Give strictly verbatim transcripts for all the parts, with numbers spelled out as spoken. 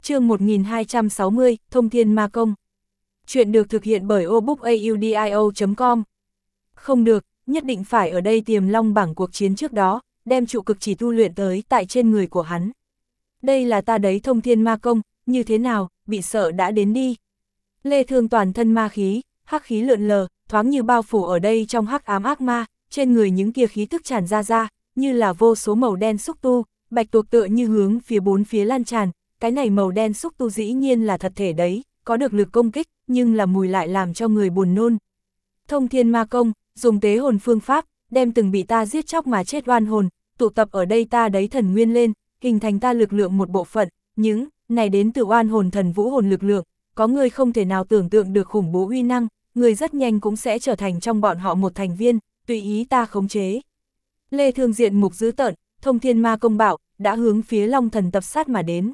Chương một nghìn hai trăm sáu mươi, Thông Thiên Ma Công. Chuyện được thực hiện bởi obookaudio chấm com. Không được, nhất định phải ở đây tiềm long bảng cuộc chiến trước đó, đem trụ cực chỉ tu luyện tới tại trên người của hắn. Đây là ta đấy Thông Thiên Ma Công, như thế nào, bị sợ đã đến đi. Lê Thương toàn thân ma khí, hắc khí lượn lờ, thoáng như bao phủ ở đây trong hắc ám ác ma, trên người những kia khí tức tràn ra ra, như là vô số màu đen xúc tu, bạch tuộc tựa như hướng phía bốn phía lan tràn. Cái này màu đen xúc tu dĩ nhiên là thật thể đấy, có được lực công kích, nhưng là mùi lại làm cho người buồn nôn. Thông Thiên Ma Công, dùng tế hồn phương pháp, đem từng bị ta giết chóc mà chết oan hồn, tụ tập ở đây ta đấy thần nguyên lên, hình thành ta lực lượng một bộ phận, những này đến từ oan hồn thần vũ hồn lực lượng, có người không thể nào tưởng tượng được khủng bố uy năng, người rất nhanh cũng sẽ trở thành trong bọn họ một thành viên, tùy ý ta khống chế. Lê Thương diện mục dữ tợn, Thông Thiên Ma Công bạo, đã hướng phía Long Thần tập sát mà đến.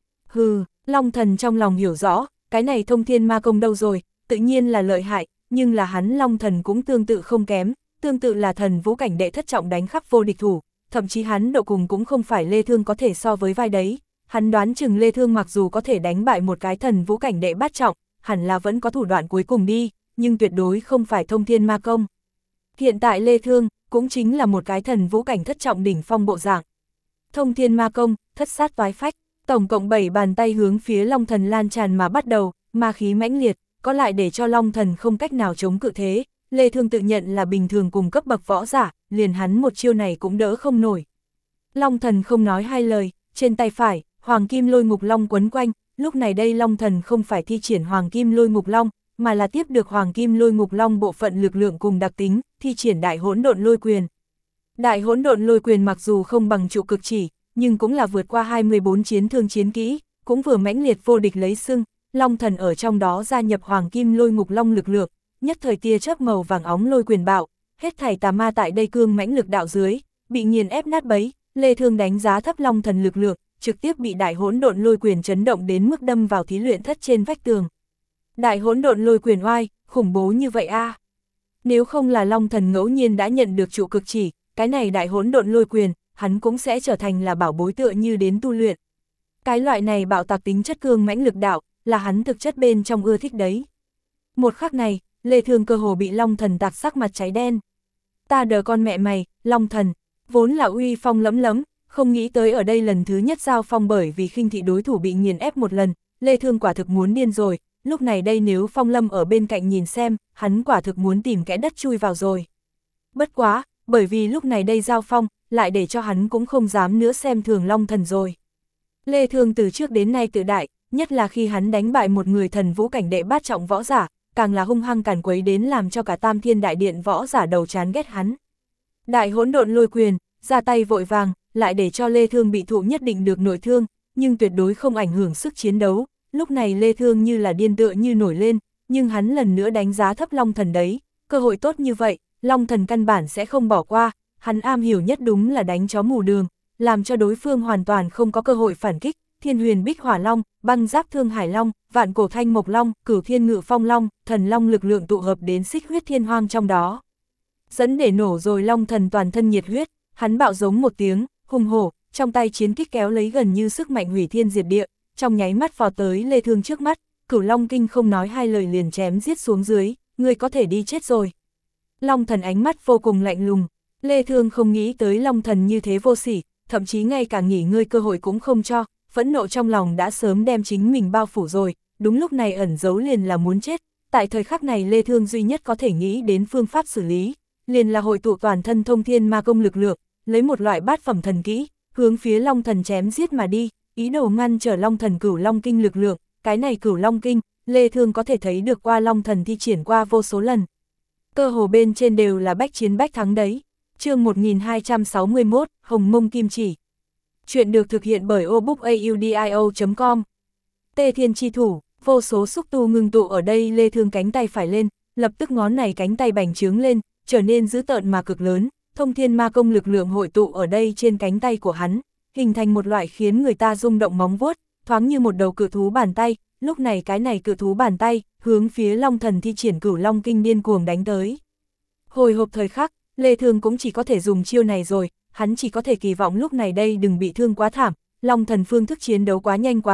Hừ, Long Thần trong lòng hiểu rõ, cái này Thông Thiên Ma Công đâu rồi, tự nhiên là lợi hại, nhưng là hắn Long Thần cũng tương tự không kém, tương tự là thần vũ cảnh đệ thất trọng đánh khắp vô địch thủ, thậm chí hắn độ cùng cũng không phải Lê Thương có thể so với vai đấy. Hắn đoán chừng Lê Thương mặc dù có thể đánh bại một cái thần vũ cảnh đệ bát trọng, hẳn là vẫn có thủ đoạn cuối cùng đi, nhưng tuyệt đối không phải Thông Thiên Ma Công. Hiện tại Lê Thương cũng chính là một cái thần vũ cảnh thất trọng đỉnh phong bộ dạng. Thông Thiên Ma Công, thất sát toái phách. Tổng cộng bảy bàn tay hướng phía Long Thần lan tràn mà bắt đầu, ma khí mãnh liệt, có lại để cho Long Thần không cách nào chống cự thế. Lê Thương tự nhận là bình thường cùng cấp bậc võ giả, liền hắn một chiêu này cũng đỡ không nổi. Long Thần không nói hai lời, trên tay phải, Hoàng Kim Lôi Ngục Long quấn quanh, lúc này đây Long Thần không phải thi triển Hoàng Kim Lôi Ngục Long, mà là tiếp được Hoàng Kim Lôi Ngục Long bộ phận lực lượng cùng đặc tính, thi triển Đại Hỗn Độn Lôi Quyền. Đại Hỗn Độn Lôi Quyền mặc dù không bằng trụ cực chỉ, nhưng cũng là vượt qua hai mươi bốn chiến thương chiến kỹ, cũng vừa mãnh liệt vô địch lấy xưng. Long Thần ở trong đó gia nhập Hoàng Kim Lôi Ngục Long lực lượng, nhất thời tia chớp màu vàng óng lôi quyền bạo, hết thảy tà ma tại đây cương mãnh lực đạo dưới, bị nghiền ép nát bấy. Lê Thương đánh giá thấp Long Thần lực lượng, trực tiếp bị Đại Hỗn Độn Lôi Quyền chấn động đến mức đâm vào thí luyện thất trên vách tường. Đại Hỗn Độn Lôi Quyền oai, khủng bố như vậy a. À. Nếu không là Long Thần ngẫu nhiên đã nhận được trụ cực chỉ, cái này Đại Hỗn Độn Lôi Quyền, hắn cũng sẽ trở thành là bảo bối tựa như đến tu luyện. Cái loại này bạo tạc tính chất cương mãnh lực đạo, là hắn thực chất bên trong ưa thích đấy. Một khắc này, Lê Thương cơ hồ bị Long Thần tạc sắc mặt cháy đen. Ta đờ con mẹ mày, Long Thần, vốn là uy phong lấm lấm, không nghĩ tới ở đây lần thứ nhất giao phong bởi vì khinh thị đối thủ bị nghiền ép một lần, Lê Thương quả thực muốn điên rồi, lúc này đây nếu Phong Lâm ở bên cạnh nhìn xem, hắn quả thực muốn tìm kẽ đất chui vào rồi. Bất quá, bởi vì lúc này đây giao phong, lại để cho hắn cũng không dám nữa xem thường Long Thần rồi. Lê Thương từ trước đến nay tự đại, nhất là khi hắn đánh bại một người thần vũ cảnh đệ bát trọng võ giả, càng là hung hăng càn quấy đến làm cho cả Tam Thiên Đại Điện võ giả đầu chán ghét hắn. Đại Hỗn Độn Lôi Quyền, ra tay vội vàng, lại để cho Lê Thương bị thụ nhất định được nội thương, nhưng tuyệt đối không ảnh hưởng sức chiến đấu. Lúc này Lê Thương như là điên tựa như nổi lên, nhưng hắn lần nữa đánh giá thấp Long Thần đấy, cơ hội tốt như vậy, Long Thần căn bản sẽ không bỏ qua, hắn am hiểu nhất đúng là đánh chó mù đường, làm cho đối phương hoàn toàn không có cơ hội phản kích. Thiên Huyền Bích Hỏa Long, Băng Giáp Thương Hải Long, Vạn Cổ Thanh Mộc Long, Cửu Thiên Ngự Phong Long, Thần Long lực lượng tụ hợp đến Xích Huyết Thiên Hoang trong đó. Dẫn để nổ rồi Long Thần toàn thân nhiệt huyết, hắn bạo giống một tiếng, hùng hổ, trong tay chiến kích kéo lấy gần như sức mạnh hủy thiên diệt địa, trong nháy mắt vọt tới Lê Thương trước mắt, Cửu Long Kinh không nói hai lời liền chém giết xuống dưới, ngươi có thể đi chết rồi. Long Thần ánh mắt vô cùng lạnh lùng, Lê Thương không nghĩ tới Long Thần như thế vô sỉ, thậm chí ngay cả nghỉ ngơi cơ hội cũng không cho, phẫn nộ trong lòng đã sớm đem chính mình bao phủ rồi, đúng lúc này ẩn giấu liền là muốn chết. Tại thời khắc này Lê Thương duy nhất có thể nghĩ đến phương pháp xử lý, liền là hội tụ toàn thân Thông Thiên Ma Công lực lượng, lấy một loại bát phẩm thần kỹ, hướng phía Long Thần chém giết mà đi, ý đồ ngăn trở Long Thần Cửu Long Kinh lực lượng. Cái này Cửu Long Kinh, Lê Thương có thể thấy được qua Long Thần thi triển qua vô số lần. Cơ hồ bên trên đều là bách chiến bách thắng đấy. Chương một nghìn hai trăm sáu mươi mốt, Hồng Mông Kim Chỉ. Chuyện được thực hiện bởi obookaudio chấm com. Tê Thiên Chi Thủ, vô số xúc tu ngưng tụ ở đây Lê Thương cánh tay phải lên, lập tức ngón này cánh tay bành trướng lên, trở nên dữ tợn mà cực lớn, Thông Thiên Ma Công lực lượng hội tụ ở đây trên cánh tay của hắn, hình thành một loại khiến người ta rung động móng vuốt, thoáng như một đầu cự thú bàn tay. Lúc này cái này cự thú bàn tay, hướng phía Long Thần thi triển Cửu Long Kinh điên cuồng đánh tới. Hồi hộp thời khắc, Lê Thương cũng chỉ có thể dùng chiêu này rồi, hắn chỉ có thể kỳ vọng lúc này đây đừng bị thương quá thảm, Long Thần phương thức chiến đấu quá nhanh quá mạnh,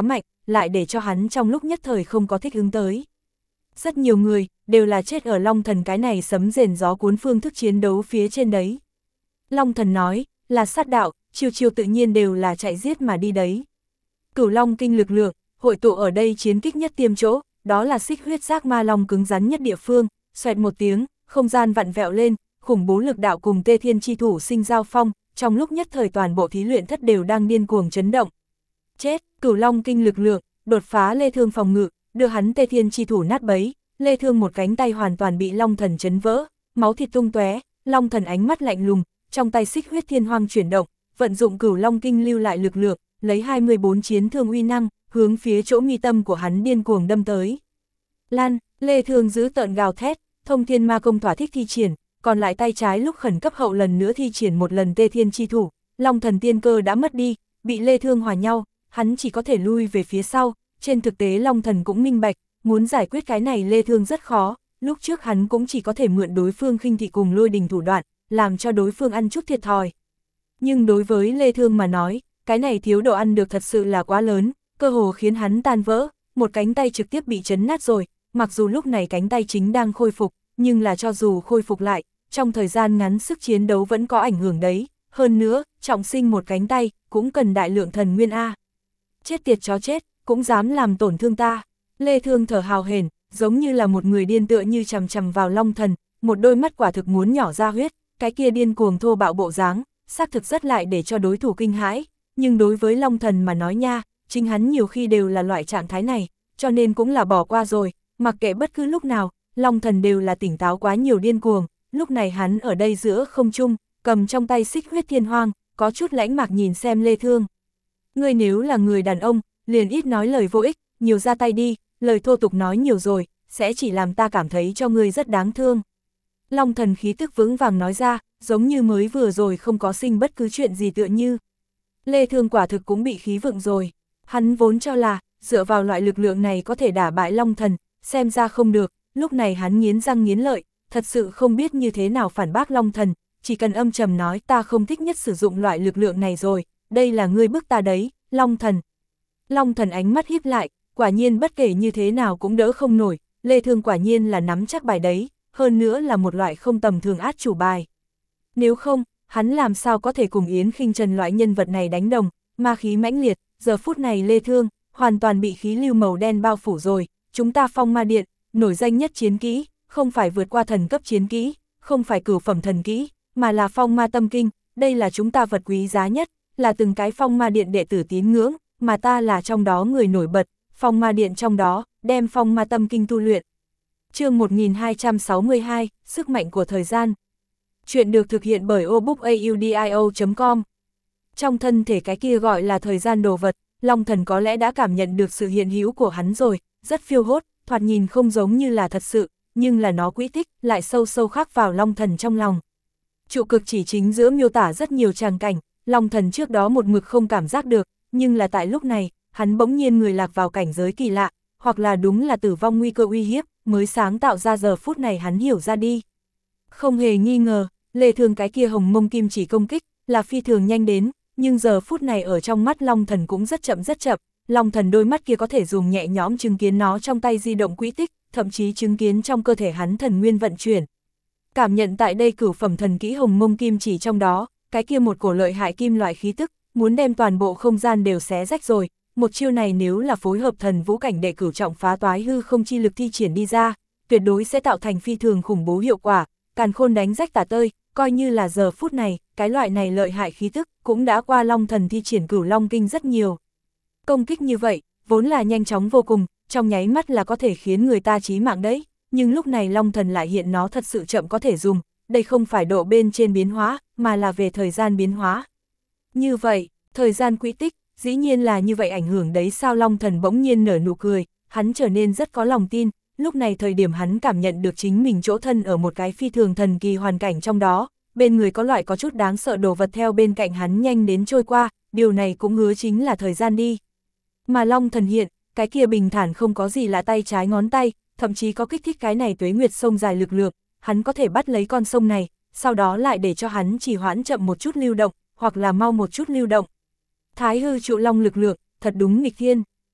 lại để cho hắn trong lúc nhất thời không có thích ứng tới. Rất nhiều người, đều là chết ở Long Thần cái này sấm rền gió cuốn phương thức chiến đấu phía trên đấy. Long Thần nói, là sát đạo, chiêu chiêu tự nhiên đều là chạy giết mà đi đấy. Cửu Long kinh lực lượng, hội tụ ở đây chiến kích nhất tiêm chỗ, đó là xích huyết giác ma long cứng rắn nhất địa phương, xoẹt một tiếng, không gian vặn vẹo lên, khủng bố lực đạo cùng Tê Thiên chi thủ sinh giao phong, trong lúc nhất thời toàn bộ thí luyện thất đều đang điên cuồng chấn động. Chết, Cửu Long kinh lực lượng, đột phá Lê Thương phòng ngự, đưa hắn Tê Thiên chi thủ nát bấy, Lê Thương một cánh tay hoàn toàn bị Long Thần chấn vỡ, máu thịt tung tóe, Long Thần ánh mắt lạnh lùng, trong tay xích huyết thiên hoang chuyển động, vận dụng Cửu Long kinh lưu lại lực lượng, lấy hai mươi bốn chiến thương uy năng, hướng phía chỗ mi tâm của hắn điên cuồng đâm tới. Lan, Lê Thương giữ tợn gào thét, thông thiên ma công thỏa thích thi triển, còn lại tay trái lúc khẩn cấp hậu lần nữa thi triển một lần Tê Thiên chi thủ, Long Thần tiên cơ đã mất đi, bị Lê Thương hòa nhau, hắn chỉ có thể lui về phía sau, trên thực tế Long Thần cũng minh bạch, muốn giải quyết cái này Lê Thương rất khó, lúc trước hắn cũng chỉ có thể mượn đối phương khinh thị cùng lôi đình thủ đoạn, làm cho đối phương ăn chút thiệt thòi. Nhưng đối với Lê Thương mà nói, cái này thiếu độ ăn được thật sự là quá lớn, cơ hồ khiến hắn tan vỡ, một cánh tay trực tiếp bị chấn nát rồi, mặc dù lúc này cánh tay chính đang khôi phục, nhưng là cho dù khôi phục lại, trong thời gian ngắn sức chiến đấu vẫn có ảnh hưởng đấy, hơn nữa, trọng sinh một cánh tay, cũng cần đại lượng thần nguyên A. Chết tiệt chó chết, cũng dám làm tổn thương ta. Lê Thương thở hào hển, giống như là một người điên tựa như chằm chằm vào Long Thần, một đôi mắt quả thực muốn nhỏ ra huyết, cái kia điên cuồng thô bạo bộ dáng, xác thực rất lại để cho đối thủ kinh hãi, nhưng đối với Long Thần mà nói nha, chính hắn nhiều khi đều là loại trạng thái này, cho nên cũng là bỏ qua rồi, mặc kệ bất cứ lúc nào, Long Thần đều là tỉnh táo quá nhiều điên cuồng, lúc này hắn ở đây giữa không trung, cầm trong tay xích huyết thiên hoang, có chút lãnh mạc nhìn xem Lê Thương. Ngươi nếu là người đàn ông, liền ít nói lời vô ích, nhiều ra tay đi, lời thô tục nói nhiều rồi, sẽ chỉ làm ta cảm thấy cho ngươi rất đáng thương. Long Thần khí tức vững vàng nói ra, giống như mới vừa rồi không có sinh bất cứ chuyện gì tựa như. Lê Thương quả thực cũng bị khí vựng rồi, hắn vốn cho là, dựa vào loại lực lượng này có thể đả bại Long Thần, xem ra không được, lúc này hắn nghiến răng nghiến lợi, thật sự không biết như thế nào phản bác Long Thần, chỉ cần âm trầm nói ta không thích nhất sử dụng loại lực lượng này rồi, đây là ngươi bức ta đấy, Long Thần. Long Thần ánh mắt híp lại, quả nhiên bất kể như thế nào cũng đỡ không nổi, Lê Thương quả nhiên là nắm chắc bài đấy, hơn nữa là một loại không tầm thường át chủ bài. Nếu không, hắn làm sao có thể cùng Yến Khinh Trần loại nhân vật này đánh đồng, ma khí mãnh liệt, giờ phút này Lê Thương, hoàn toàn bị khí lưu màu đen bao phủ rồi, chúng ta Phong Ma Điện, nổi danh nhất chiến kỹ, không phải vượt qua thần cấp chiến kỹ, không phải cửu phẩm thần kỹ, mà là Phong Ma Tâm Kinh, đây là chúng ta vật quý giá nhất, là từng cái Phong Ma Điện đệ tử tín ngưỡng, mà ta là trong đó người nổi bật, Phong Ma Điện trong đó, đem Phong Ma Tâm Kinh tu luyện. Chương một nghìn hai trăm sáu mươi hai, sức mạnh của thời gian. Chuyện được thực hiện bởi obookaudio chấm com. Trong thân thể cái kia gọi là thời gian đồ vật, Long Thần có lẽ đã cảm nhận được sự hiện hữu của hắn rồi, rất phiêu hốt, thoạt nhìn không giống như là thật sự, nhưng là nó quỹ tích, lại sâu sâu khắc vào Long Thần trong lòng. Trụ cực chỉ chính giữa miêu tả rất nhiều tràng cảnh, Long Thần trước đó một mực không cảm giác được, nhưng là tại lúc này, hắn bỗng nhiên người lạc vào cảnh giới kỳ lạ, hoặc là đúng là tử vong nguy cơ uy hiếp, mới sáng tạo ra giờ phút này hắn hiểu ra đi. Không hề nghi ngờ, Lê Thương cái kia hồng mông kim chỉ công kích, là phi thường nhanh đến, nhưng giờ phút này ở trong mắt Long Thần cũng rất chậm rất chậm, Long Thần đôi mắt kia có thể dùng nhẹ nhõm chứng kiến nó trong tay di động quỹ tích, thậm chí chứng kiến trong cơ thể hắn thần nguyên vận chuyển. Cảm nhận tại đây cửu phẩm thần kỹ hồng mông kim chỉ trong đó, cái kia một cổ lợi hại kim loại khí tức, muốn đem toàn bộ không gian đều xé rách rồi, một chiêu này nếu là phối hợp thần vũ cảnh đệ cửu trọng phá toái hư không chi lực thi triển đi ra, tuyệt đối sẽ tạo thành phi thường khủng bố hiệu quả, càn khôn đánh rách tả tơi, coi như là giờ phút này, cái loại này lợi hại khí tức, cũng đã qua Long Thần thi triển cửu long kinh rất nhiều. Công kích như vậy, vốn là nhanh chóng vô cùng, trong nháy mắt là có thể khiến người ta chí mạng đấy, nhưng lúc này Long Thần lại hiện nó thật sự chậm có thể dùng, đây không phải độ bên trên biến hóa, mà là về thời gian biến hóa. Như vậy, thời gian quỹ tích, dĩ nhiên là như vậy ảnh hưởng đấy sao? Long Thần bỗng nhiên nở nụ cười, hắn trở nên rất có lòng tin, lúc này thời điểm hắn cảm nhận được chính mình chỗ thân ở một cái phi thường thần kỳ hoàn cảnh trong đó, bên người có loại có chút đáng sợ đồ vật theo bên cạnh hắn nhanh đến trôi qua, điều này cũng hứa chính là thời gian đi. Mà Long Thần hiện, cái kia bình thản không có gì lạ tay trái ngón tay, thậm chí có kích thích cái này tuế nguyệt sông dài lực lượng, hắn có thể bắt lấy con sông này, sau đó lại để cho hắn chỉ hoãn chậm một chút lưu động, hoặc là mau một chút lưu động. Thái hư trụ long lực lượng, thật đúng nghịch thiên.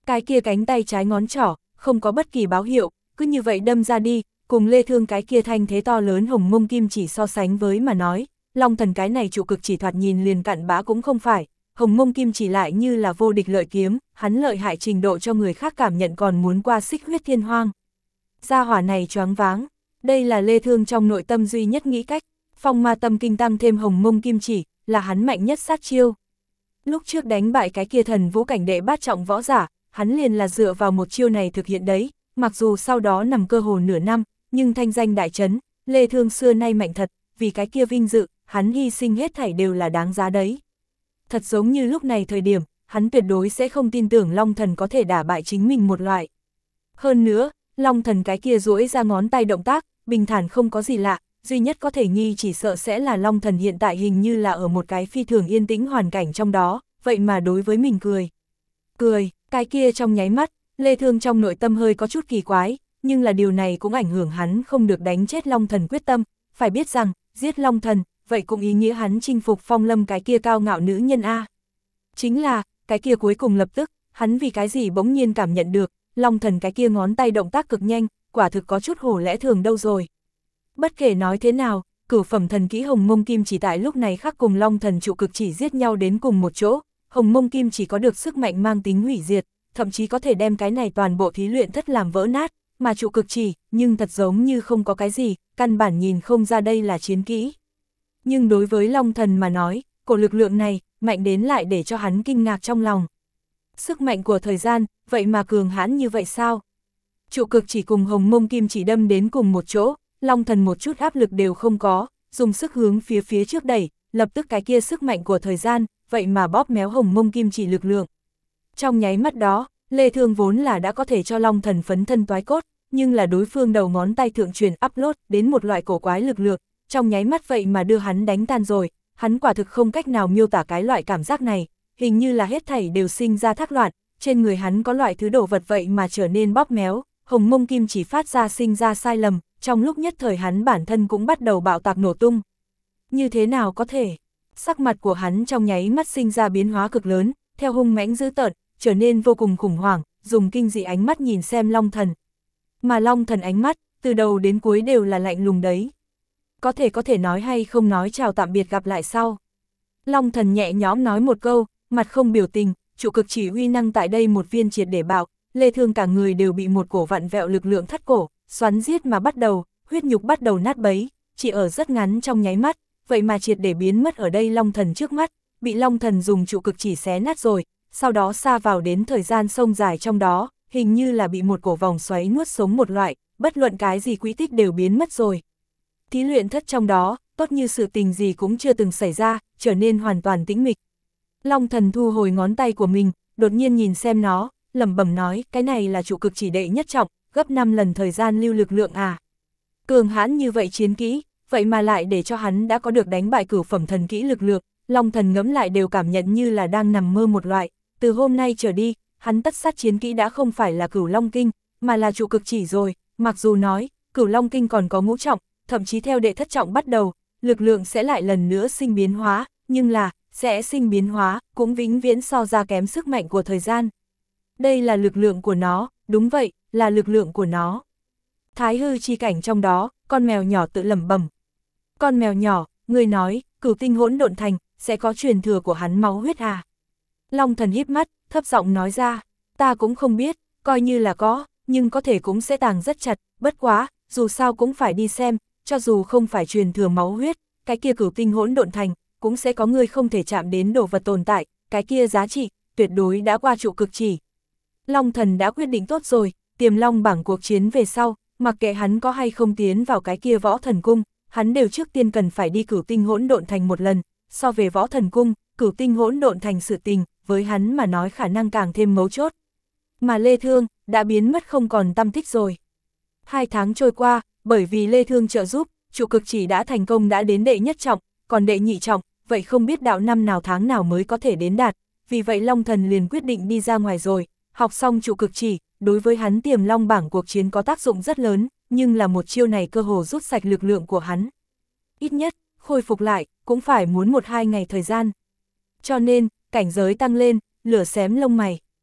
Cái kia cánh tay trái ngón trỏ, không có bất kỳ báo hiệu, cứ như vậy đâm ra đi, cùng Lê Thương cái kia thanh thế to lớn hồng mông kim chỉ so sánh với mà nói, Long Thần cái này trụ cực chỉ thoạt nhìn liền cặn bã cũng không phải, hồng mông kim chỉ lại như là vô địch lợi kiếm, hắn lợi hại trình độ cho người khác cảm nhận còn muốn qua xích huyết thiên hoang. Gia hỏa này choáng váng, đây là Lê Thương trong nội tâm duy nhất nghĩ cách, phong ma tâm kinh tăng thêm hồng mông kim chỉ, là hắn mạnh nhất sát chiêu. Lúc trước đánh bại cái kia thần vũ cảnh đệ bát trọng võ giả, hắn liền là dựa vào một chiêu này thực hiện đấy, mặc dù sau đó nằm cơ hồ nửa năm, nhưng thanh danh đại chấn, Lê Thương xưa nay mạnh thật, vì cái kia vinh dự, hắn hy sinh hết thảy đều là đáng giá đấy. Thật giống như lúc này thời điểm, hắn tuyệt đối sẽ không tin tưởng Long Thần có thể đả bại chính mình một loại. Hơn nữa, Long Thần cái kia duỗi ra ngón tay động tác, bình thản không có gì lạ, duy nhất có thể nghi chỉ sợ sẽ là Long Thần hiện tại hình như là ở một cái phi thường yên tĩnh hoàn cảnh trong đó, vậy mà đối với mình cười. Cười, cái kia trong nháy mắt, Lê Thương trong nội tâm hơi có chút kỳ quái, nhưng là điều này cũng ảnh hưởng hắn không được đánh chết Long Thần quyết tâm, phải biết rằng, giết Long Thần, vậy cũng ý nghĩa hắn chinh phục Phong Lâm cái kia cao ngạo nữ nhân A. Chính là, cái kia cuối cùng lập tức, hắn vì cái gì bỗng nhiên cảm nhận được, Long Thần cái kia ngón tay động tác cực nhanh, quả thực có chút hổ lẽ thường đâu rồi. Bất kể nói thế nào, cửu phẩm thần kỹ hồng mông kim chỉ tại lúc này khác cùng Long Thần trụ cực chỉ giết nhau đến cùng một chỗ, hồng mông kim chỉ có được sức mạnh mang tính hủy diệt, thậm chí có thể đem cái này toàn bộ thí luyện thất làm vỡ nát, mà trụ cực chỉ, nhưng thật giống như không có cái gì, căn bản nhìn không ra đây là chiến kỹ. Nhưng đối với Long Thần mà nói, cổ lực lượng này, mạnh đến lại để cho hắn kinh ngạc trong lòng. Sức mạnh của thời gian, vậy mà cường hãn như vậy sao? Trụ cực chỉ cùng hồng mông kim chỉ đâm đến cùng một chỗ, Long Thần một chút áp lực đều không có, dùng sức hướng phía phía trước đẩy, lập tức cái kia sức mạnh của thời gian, vậy mà bóp méo hồng mông kim chỉ lực lượng. Trong nháy mắt đó, Lê Thương vốn là đã có thể cho Long Thần phấn thân toái cốt, nhưng là đối phương đầu ngón tay thượng truyền upload đến một loại cổ quái lực lượng, trong nháy mắt vậy mà đưa hắn đánh tan rồi, hắn quả thực không cách nào miêu tả cái loại cảm giác này, hình như là hết thảy đều sinh ra thác loạn, trên người hắn có loại thứ đồ vật vậy mà trở nên bóp méo, hồng mông kim chỉ phát ra sinh ra sai lầm, trong lúc nhất thời hắn bản thân cũng bắt đầu bạo tạc nổ tung. Như thế nào có thể? Sắc mặt của hắn trong nháy mắt sinh ra biến hóa cực lớn, theo hung mãnh dữ tợn, trở nên vô cùng khủng hoảng, dùng kinh dị ánh mắt nhìn xem Long Thần. Mà Long Thần ánh mắt, từ đầu đến cuối đều là lạnh lùng đấy. Có thể có thể nói hay không nói chào tạm biệt gặp lại sau. Long Thần nhẹ nhõm nói một câu, mặt không biểu tình, trụ cực chỉ uy năng tại đây một viên triệt để bạo, Lê Thương cả người đều bị một cổ vặn vẹo lực lượng thắt cổ, xoắn giết mà bắt đầu, huyết nhục bắt đầu nát bấy, chỉ ở rất ngắn trong nháy mắt, vậy mà triệt để biến mất ở đây Long Thần trước mắt, bị Long Thần dùng trụ cực chỉ xé nát rồi, sau đó xa vào đến thời gian sông dài trong đó, hình như là bị một cổ vòng xoáy nuốt sống một loại, bất luận cái gì quỹ tích đều biến mất rồi. Thí luyện thất trong đó, tốt như sự tình gì cũng chưa từng xảy ra, trở nên hoàn toàn tĩnh mịch. Long Thần thu hồi ngón tay của mình, đột nhiên nhìn xem nó, lẩm bẩm nói, cái này là trụ cực chỉ đệ nhất trọng, gấp năm lần thời gian lưu lực lượng à. Cường hãn như vậy chiến kỹ, vậy mà lại để cho hắn đã có được đánh bại cửu phẩm thần kỹ lực lượng, Long Thần ngẫm lại đều cảm nhận như là đang nằm mơ một loại, từ hôm nay trở đi, hắn tất sát chiến kỹ đã không phải là cửu long kinh, mà là trụ cực chỉ rồi, mặc dù nói, cửu long kinh còn có ngũ trọng, thậm chí theo đệ thất trọng bắt đầu, lực lượng sẽ lại lần nữa sinh biến hóa, nhưng là, sẽ sinh biến hóa, cũng vĩnh viễn so ra kém sức mạnh của thời gian. Đây là lực lượng của nó, đúng vậy, là lực lượng của nó. Thái hư chi cảnh trong đó, con mèo nhỏ tự lẩm bẩm. Con mèo nhỏ, người nói, cửu tinh hỗn độn thành, sẽ có truyền thừa của hắn máu huyết à? Long Thần híp mắt, thấp giọng nói ra, ta cũng không biết, coi như là có, nhưng có thể cũng sẽ tàng rất chặt, bất quá, dù sao cũng phải đi xem, cho dù không phải truyền thừa máu huyết, cái kia cửu tinh hỗn độn thành, cũng sẽ có người không thể chạm đến đồ vật tồn tại, cái kia giá trị, tuyệt đối đã qua trụ cực chỉ. Long Thần đã quyết định tốt rồi, tiềm long bảng cuộc chiến về sau, mặc kệ hắn có hay không tiến vào cái kia võ thần cung, hắn đều trước tiên cần phải đi cửu tinh hỗn độn thành một lần, so về võ thần cung, cửu tinh hỗn độn thành sự tình, với hắn mà nói khả năng càng thêm mấu chốt. Mà Lê Thương, đã biến mất không còn tăm tích rồi. Hai tháng trôi qua, bởi vì Lê Thương trợ giúp, trụ cực chỉ đã thành công đã đến đệ nhất trọng, còn đệ nhị trọng, vậy không biết đạo năm nào tháng nào mới có thể đến đạt, vì vậy Long Thần liền quyết định đi ra ngoài rồi, học xong trụ cực chỉ, đối với hắn tiềm long bảng cuộc chiến có tác dụng rất lớn, nhưng là một chiêu này cơ hồ rút sạch lực lượng của hắn. Ít nhất, khôi phục lại, cũng phải muốn một hai ngày thời gian. Cho nên, cảnh giới tăng lên, lửa xém lông mày.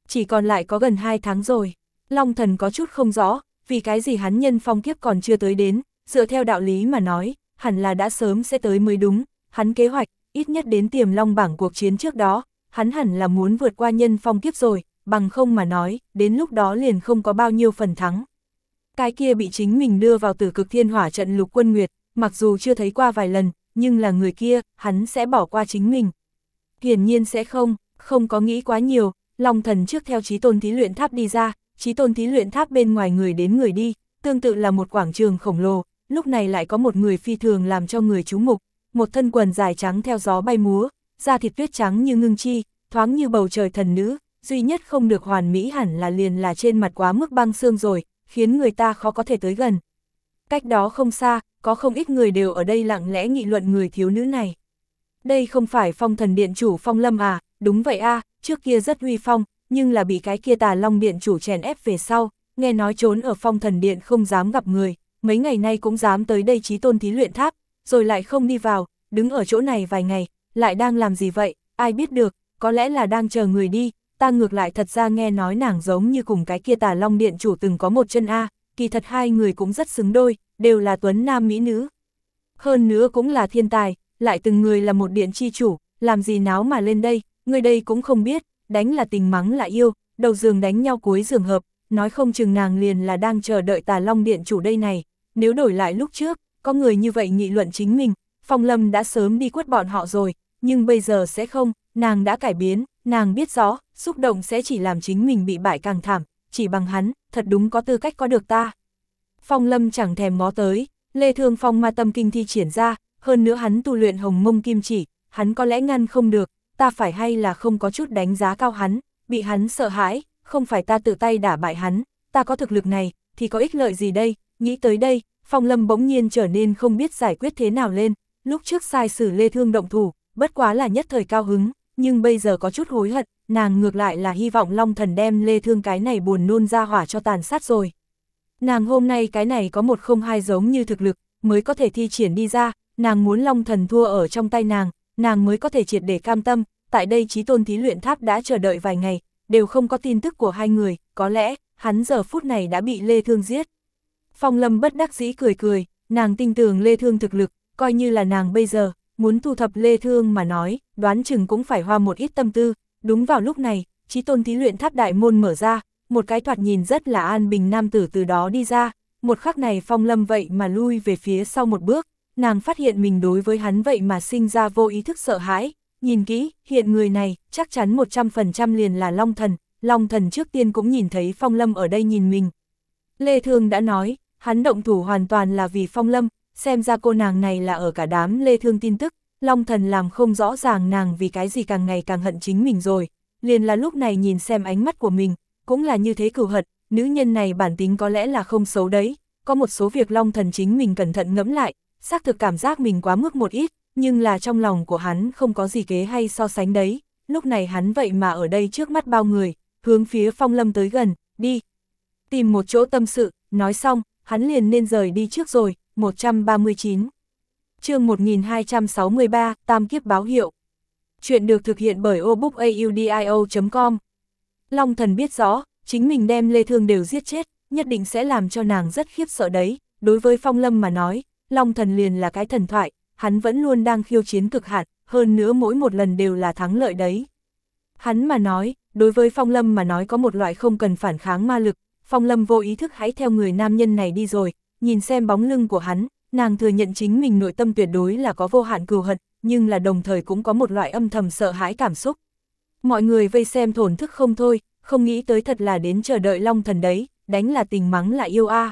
Chỉ còn lại có gần hai tháng rồi. Long Thần có chút không rõ, vì cái gì hắn nhân phong kiếp còn chưa tới đến, dựa theo đạo lý mà nói, hẳn là đã sớm sẽ tới mới đúng, hắn kế hoạch, ít nhất đến tiềm long bảng cuộc chiến trước đó, hắn hẳn là muốn vượt qua nhân phong kiếp rồi, bằng không mà nói, đến lúc đó liền không có bao nhiêu phần thắng. Cái kia bị chính mình đưa vào Tử Cực Thiên Hỏa trận Lục Quân Nguyệt, mặc dù chưa thấy qua vài lần, nhưng là người kia, hắn sẽ bỏ qua chính mình. Hiển nhiên sẽ không, không có nghĩ quá nhiều, Long Thần trước theo Chí Tôn Thí Luyện Tháp đi ra, Chí Tôn Thí Luyện Tháp bên ngoài người đến người đi, tương tự là một quảng trường khổng lồ, lúc này lại có một người phi thường làm cho người chú mục, một thân quần dài trắng theo gió bay múa, da thịt tuyết trắng như ngưng chi, thoáng như bầu trời thần nữ, duy nhất không được hoàn mỹ hẳn là liền là trên mặt quá mức băng xương rồi, khiến người ta khó có thể tới gần. Cách đó không xa, có không ít người đều ở đây lặng lẽ nghị luận người thiếu nữ này. Đây không phải Phong Thần Điện chủ Phong Lâm à, đúng vậy a, à, trước kia rất uy phong, nhưng là bị cái kia Tà Long Điện chủ chèn ép về sau, nghe nói trốn ở Phong Thần Điện không dám gặp người, mấy ngày nay cũng dám tới đây Chí Tôn Thí Luyện Tháp, rồi lại không đi vào, đứng ở chỗ này vài ngày, lại đang làm gì vậy, ai biết được, có lẽ là đang chờ người đi, ta ngược lại thật ra nghe nói nàng giống như cùng cái kia Tà Long Điện chủ từng có một chân a, kỳ thật hai người cũng rất xứng đôi, đều là tuấn nam mỹ nữ. Hơn nữa cũng là thiên tài, lại từng người là một điện chi chủ, làm gì náo mà lên đây, người đây cũng không biết, đánh là tình mắng là yêu, đầu giường đánh nhau cuối giường hợp, nói không chừng nàng liền là đang chờ đợi Tà Long Điện chủ đây này, nếu đổi lại lúc trước, có người như vậy nghị luận chính mình, Phong Lâm đã sớm đi quất bọn họ rồi, nhưng bây giờ sẽ không, nàng đã cải biến, nàng biết rõ, xúc động sẽ chỉ làm chính mình bị bại càng thảm, chỉ bằng hắn, thật đúng có tư cách có được ta. Phong Lâm chẳng thèm ngó tới, Lê Thương Phong ma tâm kinh thi triển ra, hơn nữa hắn tu luyện hồng mông kim chỉ, hắn có lẽ ngăn không được, ta phải hay là không có chút đánh giá cao hắn, bị hắn sợ hãi, không phải ta tự tay đả bại hắn, ta có thực lực này, thì có ích lợi gì đây, nghĩ tới đây, Phong Lâm bỗng nhiên trở nên không biết giải quyết thế nào lên, lúc trước sai xử Lê Thương động thủ, bất quá là nhất thời cao hứng, nhưng bây giờ có chút hối hận, nàng ngược lại là hy vọng Long Thần đem Lê Thương cái này buồn nôn ra hỏa cho tàn sát rồi. Nàng hôm nay cái này có một không hai giống như thực lực, mới có thể thi triển đi ra, nàng muốn Long Thần thua ở trong tay nàng, nàng mới có thể triệt để cam tâm, tại đây Chí Tôn Thí Luyện Tháp đã chờ đợi vài ngày, đều không có tin tức của hai người, có lẽ, hắn giờ phút này đã bị Lê Thương giết. Phong Lâm bất đắc dĩ cười cười, nàng tin tưởng Lê Thương thực lực, coi như là nàng bây giờ, muốn thu thập Lê Thương mà nói, đoán chừng cũng phải hoa một ít tâm tư, đúng vào lúc này, Chí Tôn Thí Luyện Tháp đại môn mở ra, một cái thoạt nhìn rất là an bình nam tử từ đó đi ra, một khắc này Phong Lâm vậy mà lui về phía sau một bước, nàng phát hiện mình đối với hắn vậy mà sinh ra vô ý thức sợ hãi, nhìn kỹ, hiện người này, chắc chắn một trăm phần trăm liền là Long Thần, Long Thần trước tiên cũng nhìn thấy Phong Lâm ở đây nhìn mình. Lê Thương đã nói, hắn động thủ hoàn toàn là vì Phong Lâm, xem ra cô nàng này là ở cả đám Lê Thương tin tức, Long Thần làm không rõ ràng nàng vì cái gì càng ngày càng hận chính mình rồi, liền là lúc này nhìn xem ánh mắt của mình, cũng là như thế cừu hận, nữ nhân này bản tính có lẽ là không xấu đấy, có một số việc Long Thần chính mình cẩn thận ngẫm lại, xác thực cảm giác mình quá mức một ít, nhưng là trong lòng của hắn không có gì kế hay so sánh đấy, lúc này hắn vậy mà ở đây trước mắt bao người, hướng phía Phong Lâm tới gần, đi, tìm một chỗ tâm sự, nói xong, hắn liền nên rời đi trước rồi, một trăm ba mươi chín. Chương một nghìn hai trăm sáu mươi ba, Tam Kiếp báo hiệu. Chuyện được thực hiện bởi obookaudio chấm com. Long Thần biết rõ, chính mình đem Lê Thương đều giết chết, nhất định sẽ làm cho nàng rất khiếp sợ đấy, đối với Phong Lâm mà nói, Long Thần liền là cái thần thoại, hắn vẫn luôn đang khiêu chiến cực hạn, hơn nữa mỗi một lần đều là thắng lợi đấy. Hắn mà nói, đối với Phong Lâm mà nói có một loại không cần phản kháng ma lực, Phong Lâm vô ý thức hãy theo người nam nhân này đi rồi, nhìn xem bóng lưng của hắn, nàng thừa nhận chính mình nội tâm tuyệt đối là có vô hạn cừu hận, nhưng là đồng thời cũng có một loại âm thầm sợ hãi cảm xúc. Mọi người vây xem thổn thức không thôi, không nghĩ tới thật là đến chờ đợi Long Thần đấy, đánh là tình mắng là yêu a.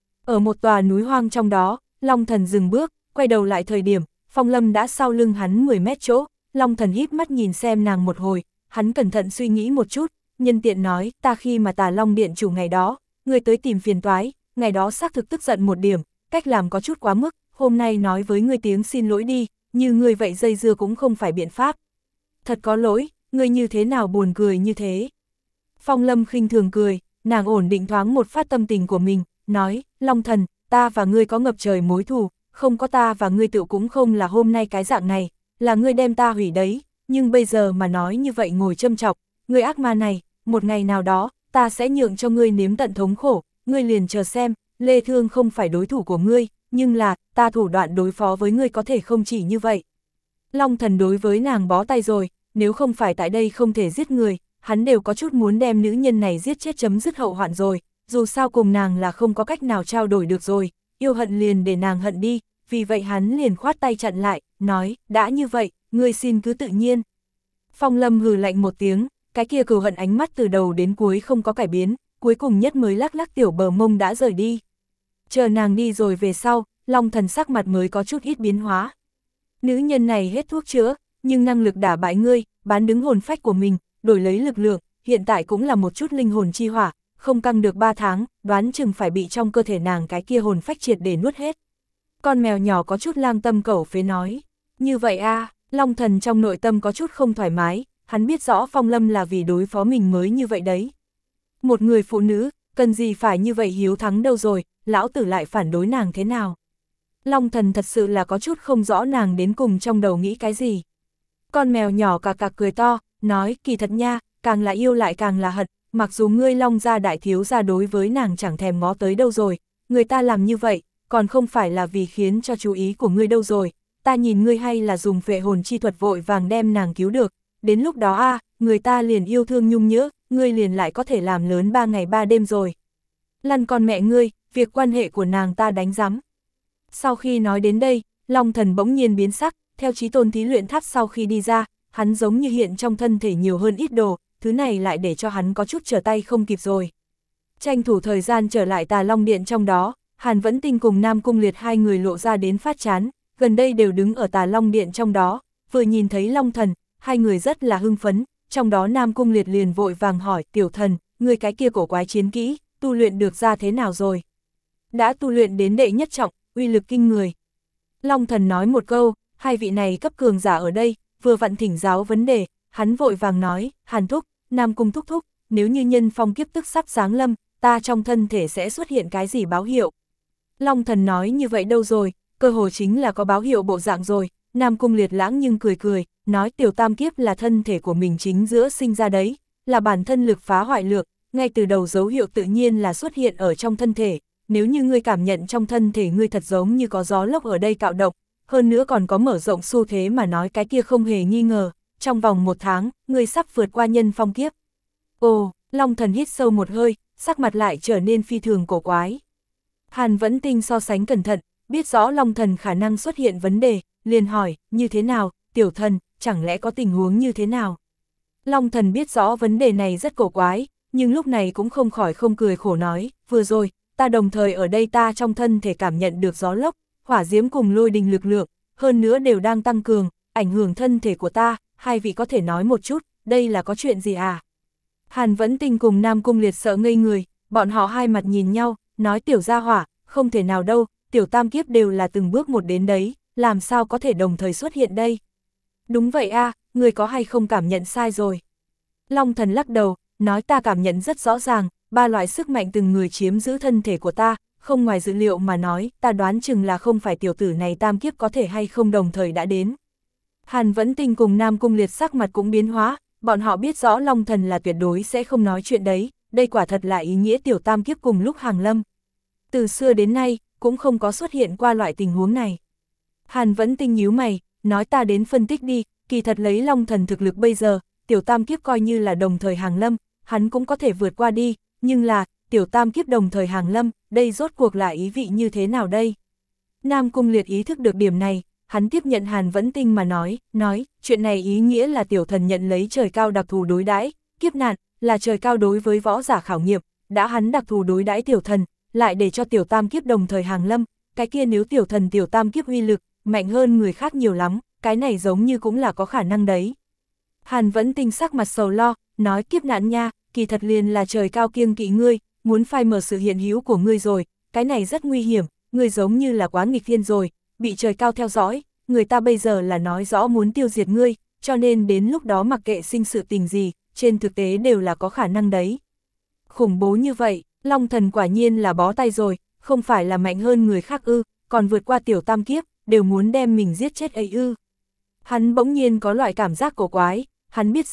Ở một tòa núi hoang trong đó, Long Thần dừng bước, quay đầu lại thời điểm, Phong Lâm đã sau lưng hắn mười mét chỗ, Long Thần híp mắt nhìn xem nàng một hồi, hắn cẩn thận suy nghĩ một chút, nhân tiện nói, ta khi mà Tà Long Điện chủ ngày đó, người tới tìm phiền toái, ngày đó xác thực tức giận một điểm, cách làm có chút quá mức, hôm nay nói với ngươi tiếng xin lỗi đi, như ngươi vậy dây dưa cũng không phải biện pháp. Thật có lỗi, ngươi như thế nào buồn cười như thế. Phong Lâm khinh thường cười, nàng ổn định thoáng một phát tâm tình của mình, nói, Long Thần, ta và ngươi có ngập trời mối thù, không có ta và ngươi tự cũng không là hôm nay cái dạng này, là ngươi đem ta hủy đấy, nhưng bây giờ mà nói như vậy ngồi châm chọc, ngươi ác ma này, một ngày nào đó, ta sẽ nhượng cho ngươi nếm tận thống khổ, ngươi liền chờ xem, Lê Thương không phải đối thủ của ngươi, nhưng là, ta thủ đoạn đối phó với ngươi có thể không chỉ như vậy. Long Thần đối với nàng bó tay rồi, nếu không phải tại đây không thể giết người, hắn đều có chút muốn đem nữ nhân này giết chết chấm dứt hậu hoạn rồi, dù sao cùng nàng là không có cách nào trao đổi được rồi, yêu hận liền để nàng hận đi, vì vậy hắn liền khoát tay chặn lại, nói, đã như vậy, ngươi xin cứ tự nhiên. Phong Lâm hừ lạnh một tiếng, cái kia cừu hận ánh mắt từ đầu đến cuối không có cải biến, cuối cùng nhất mới lắc lắc tiểu bờ mông đã rời đi. Chờ nàng đi rồi về sau, Long Thần sắc mặt mới có chút ít biến hóa. Nữ nhân này hết thuốc chữa, nhưng năng lực đả bại ngươi, bán đứng hồn phách của mình, đổi lấy lực lượng, hiện tại cũng là một chút linh hồn chi hỏa, không căng được ba tháng, đoán chừng phải bị trong cơ thể nàng cái kia hồn phách triệt để nuốt hết. Con mèo nhỏ có chút lang tâm cẩu phế nói, như vậy a, Long Thần trong nội tâm có chút không thoải mái, hắn biết rõ Phong Lâm là vì đối phó mình mới như vậy đấy. Một người phụ nữ, cần gì phải như vậy hiếu thắng đâu rồi, lão tử lại phản đối nàng thế nào. Long Thần thật sự là có chút không rõ nàng đến cùng trong đầu nghĩ cái gì. Con mèo nhỏ cà cà cười to, nói kỳ thật nha, càng là yêu lại càng là hận, mặc dù ngươi Long gia đại thiếu gia đối với nàng chẳng thèm ngó tới đâu rồi, người ta làm như vậy, còn không phải là vì khiến cho chú ý của ngươi đâu rồi, ta nhìn ngươi hay là dùng phệ hồn chi thuật vội vàng đem nàng cứu được, đến lúc đó a, người ta liền yêu thương nhung nhớ, ngươi liền lại có thể làm lớn ba ngày ba đêm rồi. Lăn con mẹ ngươi, việc quan hệ của nàng ta đánh rắm. Sau khi nói đến đây, Long Thần bỗng nhiên biến sắc, theo Chí Tôn thí luyện tháp sau khi đi ra, hắn giống như hiện trong thân thể nhiều hơn ít đồ, thứ này lại để cho hắn có chút trở tay không kịp rồi. Tranh thủ thời gian trở lại Tà Long Điện trong đó, Hàn Vẫn Tinh cùng Nam Cung Liệt hai người lộ ra đến phát chán, gần đây đều đứng ở Tà Long Điện trong đó, vừa nhìn thấy Long Thần, hai người rất là hưng phấn, trong đó Nam Cung Liệt liền vội vàng hỏi, tiểu thần, người cái kia cổ quái chiến kỹ, tu luyện được ra thế nào rồi? Đã tu luyện đến đệ nhất trọng, uy lực kinh người. Long Thần nói một câu, hai vị này cấp cường giả ở đây, vừa vặn thỉnh giáo vấn đề, hắn vội vàng nói, Hàn Thúc, Nam Cung Thúc Thúc, nếu như nhân phong kiếp tức sắp giáng lâm, ta trong thân thể sẽ xuất hiện cái gì báo hiệu? Long Thần nói như vậy đâu rồi, cơ hồ chính là có báo hiệu bộ dạng rồi, Nam Cung Liệt lãng nhưng cười cười, nói tiểu tam kiếp là thân thể của mình chính giữa sinh ra đấy, là bản thân lực phá hoại lược, ngay từ đầu dấu hiệu tự nhiên là xuất hiện ở trong thân thể, nếu như ngươi cảm nhận trong thân thể ngươi thật giống như có gió lốc ở đây cạo động, hơn nữa còn có mở rộng xu thế mà nói cái kia không hề nghi ngờ, trong vòng một tháng, ngươi sắp vượt qua nhân phong kiếp. Ồ, Long Thần hít sâu một hơi, sắc mặt lại trở nên phi thường cổ quái. Hàn Vẫn Tinh so sánh cẩn thận, biết rõ Long Thần khả năng xuất hiện vấn đề, liền hỏi, như thế nào, tiểu thần, chẳng lẽ có tình huống như thế nào? Long Thần biết rõ vấn đề này rất cổ quái, nhưng lúc này cũng không khỏi không cười khổ nói, vừa rồi, ta đồng thời ở đây ta trong thân thể cảm nhận được gió lốc, hỏa diễm cùng lôi đình lực lượng, hơn nữa đều đang tăng cường, ảnh hưởng thân thể của ta, hai vị có thể nói một chút, đây là có chuyện gì à? Hàn Vẫn Tinh cùng Nam Cung Liệt sợ ngây người, bọn họ hai mặt nhìn nhau, nói tiểu gia hỏa, không thể nào đâu, tiểu tam kiếp đều là từng bước một đến đấy, làm sao có thể đồng thời xuất hiện đây? Đúng vậy a, người có hay không cảm nhận sai rồi? Long Thần lắc đầu, nói ta cảm nhận rất rõ ràng, ba loại sức mạnh từng người chiếm giữ thân thể của ta, không ngoài dữ liệu mà nói, ta đoán chừng là không phải tiểu tử này tam kiếp có thể hay không đồng thời đã đến. Hàn Vẫn Tinh cùng Nam Cung Liệt sắc mặt cũng biến hóa, bọn họ biết rõ Long Thần là tuyệt đối sẽ không nói chuyện đấy, đây quả thật là ý nghĩa tiểu tam kiếp cùng lúc hàng lâm. Từ xưa đến nay, cũng không có xuất hiện qua loại tình huống này. Hàn Vẫn Tinh nhíu mày, nói ta đến phân tích đi, kỳ thật lấy Long Thần thực lực bây giờ, tiểu tam kiếp coi như là đồng thời hàng lâm, hắn cũng có thể vượt qua đi, nhưng là, tiểu tam kiếp đồng thời hàng lâm, đây rốt cuộc là ý vị như thế nào đây? Nam Cung Liệt ý thức được điểm này, hắn tiếp nhận Hàn Vẫn Tinh mà nói, nói, chuyện này ý nghĩa là tiểu thần nhận lấy trời cao đặc thù đối đãi, kiếp nạn, là trời cao đối với võ giả khảo nghiệm, đã hắn đặc thù đối đãi tiểu thần, lại để cho tiểu tam kiếp đồng thời hàng lâm, cái kia nếu tiểu thần tiểu tam kiếp uy lực, mạnh hơn người khác nhiều lắm, cái này giống như cũng là có khả năng đấy. Hàn Vẫn Tinh sắc mặt sầu lo, nói kiếp nạn nha, kỳ thật liền là trời cao kiêng kỵ ngươi, muốn phai mờ sự hiện hữu của ngươi rồi, cái này rất nguy hiểm, ngươi giống như là quá nghịch thiên rồi, bị trời cao theo dõi, người ta bây giờ là nói rõ muốn tiêu diệt ngươi, cho nên đến lúc đó mặc kệ sinh sự tình gì, trên thực tế đều là có khả năng đấy. Khủng bố như vậy, Long Thần quả nhiên là bó tay rồi, không phải là mạnh hơn người khác ư, còn vượt qua tiểu tam kiếp, đều muốn đem mình giết chết ấy ư. Hắn bỗng nhiên có loại cảm giác cổ quái, hắn biết rõ,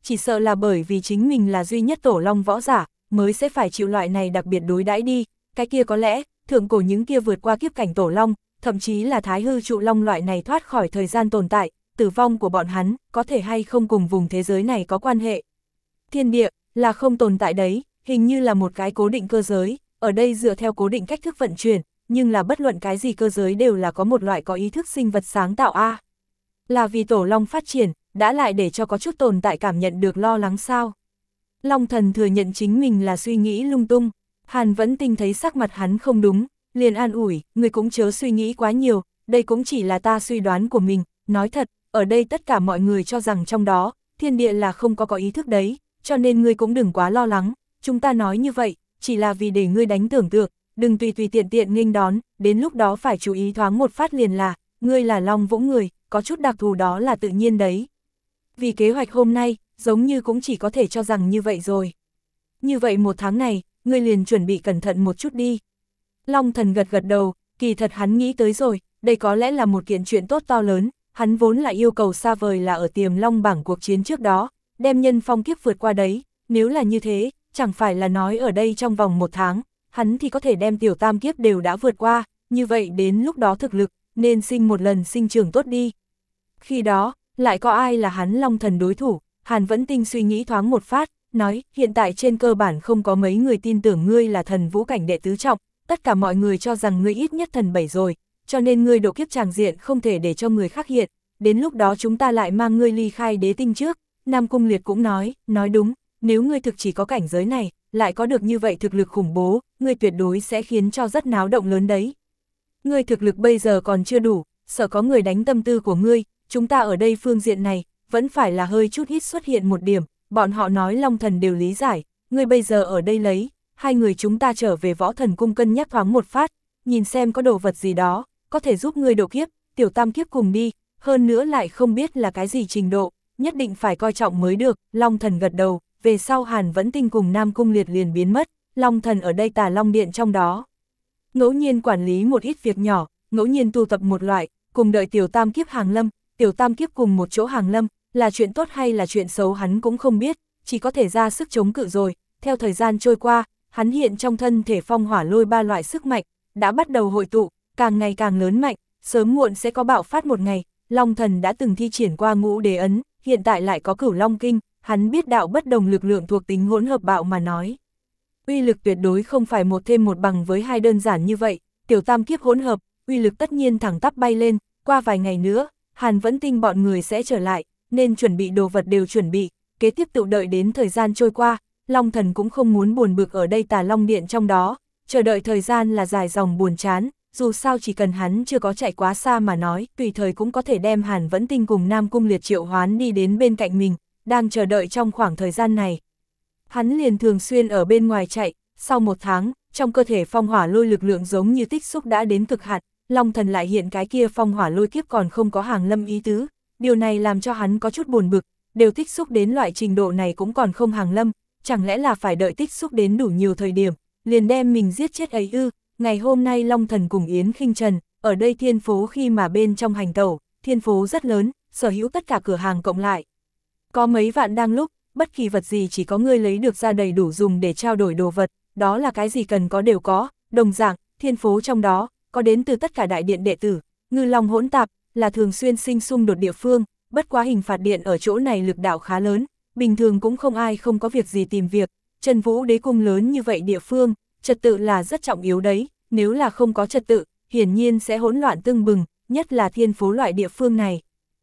chỉ sợ là bởi vì chính mình là duy nhất tổ long võ giả, mới sẽ phải chịu loại này đặc biệt đối đãi đi, cái kia có lẽ, thượng cổ những kia vượt qua kiếp cảnh tổ long, thậm chí là thái hư trụ long loại này thoát khỏi thời gian tồn tại, tử vong của bọn hắn, có thể hay không cùng vùng thế giới này có quan hệ. Thiên địa, là không tồn tại đấy, hình như là một cái cố định cơ giới, ở đây dựa theo cố định cách thức vận chuyển, nhưng là bất luận cái gì cơ giới đều là có một loại có ý thức sinh vật sáng tạo a. Là vì tổ long phát triển, đã lại để cho có chút tồn tại cảm nhận được lo lắng sao. Long thần thừa nhận chính mình là suy nghĩ lung tung, Hàn Vẫn Tinh thấy sắc mặt hắn không đúng, liền an ủi, người cũng chớ suy nghĩ quá nhiều, đây cũng chỉ là ta suy đoán của mình, nói thật, ở đây tất cả mọi người cho rằng trong đó, thiên địa là không có có ý thức đấy, cho nên ngươi cũng đừng quá lo lắng, chúng ta nói như vậy, chỉ là vì để ngươi đánh tưởng tượng, đừng tùy tùy tiện tiện nghênh đón, đến lúc đó phải chú ý thoáng một phát liền là, ngươi là Long Vũ người, có chút đặc thù đó là tự nhiên đấy. Vì kế hoạch hôm nay, giống như cũng chỉ có thể cho rằng như vậy rồi. Như vậy một tháng này, ngươi liền chuẩn bị cẩn thận một chút đi. Long thần gật gật đầu, kỳ thật hắn nghĩ tới rồi, đây có lẽ là một kiện chuyện tốt to lớn, hắn vốn là yêu cầu xa vời là ở Tiềm Long bảng cuộc chiến trước đó, đem nhân phong kiếp vượt qua đấy, nếu là như thế, chẳng phải là nói ở đây trong vòng một tháng, hắn thì có thể đem tiểu tam kiếp đều đã vượt qua, như vậy đến lúc đó thực lực, nên sinh một lần sinh trưởng tốt đi. Khi đó, lại có ai là hắn Long thần đối thủ, Hàn Vẫn Tinh suy nghĩ thoáng một phát, nói, hiện tại trên cơ bản không có mấy người tin tưởng ngươi là thần vũ cảnh đệ tứ trọng, tất cả mọi người cho rằng ngươi ít nhất thần bảy rồi, cho nên ngươi độ kiếp tràng diện không thể để cho người khác hiện, đến lúc đó chúng ta lại mang ngươi ly khai đế tinh trước. Nam Cung Liệt cũng nói, nói đúng, nếu ngươi thực chỉ có cảnh giới này, lại có được như vậy thực lực khủng bố, ngươi tuyệt đối sẽ khiến cho rất náo động lớn đấy. Ngươi thực lực bây giờ còn chưa đủ, sợ có người đánh tâm tư của ngươi, chúng ta ở đây phương diện này, vẫn phải là hơi chút ít xuất hiện một điểm, bọn họ nói Long thần đều lý giải, ngươi bây giờ ở đây lấy, hai người chúng ta trở về Võ Thần Cung cân nhắc thoáng một phát, nhìn xem có đồ vật gì đó, có thể giúp ngươi độ kiếp, tiểu tam kiếp cùng đi, hơn nữa lại không biết là cái gì trình độ, nhất định phải coi trọng mới được. Long thần gật đầu, về sau Hàn Vẫn Tinh cùng Nam Cung Liệt liền biến mất, Long thần ở đây Tà Long Điện trong đó. Ngẫu nhiên quản lý một ít việc nhỏ, ngẫu nhiên tu tập một loại, cùng đợi tiểu tam kiếp hàng lâm, tiểu tam kiếp cùng một chỗ hàng lâm, là chuyện tốt hay là chuyện xấu hắn cũng không biết, chỉ có thể ra sức chống cự rồi. Theo thời gian trôi qua, hắn hiện trong thân thể phong hỏa lôi ba loại sức mạnh, đã bắt đầu hội tụ, càng ngày càng lớn mạnh, sớm muộn sẽ có bạo phát một ngày. Long thần đã từng thi triển qua ngũ đế ấn, hiện tại lại có cửu long kinh, hắn biết đạo bất đồng lực lượng thuộc tính hỗn hợp bạo mà nói. Uy lực tuyệt đối không phải một thêm một bằng với hai đơn giản như vậy, tiểu tam kiếp hỗn hợp, uy lực tất nhiên thẳng tắp bay lên, qua vài ngày nữa, Hàn Vẫn Tinh bọn người sẽ trở lại, nên chuẩn bị đồ vật đều chuẩn bị, kế tiếp tự đợi đến thời gian trôi qua, Long thần cũng không muốn buồn bực ở đây Tà Long Điện trong đó, chờ đợi thời gian là dài dòng buồn chán, dù sao chỉ cần hắn chưa có chạy quá xa mà nói, tùy thời cũng có thể đem Hàn Vẫn Tinh cùng Nam Cung Liệt triệu hoán đi đến bên cạnh mình, đang chờ đợi trong khoảng thời gian này. Hắn liền thường xuyên ở bên ngoài chạy, sau một tháng, trong cơ thể phong hỏa lôi lực lượng giống như tích xúc đã đến cực hạn, Long thần lại hiện cái kia phong hỏa lôi kiếp còn không có hàng lâm ý tứ, điều này làm cho hắn có chút buồn bực, đều tích xúc đến loại trình độ này cũng còn không hàng lâm, chẳng lẽ là phải đợi tích xúc đến đủ nhiều thời điểm, liền đem mình giết chết ấy ư. Ngày hôm nay Long thần cùng Yến Khinh Trần, ở đây thiên phố khi mà bên trong hành tẩu, thiên phố rất lớn, sở hữu tất cả cửa hàng cộng lại. Có mấy vạn đang lúc, bất kỳ vật gì chỉ có ngươi lấy được ra đầy đủ dùng để trao đổi đồ vật, đó là cái gì cần có đều có, đồng dạng, thiên phố trong đó, có đến từ tất cả đại điện đệ tử, ngư long hỗn tạp, là thường xuyên sinh xung đột địa phương, bất quá hình phạt điện ở chỗ này lực đạo khá lớn, bình thường cũng không ai không có việc gì tìm việc, Trần Vũ Đế cung lớn như vậy địa phương, trật tự là rất trọng yếu đấy, nếu là không có trật tự, hiển nhiên sẽ hỗn loạn tưng bừng, nhất là thiên phố loại địa phương này.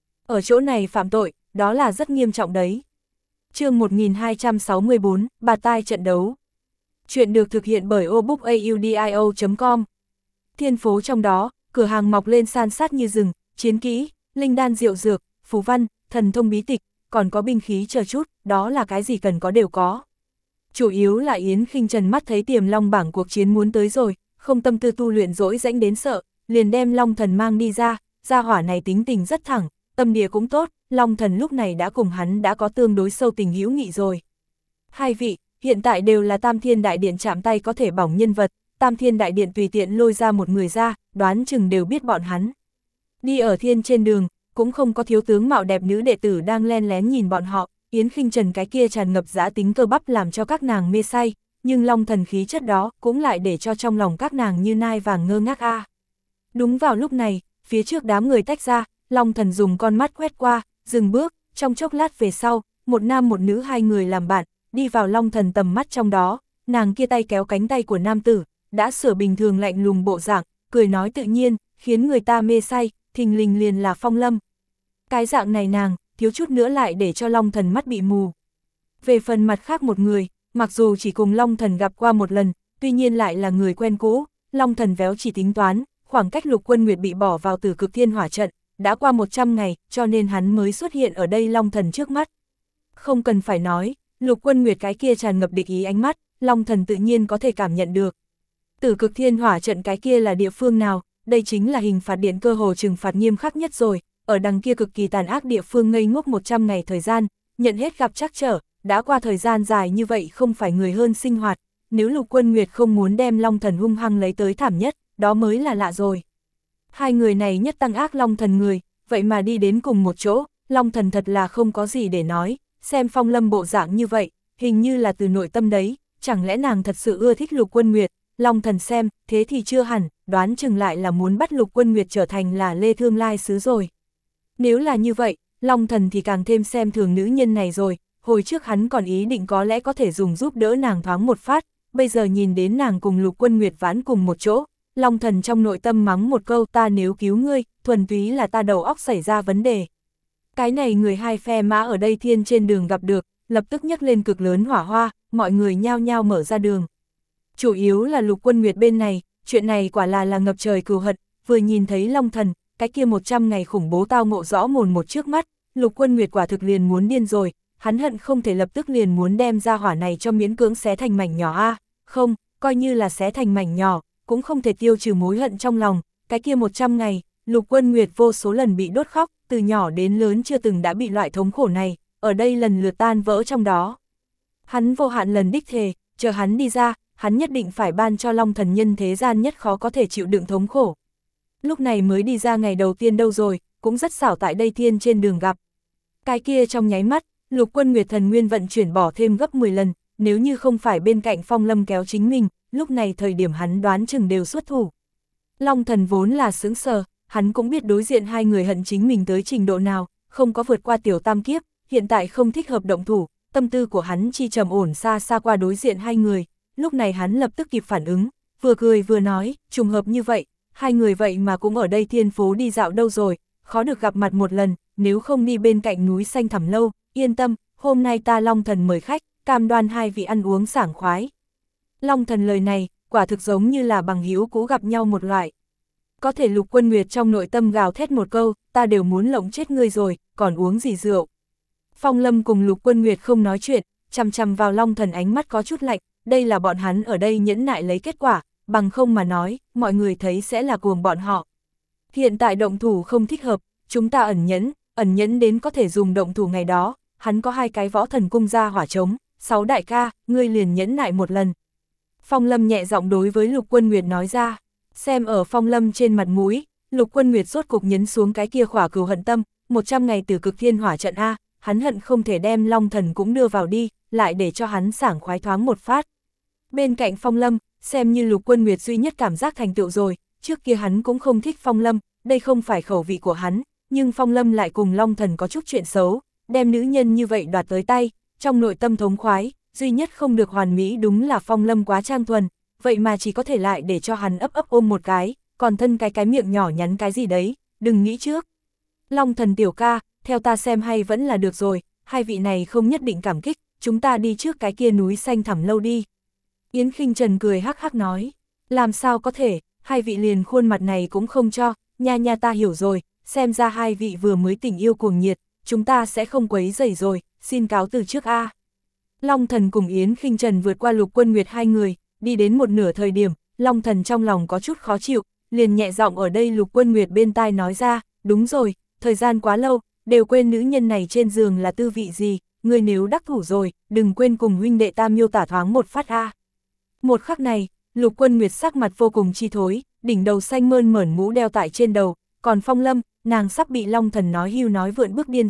Ở chỗ này phạm tội, đó là rất nghiêm trọng đấy. Chương một nghìn hai trăm sáu mươi bốn, Bà Tai trận đấu. Chuyện được thực hiện bởi obookaudio chấm com. Thiên phố trong đó, cửa hàng mọc lên san sát như rừng, chiến kỹ, linh đan diệu dược, phù văn, thần thông bí tịch, còn có binh khí chờ chút, đó là cái gì cần có đều có. Chủ yếu là Yến Khinh Trần mắt thấy Tiềm Long bảng cuộc chiến muốn tới rồi, không tâm tư tu luyện dỗi rãnh đến sợ, liền đem Long thần mang đi ra, gia hỏa này tính tình rất thẳng, tâm địa cũng tốt, Long thần lúc này đã cùng hắn đã có tương đối sâu tình hữu nghị rồi. Hai vị, hiện tại đều là Tam Thiên Đại Điện chạm tay có thể bỏng nhân vật, Tam Thiên Đại Điện tùy tiện lôi ra một người ra, đoán chừng đều biết bọn hắn. Đi ở thiên trên đường, cũng không có thiếu tướng mạo đẹp nữ đệ tử đang len lén nhìn bọn họ, Yến Khinh Trần cái kia tràn ngập dã tính cơ bắp làm cho các nàng mê say, nhưng Long Thần khí chất đó cũng lại để cho trong lòng các nàng như nai vàng ngơ ngác a. À. Đúng vào lúc này, phía trước đám người tách ra, Long Thần dùng con mắt quét qua, dừng bước, trong chốc lát về sau, một nam một nữ hai người làm bạn, đi vào Long Thần tầm mắt trong đó, nàng kia tay kéo cánh tay của nam tử, đã sửa bình thường lạnh lùng bộ dạng, cười nói tự nhiên, khiến người ta mê say, thình lình liền là Phong Lâm. Cái dạng này nàng, thiếu chút nữa lại để cho Long Thần mắt bị mù. Về phần mặt khác một người, mặc dù chỉ cùng Long Thần gặp qua một lần, tuy nhiên lại là người quen cũ, Long Thần véo chỉ tính toán, khoảng cách Lục Quân Nguyệt bị bỏ vào Tử Cực Thiên Hỏa trận, đã qua một trăm ngày, cho nên hắn mới xuất hiện ở đây Long Thần trước mắt. Không cần phải nói, Lục Quân Nguyệt cái kia tràn ngập địch ý ánh mắt, Long Thần tự nhiên có thể cảm nhận được. Tử Cực Thiên Hỏa trận cái kia là địa phương nào, đây chính là hình phạt điện cơ hồ trừng phạt nghiêm khắc nhất rồi, ở đằng kia cực kỳ tàn ác địa phương ngây ngốc một trăm ngày thời gian, nhận hết gặp trắc trở, đã qua thời gian dài như vậy không phải người hơn sinh hoạt, nếu Lục Quân Nguyệt không muốn đem Long Thần hung hăng lấy tới thảm nhất, đó mới là lạ rồi. Hai người này nhất tăng ác Long Thần người, vậy mà đi đến cùng một chỗ, Long Thần thật là không có gì để nói, xem Phong Lâm bộ dạng như vậy, hình như là từ nội tâm đấy, chẳng lẽ nàng thật sự ưa thích Lục Quân Nguyệt, Long Thần xem, thế thì chưa hẳn, đoán chừng lại là muốn bắt Lục Quân Nguyệt trở thành là Lê Thương Lai Sứ rồi. Nếu là như vậy, Long Thần thì càng thêm xem thường nữ nhân này rồi, hồi trước hắn còn ý định có lẽ có thể dùng giúp đỡ nàng thoáng một phát, bây giờ nhìn đến nàng cùng Lục Quân Nguyệt vãn cùng một chỗ, Long Thần trong nội tâm mắng một câu ta nếu cứu ngươi, thuần túy là ta đầu óc xảy ra vấn đề. Cái này người hai phe mã ở đây thiên trên đường gặp được, lập tức nhấc lên cực lớn hỏa hoa, mọi người nhao nhao mở ra đường. Chủ yếu là Lục Quân Nguyệt bên này, chuyện này quả là là ngập trời cừu hận, vừa nhìn thấy Long Thần, cái kia một trăm ngày khủng bố tao ngộ rõ mồn một trước mắt, Lục Quân Nguyệt quả thực liền muốn điên rồi, hắn hận không thể lập tức liền muốn đem ra hỏa này cho miễn cưỡng xé thành mảnh nhỏ a, à, không, coi như là xé thành mảnh nhỏ, cũng không thể tiêu trừ mối hận trong lòng, cái kia một trăm ngày, Lục Quân Nguyệt vô số lần bị đốt khóc, từ nhỏ đến lớn chưa từng đã bị loại thống khổ này, ở đây lần lượt tan vỡ trong đó. Hắn vô hạn lần đích thề, chờ hắn đi ra, hắn nhất định phải ban cho Long Thần nhân thế gian nhất khó có thể chịu đựng thống khổ. Lúc này mới đi ra ngày đầu tiên đâu rồi, cũng rất xảo tại đây thiên trên đường gặp. Cái kia trong nháy mắt, Lục Quân Nguyệt thần nguyên vận chuyển bỏ thêm gấp mười lần, nếu như không phải bên cạnh Phong Lâm kéo chính mình, lúc này thời điểm hắn đoán chừng đều xuất thủ. Long Thần vốn là sướng sờ, hắn cũng biết đối diện hai người hận chính mình tới trình độ nào, không có vượt qua tiểu tam kiếp, hiện tại không thích hợp động thủ, tâm tư của hắn chi trầm ổn xa xa qua đối diện hai người, lúc này hắn lập tức kịp phản ứng, vừa cười vừa nói, trùng hợp như vậy, hai người vậy mà cũng ở đây thiên phố đi dạo đâu rồi, khó được gặp mặt một lần, nếu không đi bên cạnh núi xanh thẳm lâu, yên tâm, hôm nay ta Long Thần mời khách, cam đoan hai vị ăn uống sảng khoái. Long Thần lời này, quả thực giống như là bằng hữu cũ gặp nhau một loại. Có thể Lục Quân Nguyệt trong nội tâm gào thét một câu, ta đều muốn lộng chết ngươi rồi, còn uống gì rượu. Phong Lâm cùng Lục Quân Nguyệt không nói chuyện, chằm chằm vào Long Thần ánh mắt có chút lạnh, đây là bọn hắn ở đây nhẫn nại lấy kết quả, bằng không mà nói, mọi người thấy sẽ là cuồng bọn họ. Hiện tại động thủ không thích hợp, chúng ta ẩn nhẫn, ẩn nhẫn đến có thể dùng động thủ ngày đó, hắn có hai cái võ thần cung ra hỏa trống, sáu đại ca, ngươi liền nhẫn nại một lần. Phong Lâm nhẹ giọng đối với Lục Quân Nguyệt nói ra, xem ở Phong Lâm trên mặt mũi, Lục Quân Nguyệt rốt cục nhấn xuống cái kia khỏa cừu hận tâm, một trăm ngày Tử Cực Thiên Hỏa trận A, hắn hận không thể đem Long Thần cũng đưa vào đi, lại để cho hắn sảng khoái thoáng một phát. Bên cạnh Phong Lâm, xem như Lục Quân Nguyệt duy nhất cảm giác thành tựu rồi, trước kia hắn cũng không thích Phong Lâm, đây không phải khẩu vị của hắn, nhưng Phong Lâm lại cùng Long Thần có chút chuyện xấu, đem nữ nhân như vậy đoạt tới tay, trong nội tâm thống khoái, duy nhất không được hoàn mỹ đúng là Phong Lâm quá trang thuần, vậy mà chỉ có thể lại để cho hắn ấp ấp ôm một cái, còn thân cái cái miệng nhỏ nhắn cái gì đấy, đừng nghĩ trước. Long Thần tiểu ca, theo ta xem hay vẫn là được rồi, hai vị này không nhất định cảm kích, chúng ta đi trước cái kia núi xanh thẳm lâu đi. Yến Khinh Trần cười hắc hắc nói, làm sao có thể, hai vị liền khuôn mặt này cũng không cho, nha nha ta hiểu rồi, xem ra hai vị vừa mới tình yêu cuồng nhiệt, chúng ta sẽ không quấy rầy rồi, xin cáo từ trước a. Long Thần cùng Yến Khinh Trần vượt qua Lục Quân Nguyệt hai người, đi đến một nửa thời điểm, Long Thần trong lòng có chút khó chịu, liền nhẹ giọng ở đây Lục Quân Nguyệt bên tai nói ra, đúng rồi, thời gian quá lâu, đều quên nữ nhân này trên giường là tư vị gì, người nếu đắc thủ rồi, đừng quên cùng huynh đệ ta miêu tả thoáng một phát a. Một khắc này, Lục Quân Nguyệt sắc mặt vô cùng chi thối, đỉnh đầu xanh mơn mởn mũ đeo tại trên đầu, còn Phong Lâm, nàng sắp bị Long Thần nói hưu nói vượn bước điên rồi,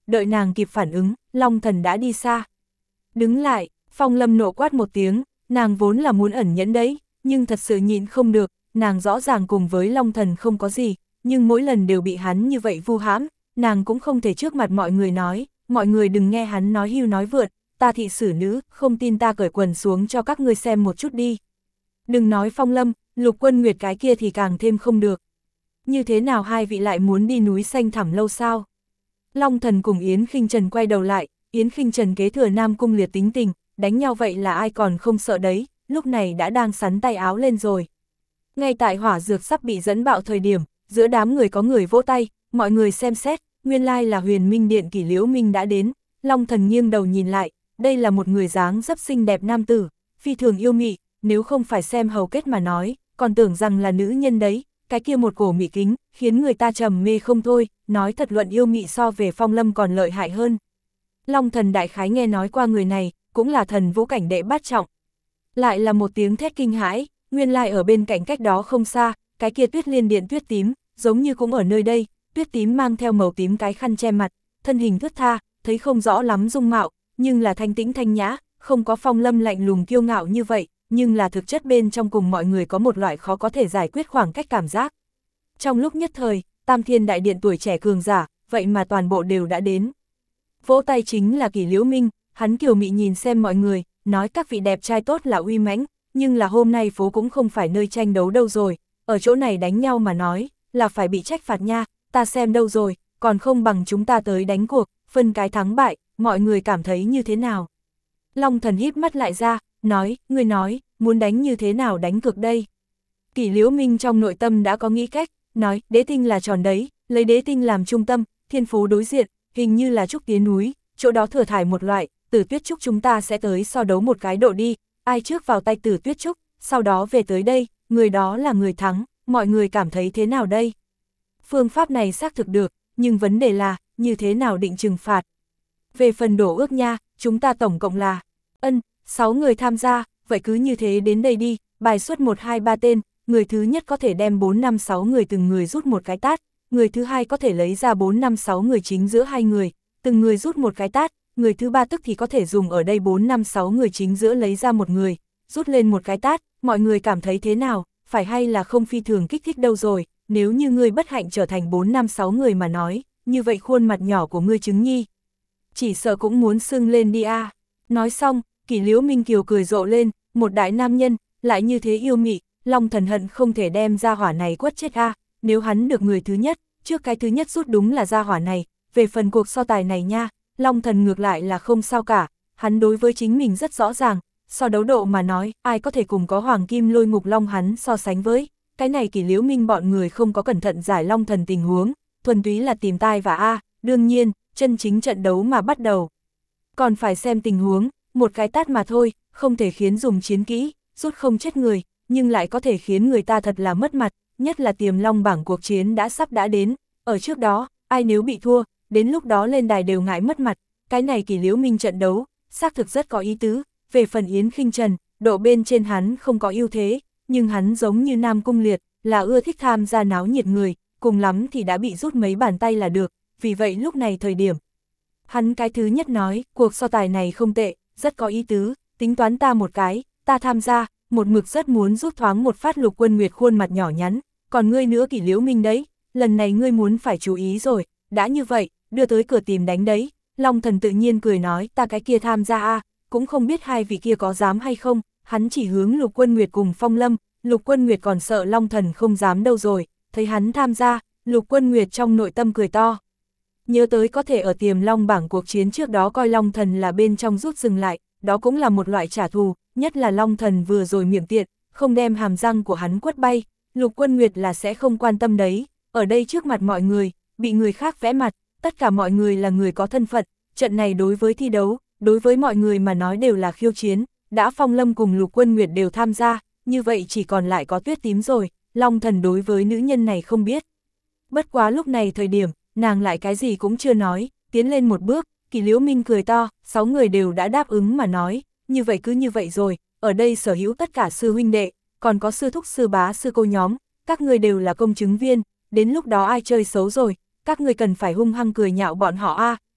đợi nàng kịp phản ứng, Long Thần đã đi xa. Đứng lại, Phong Lâm nộ quát một tiếng, nàng vốn là muốn ẩn nhẫn đấy, nhưng thật sự nhịn không được, nàng rõ ràng cùng với Long Thần không có gì, nhưng mỗi lần đều bị hắn như vậy vu hãm, nàng cũng không thể trước mặt mọi người nói, mọi người đừng nghe hắn nói hưu nói vượt, ta thị sử nữ, không tin ta cởi quần xuống cho các ngươi xem một chút đi. Đừng nói Phong Lâm, Lục Quân Nguyệt cái kia thì càng thêm không được. Như thế nào hai vị lại muốn đi núi xanh thẳm lâu sao? Long Thần cùng Yến Khinh Trần quay đầu lại, Yến Khinh Trần kế thừa Nam Cung Liệt tính tình, đánh nhau vậy là ai còn không sợ đấy, lúc này đã đang sắn tay áo lên rồi. Ngay tại hỏa dược sắp bị dẫn bạo thời điểm, giữa đám người có người vỗ tay, mọi người xem xét, nguyên lai là Huyền Minh Điện Kỷ Liễu Minh đã đến. Long Thần nghiêng đầu nhìn lại, đây là một người dáng dấp xinh đẹp nam tử, phi thường yêu mị, nếu không phải xem hầu kết mà nói, còn tưởng rằng là nữ nhân đấy, cái kia một cổ mị kính, khiến người ta trầm mê không thôi, nói thật luận yêu mị so về Phong Lâm còn lợi hại hơn. Long Thần đại khái nghe nói qua người này, cũng là thần vũ cảnh đệ bát trọng. Lại là một tiếng thét kinh hãi, nguyên lai ở bên cạnh cách đó không xa, cái kia Tuyết Liên Điện Tuyết Tím, giống như cũng ở nơi đây, Tuyết Tím mang theo màu tím cái khăn che mặt, thân hình thướt tha, thấy không rõ lắm dung mạo, nhưng là thanh tĩnh thanh nhã, không có Phong Lâm lạnh lùng kiêu ngạo như vậy, nhưng là thực chất bên trong cùng mọi người có một loại khó có thể giải quyết khoảng cách cảm giác. Trong lúc nhất thời, Tam Thiên Đại Điện tuổi trẻ cường giả, vậy mà toàn bộ đều đã đến. Vỗ tay chính là Kỷ Liễu Minh, hắn kiều mị nhìn xem mọi người, nói các vị đẹp trai tốt là uy mãnh, nhưng là hôm nay phố cũng không phải nơi tranh đấu đâu rồi, ở chỗ này đánh nhau mà nói, là phải bị trách phạt nha, ta xem đâu rồi, còn không bằng chúng ta tới đánh cuộc, phân cái thắng bại, mọi người cảm thấy như thế nào? Long Thần híp mắt lại ra, nói, ngươi nói, muốn đánh như thế nào đánh cược đây? Kỷ Liễu Minh trong nội tâm đã có nghĩ cách, nói, đế tinh là tròn đấy, lấy đế tinh làm trung tâm, thiên phú đối diện, hình như là trúc tía núi, chỗ đó thừa thải một loại, Tử Tuyết Trúc chúng ta sẽ tới so đấu một cái độ đi, ai trước vào tay Tử Tuyết Trúc, sau đó về tới đây, người đó là người thắng, mọi người cảm thấy thế nào đây? Phương pháp này xác thực được, nhưng vấn đề là, như thế nào định trừng phạt? Về phần đổ ước nha, chúng ta tổng cộng là, ân, sáu người tham gia, vậy cứ như thế đến đây đi, bài xuất một hai ba tên, người thứ nhất có thể đem bốn năm sáu người từng người rút một cái tát, người thứ hai có thể lấy ra bốn năm sáu người chính giữa hai người, từng người rút một cái tát, người thứ ba tức thì có thể dùng ở đây bốn năm sáu người chính giữa lấy ra một người, rút lên một cái tát, mọi người cảm thấy thế nào, phải hay là không phi thường kích thích đâu rồi, nếu như ngươi bất hạnh trở thành bốn năm sáu người mà nói, như vậy khuôn mặt nhỏ của ngươi chứng nhi, chỉ sợ cũng muốn sưng lên đi a. À. Nói xong, Kỷ Liễu Minh Kiều cười rộ lên, một đại nam nhân, lại như thế yêu mị, Long Thần hận không thể đem ra hỏa này quất chết a, à. Nếu hắn được người thứ nhất, trước cái thứ nhất rút đúng là ra hỏa này, về phần cuộc so tài này nha, Long Thần ngược lại là không sao cả, hắn đối với chính mình rất rõ ràng, so đấu độ mà nói, ai có thể cùng có Hoàng Kim Lôi Ngục Long hắn so sánh với, cái này Kỷ Liễu Minh bọn người không có cẩn thận giải Long Thần tình huống, thuần túy là tìm tai và a, à. Đương nhiên, chân chính trận đấu mà bắt đầu. Còn phải xem tình huống, một cái tát mà thôi, không thể khiến dùng chiến kỹ, rút không chết người, nhưng lại có thể khiến người ta thật là mất mặt, nhất là Tiềm Long bảng cuộc chiến đã sắp đã đến, ở trước đó, ai nếu bị thua, đến lúc đó lên đài đều ngại mất mặt, cái này Kỷ Liễu Minh trận đấu, xác thực rất có ý tứ, về phần Yến Khinh Trần, độ bên trên hắn không có ưu thế, nhưng hắn giống như Nam Cung Liệt, là ưa thích tham gia náo nhiệt người, cùng lắm thì đã bị rút mấy bàn tay là được, vì vậy lúc này thời điểm. Hắn cái thứ nhất nói, cuộc so tài này không tệ, rất có ý tứ, tính toán ta một cái, ta tham gia, một mực rất muốn rút thoáng một phát Lục Quân Nguyệt khuôn mặt nhỏ nhắn, còn ngươi nữa Kỷ Liễu Minh đấy, lần này ngươi muốn phải chú ý rồi, đã như vậy, đưa tới cửa tìm đánh đấy. Long Thần tự nhiên cười nói, ta cái kia tham gia a, cũng không biết hai vị kia có dám hay không, hắn chỉ hướng Lục Quân Nguyệt cùng Phong Lâm, Lục Quân Nguyệt còn sợ Long Thần không dám đâu rồi, thấy hắn tham gia, Lục Quân Nguyệt trong nội tâm cười to. Nhớ tới có thể ở Tiềm Long bảng cuộc chiến trước đó coi Long Thần là bên trong rút dừng lại, đó cũng là một loại trả thù, nhất là Long Thần vừa rồi miệng tiện, không đem hàm răng của hắn quất bay, Lục Quân Nguyệt là sẽ không quan tâm đấy, ở đây trước mặt mọi người, bị người khác vẽ mặt, tất cả mọi người là người có thân phận, trận này đối với thi đấu, đối với mọi người mà nói đều là khiêu chiến, đã Phong Lâm cùng Lục Quân Nguyệt đều tham gia, như vậy chỉ còn lại có Tuyết Tím rồi, Long Thần đối với nữ nhân này không biết. Bất quá lúc này thời điểm, nàng lại cái gì cũng chưa nói, tiến lên một bước, Kỷ Liễu Minh cười to, sáu người đều đã đáp ứng mà nói, như vậy cứ như vậy rồi, ở đây sở hữu tất cả sư huynh đệ, còn có sư thúc sư bá sư cô nhóm, các người đều là công chứng viên, đến lúc đó ai chơi xấu rồi, các người cần phải hung hăng cười nhạo bọn họ a,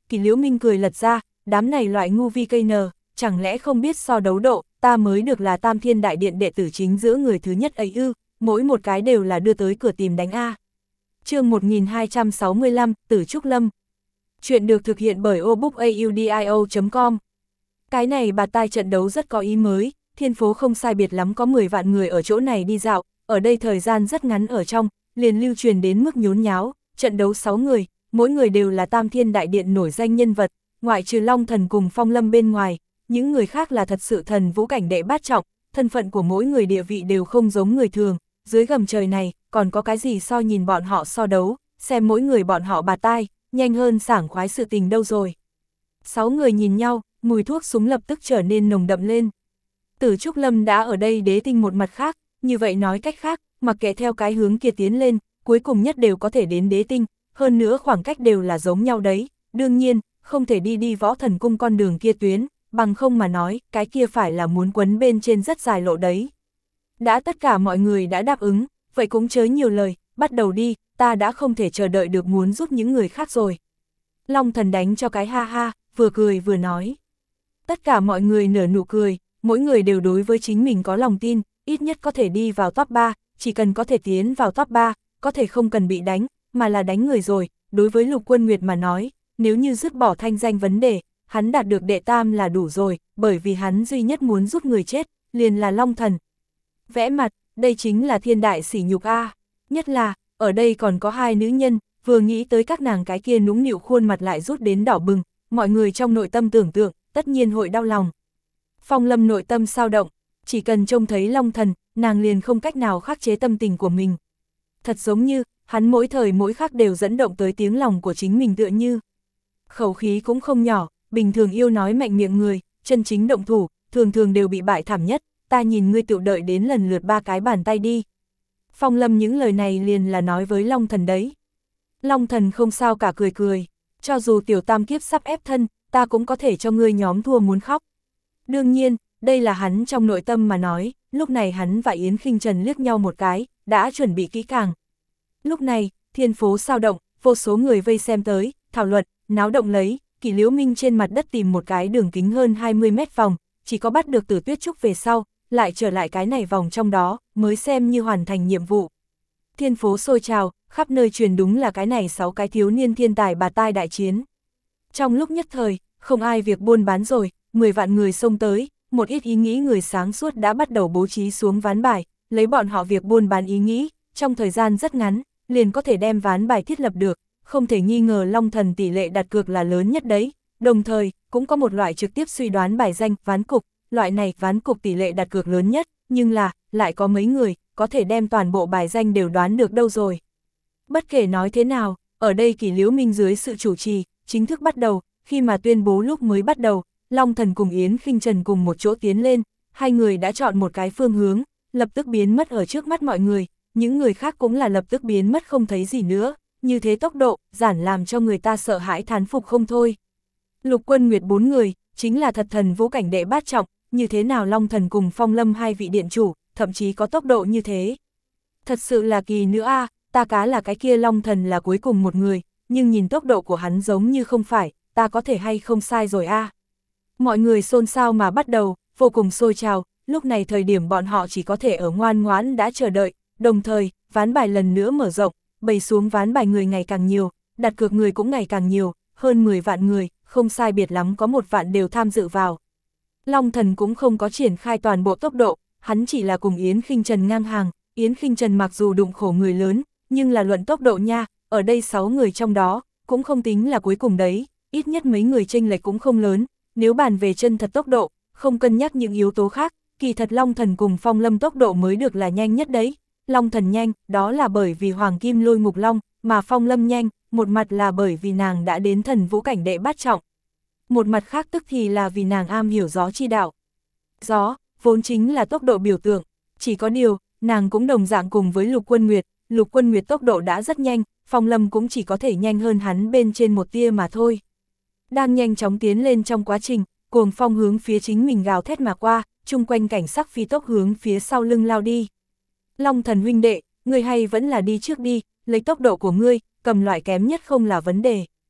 Kỷ Liễu Minh cười lật ra, đám này loại ngu vi cây nờ, chẳng lẽ không biết so đấu độ, ta mới được là Tam Thiên Đại Điện đệ tử chính giữa người thứ nhất ấy ư, mỗi một cái đều là đưa tới cửa tìm đánh a. Chương một nghìn hai trăm sáu mươi lăm, Tử Trúc Lâm. Chuyện được thực hiện bởi obookaudio chấm com. Cái này bạt tai trận đấu rất có ý mới, thiên phố không sai biệt lắm có mười vạn người ở chỗ này đi dạo, ở đây thời gian rất ngắn ở trong, liền lưu truyền đến mức nhốn nháo, trận đấu sáu người, mỗi người đều là Tam Thiên Đại Điện nổi danh nhân vật, ngoại trừ Long Thần cùng Phong Lâm bên ngoài, những người khác là thật sự thần vũ cảnh đệ bát trọng, thân phận của mỗi người địa vị đều không giống người thường, dưới gầm trời này, còn có cái gì so nhìn bọn họ so đấu, xem mỗi người bọn họ bạt tai, nhanh hơn sảng khoái sự tình đâu rồi. Sáu người nhìn nhau, mùi thuốc súng lập tức trở nên nồng đậm lên. Tử Trúc Lâm đã ở đây đế tinh một mặt khác, như vậy nói cách khác, mặc kệ theo cái hướng kia tiến lên, cuối cùng nhất đều có thể đến đế tinh, hơn nữa khoảng cách đều là giống nhau đấy, đương nhiên, không thể đi đi Võ Thần Cung con đường kia tuyến, bằng không mà nói, cái kia phải là muốn quấn bên trên rất dài lộ đấy. Đã tất cả mọi người đã đáp ứng, vậy cũng chớ nhiều lời, bắt đầu đi, ta đã không thể chờ đợi được muốn giúp những người khác rồi. Long Thần đánh cho cái ha ha, vừa cười vừa nói. Tất cả mọi người nở nụ cười, mỗi người đều đối với chính mình có lòng tin, ít nhất có thể đi vào top ba, chỉ cần có thể tiến vào top ba, có thể không cần bị đánh, mà là đánh người rồi. Đối với Lục Quân Nguyệt mà nói, nếu như dứt bỏ thanh danh vấn đề, hắn đạt được đệ tam là đủ rồi, bởi vì hắn duy nhất muốn giúp người chết, liền là Long Thần. Vẽ mặt, đây chính là thiên đại sỉ nhục a. Nhất là, ở đây còn có hai nữ nhân, vừa nghĩ tới các nàng cái kia nũng nịu khuôn mặt lại rút đến đỏ bừng, mọi người trong nội tâm tưởng tượng, tất nhiên hội đau lòng. Phong Lâm nội tâm sao động, chỉ cần trông thấy Long Thần, nàng liền không cách nào khắc chế tâm tình của mình. Thật giống như, hắn mỗi thời mỗi khắc đều dẫn động tới tiếng lòng của chính mình tựa như. Khẩu khí cũng không nhỏ, bình thường yêu nói mạnh miệng người, chân chính động thủ, thường thường đều bị bại thảm nhất, ta nhìn ngươi tự đợi đến lần lượt ba cái bàn tay đi. Phong Lâm những lời này liền là nói với Long Thần đấy. Long Thần không sao cả cười cười, cho dù tiểu tam kiếp sắp ép thân, ta cũng có thể cho ngươi nhóm thua muốn khóc. Đương nhiên, đây là hắn trong nội tâm mà nói, lúc này hắn và Yến Khinh Trần liếc nhau một cái, đã chuẩn bị kỹ càng. Lúc này, thiên phố sao động, vô số người vây xem tới, thảo luận, náo động lấy, Kỷ Liễu Minh trên mặt đất tìm một cái đường kính hơn hai mươi mét vòng, chỉ có bắt được Tử Tuyết Trúc về sau, lại trở lại cái này vòng trong đó, mới xem như hoàn thành nhiệm vụ. Thiên phố sôi trào, khắp nơi truyền đúng là cái này sáu cái thiếu niên thiên tài bà tai đại chiến. Trong lúc nhất thời, không ai việc buôn bán rồi, mười vạn người xông tới, một ít ý nghĩ người sáng suốt đã bắt đầu bố trí xuống ván bài, lấy bọn họ việc buôn bán ý nghĩ, trong thời gian rất ngắn, liền có thể đem ván bài thiết lập được, không thể nghi ngờ Long Thần tỷ lệ đặt cược là lớn nhất đấy, đồng thời, cũng có một loại trực tiếp suy đoán bài danh, ván cục, loại này ván cục tỷ lệ đặt cược lớn nhất, nhưng là, lại có mấy người, có thể đem toàn bộ bài danh đều đoán được đâu rồi. Bất kể nói thế nào, ở đây Kỷ Liễu Minh dưới sự chủ trì, chính thức bắt đầu, khi mà tuyên bố lúc mới bắt đầu, Long Thần cùng Yến Khinh Trần cùng một chỗ tiến lên, hai người đã chọn một cái phương hướng, lập tức biến mất ở trước mắt mọi người, những người khác cũng là lập tức biến mất không thấy gì nữa, như thế tốc độ, giản làm cho người ta sợ hãi thán phục không thôi. Lục Quân Nguyệt bốn người, chính là thật thần vũ cảnh đệ bát trọng, như thế nào Long Thần cùng Phong Lâm hai vị điện chủ, thậm chí có tốc độ như thế. Thật sự là kỳ nữa a, à, ta cá là cái kia Long Thần là cuối cùng một người, nhưng nhìn tốc độ của hắn giống như không phải, ta có thể hay không sai rồi a. À. Mọi người xôn xao mà bắt đầu, vô cùng sôi trào, lúc này thời điểm bọn họ chỉ có thể ở ngoan ngoãn đã chờ đợi, đồng thời, ván bài lần nữa mở rộng, bày xuống ván bài người ngày càng nhiều, đặt cược người cũng ngày càng nhiều, hơn mười vạn người, không sai biệt lắm có một vạn đều tham dự vào. Long Thần cũng không có triển khai toàn bộ tốc độ, hắn chỉ là cùng Yến Khinh Trần ngang hàng, Yến Khinh Trần mặc dù đụng khổ người lớn, nhưng là luận tốc độ nha, ở đây sáu người trong đó, cũng không tính là cuối cùng đấy, ít nhất mấy người chênh lệch cũng không lớn, nếu bàn về chân thật tốc độ, không cân nhắc những yếu tố khác, kỳ thật Long Thần cùng Phong Lâm tốc độ mới được là nhanh nhất đấy. Long Thần nhanh, đó là bởi vì Hoàng Kim Lôi Ngục Long, mà Phong Lâm nhanh, một mặt là bởi vì nàng đã đến thần vũ cảnh đệ bát trọng. Một mặt khác tức thì là vì nàng am hiểu gió chi đạo. Gió, vốn chính là tốc độ biểu tượng, chỉ có điều, nàng cũng đồng dạng cùng với Lục Quân Nguyệt, Lục Quân Nguyệt tốc độ đã rất nhanh, Phong Lâm cũng chỉ có thể nhanh hơn hắn bên trên một tia mà thôi. Đang nhanh chóng tiến lên trong quá trình, cuồng phong hướng phía chính mình gào thét mà qua, chung quanh cảnh sắc phi tốc hướng phía sau lưng lao đi. Long Thần huynh đệ, ngươi hay vẫn là đi trước đi, lấy tốc độ của ngươi, cầm loại kém nhất không là vấn đề.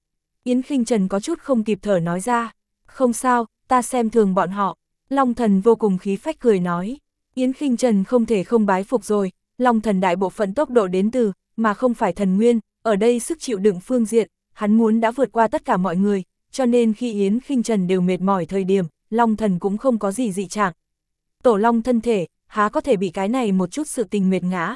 Yến Khinh Trần có chút không kịp thở nói ra. Không sao, ta xem thường bọn họ. Long Thần vô cùng khí phách cười nói. Yến Khinh Trần không thể không bái phục rồi, Long Thần đại bộ phận tốc độ đến từ, mà không phải thần nguyên, ở đây sức chịu đựng phương diện, hắn muốn đã vượt qua tất cả mọi người, cho nên khi Yến Khinh Trần đều mệt mỏi thời điểm, Long Thần cũng không có gì dị trạng. Tổ Long thân thể, há có thể bị cái này một chút sự tình mệt ngã.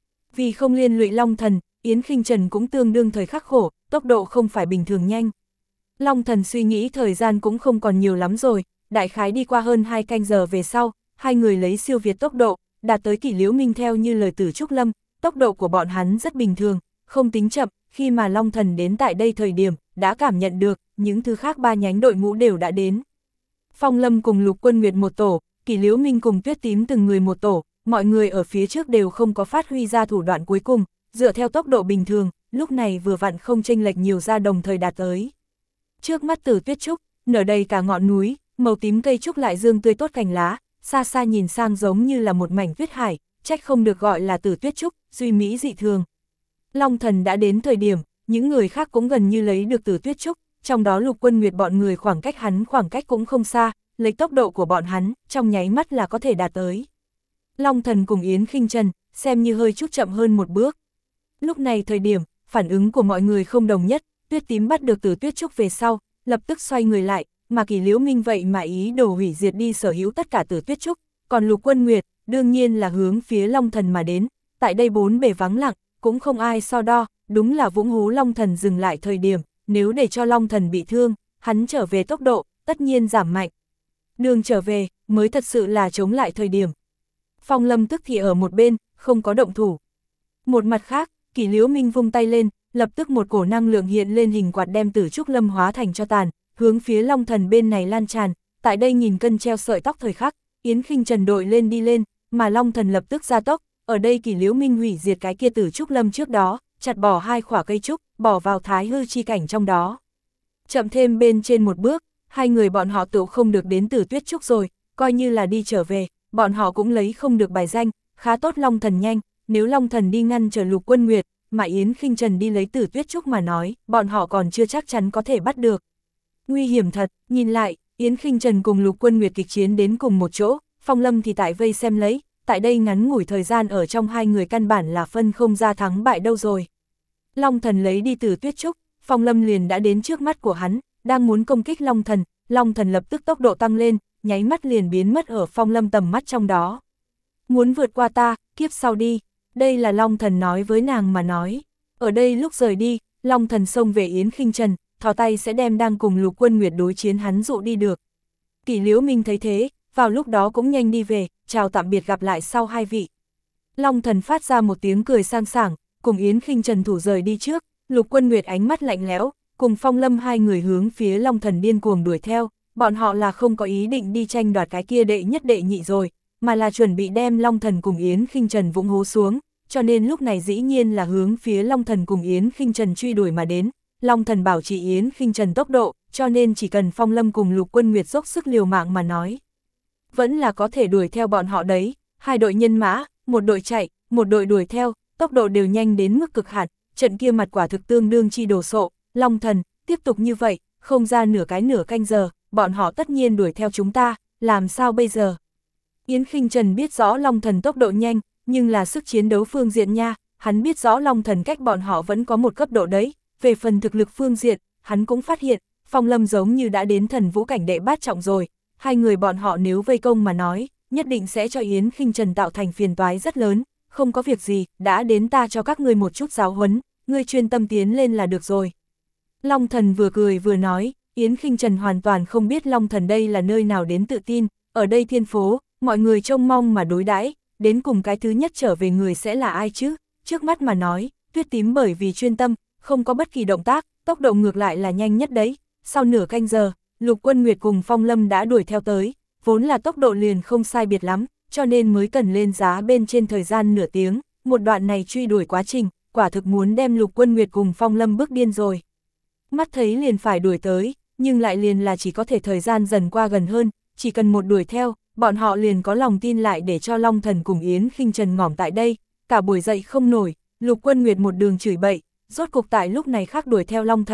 Vì không liên lụy Long Thần, Yến Khinh Trần cũng tương đương thời khắc khổ, tốc độ không phải bình thường nhanh. Long Thần suy nghĩ thời gian cũng không còn nhiều lắm rồi, đại khái đi qua hơn hai canh giờ về sau, hai người lấy siêu việt tốc độ, đạt tới Kỷ Liễu Minh theo như lời Tử Trúc Lâm, tốc độ của bọn hắn rất bình thường, không tính chậm, khi mà Long Thần đến tại đây thời điểm, đã cảm nhận được, những thứ khác ba nhánh đội ngũ đều đã đến. Phong Lâm cùng Lục Quân Nguyệt một tổ, Kỷ Liễu Minh cùng Tuyết Tím từng người một tổ, mọi người ở phía trước đều không có phát huy ra thủ đoạn cuối cùng, dựa theo tốc độ bình thường, lúc này vừa vặn không chênh lệch nhiều ra đồng thời đạt tới. Trước mắt Tử Tuyết Trúc, nở đầy cả ngọn núi, màu tím cây trúc lại dương tươi tốt cành lá, xa xa nhìn sang giống như là một mảnh tuyết hải, trách không được gọi là Tử Tuyết Trúc, duy mỹ dị thường. Long Thần đã đến thời điểm, những người khác cũng gần như lấy được Tử Tuyết Trúc, trong đó Lục Quân Nguyệt bọn người khoảng cách hắn khoảng cách cũng không xa, lấy tốc độ của bọn hắn, trong nháy mắt là có thể đạt tới. Long Thần cùng Yến Khinh Trần, xem như hơi chút chậm hơn một bước. Lúc này thời điểm, phản ứng của mọi người không đồng nhất, Tuyết Tím bắt được Tử Tuyết Trúc về sau, lập tức xoay người lại, mà Kỷ Liễu Minh vậy mà ý đồ hủy diệt đi sở hữu tất cả Tử Tuyết Trúc, còn Lục Quân Nguyệt, đương nhiên là hướng phía Long Thần mà đến, tại đây bốn bề vắng lặng, cũng không ai so đo, đúng là vũng hú Long Thần dừng lại thời điểm, nếu để cho Long Thần bị thương, hắn trở về tốc độ, tất nhiên giảm mạnh. Đường trở về, mới thật sự là chống lại thời điểm. Phong Lâm tức thì ở một bên, không có động thủ. Một mặt khác, Kỷ Liễu Minh vung tay lên, lập tức một cổ năng lượng hiện lên hình quạt đem Tử Trúc Lâm hóa thành cho tàn, hướng phía Long Thần bên này lan tràn, tại đây nghìn cân treo sợi tóc thời khắc, Yến Khinh Trần đội lên đi lên, mà Long Thần lập tức gia tốc, ở đây Kỷ Liễu Minh hủy diệt cái kia Tử Trúc Lâm trước đó, chặt bỏ hai khỏa cây trúc, bỏ vào thái hư chi cảnh trong đó. Chậm thêm bên trên một bước, hai người bọn họ tự không được đến Tử Tuyết Trúc rồi, coi như là đi trở về, bọn họ cũng lấy không được bài danh, khá tốt Long Thần nhanh, nếu Long Thần đi ngăn trở Lục Quân Nguyệt, mà Yến Khinh Trần đi lấy Tử Tuyết Trúc mà nói, bọn họ còn chưa chắc chắn có thể bắt được. Nguy hiểm thật, nhìn lại, Yến Khinh Trần cùng Lục Quân Nguyệt kịch chiến đến cùng một chỗ, Phong Lâm thì tại vây xem lấy, tại đây ngắn ngủi thời gian ở trong hai người căn bản là phân không ra thắng bại đâu rồi. Long Thần lấy đi Tử Tuyết Trúc, Phong Lâm liền đã đến trước mắt của hắn, đang muốn công kích Long Thần, Long Thần lập tức tốc độ tăng lên, nháy mắt liền biến mất ở Phong Lâm tầm mắt trong đó. Muốn vượt qua ta, kiếp sau đi, đây là Long Thần nói với nàng mà nói. Ở đây lúc rời đi, Long Thần xông về Yến Khinh Trần, thò tay sẽ đem đang cùng Lục Quân Nguyệt đối chiến hắn dụ đi được. Kỷ Liễu Minh thấy thế, vào lúc đó cũng nhanh đi về, chào tạm biệt gặp lại sau hai vị. Long Thần phát ra một tiếng cười sang sảng, cùng Yến Khinh Trần thủ rời đi trước, Lục Quân Nguyệt ánh mắt lạnh lẽo, cùng Phong Lâm hai người hướng phía Long Thần điên cuồng đuổi theo, bọn họ là không có ý định đi tranh đoạt cái kia đệ nhất đệ nhị rồi, mà là chuẩn bị đem Long Thần cùng Yến Khinh Trần vũng hố xuống, cho nên lúc này dĩ nhiên là hướng phía Long Thần cùng Yến Khinh Trần truy đuổi mà đến. Long Thần bảo trì Yến Khinh Trần tốc độ, cho nên chỉ cần Phong Lâm cùng Lục Quân Nguyệt dốc sức liều mạng mà nói, vẫn là có thể đuổi theo bọn họ đấy. Hai đội nhân mã, một đội chạy, một đội đuổi theo, tốc độ đều nhanh đến mức cực hạn, trận kia mặt quả thực tương đương chi đồ sộ. Long Thần, tiếp tục như vậy, không ra nửa cái nửa canh giờ, bọn họ tất nhiên đuổi theo chúng ta, làm sao bây giờ? Yến Khinh Trần biết rõ Long Thần tốc độ nhanh, nhưng là sức chiến đấu phương diện nha, hắn biết rõ Long Thần cách bọn họ vẫn có một cấp độ đấy, về phần thực lực phương diện, hắn cũng phát hiện, Phong Lâm giống như đã đến thần vũ cảnh đệ bát trọng rồi, hai người bọn họ nếu vây công mà nói, nhất định sẽ cho Yến Khinh Trần tạo thành phiền toái rất lớn, không có việc gì, đã đến ta cho các ngươi một chút giáo huấn, ngươi chuyên tâm tiến lên là được rồi. Long Thần vừa cười vừa nói, Yến Khinh Trần hoàn toàn không biết Long Thần đây là nơi nào đến tự tin, ở đây thiên phố, mọi người trông mong mà đối đãi, đến cùng cái thứ nhất trở về người sẽ là ai chứ, trước mắt mà nói, Tuyết Tím bởi vì chuyên tâm, không có bất kỳ động tác, tốc độ ngược lại là nhanh nhất đấy, sau nửa canh giờ, Lục Quân Nguyệt cùng Phong Lâm đã đuổi theo tới, vốn là tốc độ liền không sai biệt lắm, cho nên mới cần lên giá bên trên thời gian nửa tiếng, một đoạn này truy đuổi quá trình, quả thực muốn đem Lục Quân Nguyệt cùng Phong Lâm bước điên rồi. Mắt thấy liền phải đuổi tới, nhưng lại liền là chỉ có thể thời gian dần qua gần hơn, chỉ cần một đuổi theo, bọn họ liền có lòng tin lại để cho Long Thần cùng Yến Khinh Trần ngỏm tại đây, cả buổi dậy không nổi, Lục Quân Nguyệt một đường chửi bậy, rốt cục tại lúc này khác đuổi theo Long Thần,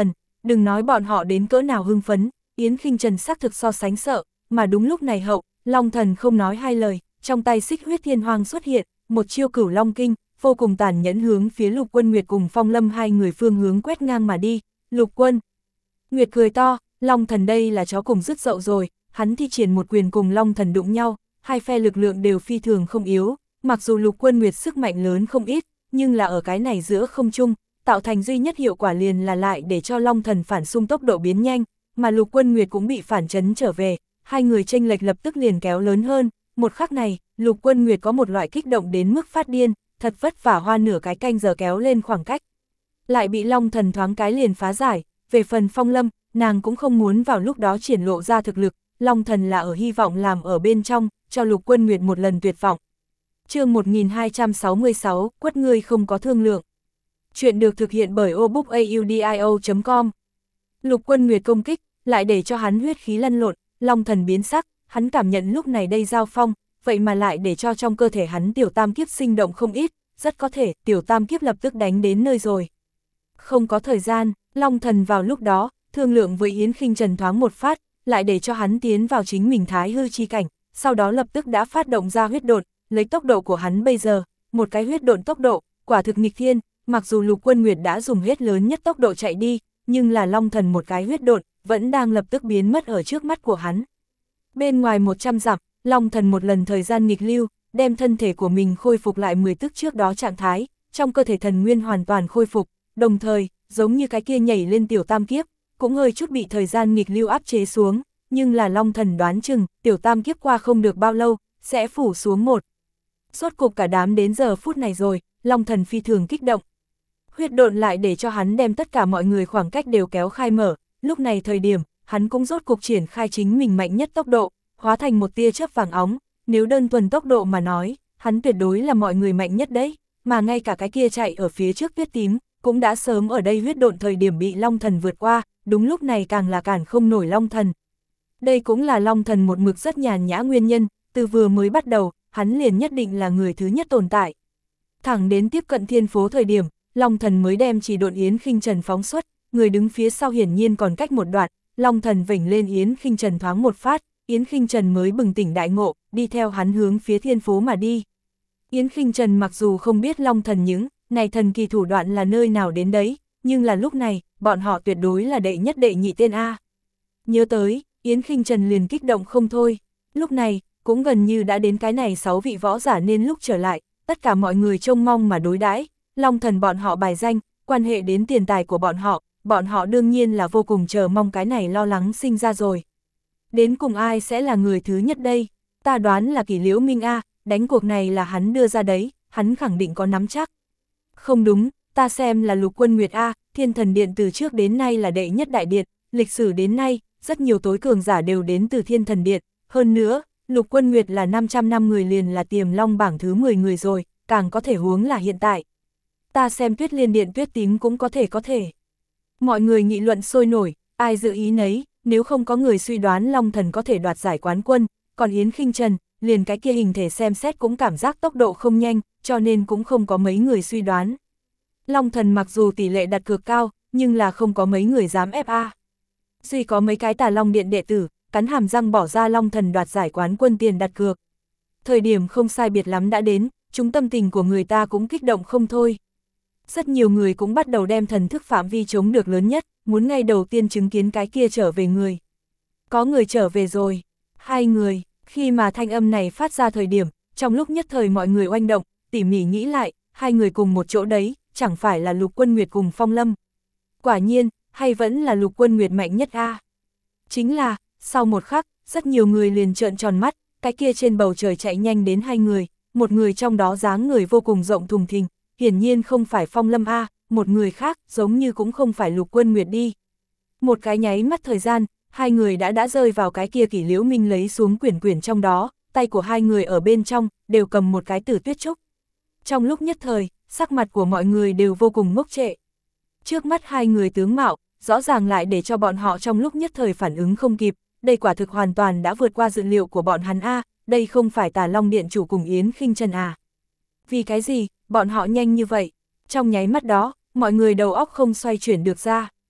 đừng nói bọn họ đến cỡ nào hưng phấn, Yến Khinh Trần xác thực so sánh sợ, mà đúng lúc này hậu, Long Thần không nói hai lời, trong tay xích huyết thiên hoang xuất hiện, một chiêu cửu long kinh, vô cùng tàn nhẫn hướng phía Lục Quân Nguyệt cùng Phong Lâm hai người phương hướng quét ngang mà đi. Lục Quân Nguyệt cười to, Long Thần đây là chó cùng dứt dậu rồi, hắn thi triển một quyền cùng Long Thần đụng nhau, hai phe lực lượng đều phi thường không yếu, mặc dù Lục Quân Nguyệt sức mạnh lớn không ít, nhưng là ở cái này giữa không trung, tạo thành duy nhất hiệu quả liền là lại để cho Long Thần phản xung tốc độ biến nhanh, mà Lục Quân Nguyệt cũng bị phản chấn trở về, hai người chênh lệch lập tức liền kéo lớn hơn, một khắc này, Lục Quân Nguyệt có một loại kích động đến mức phát điên, thật vất vả hoa nửa cái canh giờ kéo lên khoảng cách. Lại bị Long Thần thoáng cái liền phá giải, về phần Phong Lâm, nàng cũng không muốn vào lúc đó triển lộ ra thực lực, Long Thần là ở hy vọng làm ở bên trong, cho Lục Quân Nguyệt một lần tuyệt vọng. Chương một nghìn hai trăm sáu mươi sáu, quất ngươi không có thương lượng. Chuyện được thực hiện bởi obookaudio chấm com. Lục Quân Nguyệt công kích, lại để cho hắn huyết khí lăn lộn, Long Thần biến sắc, hắn cảm nhận lúc này đây giao phong, vậy mà lại để cho trong cơ thể hắn tiểu tam kiếp sinh động không ít, rất có thể tiểu tam kiếp lập tức đánh đến nơi rồi. Không có thời gian, Long Thần vào lúc đó, thương lượng với Yến Khinh Trần thoáng một phát, lại để cho hắn tiến vào chính mình thái hư chi cảnh, sau đó lập tức đã phát động ra huyết độn, lấy tốc độ của hắn bây giờ, một cái huyết độn tốc độ, quả thực nghịch thiên, mặc dù Lục Quân Nguyệt đã dùng hết lớn nhất tốc độ chạy đi, nhưng là Long Thần một cái huyết độn, vẫn đang lập tức biến mất ở trước mắt của hắn. Bên ngoài một trăm dặm, Long Thần một lần thời gian nghịch lưu, đem thân thể của mình khôi phục lại mười tức trước đó trạng thái, trong cơ thể thần nguyên hoàn toàn khôi phục, đồng thời, giống như cái kia nhảy lên tiểu tam kiếp, cũng hơi chút bị thời gian nghịch lưu áp chế xuống, nhưng là Long Thần đoán chừng, tiểu tam kiếp qua không được bao lâu, sẽ phủ xuống một. Rốt cục cả đám đến giờ phút này rồi, Long Thần phi thường kích động. Huyết độn lại để cho hắn đem tất cả mọi người khoảng cách đều kéo khai mở, lúc này thời điểm, hắn cũng rốt cục triển khai chính mình mạnh nhất tốc độ, hóa thành một tia chớp vàng óng, nếu đơn thuần tốc độ mà nói, hắn tuyệt đối là mọi người mạnh nhất đấy, mà ngay cả cái kia chạy ở phía trước tuyết tím, cũng đã sớm ở đây huyết độn thời điểm bị Long Thần vượt qua, đúng lúc này càng là cản không nổi Long Thần. Đây cũng là Long Thần một mực rất nhàn nhã nguyên nhân, từ vừa mới bắt đầu, hắn liền nhất định là người thứ nhất tồn tại. Thẳng đến tiếp cận thiên phố thời điểm, Long Thần mới đem chỉ độn Yến Khinh Trần phóng xuất, người đứng phía sau hiển nhiên còn cách một đoạn, Long Thần vểnh lên Yến Khinh Trần thoáng một phát, Yến Khinh Trần mới bừng tỉnh đại ngộ, đi theo hắn hướng phía thiên phố mà đi. Yến Khinh Trần mặc dù không biết Long Thần những này thần kỳ thủ đoạn là nơi nào đến đấy, nhưng là lúc này, bọn họ tuyệt đối là đệ nhất đệ nhị tên A. Nhớ tới, Yến Khinh Trần liền kích động không thôi, lúc này, cũng gần như đã đến cái này sáu vị võ giả nên lúc trở lại, tất cả mọi người trông mong mà đối đãi, Long Thần bọn họ bài danh, quan hệ đến tiền tài của bọn họ, bọn họ đương nhiên là vô cùng chờ mong cái này lo lắng sinh ra rồi. Đến cùng ai sẽ là người thứ nhất đây? Ta đoán là Kỷ Liễu Minh A, đánh cuộc này là hắn đưa ra đấy, hắn khẳng định có nắm chắc. Không đúng, ta xem là Lục Quân Nguyệt A, Thiên Thần Điện từ trước đến nay là đệ nhất đại điện, lịch sử đến nay, rất nhiều tối cường giả đều đến từ Thiên Thần Điện, hơn nữa, Lục Quân Nguyệt là năm trăm năm người liền là tiềm long bảng thứ mười người rồi, càng có thể huống là hiện tại. Ta xem Tuyết Liên Điện Tuyết Tím cũng có thể có thể. Mọi người nghị luận sôi nổi, ai dự ý nấy, nếu không có người suy đoán Long Thần có thể đoạt giải quán quân, còn Yến Khinh Trần, liền cái kia hình thể xem xét cũng cảm giác tốc độ không nhanh, cho nên cũng không có mấy người suy đoán. Long Thần mặc dù tỷ lệ đặt cược cao, nhưng là không có mấy người dám ép A. Duy có mấy cái Tà Long Điện đệ tử, cắn hàm răng bỏ ra Long Thần đoạt giải quán quân tiền đặt cược. Thời điểm không sai biệt lắm đã đến, chúng tâm tình của người ta cũng kích động không thôi. Rất nhiều người cũng bắt đầu đem thần thức phạm vi chống được lớn nhất, muốn ngay đầu tiên chứng kiến cái kia trở về người. Có người trở về rồi, hai người, khi mà thanh âm này phát ra thời điểm, trong lúc nhất thời mọi người oanh động, tỉ mỉ nghĩ lại, hai người cùng một chỗ đấy, chẳng phải là Lục Quân Nguyệt cùng Phong Lâm. Quả nhiên, hay vẫn là Lục Quân Nguyệt mạnh nhất a? Chính là, sau một khắc, rất nhiều người liền trợn tròn mắt, cái kia trên bầu trời chạy nhanh đến hai người, một người trong đó dáng người vô cùng rộng thùng thình, hiển nhiên không phải Phong Lâm A, một người khác giống như cũng không phải Lục Quân Nguyệt đi. Một cái nháy mắt thời gian, hai người đã đã rơi vào cái kia Kỷ Liễu Minh lấy xuống quyển quyển trong đó, tay của hai người ở bên trong, đều cầm một cái Tử Tuyết Trúc. Trong lúc nhất thời, sắc mặt của mọi người đều vô cùng ngốc trệ. Trước mắt hai người tướng mạo, rõ ràng lại để cho bọn họ trong lúc nhất thời phản ứng không kịp, đây quả thực hoàn toàn đã vượt qua dự liệu của bọn hắn A, đây không phải Tà Long Điện chủ cùng Yến Khinh Trần à. Vì cái gì, bọn họ nhanh như vậy? Trong nháy mắt đó, mọi người đầu óc không xoay chuyển được ra.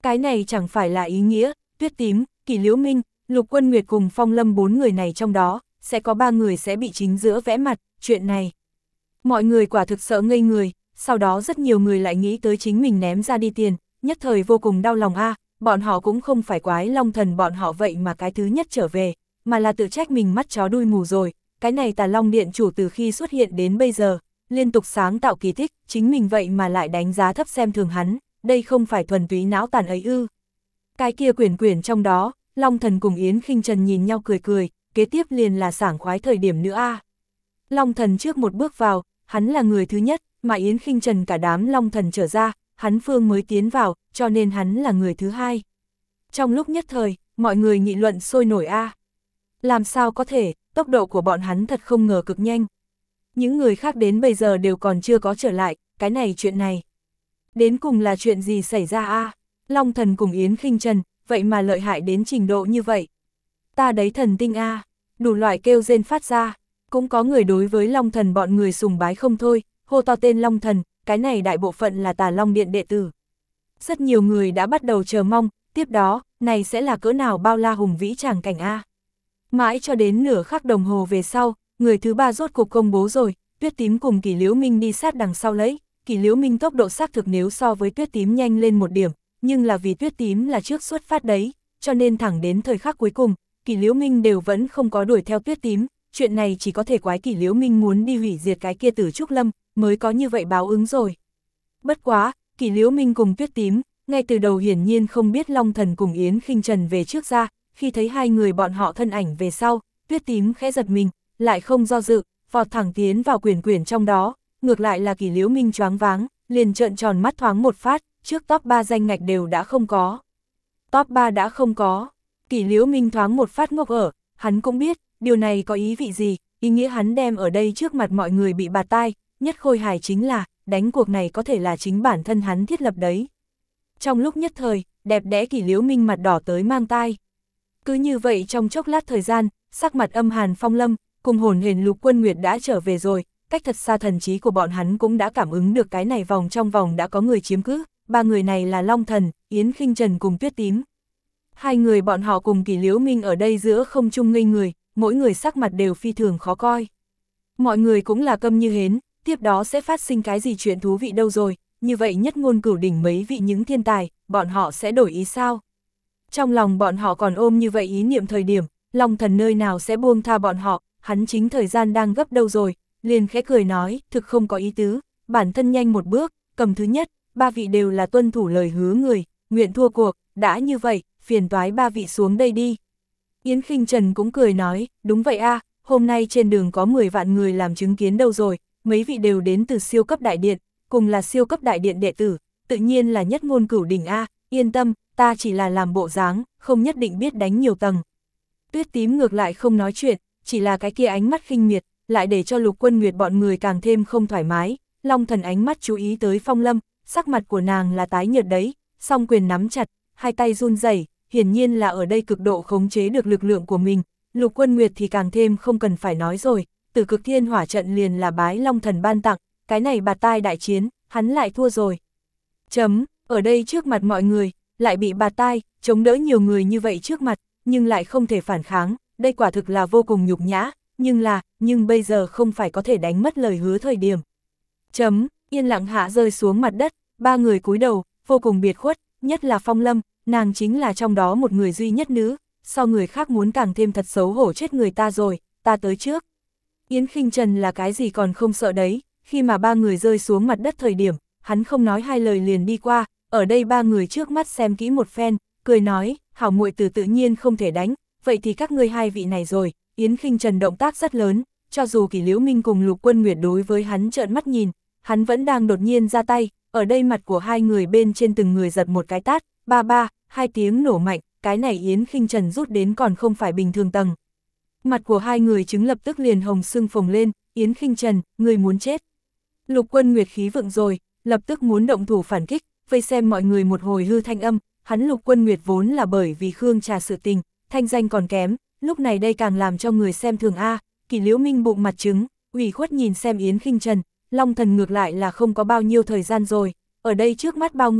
Cái này chẳng phải là ý nghĩa, Tuyết Tím, Kỷ Liễu Minh, Lục Quân Nguyệt cùng Phong Lâm bốn người này trong đó, sẽ có ba người sẽ bị chính giữa vẽ mặt, chuyện này. Mọi người quả thực sợ ngây người, sau đó rất nhiều người lại nghĩ tới chính mình ném ra đi tiền, nhất thời vô cùng đau lòng a. À, bọn họ cũng không phải quái Long Thần bọn họ vậy mà cái thứ nhất trở về, mà là tự trách mình mắt chó đuôi mù rồi, cái này Tà Long Điện chủ từ khi xuất hiện đến bây giờ, liên tục sáng tạo kỳ tích, chính mình vậy mà lại đánh giá thấp xem thường hắn, đây không phải thuần túy não tàn ấy ư. Cái kia quyển quyển trong đó, Long Thần cùng Yến Khinh Trần nhìn nhau cười cười, kế tiếp liền là sảng khoái thời điểm nữa a. À. Long Thần trước một bước vào, hắn là người thứ nhất, mà Yến Khinh Trần cả đám Long Thần trở ra, hắn phương mới tiến vào, cho nên hắn là người thứ hai. Trong lúc nhất thời, mọi người nghị luận sôi nổi a. À. Làm sao có thể, tốc độ của bọn hắn thật không ngờ cực nhanh. Những người khác đến bây giờ đều còn chưa có trở lại, cái này chuyện này. Đến cùng là chuyện gì xảy ra a? À? Long Thần cùng Yến Khinh Trần, vậy mà lợi hại đến trình độ như vậy. Ta đấy thần tinh a, à, đủ loại kêu rên phát ra, cũng có người đối với Long Thần bọn người sùng bái không thôi, hô to tên Long Thần, cái này đại bộ phận là Tà Long Điện đệ tử. Rất nhiều người đã bắt đầu chờ mong, tiếp đó, này sẽ là cỡ nào bao la hùng vĩ tràng cảnh a. À? Mãi cho đến nửa khắc đồng hồ về sau, người thứ ba rốt cục công bố rồi, Tuyết Tím cùng Kỷ Liễu Minh đi sát đằng sau lấy, Kỷ Liễu Minh tốc độ xác thực nếu so với Tuyết Tím nhanh lên một điểm, nhưng là vì Tuyết Tím là trước xuất phát đấy, cho nên thẳng đến thời khắc cuối cùng, Kỷ Liễu Minh đều vẫn không có đuổi theo Tuyết Tím, chuyện này chỉ có thể quái Kỷ Liễu Minh muốn đi hủy diệt cái kia Tử Trúc Lâm, mới có như vậy báo ứng rồi. Bất quá, Kỷ Liễu Minh cùng Tuyết Tím, ngay từ đầu hiển nhiên không biết Long Thần cùng Yến Khinh Trần về trước ra, khi thấy hai người bọn họ thân ảnh về sau, Tuyết Tím khẽ giật mình, lại không do dự, vọt thẳng tiến vào quyển quyển trong đó, ngược lại là Kỷ Liễu Minh choáng váng, liền trợn tròn mắt thoáng một phát, trước top ba danh ngạch đều đã không có. Top ba đã không có, Kỷ Liễu Minh thoáng một phát ngốc ở, hắn cũng biết, điều này có ý vị gì, ý nghĩa hắn đem ở đây trước mặt mọi người bị bạt tai, nhất khôi hài chính là, đánh cuộc này có thể là chính bản thân hắn thiết lập đấy. Trong lúc nhất thời, đẹp đẽ Kỷ Liễu Minh mặt đỏ tới mang tai. Cứ như vậy trong chốc lát thời gian, sắc mặt âm hàn Phong Lâm, cùng hồn hển Lục Quân Nguyệt đã trở về rồi, cách thật xa thần trí của bọn hắn cũng đã cảm ứng được cái này vòng trong vòng đã có người chiếm cứ, ba người này là Long Thần, Yến Khinh Trần cùng Tuyết Tím. Hai người bọn họ cùng Kỷ Liễu Minh ở đây giữa không trung ngây người, mỗi người sắc mặt đều phi thường khó coi. Mọi người cũng là câm như hến, tiếp đó sẽ phát sinh cái gì chuyện thú vị đâu rồi, như vậy nhất ngôn cửu đỉnh mấy vị những thiên tài, bọn họ sẽ đổi ý sao? Trong lòng bọn họ còn ôm như vậy ý niệm thời điểm, Long Thần nơi nào sẽ buông tha bọn họ, hắn chính thời gian đang gấp đâu rồi, liền khẽ cười nói, thực không có ý tứ, bản thân nhanh một bước, cầm thứ nhất, ba vị đều là tuân thủ lời hứa người, nguyện thua cuộc, đã như vậy, phiền toái ba vị xuống đây đi. Yến Khinh Trần cũng cười nói, đúng vậy a, hôm nay trên đường có mười vạn người làm chứng kiến đâu rồi, mấy vị đều đến từ siêu cấp đại điện, cùng là siêu cấp đại điện đệ tử, tự nhiên là nhất ngôn cửu đỉnh a, yên tâm, ta chỉ là làm bộ dáng, không nhất định biết đánh nhiều tầng. Tuyết Tím ngược lại không nói chuyện, chỉ là cái kia ánh mắt khinh miệt, lại để cho Lục Quân Nguyệt bọn người càng thêm không thoải mái, Long Thần ánh mắt chú ý tới Phong Lâm, sắc mặt của nàng là tái nhợt đấy, song quyền nắm chặt, hai tay run rẩy, hiển nhiên là ở đây cực độ khống chế được lực lượng của mình, Lục Quân Nguyệt thì càng thêm không cần phải nói rồi, Tử Cực Thiên Hỏa trận liền là bái Long Thần ban tặng, cái này bạt tai đại chiến, hắn lại thua rồi. Chấm, ở đây trước mặt mọi người, lại bị bạt tai, chống đỡ nhiều người như vậy trước mặt, nhưng lại không thể phản kháng, đây quả thực là vô cùng nhục nhã, nhưng là, nhưng bây giờ không phải có thể đánh mất lời hứa thời điểm. Chấm, yên lặng hạ rơi xuống mặt đất, ba người cúi đầu, vô cùng biệt khuất, nhất là Phong Lâm, nàng chính là trong đó một người duy nhất nữ, so người khác muốn càng thêm thật xấu hổ chết người ta rồi, ta tới trước. Yến Khinh Trần là cái gì còn không sợ đấy, khi mà ba người rơi xuống mặt đất thời điểm, hắn không nói hai lời liền đi qua, ở đây ba người trước mắt xem kỹ một phen, cười nói, hảo muội tử tự nhiên không thể đánh, vậy thì các ngươi hai vị này rồi. Yến Khinh Trần động tác rất lớn, cho dù Kỷ Liễu Minh cùng Lục Quân Nguyệt đối với hắn trợn mắt nhìn, hắn vẫn đang đột nhiên ra tay, ở đây mặt của hai người bên trên từng người giật một cái tát, ba ba, hai tiếng nổ mạnh, cái này Yến Khinh Trần rút đến còn không phải bình thường tầng. Mặt của hai người chứng lập tức liền hồng sưng phồng lên, Yến Khinh Trần, người muốn chết. Lục Quân Nguyệt khí vượng rồi, lập tức muốn động thủ phản kích, vây xem mọi người một hồi hư thanh âm, hắn Lục Quân Nguyệt vốn là bởi vì Khương Trà sự tình, thanh danh còn kém, lúc này đây càng làm cho người xem thường a. Kỷ Liễu Minh bụng mặt trứng, ủy khuất nhìn xem Yến Khinh Trần, Long Thần ngược lại là không có bao nhiêu thời gian rồi, ở đây trước mắt bao người,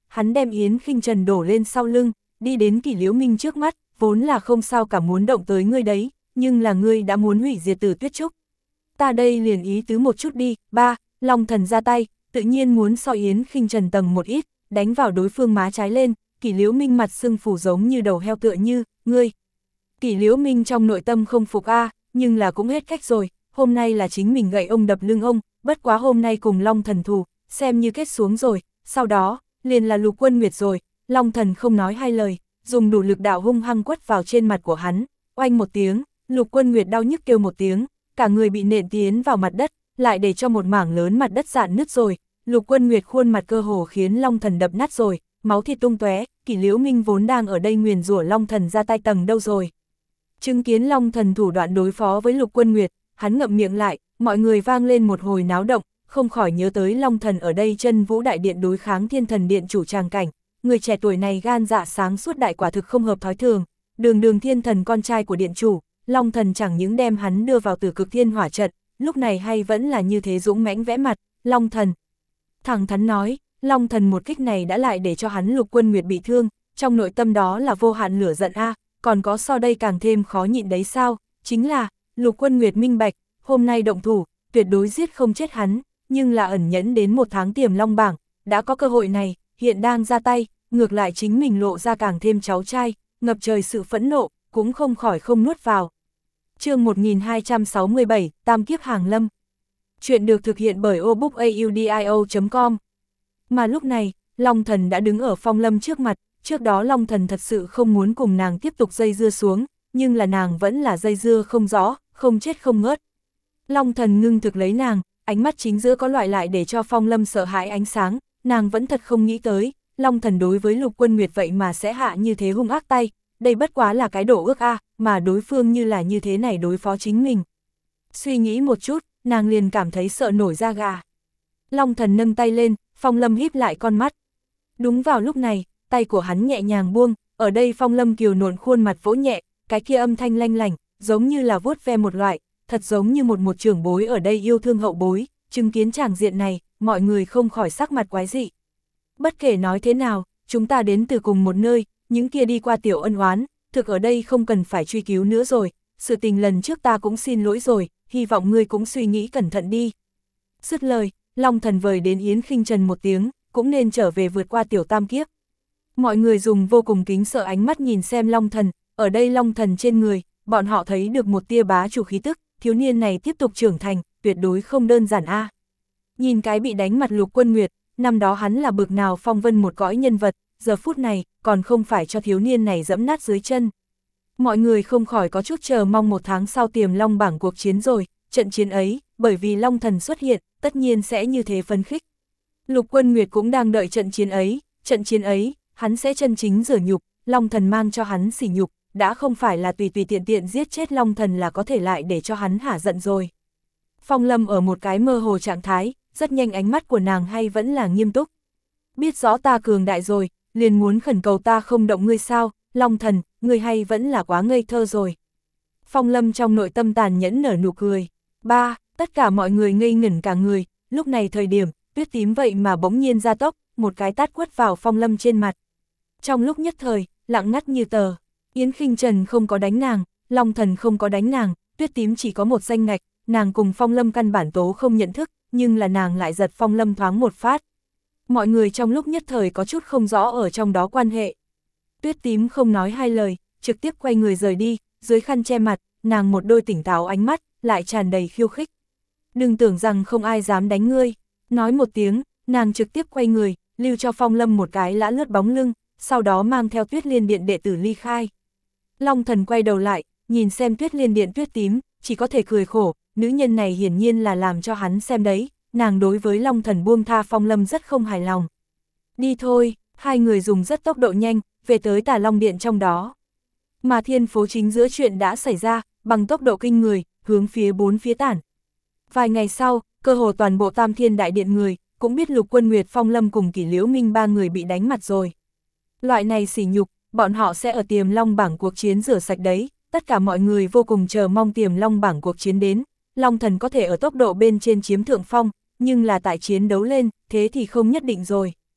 hắn đem Yến Khinh Trần đổ lên sau lưng, đi đến Kỷ Liễu Minh trước mắt, vốn là không sao cả muốn động tới ngươi đấy, nhưng là ngươi đã muốn hủy diệt Tử Tuyết Trúc. Ta đây liền ý tứ một chút đi. Ba, Long Thần ra tay, tự nhiên muốn so Yến Khinh Trần tầng một ít, đánh vào đối phương má trái lên. Kỷ Liễu Minh mặt sưng phù giống như đầu heo tựa như, ngươi. Kỷ Liễu Minh trong nội tâm không phục a, nhưng là cũng hết cách rồi, hôm nay là chính mình gậy ông đập lưng ông, bất quá hôm nay cùng Long Thần thù, xem như kết xuống rồi, sau đó, liền là Lục Quân Nguyệt rồi. Long Thần không nói hai lời, dùng đủ lực đạo hung hăng quất vào trên mặt của hắn, oanh một tiếng, Lục Quân Nguyệt đau nhức kêu một tiếng, cả người bị nện tiến vào mặt đất, lại để cho một mảng lớn mặt đất rạn nứt rồi. Lục Quân Nguyệt khuôn mặt cơ hồ khiến Long Thần đập nát rồi, máu thịt tung tóe. Kỷ Liễu Minh vốn đang ở đây nguyền rủa Long Thần ra tay tầng đâu rồi. Chứng kiến Long Thần thủ đoạn đối phó với Lục Quân Nguyệt, hắn ngậm miệng lại, mọi người vang lên một hồi náo động, không khỏi nhớ tới Long Thần ở đây Chân Vũ Đại Điện đối kháng Thiên Thần Điện chủ tràng cảnh. Người trẻ tuổi này gan dạ sáng suốt đại quả thực không hợp thói thường, đường đường thiên thần con trai của điện chủ, Long Thần chẳng những đem hắn đưa vào Tử Cực Thiên Hỏa trận, lúc này hay vẫn là như thế dũng mãnh vẽ mặt. Long Thần thẳng thắn nói, Long Thần một kích này đã lại để cho hắn Lục Quân Nguyệt bị thương, trong nội tâm đó là vô hạn lửa giận a, à, còn có so đây càng thêm khó nhịn đấy sao, chính là, Lục Quân Nguyệt minh bạch, hôm nay động thủ, tuyệt đối giết không chết hắn, nhưng là ẩn nhẫn đến một tháng Tiềm Long bảng, đã có cơ hội này, hiện đang ra tay, ngược lại chính mình lộ ra càng thêm cháu trai, ngập trời sự phẫn nộ, cũng không khỏi không nuốt vào. Chương một nghìn hai trăm sáu mươi bảy, Tam Kiếp Hàng Lâm. Chuyện được thực hiện bởi obookaudio chấm com. Mà lúc này, Long Thần đã đứng ở Phong Lâm trước mặt, trước đó Long Thần thật sự không muốn cùng nàng tiếp tục dây dưa xuống, nhưng là nàng vẫn là dây dưa không rõ, không chết không ngớt. Long Thần ngưng thực lấy nàng, ánh mắt chính giữa có loại lại để cho Phong Lâm sợ hãi ánh sáng, nàng vẫn thật không nghĩ tới, Long Thần đối với Lục Quân Nguyệt vậy mà sẽ hạ như thế hung ác tay, đây bất quá là cái đổ ước a, mà đối phương như là như thế này đối phó chính mình. Suy nghĩ một chút, nàng liền cảm thấy sợ nổi da gà. Long Thần nâng tay lên, Phong Lâm híp lại con mắt. Đúng vào lúc này, tay của hắn nhẹ nhàng buông, ở đây Phong Lâm kiều nộn khuôn mặt vỗ nhẹ, cái kia âm thanh lanh lảnh, giống như là vuốt ve một loại, thật giống như một một trưởng bối ở đây yêu thương hậu bối, chứng kiến tràng diện này, mọi người không khỏi sắc mặt quái dị. Bất kể nói thế nào, chúng ta đến từ cùng một nơi, những kia đi qua tiểu ân oán, thực ở đây không cần phải truy cứu nữa rồi, sự tình lần trước ta cũng xin lỗi rồi, hy vọng ngươi cũng suy nghĩ cẩn thận đi. Dứt lời, Long Thần vời đến Yến Khinh Trần một tiếng, cũng nên trở về vượt qua tiểu tam kiếp. Mọi người dùng vô cùng kính sợ ánh mắt nhìn xem Long Thần, ở đây Long Thần trên người, bọn họ thấy được một tia bá chủ khí tức, thiếu niên này tiếp tục trưởng thành, tuyệt đối không đơn giản a. À. Nhìn cái bị đánh mặt Lục Quân Nguyệt, năm đó hắn là bực nào phong vân một cõi nhân vật, giờ phút này, còn không phải cho thiếu niên này dẫm nát dưới chân. Mọi người không khỏi có chút chờ mong một tháng sau Tiềm Long bảng cuộc chiến rồi, trận chiến ấy, bởi vì Long Thần xuất hiện, tất nhiên sẽ như thế phấn khích. Lục Quân Nguyệt cũng đang đợi trận chiến ấy, trận chiến ấy, hắn sẽ chân chính rửa nhục, Long Thần mang cho hắn sỉ nhục, đã không phải là tùy tùy tiện tiện giết chết Long Thần là có thể lại để cho hắn hả giận rồi. Phong Lâm ở một cái mơ hồ trạng thái, rất nhanh ánh mắt của nàng hay vẫn là nghiêm túc. Biết rõ ta cường đại rồi, liền muốn khẩn cầu ta không động ngươi sao, Long Thần, ngươi hay vẫn là quá ngây thơ rồi. Phong Lâm trong nội tâm tàn nhẫn nở nụ cười. Ba, tất cả mọi người ngây ngẩn cả người, lúc này thời điểm, Tuyết Tím vậy mà bỗng nhiên ra tốc, một cái tát quất vào Phong Lâm trên mặt. Trong lúc nhất thời, lặng ngắt như tờ, Yến Khinh Trần không có đánh nàng, Long Thần không có đánh nàng, Tuyết Tím chỉ có một danh ngạch, nàng cùng Phong Lâm căn bản tố không nhận thức, nhưng là nàng lại giật Phong Lâm thoáng một phát. Mọi người trong lúc nhất thời có chút không rõ ở trong đó quan hệ. Tuyết Tím không nói hai lời, trực tiếp quay người rời đi, dưới khăn che mặt, nàng một đôi tỉnh táo ánh mắt, lại tràn đầy khiêu khích. Đừng tưởng rằng không ai dám đánh ngươi, nói một tiếng, nàng trực tiếp quay người, lưu cho Phong Lâm một cái lã lướt bóng lưng, sau đó mang theo Tuyết Liên Điện đệ tử ly khai. Long Thần quay đầu lại, nhìn xem Tuyết Liên Điện Tuyết Tím, chỉ có thể cười khổ, nữ nhân này hiển nhiên là làm cho hắn xem đấy, nàng đối với Long Thần buông tha Phong Lâm rất không hài lòng. Đi thôi, hai người dùng rất tốc độ nhanh, về tới Tà Long Điện trong đó. Mà thiên phố chính giữa chuyện đã xảy ra, bằng tốc độ kinh người, hướng phía bốn phía tản. Vài ngày sau, cơ hồ toàn bộ Tam Thiên Đại Điện người, cũng biết Lục Quân Nguyệt, Phong Lâm cùng Kỷ Liễu Minh ba người bị đánh mặt rồi. Loại này sỉ nhục, bọn họ sẽ ở Tiềm Long bảng cuộc chiến rửa sạch đấy, tất cả mọi người vô cùng chờ mong Tiềm Long bảng cuộc chiến đến. Long Thần có thể ở tốc độ bên trên chiếm thượng phong, nhưng là tại chiến đấu lên, thế thì không nhất định rồi.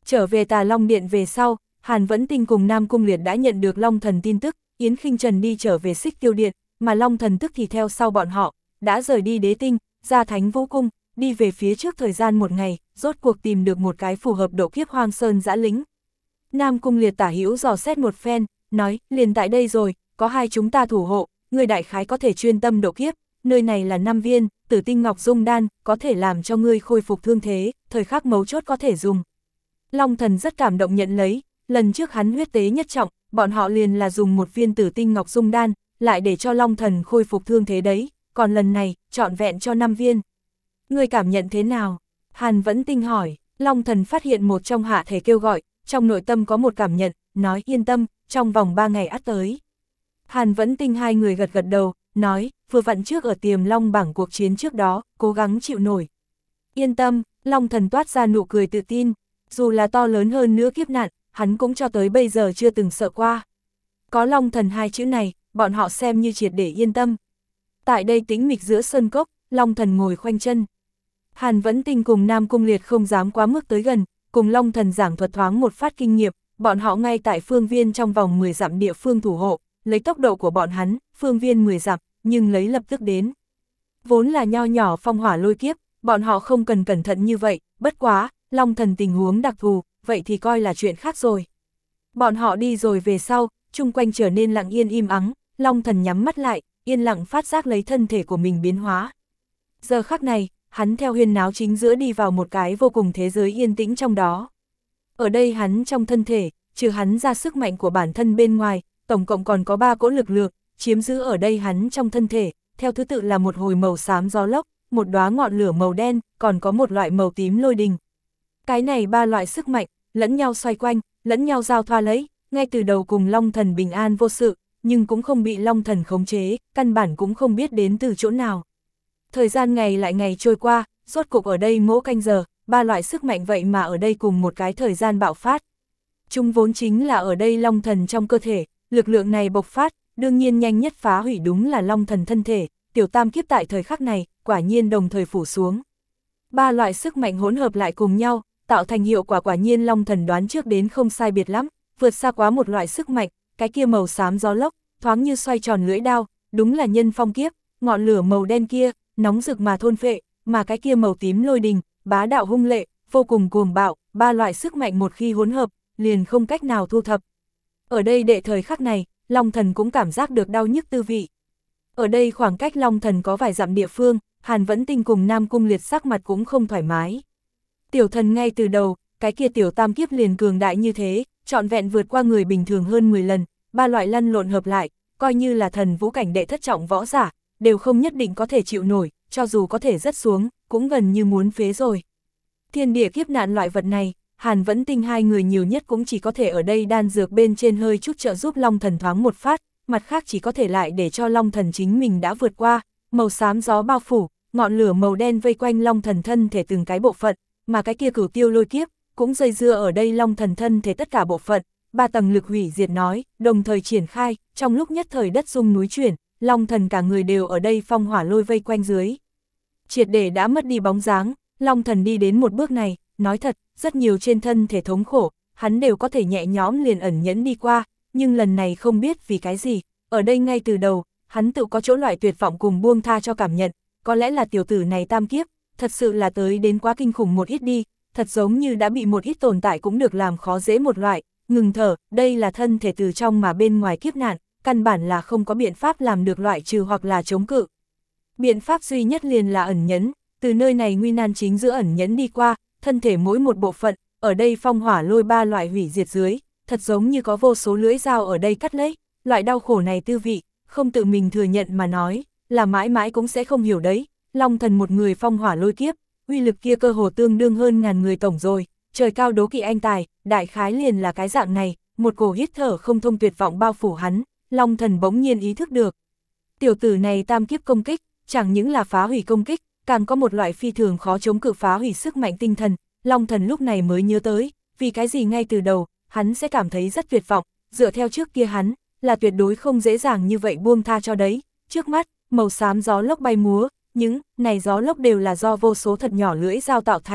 Trở về Tà Long Điện về sau, Hàn Vẫn Tinh cùng Nam Cung Liệt đã nhận được Long Thần tin tức, Yến Khinh Trần đi trở về Xích Tiêu Điện, mà Long Thần tức thì theo sau bọn họ, đã rời đi Đế Tinh, ra Thánh Vũ Cung, đi về phía trước thời gian một ngày, rốt cuộc tìm được một cái phù hợp độ kiếp Hoang Sơn Dã Lĩnh. Nam Cung Liệt tả hữu dò xét một phen, nói, liền tại đây rồi, có hai chúng ta thủ hộ, người đại khái có thể chuyên tâm độ kiếp, nơi này là năm viên, Tử Tinh Ngọc Dung Đan, có thể làm cho ngươi khôi phục thương thế, thời khắc mấu chốt có thể dùng. Long Thần rất cảm động nhận lấy, lần trước hắn huyết tế nhất trọng, bọn họ liền là dùng một viên Tử Tinh Ngọc Dung Đan, lại để cho Long Thần khôi phục thương thế đấy, còn lần này, trọn vẹn cho năm viên. Ngươi cảm nhận thế nào? Hàn Vẫn Tinh hỏi. Long Thần phát hiện một trong hạ thể kêu gọi, trong nội tâm có một cảm nhận, nói yên tâm, trong vòng ba ngày ắt tới. Hàn Vẫn Tinh hai người gật gật đầu, nói, vừa vặn trước ở Tiềm Long bảng cuộc chiến trước đó, cố gắng chịu nổi. Yên tâm, Long Thần toát ra nụ cười tự tin, dù là to lớn hơn nữa kiếp nạn, hắn cũng cho tới bây giờ chưa từng sợ qua. Có Long Thần hai chữ này, bọn họ xem như triệt để yên tâm. Tại đây tĩnh mịch giữa sơn cốc, Long Thần ngồi khoanh chân. Hàn Vẫn Tinh cùng Nam Cung Liệt không dám quá mức tới gần, cùng Long Thần giảng thuật thoáng một phát kinh nghiệm, bọn họ ngay tại phương viên trong vòng mười dặm địa phương thủ hộ, lấy tốc độ của bọn hắn, phương viên mười dặm, nhưng lấy lập tức đến. Vốn là nho nhỏ phong hỏa lôi kiếp, bọn họ không cần cẩn thận như vậy, bất quá, Long Thần tình huống đặc thù, vậy thì coi là chuyện khác rồi. Bọn họ đi rồi về sau, chung quanh trở nên lặng yên im ắng, Long Thần nhắm mắt lại, yên lặng phát giác lấy thân thể của mình biến hóa. Giờ khắc này, hắn theo huyên náo chính giữa đi vào một cái vô cùng thế giới yên tĩnh trong đó. Ở đây hắn trong thân thể, trừ hắn ra sức mạnh của bản thân bên ngoài, tổng cộng còn có ba cỗ lực lượng, chiếm giữ ở đây hắn trong thân thể, theo thứ tự là một hồi màu xám gió lốc, một đóa ngọn lửa màu đen, còn có một loại màu tím lôi đình. Cái này ba loại sức mạnh, lẫn nhau xoay quanh, lẫn nhau giao thoa lấy, ngay từ đầu cùng Long Thần bình an vô sự, nhưng cũng không bị Long Thần khống chế, căn bản cũng không biết đến từ chỗ nào. Thời gian ngày lại ngày trôi qua, rốt cục ở đây mỗi canh giờ, ba loại sức mạnh vậy mà ở đây cùng một cái thời gian bạo phát. Chúng vốn chính là ở đây Long Thần trong cơ thể, lực lượng này bộc phát, đương nhiên nhanh nhất phá hủy đúng là Long Thần thân thể, tiểu tam kiếp tại thời khắc này, quả nhiên đồng thời phủ xuống. Ba loại sức mạnh hỗn hợp lại cùng nhau, tạo thành hiệu quả quả nhiên Long Thần đoán trước đến không sai biệt lắm, vượt xa quá một loại sức mạnh, cái kia màu xám gió lốc, thoáng như xoay tròn lưỡi đao, đúng là nhân phong kiếp, ngọn lửa màu đen kia, nóng rực mà thôn phệ, mà cái kia màu tím lôi đình, bá đạo hung lệ, vô cùng cuồng bạo, ba loại sức mạnh một khi hỗn hợp, liền không cách nào thu thập. Ở đây đệ thời khắc này, Long Thần cũng cảm giác được đau nhức tư vị. Ở đây khoảng cách Long Thần có vài dặm địa phương, Hàn Vẫn Tinh cùng Nam Cung Liệt sắc mặt cũng không thoải mái. Tiểu thần ngay từ đầu, cái kia tiểu tam kiếp liền cường đại như thế, trọn vẹn vượt qua người bình thường hơn mười lần, ba loại lăn lộn hợp lại, coi như là thần vũ cảnh đệ thất trọng võ giả, đều không nhất định có thể chịu nổi, cho dù có thể rớt xuống, cũng gần như muốn phế rồi. Thiên địa kiếp nạn loại vật này, Hàn Vẫn Tinh hai người nhiều nhất cũng chỉ có thể ở đây đan dược bên trên hơi chút trợ giúp Long Thần thoáng một phát, mặt khác chỉ có thể lại để cho Long Thần chính mình đã vượt qua, màu xám gió bao phủ, ngọn lửa màu đen vây quanh Long Thần thân thể từng cái bộ phận, mà cái kia cửu tiêu lôi kiếp, cũng dây dưa ở đây Long Thần thân thể tất cả bộ phận, ba tầng lực hủy diệt nói, đồng thời triển khai, trong lúc nhất thời đất rung núi chuyển, Long Thần cả người đều ở đây phong hỏa lôi vây quanh dưới. Triệt để đã mất đi bóng dáng, Long Thần đi đến một bước này, nói thật, rất nhiều trên thân thể thống khổ, hắn đều có thể nhẹ nhõm liền ẩn nhẫn đi qua, nhưng lần này không biết vì cái gì, ở đây ngay từ đầu, hắn tự có chỗ loại tuyệt vọng cùng buông tha cho cảm nhận, có lẽ là tiểu tử này tam kiếp, thật sự là tới đến quá kinh khủng một ít đi, thật giống như đã bị một ít tồn tại cũng được làm khó dễ một loại, ngừng thở, đây là thân thể từ trong mà bên ngoài kiếp nạn, căn bản là không có biện pháp làm được loại trừ hoặc là chống cự. Biện pháp duy nhất liền là ẩn nhẫn, từ nơi này nguy nan chính giữa ẩn nhẫn đi qua, thân thể mỗi một bộ phận, ở đây phong hỏa lôi ba loại hủy diệt dưới, thật giống như có vô số lưỡi dao ở đây cắt lấy, loại đau khổ này tư vị, không tự mình thừa nhận mà nói, là mãi mãi cũng sẽ không hiểu đấy. Long Thần một người phong hỏa lôi kiếp, uy lực kia cơ hồ tương đương hơn ngàn người tổng rồi, trời cao đố kỵ anh tài, đại khái liền là cái dạng này, một cổ hít thở không thông tuyệt vọng bao phủ hắn, Long Thần bỗng nhiên ý thức được. Tiểu tử này tam kiếp công kích, chẳng những là phá hủy công kích, càng có một loại phi thường khó chống cự phá hủy sức mạnh tinh thần, Long Thần lúc này mới nhớ tới, vì cái gì ngay từ đầu, hắn sẽ cảm thấy rất tuyệt vọng, dựa theo trước kia hắn, là tuyệt đối không dễ dàng như vậy buông tha cho đấy, trước mắt, màu xám gió lốc bay múa, những này gió lốc đều là do vô số thật nhỏ lưỡi dao tạo thành,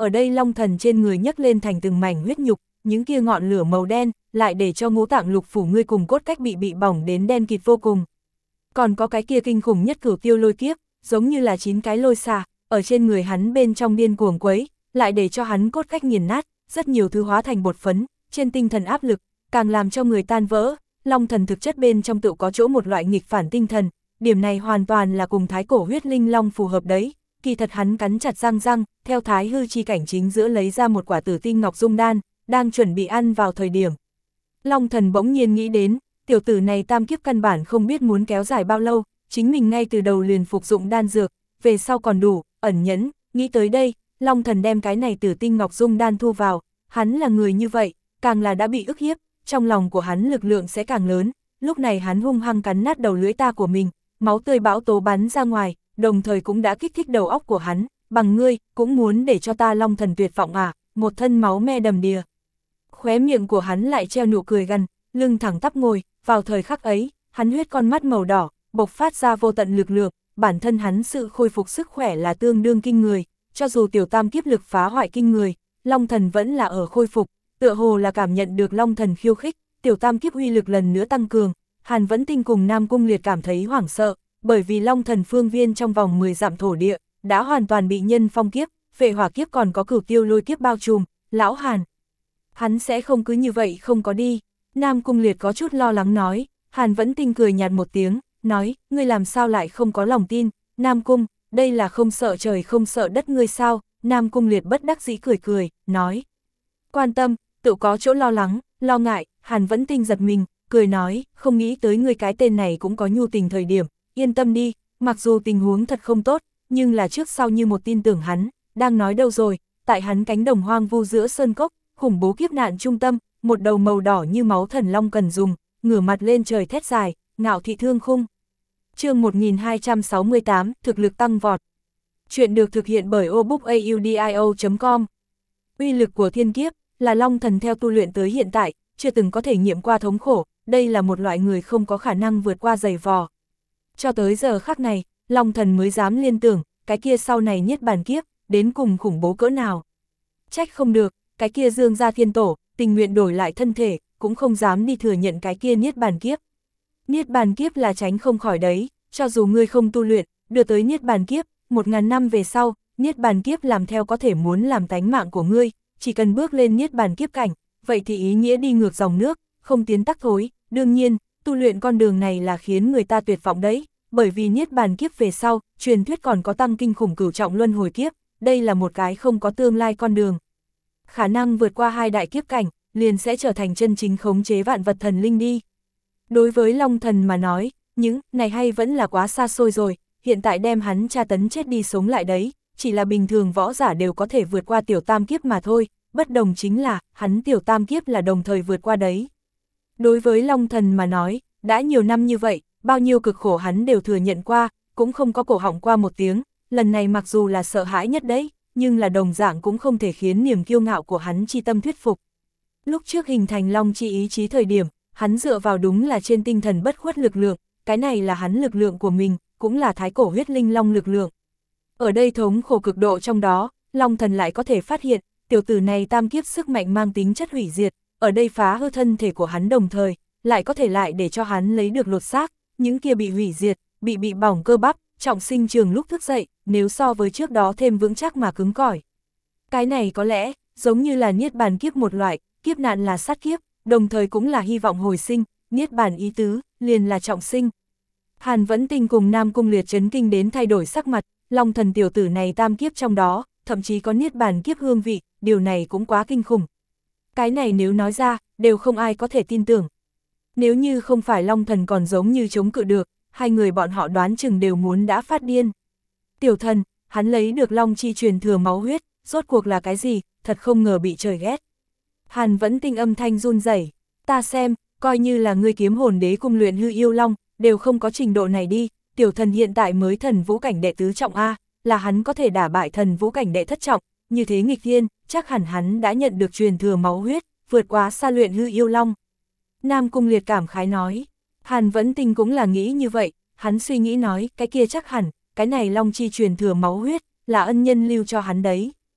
ở đây Long Thần trên người nhấc lên thành từng mảnh huyết nhục, những kia ngọn lửa màu đen, lại để cho ngũ tạng lục phủ ngươi cùng cốt cách bị bị bỏng đến đen kịt vô cùng. Còn có cái kia kinh khủng nhất cửu tiêu lôi kiếp, giống như là chín cái lôi xà, ở trên người hắn bên trong điên cuồng quấy, lại để cho hắn cốt cách nghiền nát, rất nhiều thứ hóa thành bột phấn, trên tinh thần áp lực, càng làm cho người tan vỡ. Long Thần thực chất bên trong tự có chỗ một loại nghịch phản tinh thần, điểm này hoàn toàn là cùng thái cổ huyết linh long phù hợp đấy. Kỳ thật hắn cắn chặt răng răng, theo thái hư chi cảnh chính giữa lấy ra một quả tử tinh ngọc dung đan, đang chuẩn bị ăn vào thời điểm. Long Thần bỗng nhiên nghĩ đến, tiểu tử này tam kiếp căn bản không biết muốn kéo dài bao lâu, chính mình ngay từ đầu liền phục dụng đan dược, về sau còn đủ, ẩn nhẫn, nghĩ tới đây, Long Thần đem cái này tử tinh ngọc dung đan thu vào, hắn là người như vậy, càng là đã bị ức hiếp, trong lòng của hắn lực lượng sẽ càng lớn, lúc này hắn hung hăng cắn nát đầu lưỡi ta của mình, máu tươi bão tố bắn ra ngoài, đồng thời cũng đã kích thích đầu óc của hắn, bằng ngươi, cũng muốn để cho ta Long Thần tuyệt vọng à, một thân máu me đầm đìa. Khóe miệng của hắn lại treo nụ cười gằn, lưng thẳng tắp ngồi, vào thời khắc ấy, hắn huyết con mắt màu đỏ, bộc phát ra vô tận lực lượng, bản thân hắn sự khôi phục sức khỏe là tương đương kinh người, cho dù tiểu tam kiếp lực phá hoại kinh người, Long Thần vẫn là ở khôi phục, tựa hồ là cảm nhận được Long Thần khiêu khích, tiểu tam kiếp uy lực lần nữa tăng cường, Hàn Vẫn Tinh cùng Nam Cung Liệt cảm thấy hoảng sợ, bởi vì Long Thần phương viên trong vòng mười dặm thổ địa, đã hoàn toàn bị nhân phong kiếp, phệ hỏa kiếp còn có cửu tiêu lôi kiếp bao trùm, lão Hàn. Hắn sẽ không cứ như vậy không có đi, Nam Cung Liệt có chút lo lắng nói, Hàn Vẫn Tinh cười nhạt một tiếng, nói, ngươi làm sao lại không có lòng tin, Nam Cung, đây là không sợ trời không sợ đất ngươi sao, Nam Cung Liệt bất đắc dĩ cười cười, nói, quan tâm, tự có chỗ lo lắng, lo ngại, Hàn Vẫn Tinh giật mình, cười nói, không nghĩ tới ngươi cái tên này cũng có nhu tình thời điểm, yên tâm đi, mặc dù tình huống thật không tốt, nhưng là trước sau như một tin tưởng hắn, đang nói đâu rồi, tại hắn cánh đồng hoang vu giữa sơn cốc, khủng bố kiếp nạn trung tâm, một đầu màu đỏ như máu thần long cần dùng, ngửa mặt lên trời thét dài, ngạo thị thương khung. Chương một nghìn hai trăm sáu mươi tám, thực lực tăng vọt. Chuyện được thực hiện bởi obookaudio chấm com. Uy lực của thiên kiếp là Long Thần theo tu luyện tới hiện tại, chưa từng có thể nghiệm qua thống khổ, đây là một loại người không có khả năng vượt qua dày vò. Cho tới giờ khắc này, Long Thần mới dám liên tưởng, cái kia sau này niết bàn kiếp, đến cùng khủng bố cỡ nào. Trách không được, cái kia Dương gia thiên tổ, tình nguyện đổi lại thân thể, cũng không dám đi thừa nhận cái kia niết bàn kiếp. Niết bàn kiếp là tránh không khỏi đấy, cho dù ngươi không tu luyện, đưa tới niết bàn kiếp, một ngàn năm về sau, niết bàn kiếp làm theo có thể muốn làm tánh mạng của ngươi, chỉ cần bước lên niết bàn kiếp cảnh, vậy thì ý nghĩa đi ngược dòng nước, không tiến tắc thối, đương nhiên, tu luyện con đường này là khiến người ta tuyệt vọng đấy, bởi vì niết bàn kiếp về sau, truyền thuyết còn có tăng kinh khủng cửu trọng luân hồi kiếp, đây là một cái không có tương lai con đường. Khả năng vượt qua hai đại kiếp cảnh, liền sẽ trở thành chân chính khống chế vạn vật thần linh đi. Đối với Long Thần mà nói, những này hay vẫn là quá xa xôi rồi, hiện tại đem hắn tra tấn chết đi sống lại đấy, chỉ là bình thường võ giả đều có thể vượt qua tiểu tam kiếp mà thôi, bất đồng chính là, hắn tiểu tam kiếp là đồng thời vượt qua đấy. Đối với Long Thần mà nói, đã nhiều năm như vậy, bao nhiêu cực khổ hắn đều thừa nhận qua, cũng không có cổ họng qua một tiếng, lần này mặc dù là sợ hãi nhất đấy, nhưng là đồng dạng cũng không thể khiến niềm kiêu ngạo của hắn chi tâm thuyết phục. Lúc trước hình thành Long chi ý chí thời điểm, hắn dựa vào đúng là trên tinh thần bất khuất lực lượng, cái này là hắn lực lượng của mình, cũng là thái cổ huyết linh long lực lượng. Ở đây thống khổ cực độ trong đó, Long Thần lại có thể phát hiện, tiểu tử này tam kiếp sức mạnh mang tính chất hủy diệt, ở đây phá hư thân thể của hắn đồng thời, lại có thể lại để cho hắn lấy được lột xác, những kia bị hủy diệt, bị bị bỏng cơ bắp, trọng sinh trường lúc thức dậy, nếu so với trước đó thêm vững chắc mà cứng cỏi. Cái này có lẽ, giống như là niết bàn kiếp một loại, kiếp nạn là sát kiếp, đồng thời cũng là hy vọng hồi sinh, niết bàn ý tứ, liền là trọng sinh. Hàn Vẫn Tinh cùng Nam Cung Liệt chấn kinh đến thay đổi sắc mặt, Long Thần tiểu tử này tam kiếp trong đó, thậm chí có niết bàn kiếp hương vị, điều này cũng quá kinh khủng. Cái này nếu nói ra, đều không ai có thể tin tưởng. Nếu như không phải Long Thần còn giống như chống cự được, hai người bọn họ đoán chừng đều muốn đã phát điên. Tiểu thần, hắn lấy được Long chi truyền thừa máu huyết, rốt cuộc là cái gì, thật không ngờ bị trời ghét. Hàn Vẫn Tinh âm thanh run rẩy, ta xem, coi như là ngươi kiếm hồn đế cung luyện hư yêu long, đều không có trình độ này đi, tiểu thần hiện tại mới thần vũ cảnh đệ tứ trọng A, là hắn có thể đả bại thần vũ cảnh đệ thất trọng, như thế nghịch thiên, chắc hẳn hắn đã nhận được truyền thừa máu huyết, vượt quá xa luyện hư yêu long. Nam Cung Liệt cảm khái nói, Hàn Vẫn Tinh cũng là nghĩ như vậy, hắn suy nghĩ nói, cái kia chắc hẳn, cái này long chi truyền thừa máu huyết, là ân nhân lưu cho hắn đấy.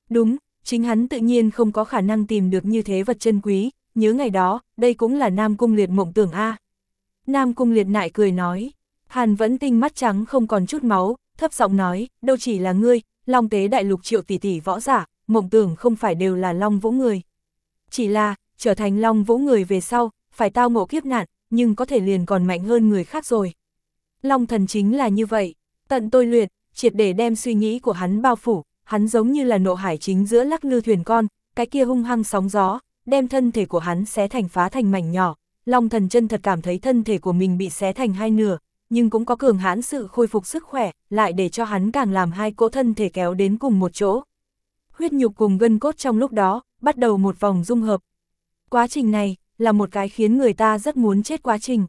Đúng, chính hắn tự nhiên không có khả năng tìm được như thế vật chân quý, nhớ ngày đó, đây cũng là Nam Cung Liệt mộng tưởng a. Nam Cung Liệt nại cười nói, Hàn Vẫn Tinh mắt trắng không còn chút máu, thấp giọng nói, đâu chỉ là ngươi, Long Tế Đại Lục triệu tỷ tỷ võ giả, mộng tưởng không phải đều là Long Vũ người. Chỉ là, trở thành Long Vũ người về sau, phải tao ngộ kiếp nạn, nhưng có thể liền còn mạnh hơn người khác rồi. Long Thần chính là như vậy, tận tôi luyện, triệt để đem suy nghĩ của hắn bao phủ, hắn giống như là nộ hải chính giữa lắc lư thuyền con, cái kia hung hăng sóng gió, đem thân thể của hắn xé thành phá thành mảnh nhỏ. Long Thần chân thật cảm thấy thân thể của mình bị xé thành hai nửa, nhưng cũng có cường hãn sự khôi phục sức khỏe, lại để cho hắn càng làm hai cỗ thân thể kéo đến cùng một chỗ. Huyết nhục cùng gân cốt trong lúc đó, bắt đầu một vòng dung hợp. Quá trình này, là một cái khiến người ta rất muốn chết quá trình.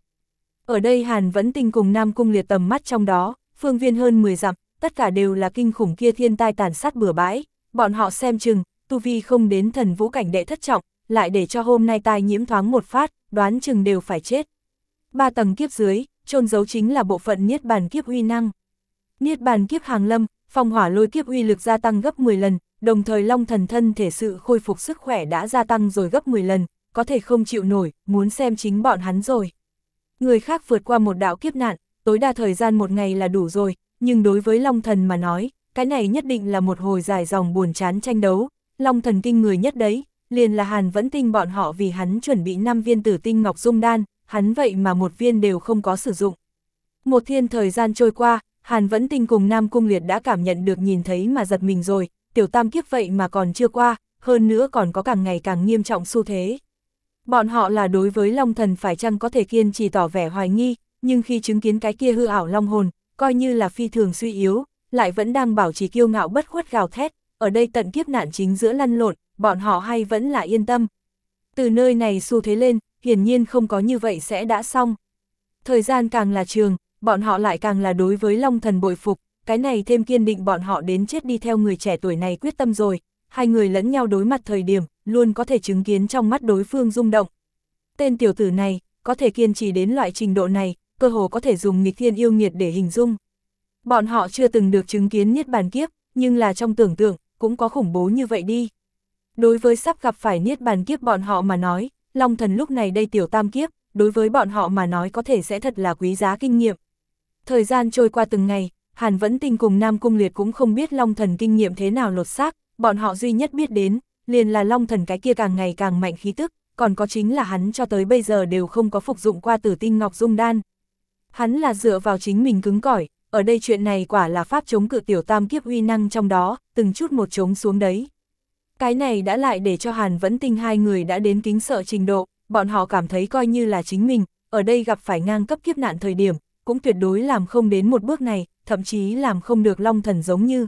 Ở đây Hàn Vẫn Tinh cùng Nam Cung Liệt tầm mắt trong đó, phương viên hơn mười dặm, tất cả đều là kinh khủng kia thiên tai tàn sát bừa bãi, bọn họ xem chừng, tu vi không đến thần vũ cảnh đệ thất trọng, lại để cho hôm nay tai nhiễm thoáng một phát, đoán chừng đều phải chết. Ba tầng kiếp dưới, chôn giấu chính là bộ phận Niết Bàn kiếp uy năng. Niết Bàn kiếp hàng lâm, phong hỏa lôi kiếp uy lực gia tăng gấp mười lần, đồng thời Long Thần thân thể sự khôi phục sức khỏe đã gia tăng rồi gấp mười lần, có thể không chịu nổi, muốn xem chính bọn hắn rồi. Người khác vượt qua một đạo kiếp nạn, tối đa thời gian một ngày là đủ rồi, nhưng đối với Long Thần mà nói, cái này nhất định là một hồi dài dòng buồn chán tranh đấu. Long Thần kinh người nhất đấy, liền là Hàn Vẫn Tinh bọn họ vì hắn chuẩn bị năm viên tử tinh ngọc dung đan, hắn vậy mà một viên đều không có sử dụng. Một thiên thời gian trôi qua, Hàn Vẫn Tinh cùng Nam Cung Liệt đã cảm nhận được nhìn thấy mà giật mình rồi, tiểu tam kiếp vậy mà còn chưa qua, hơn nữa còn có càng ngày càng nghiêm trọng xu thế. Bọn họ là đối với Long Thần phải chăng có thể kiên trì tỏ vẻ hoài nghi, nhưng khi chứng kiến cái kia hư ảo long hồn, coi như là phi thường suy yếu, lại vẫn đang bảo trì kiêu ngạo bất khuất gào thét, ở đây tận kiếp nạn chính giữa lăn lộn, bọn họ hay vẫn là yên tâm. Từ nơi này xu thế lên, hiển nhiên không có như vậy sẽ đã xong. Thời gian càng là trường, bọn họ lại càng là đối với Long Thần bội phục, cái này thêm kiên định bọn họ đến chết đi theo người trẻ tuổi này quyết tâm rồi. Hai người lẫn nhau đối mặt thời điểm, luôn có thể chứng kiến trong mắt đối phương rung động. Tên tiểu tử này, có thể kiên trì đến loại trình độ này, cơ hồ có thể dùng nghịch thiên yêu nghiệt để hình dung. Bọn họ chưa từng được chứng kiến Niết Bàn kiếp, nhưng là trong tưởng tượng, cũng có khủng bố như vậy đi. Đối với sắp gặp phải Niết Bàn kiếp bọn họ mà nói, Long Thần lúc này đây tiểu tam kiếp, đối với bọn họ mà nói có thể sẽ thật là quý giá kinh nghiệm. Thời gian trôi qua từng ngày, Hàn Vẫn Tinh cùng Nam Cung Liệt cũng không biết Long Thần kinh nghiệm thế nào lột xác, bọn họ duy nhất biết đến, liền là Long Thần cái kia càng ngày càng mạnh khí tức, còn có chính là hắn cho tới bây giờ đều không có phục dụng qua tử tinh ngọc dung đan. Hắn là dựa vào chính mình cứng cỏi, ở đây chuyện này quả là pháp chống cự tiểu tam kiếp uy năng trong đó, từng chút một chống xuống đấy. Cái này đã lại để cho Hàn Vẫn Tinh hai người đã đến kính sợ trình độ, bọn họ cảm thấy coi như là chính mình, ở đây gặp phải ngang cấp kiếp nạn thời điểm, cũng tuyệt đối làm không đến một bước này, thậm chí làm không được Long Thần giống như.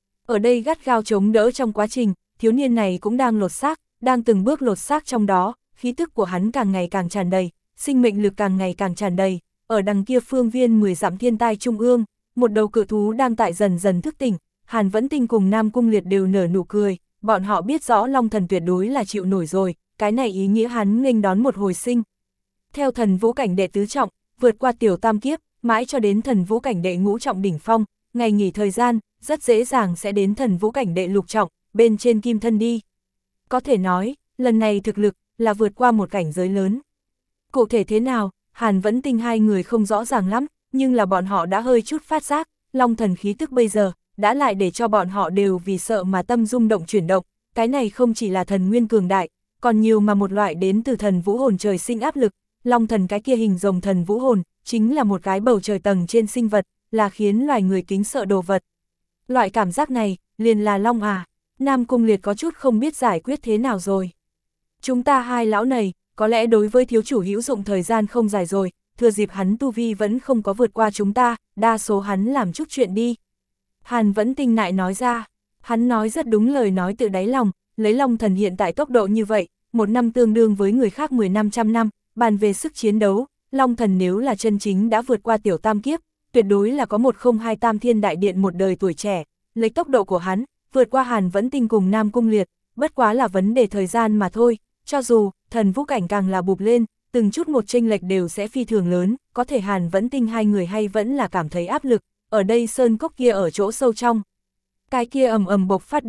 Ở đây gắt gao chống đỡ trong quá trình, thiếu niên này cũng đang lột xác, đang từng bước lột xác trong đó, khí tức của hắn càng ngày càng tràn đầy, sinh mệnh lực càng ngày càng tràn đầy. Ở đằng kia phương viên mười dặm thiên tai trung ương, một đầu cự thú đang tại dần dần thức tỉnh, Hàn Vẫn Tinh cùng Nam Cung Liệt đều nở nụ cười, bọn họ biết rõ Long Thần tuyệt đối là chịu nổi rồi, cái này ý nghĩa hắn nghênh đón một hồi sinh. Theo thần vũ cảnh đệ tứ trọng, vượt qua tiểu tam kiếp, mãi cho đến thần vũ cảnh đệ ngũ trọng đỉnh phong, ngày nghỉ thời gian, rất dễ dàng sẽ đến thần vũ cảnh đệ lục trọng, bên trên kim thân đi. Có thể nói, lần này thực lực, là vượt qua một cảnh giới lớn. Cụ thể thế nào, Hàn Vẫn Tinh hai người không rõ ràng lắm, nhưng là bọn họ đã hơi chút phát giác, Long Thần khí tức bây giờ, đã lại để cho bọn họ đều vì sợ mà tâm rung động chuyển động, cái này không chỉ là thần nguyên cường đại, còn nhiều mà một loại đến từ thần vũ hồn trời sinh áp lực, Long Thần cái kia hình rồng thần vũ hồn, chính là một cái bầu trời tầng trên sinh vật, là khiến loài người kính sợ đồ vật. Loại cảm giác này, liền là Long à, Nam Cung Liệt có chút không biết giải quyết thế nào rồi. Chúng ta hai lão này, có lẽ đối với thiếu chủ hữu dụng thời gian không dài rồi, thừa dịp hắn tu vi vẫn không có vượt qua chúng ta, đa số hắn làm chút chuyện đi. Hàn Vẫn Tinh nại nói ra, hắn nói rất đúng lời nói từ đáy lòng, lấy Long Thần hiện tại tốc độ như vậy, một năm tương đương với người khác mười năm trăm năm, bàn về sức chiến đấu, Long Thần nếu là chân chính đã vượt qua tiểu tam kiếp, tuyệt đối là có một không hai tam thiên đại điện một đời tuổi trẻ, lấy tốc độ của hắn, vượt qua Hàn Vẫn Tinh cùng Nam Cung Liệt, bất quá là vấn đề thời gian mà thôi, cho dù thần vũ cảnh càng là bụp lên, từng chút một chênh lệch đều sẽ phi thường lớn, có thể Hàn Vẫn Tinh hai người hay vẫn là cảm thấy áp lực, ở đây sơn cốc kia ở chỗ sâu trong. Cái kia ầm ầm bộc phát đấy,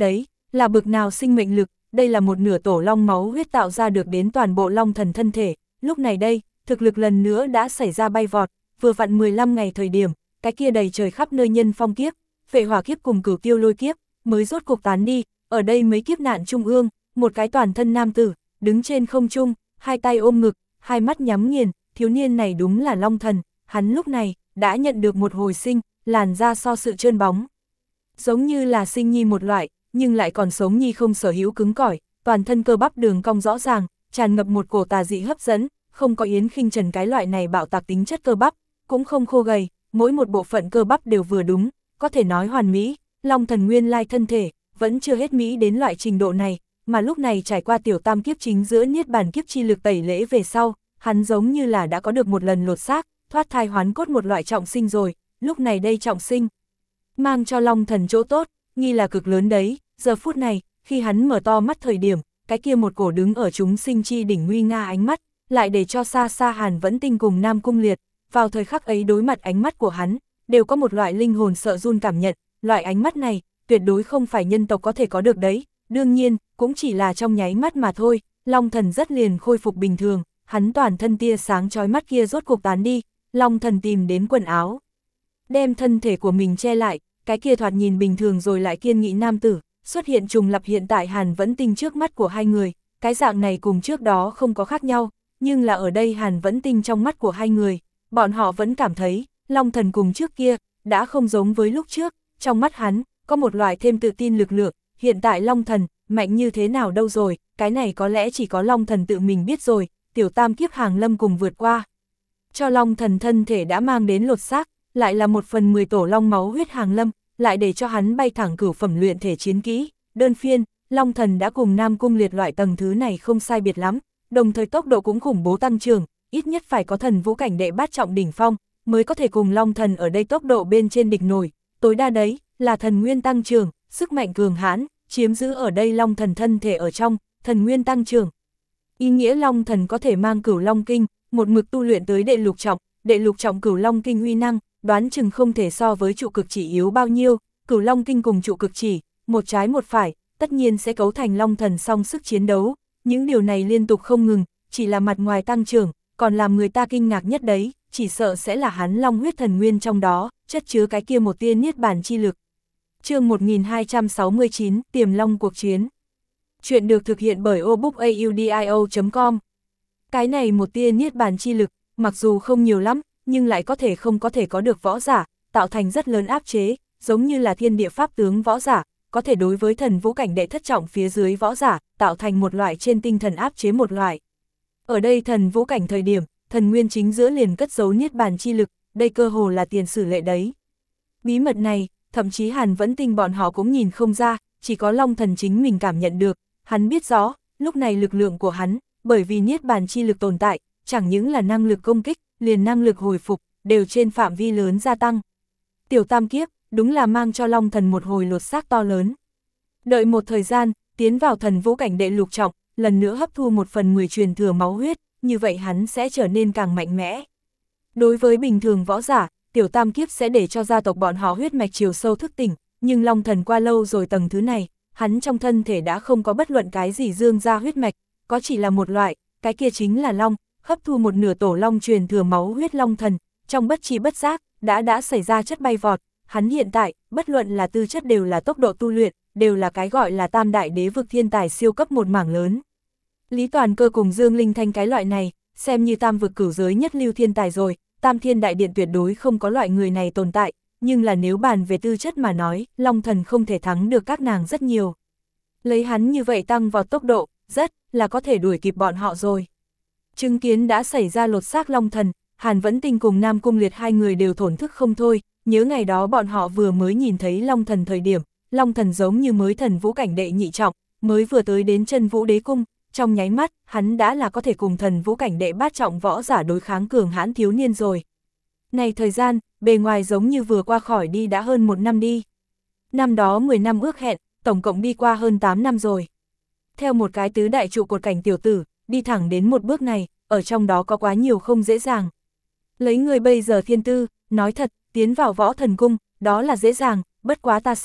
là bực nào sinh mệnh lực, đây là một nửa tổ long máu huyết tạo ra được đến toàn bộ long thần thân thể, lúc này đây, thực lực lần nữa đã xảy ra bay vọt, vừa vặn mười lăm ngày thời điểm, cái kia đầy trời khắp nơi nhân phong kiếp, phệ hỏa kiếp cùng cửu tiêu lôi kiếp, mới rốt cuộc tán đi, ở đây mấy kiếp nạn trung ương, một cái toàn thân nam tử, đứng trên không trung, hai tay ôm ngực, hai mắt nhắm nghiền, thiếu niên này đúng là long thần, hắn lúc này, đã nhận được một hồi sinh, làn da so sự trơn bóng. Giống như là sinh nhi một loại, nhưng lại còn sống nhi không sở hữu cứng cỏi, toàn thân cơ bắp đường cong rõ ràng, tràn ngập một cổ tà dị hấp dẫn, không có Yến Khinh Trần cái loại này bạo tạc tính chất cơ bắp, cũng không khô gầy, mỗi một bộ phận cơ bắp đều vừa đúng, có thể nói hoàn mỹ, long thần nguyên lai thân thể, vẫn chưa hết mỹ đến loại trình độ này, mà lúc này trải qua tiểu tam kiếp chính giữa niết bàn kiếp chi lực tẩy lễ về sau, hắn giống như là đã có được một lần lột xác, thoát thai hoán cốt một loại trọng sinh rồi, lúc này đây trọng sinh, mang cho long thần chỗ tốt, nghi là cực lớn đấy, giờ phút này, khi hắn mở to mắt thời điểm, cái kia một cổ đứng ở chúng sinh chi đỉnh nguy nga ánh mắt, lại để cho xa xa Hàn Vẫn Tinh cùng Nam Cung Liệt, vào thời khắc ấy đối mặt ánh mắt của hắn, đều có một loại linh hồn sợ run cảm nhận, loại ánh mắt này, tuyệt đối không phải nhân tộc có thể có được đấy, đương nhiên, cũng chỉ là trong nháy mắt mà thôi, long thần rất liền khôi phục bình thường, hắn toàn thân tia sáng chói mắt kia rốt cuộc tán đi, long thần tìm đến quần áo, đem thân thể của mình che lại, cái kia thoạt nhìn bình thường rồi lại kiên nghị nam tử, xuất hiện trùng lập hiện tại Hàn Vẫn Tinh trước mắt của hai người, cái dạng này cùng trước đó không có khác nhau, nhưng là ở đây Hàn Vẫn Tinh trong mắt của hai người, bọn họ vẫn cảm thấy, long thần cùng trước kia, đã không giống với lúc trước, trong mắt hắn, có một loại thêm tự tin lực lượng, hiện tại long thần, mạnh như thế nào đâu rồi, cái này có lẽ chỉ có long thần tự mình biết rồi, tiểu tam kiếp hàng lâm cùng vượt qua. Cho long thần thân thể đã mang đến lột xác, lại là một phần mười tổ long máu huyết hàng lâm, lại để cho hắn bay thẳng cửu phẩm luyện thể chiến kỹ, đơn phiên, long thần đã cùng Nam Cung Liệt loại tầng thứ này không sai biệt lắm, đồng thời tốc độ cũng khủng bố tăng trưởng, ít nhất phải có thần vũ cảnh đệ bát trọng đỉnh phong, mới có thể cùng long thần ở đây tốc độ bên trên địch nổi, tối đa đấy, là thần nguyên tăng trưởng, sức mạnh cường hãn, chiếm giữ ở đây long thần thân thể ở trong, thần nguyên tăng trưởng. Ý nghĩa long thần có thể mang cửu long kinh, một mực tu luyện tới đệ lục trọng, đệ lục trọng cửu long kinh uy năng, đoán chừng không thể so với trụ cực chỉ yếu bao nhiêu, cửu long kinh cùng trụ cực chỉ, một trái một phải, tất nhiên sẽ cấu thành long thần song sức chiến đấu, những điều này liên tục không ngừng, chỉ là mặt ngoài tăng trưởng, còn làm người ta kinh ngạc nhất đấy, chỉ sợ sẽ là hắn long huyết thần nguyên trong đó, chất chứa cái kia một tia niết bàn chi lực. Chương một nghìn hai trăm sáu mươi chín, Tiềm Long cuộc chiến. Chuyện được thực hiện bởi obookaudio chấm com. Cái này một tia niết bàn chi lực, mặc dù không nhiều lắm, nhưng lại có thể không có thể có được võ giả, tạo thành rất lớn áp chế, giống như là thiên địa pháp tướng võ giả, có thể đối với thần vũ cảnh đệ thất trọng phía dưới võ giả, tạo thành một loại trên tinh thần áp chế một loại. Ở đây thần vũ cảnh thời điểm, thần nguyên chính giữa liền cất giấu niết bàn chi lực, đây cơ hồ là tiền sử lệ đấy. Bí mật này, thậm chí Hàn Vẫn Tinh bọn họ cũng nhìn không ra, chỉ có long thần chính mình cảm nhận được, hắn biết rõ, lúc này lực lượng của hắn, bởi vì niết bàn chi lực tồn tại, chẳng những là năng lực công kích, liền năng lực hồi phục, đều trên phạm vi lớn gia tăng. Tiểu tam kiếp, đúng là mang cho long thần một hồi lột xác to lớn. Đợi một thời gian, tiến vào thần vũ cảnh đệ lục trọng, lần nữa hấp thu một phần mười truyền thừa máu huyết, như vậy hắn sẽ trở nên càng mạnh mẽ. Đối với bình thường võ giả, tiểu tam kiếp sẽ để cho gia tộc bọn họ huyết mạch chiều sâu thức tỉnh, nhưng long thần qua lâu rồi tầng thứ này, hắn trong thân thể đã không có bất luận cái gì dương ra huyết mạch, có chỉ là một loại, cái kia chính là long, hấp thu một nửa tổ long truyền thừa máu huyết long thần, trong bất chi bất giác, đã đã xảy ra chất bay vọt, hắn hiện tại, bất luận là tư chất đều là tốc độ tu luyện, đều là cái gọi là tam đại đế vực thiên tài siêu cấp một mảng lớn. Lý Toàn Cơ cùng Dương Linh Thanh cái loại này, xem như tam vực cửu giới nhất lưu thiên tài rồi, tam thiên đại điện tuyệt đối không có loại người này tồn tại, nhưng là nếu bàn về tư chất mà nói, long thần không thể thắng được các nàng rất nhiều. Lấy hắn như vậy tăng vào tốc độ, rất là có thể đuổi kịp bọn họ rồi. Chứng kiến đã xảy ra lột xác long thần, Hàn Vẫn Tinh cùng Nam Cung Liệt hai người đều thổn thức không thôi, nhớ ngày đó bọn họ vừa mới nhìn thấy long thần thời điểm, long thần giống như mới thần vũ cảnh đệ nhị trọng, mới vừa tới đến chân vũ đế cung, trong nháy mắt, hắn đã là có thể cùng thần vũ cảnh đệ bát trọng võ giả đối kháng cường hãn thiếu niên rồi. Này thời gian, bề ngoài giống như vừa qua khỏi đi đã hơn một năm đi. Năm đó mười năm ước hẹn, tổng cộng đi qua hơn tám năm rồi. Theo một cái tứ đại trụ cột cảnh tiểu tử, đi thẳng đến một bước này, ở trong đó có quá nhiều không dễ dàng. Lấy người bây giờ thiên tư, nói thật, tiến vào võ thần cung, đó là dễ dàng, bất quá ta xem,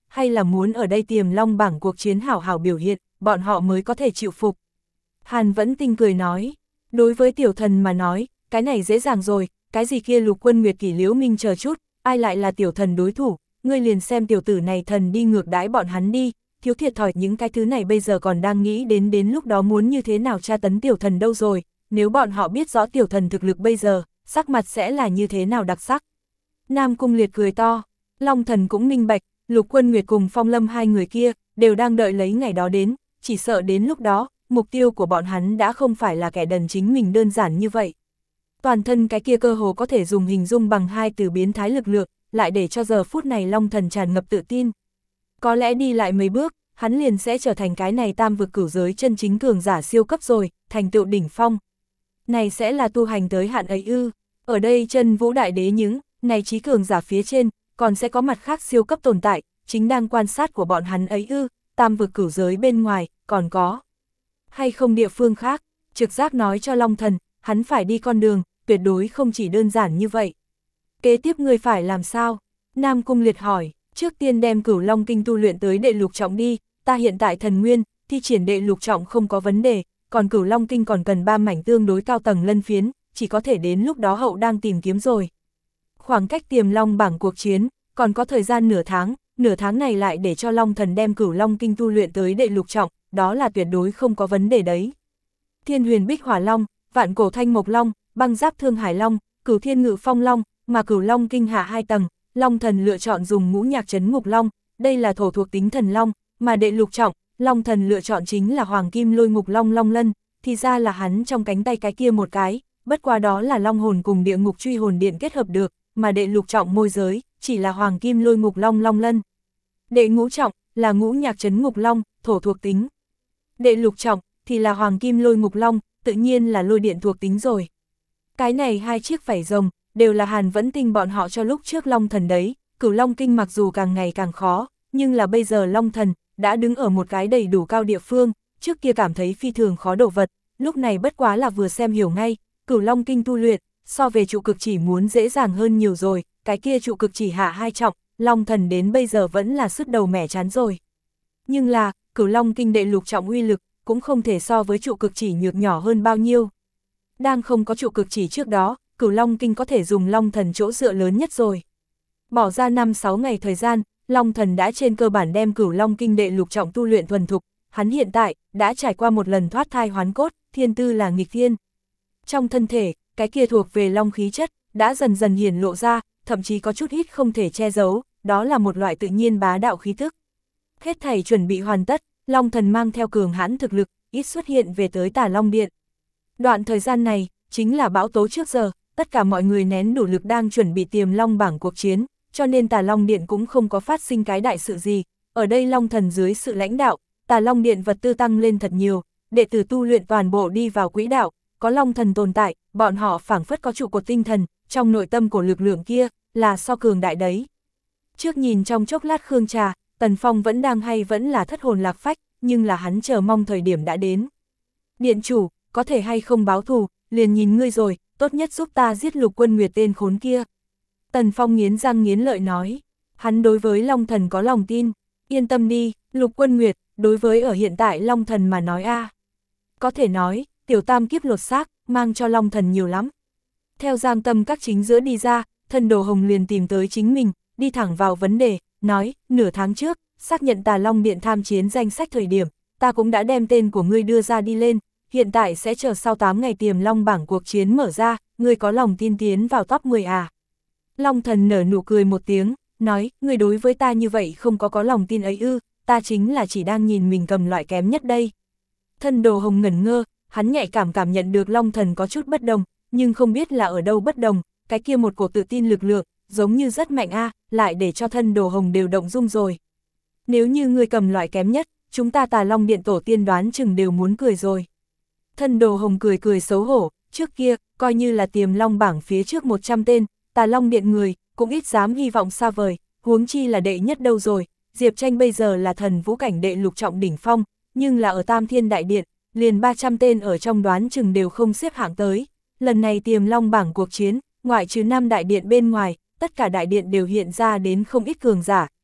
hay là muốn ở đây Tiềm Long bảng cuộc chiến hảo hảo biểu hiện, bọn họ mới có thể chịu phục. Hàn Vẫn Tinh cười nói, đối với tiểu thần mà nói, cái này dễ dàng rồi, cái gì kia Lục Quân Nguyệt Kỷ Liễu Minh chờ chút, ai lại là tiểu thần đối thủ, ngươi liền xem tiểu tử này thần đi ngược đãi bọn hắn đi, thiếu thiệt thòi những cái thứ này bây giờ còn đang nghĩ đến đến lúc đó muốn như thế nào tra tấn tiểu thần đâu rồi, nếu bọn họ biết rõ tiểu thần thực lực bây giờ, sắc mặt sẽ là như thế nào đặc sắc. Nam Cung Liệt cười to, Long Thần cũng minh bạch, Lục Quân Nguyệt cùng Phong Lâm hai người kia, đều đang đợi lấy ngày đó đến, chỉ sợ đến lúc đó, mục tiêu của bọn hắn đã không phải là kẻ đần chính mình đơn giản như vậy. Toàn thân cái kia cơ hồ có thể dùng hình dung bằng hai từ biến thái lực lượng, lại để cho giờ phút này Long Thần tràn ngập tự tin. Có lẽ đi lại mấy bước, hắn liền sẽ trở thành cái này tam vực cửu giới chân chính cường giả siêu cấp rồi, thành tựu đỉnh phong. Này sẽ là tu hành tới hạn ấy ư, ở đây chân vũ đại đế những, này trí cường giả phía trên, còn sẽ có mặt khác siêu cấp tồn tại, chính đang quan sát của bọn hắn ấy ư, tam vực cửu giới bên ngoài, còn có. Hay không địa phương khác, trực giác nói cho Long Thần, hắn phải đi con đường, tuyệt đối không chỉ đơn giản như vậy. Kế tiếp ngươi phải làm sao? Nam Cung Liệt hỏi, trước tiên đem Cửu Long Kinh tu luyện tới đệ lục trọng đi, ta hiện tại thần nguyên, thi triển đệ lục trọng không có vấn đề, còn Cửu Long Kinh còn cần ba mảnh tương đối cao tầng lân phiến, chỉ có thể đến lúc đó hậu đang tìm kiếm rồi. Khoảng cách Tiềm Long bảng cuộc chiến, còn có thời gian nửa tháng, nửa tháng này lại để cho Long Thần đem Cửu Long Kinh tu luyện tới đệ lục trọng, đó là tuyệt đối không có vấn đề đấy. Thiên Huyền Bích Hỏa Long, Vạn Cổ Thanh Mộc Long, Băng Giáp Thương Hải Long, Cửu Thiên Ngự Phong Long, mà Cửu Long Kinh hạ hai tầng, Long Thần lựa chọn dùng Ngũ Nhạc Trấn Ngục Long, đây là thổ thuộc tính thần long, mà đệ lục trọng, Long Thần lựa chọn chính là Hoàng Kim Lôi Ngục Long Long Lân, thì ra là hắn trong cánh tay cái kia một cái, bất quá đó là Long hồn cùng Địa Ngục Truy Hồn Điện kết hợp được, mà đệ lục trọng môi giới, chỉ là Hoàng Kim Lôi Ngục Long Long Lân. Đệ ngũ trọng, là Ngũ Nhạc Trấn Ngục Long, thổ thuộc tính. Đệ lục trọng, thì là Hoàng Kim Lôi Ngục Long, tự nhiên là lôi điện thuộc tính rồi. Cái này hai chiếc vảy rồng, đều là Hàn Vẫn Tinh bọn họ cho lúc trước Long Thần đấy, Cửu Long Kinh mặc dù càng ngày càng khó, nhưng là bây giờ Long Thần, đã đứng ở một cái đầy đủ cao địa phương, trước kia cảm thấy phi thường khó đổ vật, lúc này bất quá là vừa xem hiểu ngay, Cửu Long Kinh tu luyện, so về trụ cực chỉ muốn dễ dàng hơn nhiều rồi, cái kia trụ cực chỉ hạ hai trọng, Long Thần đến bây giờ vẫn là sứt đầu mẻ chán rồi. Nhưng là, Cửu Long Kinh đệ lục trọng uy lực, cũng không thể so với trụ cực chỉ nhược nhỏ hơn bao nhiêu. Đang không có trụ cực chỉ trước đó, Cửu Long Kinh có thể dùng Long Thần chỗ dựa lớn nhất rồi. Bỏ ra năm sáu ngày thời gian, Long Thần đã trên cơ bản đem Cửu Long Kinh đệ lục trọng tu luyện thuần thục, hắn hiện tại đã trải qua một lần thoát thai hoán cốt, thiên tư là nghịch thiên. Trong thân thể, cái kia thuộc về Long khí chất, đã dần dần hiển lộ ra, thậm chí có chút ít không thể che giấu, đó là một loại tự nhiên bá đạo khí tức. Hết thảy chuẩn bị hoàn tất, Long Thần mang theo cường hãn thực lực, ít xuất hiện về tới Tà Long Điện. Đoạn thời gian này, chính là bão tố trước giờ, tất cả mọi người nén đủ lực đang chuẩn bị Tiềm Long bảng cuộc chiến, cho nên Tà Long Điện cũng không có phát sinh cái đại sự gì. Ở đây Long Thần dưới sự lãnh đạo, Tà Long Điện vật tư tăng lên thật nhiều, đệ tử tu luyện toàn bộ đi vào quỹ đạo, có Long Thần tồn tại, bọn họ phảng phất có trụ cột tinh thần, trong nội tâm của lực lượng kia, là so cường đại đấy. Trước nhìn trong chốc lát Khương Trà, Tần Phong vẫn đang hay vẫn là thất hồn lạc phách, nhưng là hắn chờ mong thời điểm đã đến. Điện chủ, có thể hay không báo thù, liền nhìn ngươi rồi, tốt nhất giúp ta giết Lục Quân Nguyệt tên khốn kia. Tần Phong nghiến răng nghiến lợi nói, hắn đối với Long Thần có lòng tin, yên tâm đi, Lục Quân Nguyệt, đối với ở hiện tại Long Thần mà nói a, có thể nói, tiểu tam kiếp lột xác, mang cho Long Thần nhiều lắm. Theo Giang Tâm các chính giữa đi ra, Thân Đồ Hồng liền tìm tới chính mình, đi thẳng vào vấn đề, nói, nửa tháng trước, xác nhận Tà Long Điện tham chiến danh sách thời điểm, ta cũng đã đem tên của ngươi đưa ra đi lên, hiện tại sẽ chờ sau tám ngày Tiềm Long bảng cuộc chiến mở ra, ngươi có lòng tin tiến vào top mười à. Long Thần nở nụ cười một tiếng, nói, ngươi đối với ta như vậy không có có lòng tin ấy ư, ta chính là chỉ đang nhìn mình cầm loại kém nhất đây. Thân Đồ Hồng ngẩn ngơ, hắn nhạy cảm cảm nhận được Long Thần có chút bất đồng, nhưng không biết là ở đâu bất đồng, cái kia một cổ tự tin lực lượng, giống như rất mạnh a, lại để cho Thân Đồ Hồng đều động dung rồi. Nếu như ngươi cầm loại kém nhất, chúng ta Tà Long Điện tổ tiên đoán chừng đều muốn cười rồi. Thân Đồ Hồng cười cười xấu hổ, trước kia, coi như là Tiềm Long bảng phía trước một trăm tên, Tà Long Điện người, cũng ít dám hy vọng xa vời, huống chi là đệ nhất đâu rồi, Diệp Tranh bây giờ là thần vũ cảnh đệ lục trọng đỉnh phong, nhưng là ở Tam Thiên Đại Điện, liền ba trăm tên ở trong đoán chừng đều không xếp hạng tới. Lần này Tiềm Long bảng cuộc chiến, ngoại trừ năm đại điện bên ngoài, tất cả đại điện đều hiện ra đến không ít cường giả,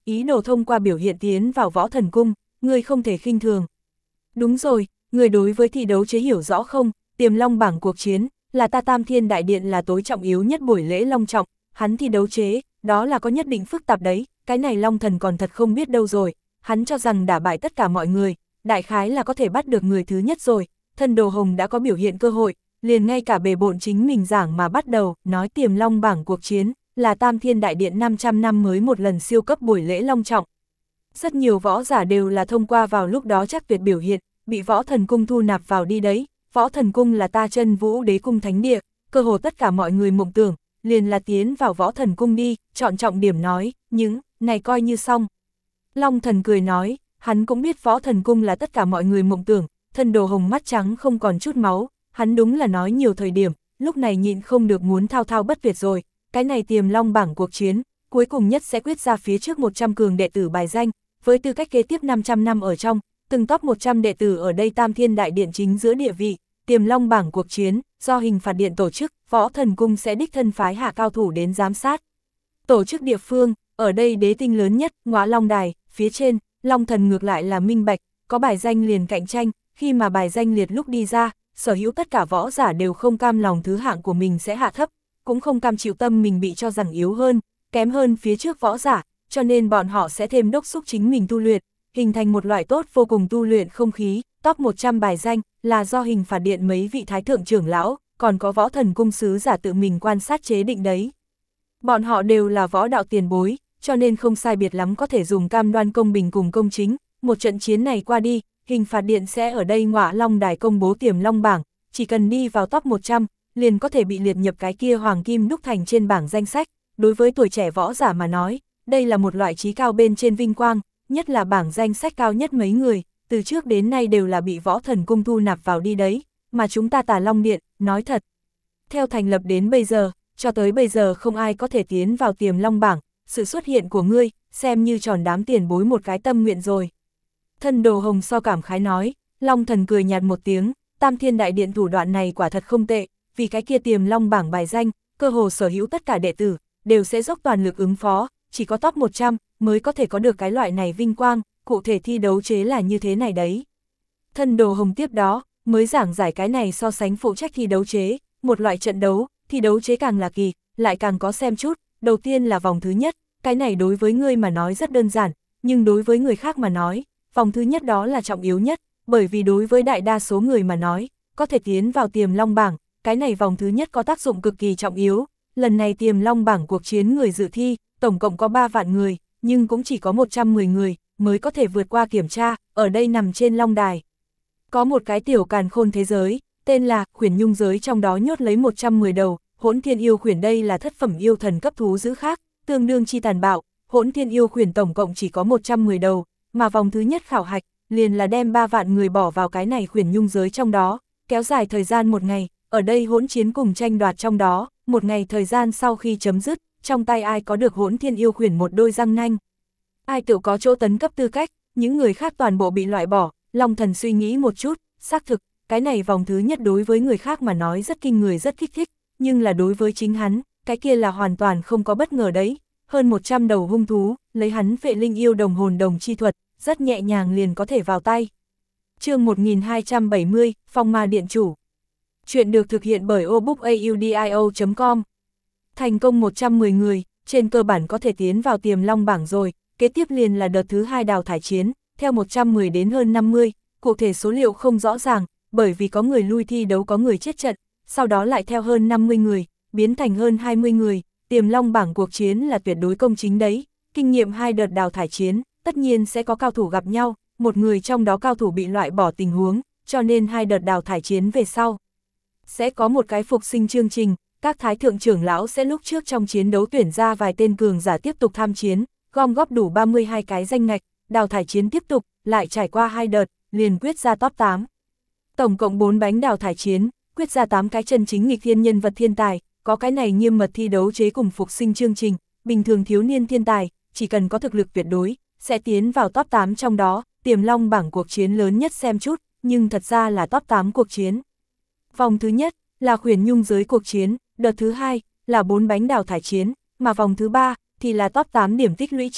ý đồ thông qua biểu hiện tiến vào võ thần cung, ngươi không thể khinh thường. Đúng rồi, người đối với thi đấu chế hiểu rõ không, Tiềm Long bảng cuộc chiến, là ta Tam Thiên Đại Điện là tối trọng yếu nhất buổi lễ long trọng, hắn thi đấu chế, đó là có nhất định phức tạp đấy, cái này Long Thần còn thật không biết đâu rồi, hắn cho rằng đả bại tất cả mọi người, đại khái là có thể bắt được người thứ nhất rồi, Thân Đồ Hồng đã có biểu hiện cơ hội, liền ngay cả bề bộn chính mình giảng mà bắt đầu, nói Tiềm Long bảng cuộc chiến, là Tam Thiên Đại Điện năm trăm năm mới một lần siêu cấp buổi lễ long trọng. Rất nhiều võ giả đều là thông qua vào lúc đó chắc tuyệt biểu hiện, bị võ thần cung thu nạp vào đi đấy, võ thần cung là ta Chân Vũ Đế cung thánh địa, cơ hồ tất cả mọi người mộng tưởng, liền là tiến vào võ thần cung đi, chọn trọng điểm nói, những, này coi như xong. Long Thần cười nói, hắn cũng biết võ thần cung là tất cả mọi người mộng tưởng, Thân Đồ Hồng mắt trắng không còn chút máu, hắn đúng là nói nhiều thời điểm, lúc này nhịn không được muốn thao thao bất tuyệt rồi, cái này Tiềm Long bảng cuộc chiến, cuối cùng nhất sẽ quyết ra phía trước một trăm cường đệ tử bài danh, với tư cách kế tiếp năm trăm năm ở trong, từng top một trăm đệ tử ở đây Tam Thiên Đại Điện chính giữa địa vị, Tiềm Long bảng cuộc chiến, do Hình Phạt Điện tổ chức, võ thần cung sẽ đích thân phái hạ cao thủ đến giám sát. Tổ chức địa phương, ở đây đế tinh lớn nhất, Ngõa Long Đài, phía trên, Long Thần ngược lại là minh bạch, có bài danh liền cạnh tranh, khi mà bài danh liệt lúc đi ra, sở hữu tất cả võ giả đều không cam lòng thứ hạng của mình sẽ hạ thấp, cũng không cam chịu tâm mình bị cho rằng yếu hơn, kém hơn phía trước võ giả, cho nên bọn họ sẽ thêm đốc xúc chính mình tu luyện, hình thành một loại tốt vô cùng tu luyện không khí, top một trăm bài danh là do Hình Phạt Điện mấy vị thái thượng trưởng lão, còn có võ thần cung sứ giả tự mình quan sát chế định đấy. Bọn họ đều là võ đạo tiền bối, cho nên không sai biệt lắm có thể dùng cam đoan công bình cùng công chính, một trận chiến này qua đi, Hình Phạt Điện sẽ ở đây Ngõa Long Đài công bố Tiềm Long bảng, chỉ cần đi vào top một trăm, liền có thể bị liệt nhập cái kia hoàng kim đúc thành trên bảng danh sách, đối với tuổi trẻ võ giả mà nói, đây là một loại trí cao bên trên vinh quang, nhất là bảng danh sách cao nhất mấy người, từ trước đến nay đều là bị võ thần cung thu nạp vào đi đấy, mà chúng ta Tà Long Điện, nói thật. Theo thành lập đến bây giờ, cho tới bây giờ không ai có thể tiến vào Tiềm Long bảng, sự xuất hiện của ngươi, xem như tròn đám tiền bối một cái tâm nguyện rồi. Thân Đồ Hồng so cảm khái nói, Long Thần cười nhạt một tiếng, Tam Thiên Đại Điện thủ đoạn này quả thật không tệ, vì cái kia Tiềm Long bảng bài danh, cơ hồ sở hữu tất cả đệ tử, đều sẽ dốc toàn lực ứng phó, chỉ có top một trăm mới có thể có được cái loại này vinh quang, cụ thể thi đấu chế là như thế này đấy. Thân Đồ Hồng tiếp đó, mới giảng giải cái này so sánh phụ trách thi đấu chế, một loại trận đấu, thi đấu chế càng là kỳ, lại càng có xem chút, đầu tiên là vòng thứ nhất, cái này đối với ngươi mà nói rất đơn giản, nhưng đối với người khác mà nói, vòng thứ nhất đó là trọng yếu nhất, bởi vì đối với đại đa số người mà nói, có thể tiến vào Tiềm Long bảng, cái này vòng thứ nhất có tác dụng cực kỳ trọng yếu, lần này Tiềm Long bảng cuộc chiến người dự thi, tổng cộng có ba vạn người, nhưng cũng chỉ có một trăm mười người, mới có thể vượt qua kiểm tra, ở đây nằm trên Long Đài. Có một cái tiểu càn khôn thế giới, tên là Khuyển Nhung giới, trong đó nhốt lấy một trăm mười đầu, Hỗn Thiên Yêu Khuyển, đây là thất phẩm yêu thần cấp thú dữ khác, tương đương chi tàn bạo, Hỗn Thiên Yêu Khuyển tổng cộng chỉ có một trăm mười đầu, mà vòng thứ nhất khảo hạch, liền là đem ba vạn người bỏ vào cái này Khuyển Nhung giới trong đó, kéo dài thời gian một ngày, ở đây hỗn chiến cùng tranh đoạt trong đó, một ngày thời gian sau khi chấm dứt, trong tay ai có được Hỗn Thiên Yêu Khuyển một đôi răng nanh, ai tự có chỗ tấn cấp tư cách, những người khác toàn bộ bị loại bỏ. Long Thần suy nghĩ một chút, xác thực, cái này vòng thứ nhất đối với người khác mà nói rất kinh người, rất kích thích, nhưng là đối với chính hắn, cái kia là hoàn toàn không có bất ngờ đấy. Hơn một trăm đầu hung thú, lấy hắn Phệ Linh Yêu Đồng hồn đồng chi thuật, rất nhẹ nhàng liền có thể vào tay. Chương một nghìn hai trăm bảy mươi, Phong Ma Điện Chủ. Chuyện được thực hiện bởi obookaudio chấm com. Thành công một trăm mười người, trên cơ bản có thể tiến vào Tiềm Long bảng rồi, kế tiếp liền là đợt thứ hai đào thải chiến, theo một trăm mười đến hơn năm mươi, cụ thể số liệu không rõ ràng, bởi vì có người lui thi đấu, có người chết trận, sau đó lại theo hơn năm mươi người, biến thành hơn hai mươi người, Tiềm Long bảng cuộc chiến là tuyệt đối công chính đấy, kinh nghiệm hai đợt đào thải chiến, tất nhiên sẽ có cao thủ gặp nhau, một người trong đó cao thủ bị loại bỏ tình huống, cho nên hai đợt đào thải chiến về sau. Sẽ có một cái phục sinh chương trình, các thái thượng trưởng lão sẽ lúc trước trong chiến đấu tuyển ra vài tên cường giả tiếp tục tham chiến, gom góp đủ ba mươi hai cái danh ngạch, đào thải chiến tiếp tục, lại trải qua hai đợt, liền quyết ra top tám. Tổng cộng bốn bánh đào thải chiến, quyết ra tám cái chân chính nghịch thiên nhân vật thiên tài, có cái này nghiêm mật thi đấu chế cùng phục sinh chương trình, bình thường thiếu niên thiên tài, chỉ cần có thực lực tuyệt đối, sẽ tiến vào top tám trong đó, Tiềm Long bảng cuộc chiến lớn nhất xem chút, nhưng thật ra là top tám cuộc chiến. Vòng thứ nhất là Khuyển Nhung giới cuộc chiến, đợt thứ hai là bốn bánh đào thải chiến, mà vòng thứ ba thì là top tám điểm tích lũy chiến,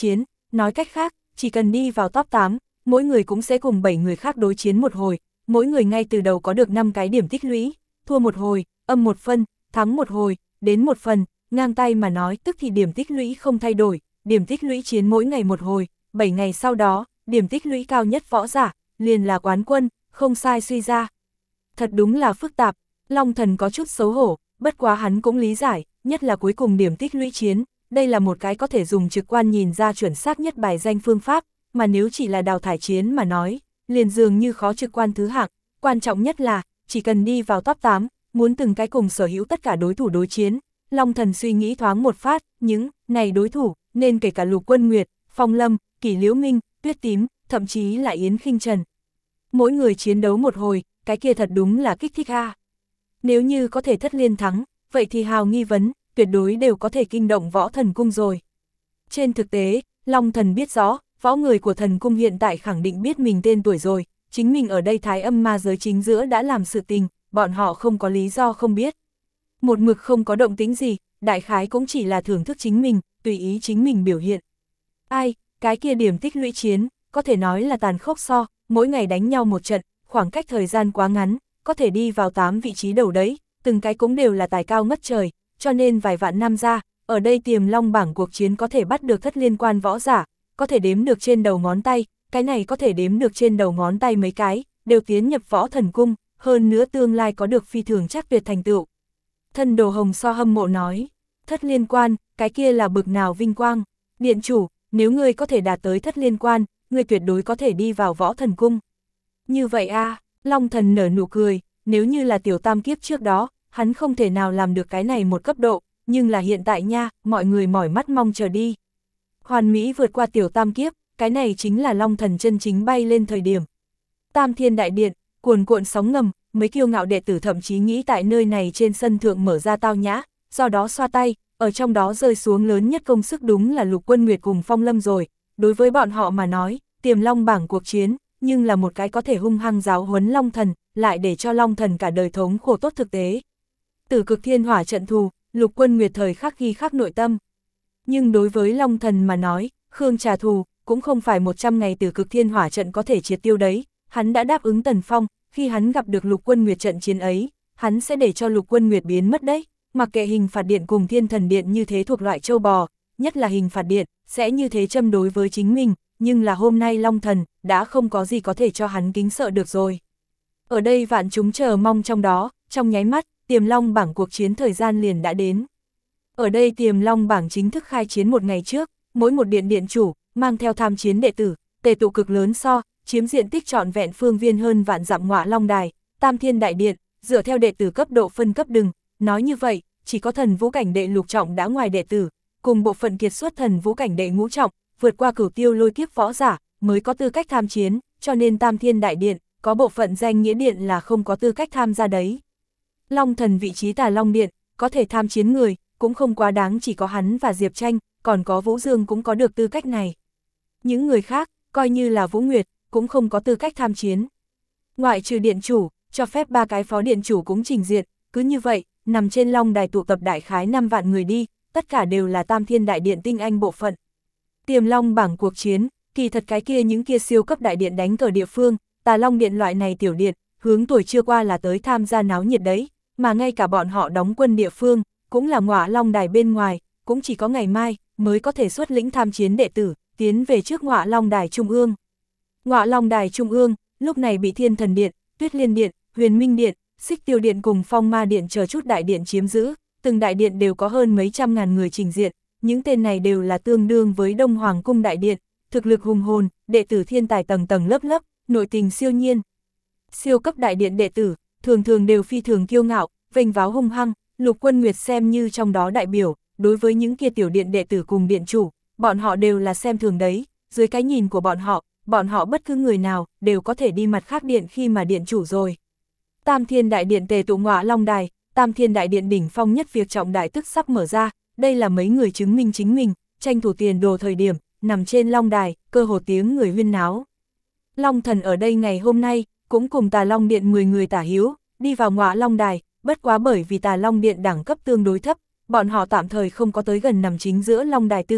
nói cách khác, chỉ cần đi vào top tám, mỗi người cũng sẽ cùng bảy người khác đối chiến một hồi, mỗi người ngay từ đầu có được năm cái điểm tích lũy, thua một hồi, âm một phân, thắng một hồi, đến một phần, ngang tay mà nói tức thì điểm tích lũy không thay đổi, điểm tích lũy chiến mỗi ngày một hồi, bảy ngày sau đó, điểm tích lũy cao nhất võ giả, liền là quán quân, không sai suy ra. Thật đúng là phức tạp, Long Thần có chút xấu hổ, bất quá hắn cũng lý giải, nhất là cuối cùng điểm tích lũy chiến, đây là một cái có thể dùng trực quan nhìn ra chuẩn xác nhất bài danh phương pháp, mà nếu chỉ là đào thải chiến mà nói, liền dường như khó trực quan thứ hạng, quan trọng nhất là, chỉ cần đi vào top tám, muốn từng cái cùng sở hữu tất cả đối thủ đối chiến. Long Thần suy nghĩ thoáng một phát, những này đối thủ, nên kể cả Lục Quân Nguyệt, Phong Lâm, Kỷ Liễu Minh, Tuyết Tím, thậm chí là Yến Khinh Trần. Mỗi người chiến đấu một hồi, cái kia thật đúng là kích thích a. Nếu như có thể thất liên thắng, vậy thì hào nghi vấn, tuyệt đối đều có thể kinh động võ thần cung rồi. Trên thực tế, Long Thần biết rõ, võ người của thần cung hiện tại khẳng định biết mình tên tuổi rồi, chính mình ở đây Thái Âm ma giới chính giữa đã làm sự tình, bọn họ không có lý do không biết. Một mực không có động tĩnh gì, đại khái cũng chỉ là thưởng thức chính mình, tùy ý chính mình biểu hiện. Ai, cái kia điểm tích lũy chiến, có thể nói là tàn khốc so, mỗi ngày đánh nhau một trận, khoảng cách thời gian quá ngắn, có thể đi vào tám vị trí đầu đấy, từng cái cũng đều là tài cao ngất trời, cho nên vài vạn năm ra, ở đây Tiềm Long bảng cuộc chiến có thể bắt được thất liên quan võ giả, có thể đếm được trên đầu ngón tay, cái này có thể đếm được trên đầu ngón tay mấy cái, đều tiến nhập võ thần cung, hơn nữa tương lai có được phi thường chắc tuyệt thành tựu. Thân Đồ Hồng So hâm mộ nói, thất liên quan, cái kia là bực nào vinh quang, điện chủ, nếu ngươi có thể đạt tới thất liên quan, ngươi tuyệt đối có thể đi vào võ thần cung. Như vậy a, à, Long Thần nở nụ cười, nếu như là tiểu tam kiếp trước đó, hắn không thể nào làm được cái này một cấp độ, nhưng là hiện tại nha, mọi người mỏi mắt mong chờ đi. Hoàn mỹ vượt qua tiểu tam kiếp, cái này chính là Long Thần chân chính bay lên thời điểm. Tam Thiên Đại Điện, cuồn cuộn sóng ngầm, mấy kiêu ngạo đệ tử thậm chí nghĩ tại nơi này trên sân thượng mở ra tao nhã, do đó xoa tay, ở trong đó rơi xuống lớn nhất công sức đúng là Lục Quân Nguyệt cùng Phong Lâm rồi. Đối với bọn họ mà nói, Tiềm Long bảng cuộc chiến, nhưng là một cái có thể hung hăng giáo huấn Long Thần, lại để cho Long Thần cả đời thống khổ tốt thực tế. Tử Cực Thiên Hỏa trận thù, Lục Quân Nguyệt thời khắc ghi khắc nội tâm. Nhưng đối với Long Thần mà nói, Khương Trà thù, cũng không phải một trăm ngày Tử Cực Thiên Hỏa trận có thể triệt tiêu đấy, hắn đã đáp ứng Tần Phong, khi hắn gặp được Lục Quân Nguyệt trận chiến ấy, hắn sẽ để cho Lục Quân Nguyệt biến mất đấy, mặc kệ Hình Phạt Điện cùng Thiên Thần Điện như thế thuộc loại châu bò, nhất là Hình Phạt Điện, sẽ như thế châm đối với chính mình, nhưng là hôm nay Long Thần, đã không có gì có thể cho hắn kính sợ được rồi. Ở đây vạn chúng chờ mong trong đó, trong nháy mắt, Tiềm Long bảng cuộc chiến thời gian liền đã đến. Ở đây Tiềm Long bảng chính thức khai chiến một ngày trước, mỗi một điện điện chủ, mang theo tham chiến đệ tử, tề tụ cực lớn so, chiếm diện tích trọn vẹn phương viên hơn vạn dặm Ngọa Long Đài, Tam Thiên Đại Điện, dựa theo đệ tử cấp độ phân cấp đừng, nói như vậy, chỉ có thần vũ cảnh đệ lục trọng đã ngoài đệ tử, cùng bộ phận kiệt xuất thần vũ cảnh đệ ngũ trọng, vượt qua cửu tiêu lôi kiếp võ giả, mới có tư cách tham chiến, cho nên Tam Thiên Đại Điện, có bộ phận danh nghĩa điện là không có tư cách tham gia đấy. Long Thần vị trí Tà Long Điện, có thể tham chiến người, cũng không quá đáng, chỉ có hắn và Diệp Tranh, còn có Vũ Dương cũng có được tư cách này. Những người khác, coi như là Vũ Nguyệt, cũng không có tư cách tham chiến. Ngoại trừ điện chủ, cho phép ba cái phó điện chủ cũng trình diện, cứ như vậy, nằm trên Long Đài tụ tập đại khái năm vạn người đi, tất cả đều là Tam Thiên Đại Điện tinh anh bộ phận. Tiềm Long bảng cuộc chiến, kỳ thật cái kia những kia siêu cấp đại điện đánh cờ địa phương, Tà Long Điện loại này tiểu điện, hướng tuổi chưa qua là tới tham gia náo nhiệt đấy, mà ngay cả bọn họ đóng quân địa phương, cũng là Ngọa Long Đài bên ngoài, cũng chỉ có ngày mai mới có thể xuất lĩnh tham chiến đệ tử, tiến về trước Ngọa Long Đài Trung ương. Ngọa Long Đài Trung ương, lúc này bị Thiên Thần Điện, Tuyết Liên Điện, Huyền Minh Điện, Xích Tiêu Điện cùng Phong Ma Điện chờ chút đại điện chiếm giữ, từng đại điện đều có hơn mấy trăm ngàn người trình diện, những tên này đều là tương đương với Đông Hoàng Cung đại điện, thực lực hùng hồn, đệ tử thiên tài tầng tầng lớp lớp, nội tình siêu nhiên. Siêu cấp đại điện đệ tử, thường thường đều phi thường kiêu ngạo, vênh váo hung hăng, Lục Quân Nguyệt xem như trong đó đại biểu, đối với những kia tiểu điện đệ tử cùng điện chủ, bọn họ đều là xem thường đấy, dưới cái nhìn của bọn họ, bọn họ bất cứ người nào, đều có thể đi mặt khác điện khi mà điện chủ rồi. Tam Thiên Đại Điện tề tụ Ngọa Long Đài, Tam Thiên Đại Điện đỉnh phong nhất việc trọng đại tức sắp mở ra, đây là mấy người chứng minh chính mình, tranh thủ tiền đồ thời điểm, nằm trên Long Đài, cơ hồ tiếng người huyên náo. Long Thần ở đây ngày hôm nay, cũng cùng Tà Long Điện mười người tả hữu, đi vào Ngọa Long Đài, bất quá bởi vì Tà Long Điện đẳng cấp tương đối thấp, bọn họ tạm thời không có tới gần nằm chính giữa Long Đài tư cách,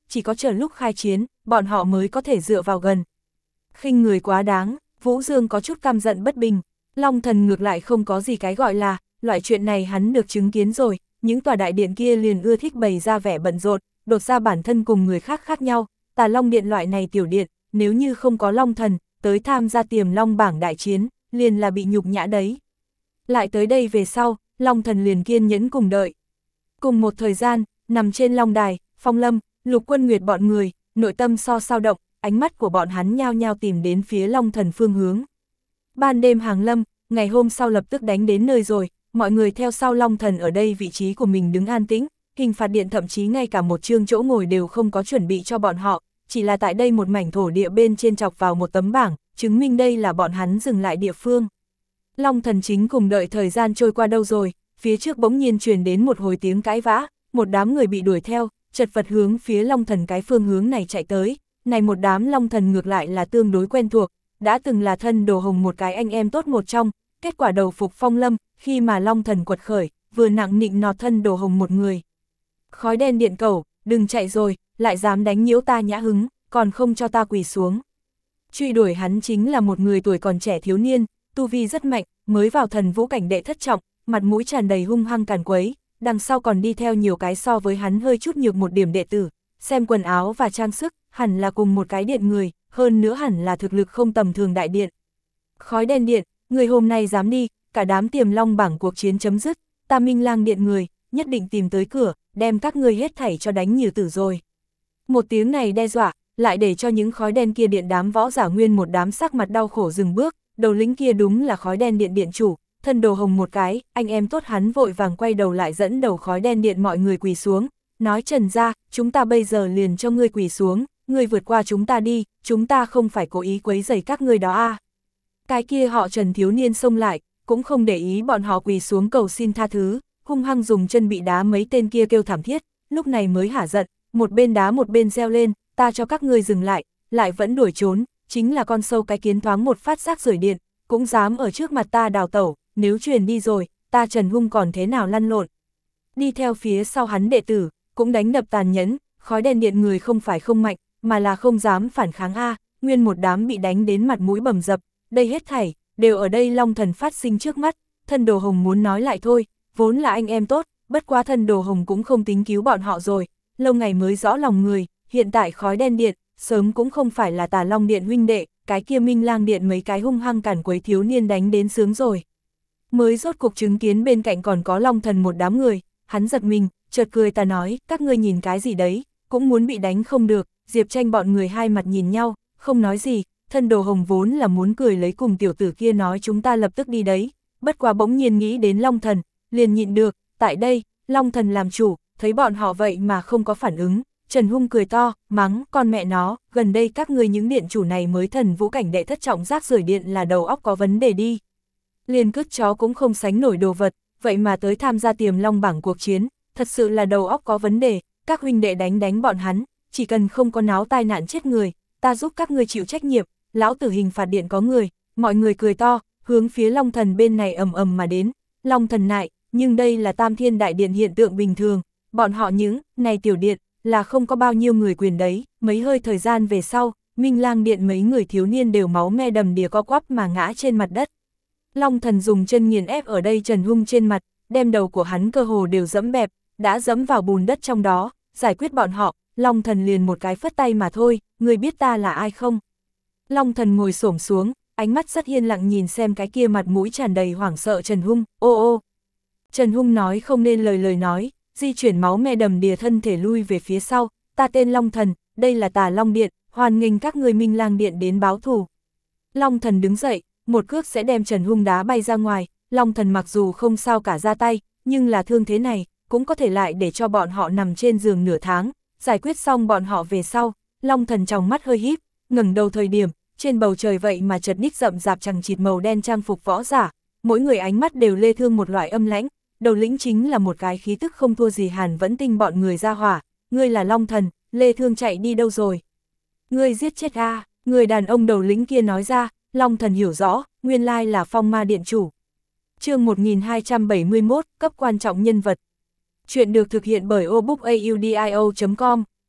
chỉ có chờ lúc khai chiến, bọn họ mới có thể dựa vào gần. Khinh người quá đáng, Vũ Dương có chút căm giận bất bình, Long Thần ngược lại không có gì cái gọi là, loại chuyện này hắn được chứng kiến rồi, những tòa đại điện kia liền ưa thích bày ra vẻ bận rộn, đột ra bản thân cùng người khác khác nhau, Tà Long Điện loại này tiểu điện, nếu như không có Long Thần, tới tham gia Tiềm Long bảng đại chiến, liền là bị nhục nhã đấy. Lại tới đây về sau, Long Thần liền kiên nhẫn cùng đợi. Cùng một thời gian, nằm trên Long Đài, Phong Lâm, Lục Quân Nguyệt bọn người, nội tâm so sao động, ánh mắt của bọn hắn nhao nhao tìm đến phía Long Thần phương hướng. Ban đêm hàng lâm, ngày hôm sau lập tức đánh đến nơi rồi, mọi người theo sau Long Thần ở đây vị trí của mình đứng an tĩnh, Hình phạt điện thậm chí ngay cả một chương chỗ ngồi đều không có chuẩn bị cho bọn họ, chỉ là tại đây một mảnh thổ địa bên trên chọc vào một tấm bảng, chứng minh đây là bọn hắn dừng lại địa phương. Long Thần chính cùng đợi thời gian trôi qua đâu rồi, phía trước bỗng nhiên truyền đến một hồi tiếng cãi vã, một đám người bị đuổi theo, chật vật hướng phía Long Thần cái phương hướng này chạy tới, này một đám Long Thần ngược lại là tương đối quen thuộc, đã từng là thân Đồ Hồng một cái anh em tốt một trong, kết quả đầu phục Phong Lâm, khi mà Long Thần quật khởi, vừa nặng nịnh nọt thân Đồ Hồng một người. Khói đen điện cẩu, đừng chạy rồi, lại dám đánh nhiễu ta nhã hứng, còn không cho ta quỳ xuống. Truy đuổi hắn chính là một người tuổi còn trẻ thiếu niên, tu vi rất mạnh, mới vào thần vũ cảnh đệ thất trọng, mặt mũi tràn đầy hung hăng càn quấy, đằng sau còn đi theo nhiều cái so với hắn hơi chút nhược một điểm đệ tử, xem quần áo và trang sức, hẳn là cùng một cái điện người, hơn nữa hẳn là thực lực không tầm thường đại điện. Khói đen điện, người hôm nay dám đi, cả đám Tiềm Long bảng cuộc chiến chấm dứt, ta Minh Lang điện người, nhất định tìm tới cửa, đem các ngươi hết thảy cho đánh như tử rồi. Một tiếng này đe dọa, lại để cho những khói đen kia điện đám võ giả nguyên một đám sắc mặt đau khổ dừng bước, đầu lính kia đúng là khói đen điện điện chủ, thân Đồ Hồng một cái, anh em tốt hắn vội vàng quay đầu lại dẫn đầu khói đen điện mọi người quỳ xuống, nói Trần gia, chúng ta bây giờ liền cho ngươi quỳ xuống, ngươi vượt qua chúng ta đi, chúng ta không phải cố ý quấy rầy các ngươi đó à. Cái kia họ Trần thiếu niên xông lại, cũng không để ý bọn họ quỳ xuống cầu xin tha thứ, hung hăng dùng chân bị đá mấy tên kia kêu thảm thiết, lúc này mới hả giận, một bên đá một bên reo lên, ta cho các ngươi dừng lại, lại vẫn đuổi trốn, chính là con sâu cái kiến thoáng một phát rác rời điện, cũng dám ở trước mặt ta đào tẩu, nếu truyền đi rồi, ta Trần Hung còn thế nào lăn lộn. Đi theo phía sau hắn đệ tử, cũng đánh đập tàn nhẫn, khói đen điện người không phải không mạnh, mà là không dám phản kháng a, nguyên một đám bị đánh đến mặt mũi bầm dập, đây hết thảy, đều ở đây Long Thần phát sinh trước mắt, thân Đồ Hồng muốn nói lại thôi, vốn là anh em tốt, bất quá thân Đồ Hồng cũng không tính cứu bọn họ rồi, lâu ngày mới rõ lòng người, hiện tại khói đen điện, sớm cũng không phải là Tà Long điện huynh đệ, cái kia Minh Lang điện mấy cái hung hăng cản quấy thiếu niên đánh đến sướng rồi. Mới rốt cuộc chứng kiến bên cạnh còn có Long Thần một đám người, hắn giật mình, chợt cười ta nói, các ngươi nhìn cái gì đấy, cũng muốn bị đánh không được, Diệp Tranh bọn người hai mặt nhìn nhau, không nói gì, thân Đồ Hồng vốn là muốn cười lấy cùng tiểu tử kia nói chúng ta lập tức đi đấy, bất quá bỗng nhiên nghĩ đến Long Thần, liền nhịn được, tại đây, Long Thần làm chủ, thấy bọn họ vậy mà không có phản ứng, Trần Hung cười to, mắng, con mẹ nó, gần đây các ngươi những điện chủ này mới thần vũ cảnh đệ thất trọng rác rưởi điện là đầu óc có vấn đề đi. Liền cứt chó cũng không sánh nổi đồ vật, vậy mà tới tham gia Tiềm Long bảng cuộc chiến, thật sự là đầu óc có vấn đề, các huynh đệ đánh đánh bọn hắn, chỉ cần không có náo tai nạn chết người, ta giúp các ngươi chịu trách nhiệm, lão tử hình phạt điện có người, mọi người cười to, hướng phía Long Thần bên này ầm ầm mà đến, Long Thần nại, nhưng đây là Tam Thiên Đại Điện hiện tượng bình thường, bọn họ những, này tiểu điện, là không có bao nhiêu người quyền đấy, mấy hơi thời gian về sau, Minh Lang điện mấy người thiếu niên đều máu me đầm đìa co quắp mà ngã trên mặt đất. Long Thần dùng chân nghiền ép ở đây Trần Hung trên mặt, đem đầu của hắn cơ hồ đều dẫm bẹp, đã dẫm vào bùn đất trong đó, giải quyết bọn họ, Long Thần liền một cái phất tay mà thôi, người biết ta là ai không? Long Thần ngồi xổm xuống, ánh mắt rất yên lặng nhìn xem cái kia mặt mũi tràn đầy hoảng sợ Trần Hung, ô ô. Trần Hung nói không nên lời lời nói, di chuyển máu me đầm đìa thân thể lui về phía sau, ta tên Long Thần, đây là Tà Long điện, hoan nghênh các người Minh Lang điện đến báo thù. Long Thần đứng dậy, một cước sẽ đem Trần Hung đá bay ra ngoài, Long Thần mặc dù không sao cả ra tay, nhưng là thương thế này, cũng có thể lại để cho bọn họ nằm trên giường nửa tháng, giải quyết xong bọn họ về sau, Long Thần trong mắt hơi híp, ngẩng đầu thời điểm, trên bầu trời vậy mà chợt ních rậm rạp chằng chịt màu đen trang phục võ giả, mỗi người ánh mắt đều lê thương một loại âm lãnh, đầu lĩnh chính là một cái khí tức không thua gì Hàn Vẫn Tinh bọn người ra hỏa, ngươi là Long Thần, lê thương chạy đi đâu rồi? Ngươi giết chết a, à? Người đàn ông đầu lĩnh kia nói ra, Long Thần hiểu rõ, nguyên lai là Phong Ma điện chủ. Chương một nghìn hai trăm bảy mươi mốt, cấp quan trọng nhân vật. Chuyện được thực hiện bởi obookaudio chấm com.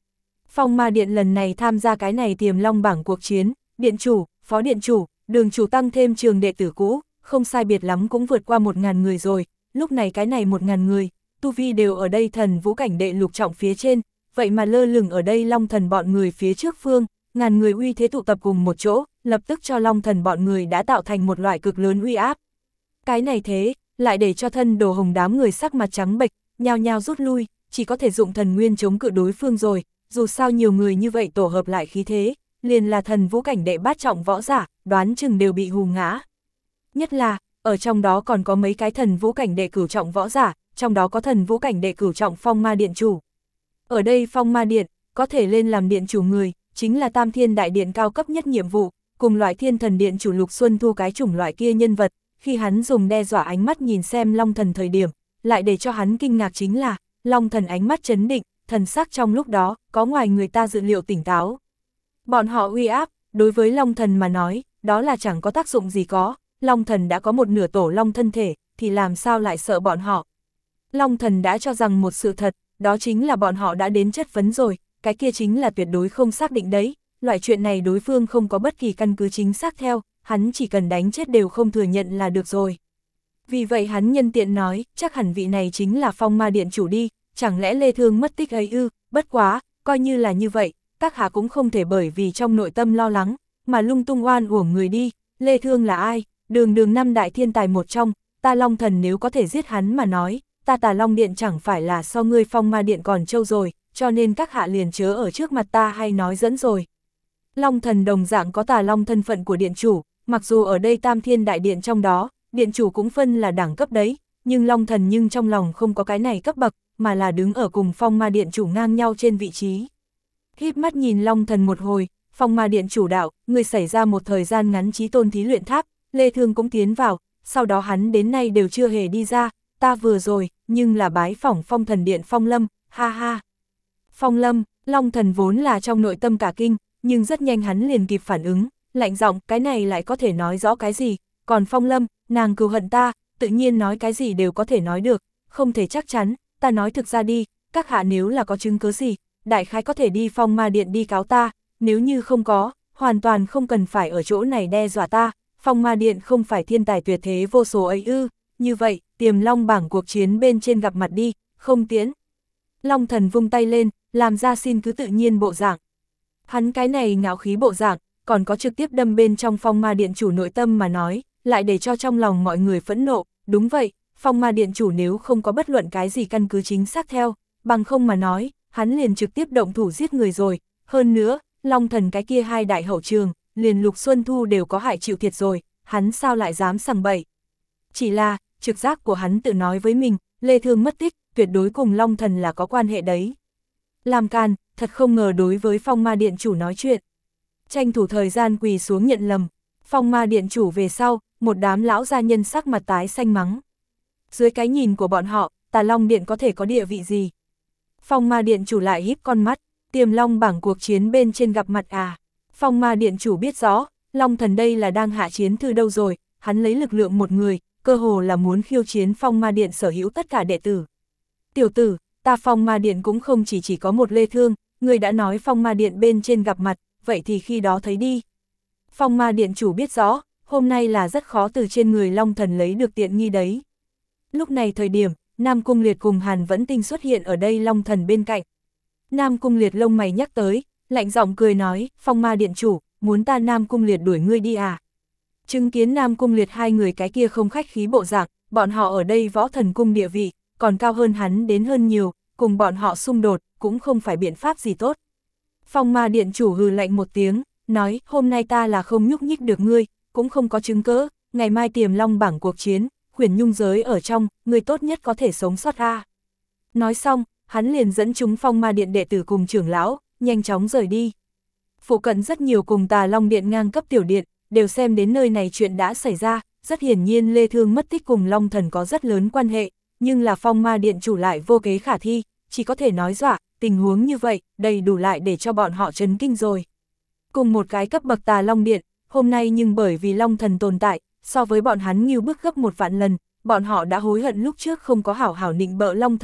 Phong Ma Điện lần này tham gia cái này Tiềm Long bảng cuộc chiến, điện chủ, phó điện chủ, đường chủ tăng thêm trường đệ tử cũ, không sai biệt lắm cũng vượt qua một ngàn người rồi, lúc này cái này một ngàn người, tu vi đều ở đây thần vũ cảnh đệ lục trọng phía trên, vậy mà lơ lửng ở đây Long Thần bọn người phía trước phương, ngàn người uy thế tụ tập cùng một chỗ, lập tức cho Long Thần bọn người đã tạo thành một loại cực lớn uy áp. Cái này thế, lại để cho thân đồ hồng đám người sắc mặt trắng bệch, nhao nhao rút lui, chỉ có thể dụng thần nguyên chống cự đối phương rồi, dù sao nhiều người như vậy tổ hợp lại khí thế, liền là thần vũ cảnh đệ bát trọng võ giả, đoán chừng đều bị hù ngã. Nhất là, ở trong đó còn có mấy cái thần vũ cảnh đệ cửu trọng võ giả, trong đó có thần vũ cảnh đệ cửu trọng Phong Ma Điện chủ. Ở đây Phong Ma Điện, có thể lên làm điện chủ người, chính là Tam Thiên Đại Điện cao cấp nhất nhiệm vụ, cùng loại Thiên Thần Điện chủ Lục Xuân Thu cái chủng loại kia nhân vật, khi hắn dùng đe dọa ánh mắt nhìn xem Long Thần thời điểm, lại để cho hắn kinh ngạc chính là, Long Thần ánh mắt trấn định, thần sắc trong lúc đó, có ngoài người ta dự liệu tỉnh táo. Bọn họ uy áp, đối với Long Thần mà nói, đó là chẳng có tác dụng gì có, Long Thần đã có một nửa tổ Long thân thể, thì làm sao lại sợ bọn họ. Long Thần đã cho rằng một sự thật, đó chính là bọn họ đã đến chất vấn rồi, cái kia chính là tuyệt đối không xác định đấy, loại chuyện này đối phương không có bất kỳ căn cứ chính xác theo, hắn chỉ cần đánh chết đều không thừa nhận là được rồi. Vì vậy hắn nhân tiện nói, chắc hẳn vị này chính là Phong Ma Điện chủ đi, chẳng lẽ Lê Thương mất tích ấy ư, bất quá, coi như là như vậy, các hạ cũng không thể bởi vì trong nội tâm lo lắng, mà lung tung oan uổng người đi, Lê Thương là ai, đường đường năm đại thiên tài một trong, ta Long Thần nếu có thể giết hắn mà nói, ta Tà Long Điện chẳng phải là so ngươi Phong Ma Điện còn trâu rồi, cho nên các hạ liền chớ ở trước mặt ta hay nói dẫn rồi. Long Thần đồng dạng có Tà Long thân phận của điện chủ, mặc dù ở đây Tam Thiên Đại Điện trong đó, điện chủ cũng phân là đẳng cấp đấy, nhưng Long Thần nhưng trong lòng không có cái này cấp bậc, mà là đứng ở cùng Phong Ma Điện chủ ngang nhau trên vị trí. Híp mắt nhìn Long Thần một hồi, Phong Ma Điện chủ đạo, người xảy ra một thời gian ngắn chí tôn thí luyện tháp, Lê Thương cũng tiến vào, sau đó hắn đến nay đều chưa hề đi ra, ta vừa rồi, nhưng là bái phỏng Phong Thần Điện Phong Lâm, ha ha. Phong Lâm, Long Thần vốn là trong nội tâm cả kinh, nhưng rất nhanh hắn liền kịp phản ứng, lạnh giọng, cái này lại có thể nói rõ cái gì, còn Phong Lâm, nàng cừu hận ta, tự nhiên nói cái gì đều có thể nói được, không thể chắc chắn, ta nói thực ra đi, các hạ nếu là có chứng cứ gì, đại khái có thể đi Phong Ma Điện đi cáo ta, nếu như không có, hoàn toàn không cần phải ở chỗ này đe dọa ta, Phong Ma Điện không phải thiên tài tuyệt thế vô số ấy ư, như vậy, Tiềm Long bảng cuộc chiến bên trên gặp mặt đi, không tiễn. Long Thần vung tay lên, làm ra xin cứ tự nhiên bộ dạng. Hắn cái này ngạo khí bộ dạng, còn có trực tiếp đâm bên trong Phong Ma Điện chủ nội tâm mà nói, lại để cho trong lòng mọi người phẫn nộ, đúng vậy, Phong Ma Điện chủ nếu không có bất luận cái gì căn cứ chính xác theo, bằng không mà nói, hắn liền trực tiếp động thủ giết người rồi, hơn nữa, Long Thần cái kia hai đại hậu trường, liền Lục Xuân Thu đều có hại chịu thiệt rồi, hắn sao lại dám sằng bậy. Chỉ là, trực giác của hắn tự nói với mình, Lê Thương mất tích, tuyệt đối cùng Long Thần là có quan hệ đấy. Làm càn, thật không ngờ đối với Phong Ma Điện chủ nói chuyện. Tranh thủ thời gian quỳ xuống nhận lầm, Phong Ma Điện chủ về sau, một đám lão gia nhân sắc mặt tái xanh mắng. Dưới cái nhìn của bọn họ, Tà Long Điện có thể có địa vị gì? Phong Ma Điện chủ lại híp con mắt, Tiềm Long bảng cuộc chiến bên trên gặp mặt à? Phong Ma Điện chủ biết rõ, Long Thần đây là đang hạ chiến thư đâu rồi, hắn lấy lực lượng một người, cơ hồ là muốn khiêu chiến Phong Ma Điện sở hữu tất cả đệ tử. Tiểu tử, ta Phong Ma Điện cũng không chỉ chỉ có một Lê Thương, người đã nói Phong Ma Điện bên trên gặp mặt, vậy thì khi đó thấy đi. Phong Ma Điện chủ biết rõ, hôm nay là rất khó từ trên người Long Thần lấy được tiện nghi đấy. Lúc này thời điểm, Nam Cung Liệt cùng Hàn Vẫn Tinh xuất hiện ở đây Long Thần bên cạnh. Nam Cung Liệt lông mày nhắc tới, lạnh giọng cười nói, Phong Ma Điện chủ, muốn ta Nam Cung Liệt đuổi ngươi đi à? Chứng kiến Nam Cung Liệt hai người cái kia không khách khí bộ dạng, bọn họ ở đây võ thần cung địa vị, còn cao hơn hắn đến hơn nhiều, cùng bọn họ xung đột, cũng không phải biện pháp gì tốt. Phong Ma Điện chủ hừ lạnh một tiếng, nói, hôm nay ta là không nhúc nhích được ngươi, cũng không có chứng cớ, ngày mai Tiềm Long bảng cuộc chiến, huyền nhung giới ở trong, ngươi tốt nhất có thể sống sót a. Nói xong, hắn liền dẫn chúng Phong Ma Điện đệ tử cùng trưởng lão, nhanh chóng rời đi. Phụ cận rất nhiều cùng Tà Long Điện ngang cấp tiểu điện, đều xem đến nơi này chuyện đã xảy ra, rất hiển nhiên Lê Thương mất tích cùng Long Thần có rất lớn quan hệ, nhưng là Phong Ma Điện chủ lại vô kế khả thi, chỉ có thể nói dọa, tình huống như vậy, đầy đủ lại để cho bọn họ chấn kinh rồi. Cùng một cái cấp bậc Tà Long Điện, hôm nay nhưng bởi vì Long Thần tồn tại, so với bọn hắn nghiêu bước gấp một vạn lần, bọn họ đã hối hận lúc trước không có hảo hảo nịnh bợ Long Thần,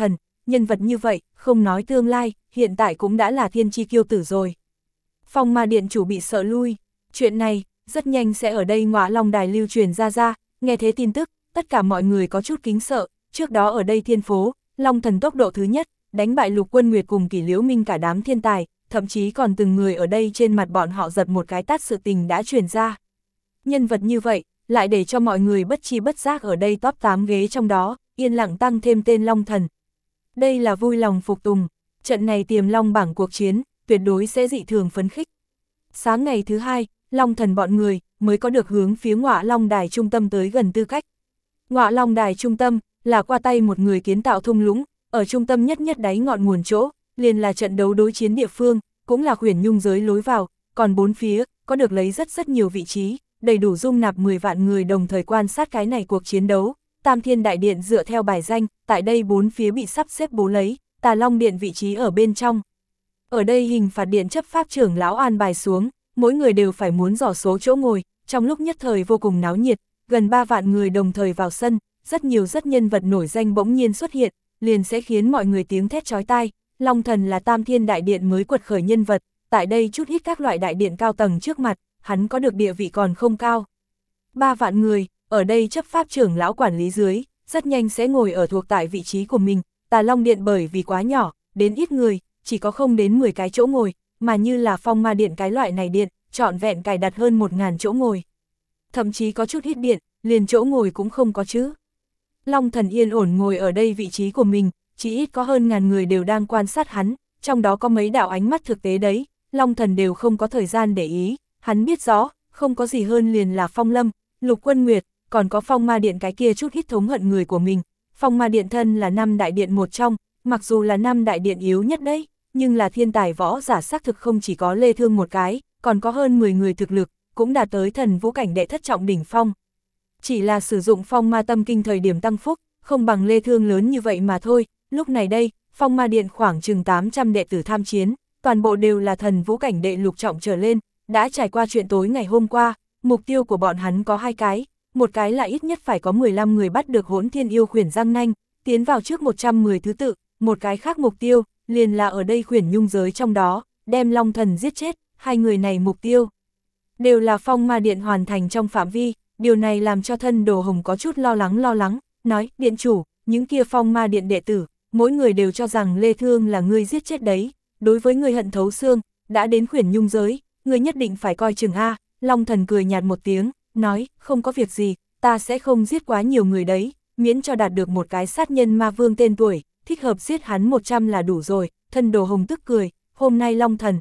nhân vật như vậy, không nói tương lai, hiện tại cũng đã là thiên chi kiêu tử rồi. Phong Ma Điện chủ bị sợ lui, chuyện này, rất nhanh sẽ ở đây Ngọa Long Đài lưu truyền ra ra, nghe thế tin tức, tất cả mọi người có chút kính sợ, trước đó ở đây thiên phố, Long Thần tốc độ thứ nhất, đánh bại Lục Quân Nguyệt cùng Kỷ Liễu Minh cả đám thiên tài, thậm chí còn từng người ở đây trên mặt bọn họ giật một cái tát sự tình đã truyền ra. Nhân vật như vậy, lại để cho mọi người bất chi bất giác ở đây top tám ghế trong đó, yên lặng tăng thêm tên Long Thần. Đây là vui lòng phục tùng, trận này Tiềm Long bảng cuộc chiến, tuyệt đối sẽ dị thường phấn khích. Sáng ngày thứ hai, Long Thần bọn người mới có được hướng phía Ngọa Long Đài trung tâm tới gần tư cách. Ngọa Long Đài trung tâm là qua tay một người kiến tạo thung lũng, ở trung tâm nhất nhất đáy ngọn nguồn chỗ, liền là trận đấu đối chiến địa phương, cũng là Khuyển Nhung giới lối vào, còn bốn phía có được lấy rất rất nhiều vị trí, đầy đủ dung nạp mười vạn người đồng thời quan sát cái này cuộc chiến đấu. Tam Thiên Đại Điện dựa theo bài danh, tại đây bốn phía bị sắp xếp bố lấy, Tà Long Điện vị trí ở bên trong. Ở đây Hình Phạt Điện chấp pháp trưởng lão an bài xuống, mỗi người đều phải muốn dò số chỗ ngồi, trong lúc nhất thời vô cùng náo nhiệt, gần ba vạn người đồng thời vào sân, rất nhiều rất nhân vật nổi danh bỗng nhiên xuất hiện, liền sẽ khiến mọi người tiếng thét chói tai. Long Thần là Tam Thiên Đại Điện mới quật khởi nhân vật, tại đây chút ít các loại đại điện cao tầng trước mặt, hắn có được địa vị còn không cao. Ba vạn người, ở đây chấp pháp trưởng lão quản lý dưới, rất nhanh sẽ ngồi ở thuộc tại vị trí của mình. Tà Long Điện bởi vì quá nhỏ, đến ít người, chỉ có không đến mười cái chỗ ngồi, mà như là Phong Ma Điện cái loại này điện, trọn vẹn cài đặt hơn một ngàn chỗ ngồi. Thậm chí có chút ít điện, liền chỗ ngồi cũng không có chứ. Long Thần yên ổn ngồi ở đây vị trí của mình, chỉ ít có hơn ngàn người đều đang quan sát hắn, trong đó có mấy đạo ánh mắt thực tế đấy, Long Thần đều không có thời gian để ý, hắn biết rõ, không có gì hơn liền là Phong Lâm, Lục Quân Nguyệt, còn có Phong Ma Điện cái kia chút ít thống hận người của mình. Phong Ma Điện thân là năm đại điện một trong, mặc dù là năm đại điện yếu nhất đấy, nhưng là thiên tài võ giả xác thực không chỉ có Lê Thương một cái, còn có hơn mười người thực lực, cũng đạt tới thần vũ cảnh đệ thất trọng đỉnh phong. Chỉ là sử dụng Phong Ma Tâm Kinh thời điểm tăng phúc, không bằng Lê Thương lớn như vậy mà thôi. Lúc này đây, Phong Ma Điện khoảng chừng tám trăm đệ tử tham chiến, toàn bộ đều là thần vũ cảnh đệ lục trọng trở lên, đã trải qua chuyện tối ngày hôm qua, mục tiêu của bọn hắn có hai cái, một cái là ít nhất phải có mười lăm người bắt được Hỗn Thiên Yêu Khuyển răng nanh, tiến vào trước một trăm mười thứ tự, một cái khác mục tiêu, liền là ở đây Khuyển Nhung giới trong đó, đem Long Thần giết chết, hai người này mục tiêu đều là Phong Ma Điện hoàn thành trong phạm vi, điều này làm cho thân Đồ Hồng có chút lo lắng lo lắng, nói, điện chủ, những kia Phong Ma Điện đệ tử, mỗi người đều cho rằng Lê Thương là ngươi giết chết đấy, đối với ngươi hận thấu xương, đã đến Khuyển Nhung giới, ngươi nhất định phải coi chừng a. Long Thần cười nhạt một tiếng, nói, không có việc gì, ta sẽ không giết quá nhiều người đấy, miễn cho đạt được một cái sát nhân ma vương tên tuổi, thích hợp giết hắn một trăm là đủ rồi. Thân Đồ Hồng tức cười, hôm nay Long Thần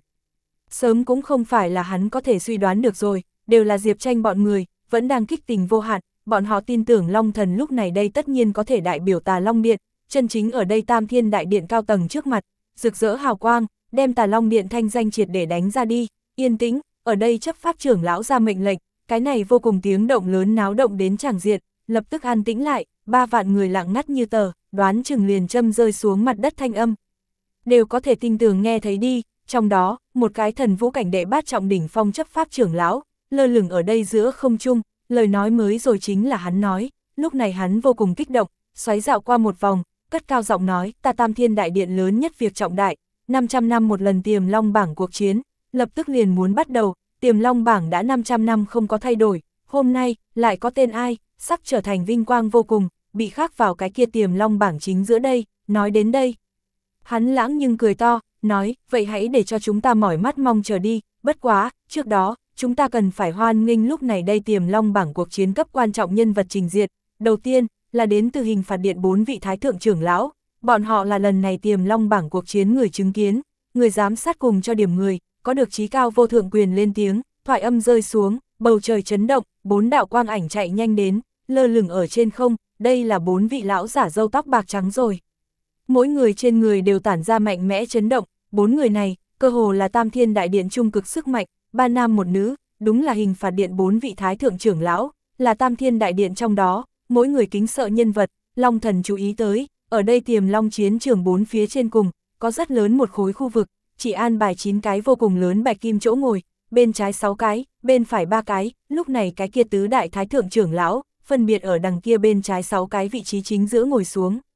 sớm cũng không phải là hắn có thể suy đoán được rồi, đều là Diệp Tranh bọn người, vẫn đang kích tình vô hạn, bọn họ tin tưởng Long Thần lúc này đây tất nhiên có thể đại biểu Tà Long Điện, chân chính ở đây Tam Thiên Đại Điện cao tầng trước mặt, rực rỡ hào quang, đem Tà Long Điện thanh danh triệt để đánh ra đi. Yên tĩnh, ở đây chấp pháp trưởng lão ra mệnh lệnh, cái này vô cùng tiếng động lớn náo động đến tràng diện, lập tức an tĩnh lại, ba vạn người lặng ngắt như tờ, đoán chừng liền châm rơi xuống mặt đất thanh âm. Đều có thể tin tưởng nghe thấy đi, trong đó, một cái thần vũ cảnh đệ bát trọng đỉnh phong chấp pháp trưởng lão, lơ lửng ở đây giữa không trung, lời nói mới rồi chính là hắn nói, lúc này hắn vô cùng kích động, xoáy dạo qua một vòng, cất cao giọng nói, ta Tam Thiên Đại Điện lớn nhất việc trọng đại, năm trăm năm một lần Tiềm Long bảng cuộc chiến, lập tức liền muốn bắt đầu, Tiềm Long bảng đã năm trăm năm không có thay đổi, hôm nay, lại có tên ai, sắp trở thành vinh quang vô cùng, bị khắc vào cái kia Tiềm Long bảng chính giữa đây. Nói đến đây, hắn lãng nhưng cười to, nói, vậy hãy để cho chúng ta mỏi mắt mong chờ đi, bất quá, trước đó, chúng ta cần phải hoan nghênh lúc này đây Tiềm Long bảng cuộc chiến cấp quan trọng nhân vật trình diện. Đầu tiên, là đến từ Hình Phạt Điện bốn vị thái thượng trưởng lão, bọn họ là lần này Tiềm Long bảng cuộc chiến người chứng kiến, người giám sát cùng cho điểm người, có được chí cao vô thượng quyền lên tiếng, thoại âm rơi xuống, bầu trời chấn động, bốn đạo quang ảnh chạy nhanh đến, lơ lửng ở trên không, đây là bốn vị lão giả râu tóc bạc trắng rồi. Mỗi người trên người đều tản ra mạnh mẽ chấn động, bốn người này, cơ hồ là Tam Thiên Đại Điện trung cực sức mạnh, ba nam một nữ, đúng là Hình Phạt Điện bốn vị thái thượng trưởng lão, là Tam Thiên Đại Điện trong đó, mỗi người kính sợ nhân vật. Long Thần chú ý tới, ở đây Tiềm Long chiến trường bốn phía trên cùng, có rất lớn một khối khu vực, chỉ an bài chín cái vô cùng lớn bạch kim chỗ ngồi, bên trái sáu cái, bên phải ba cái, lúc này cái kia tứ đại thái thượng trưởng lão, phân biệt ở đằng kia bên trái sáu cái vị trí chính giữa ngồi xuống.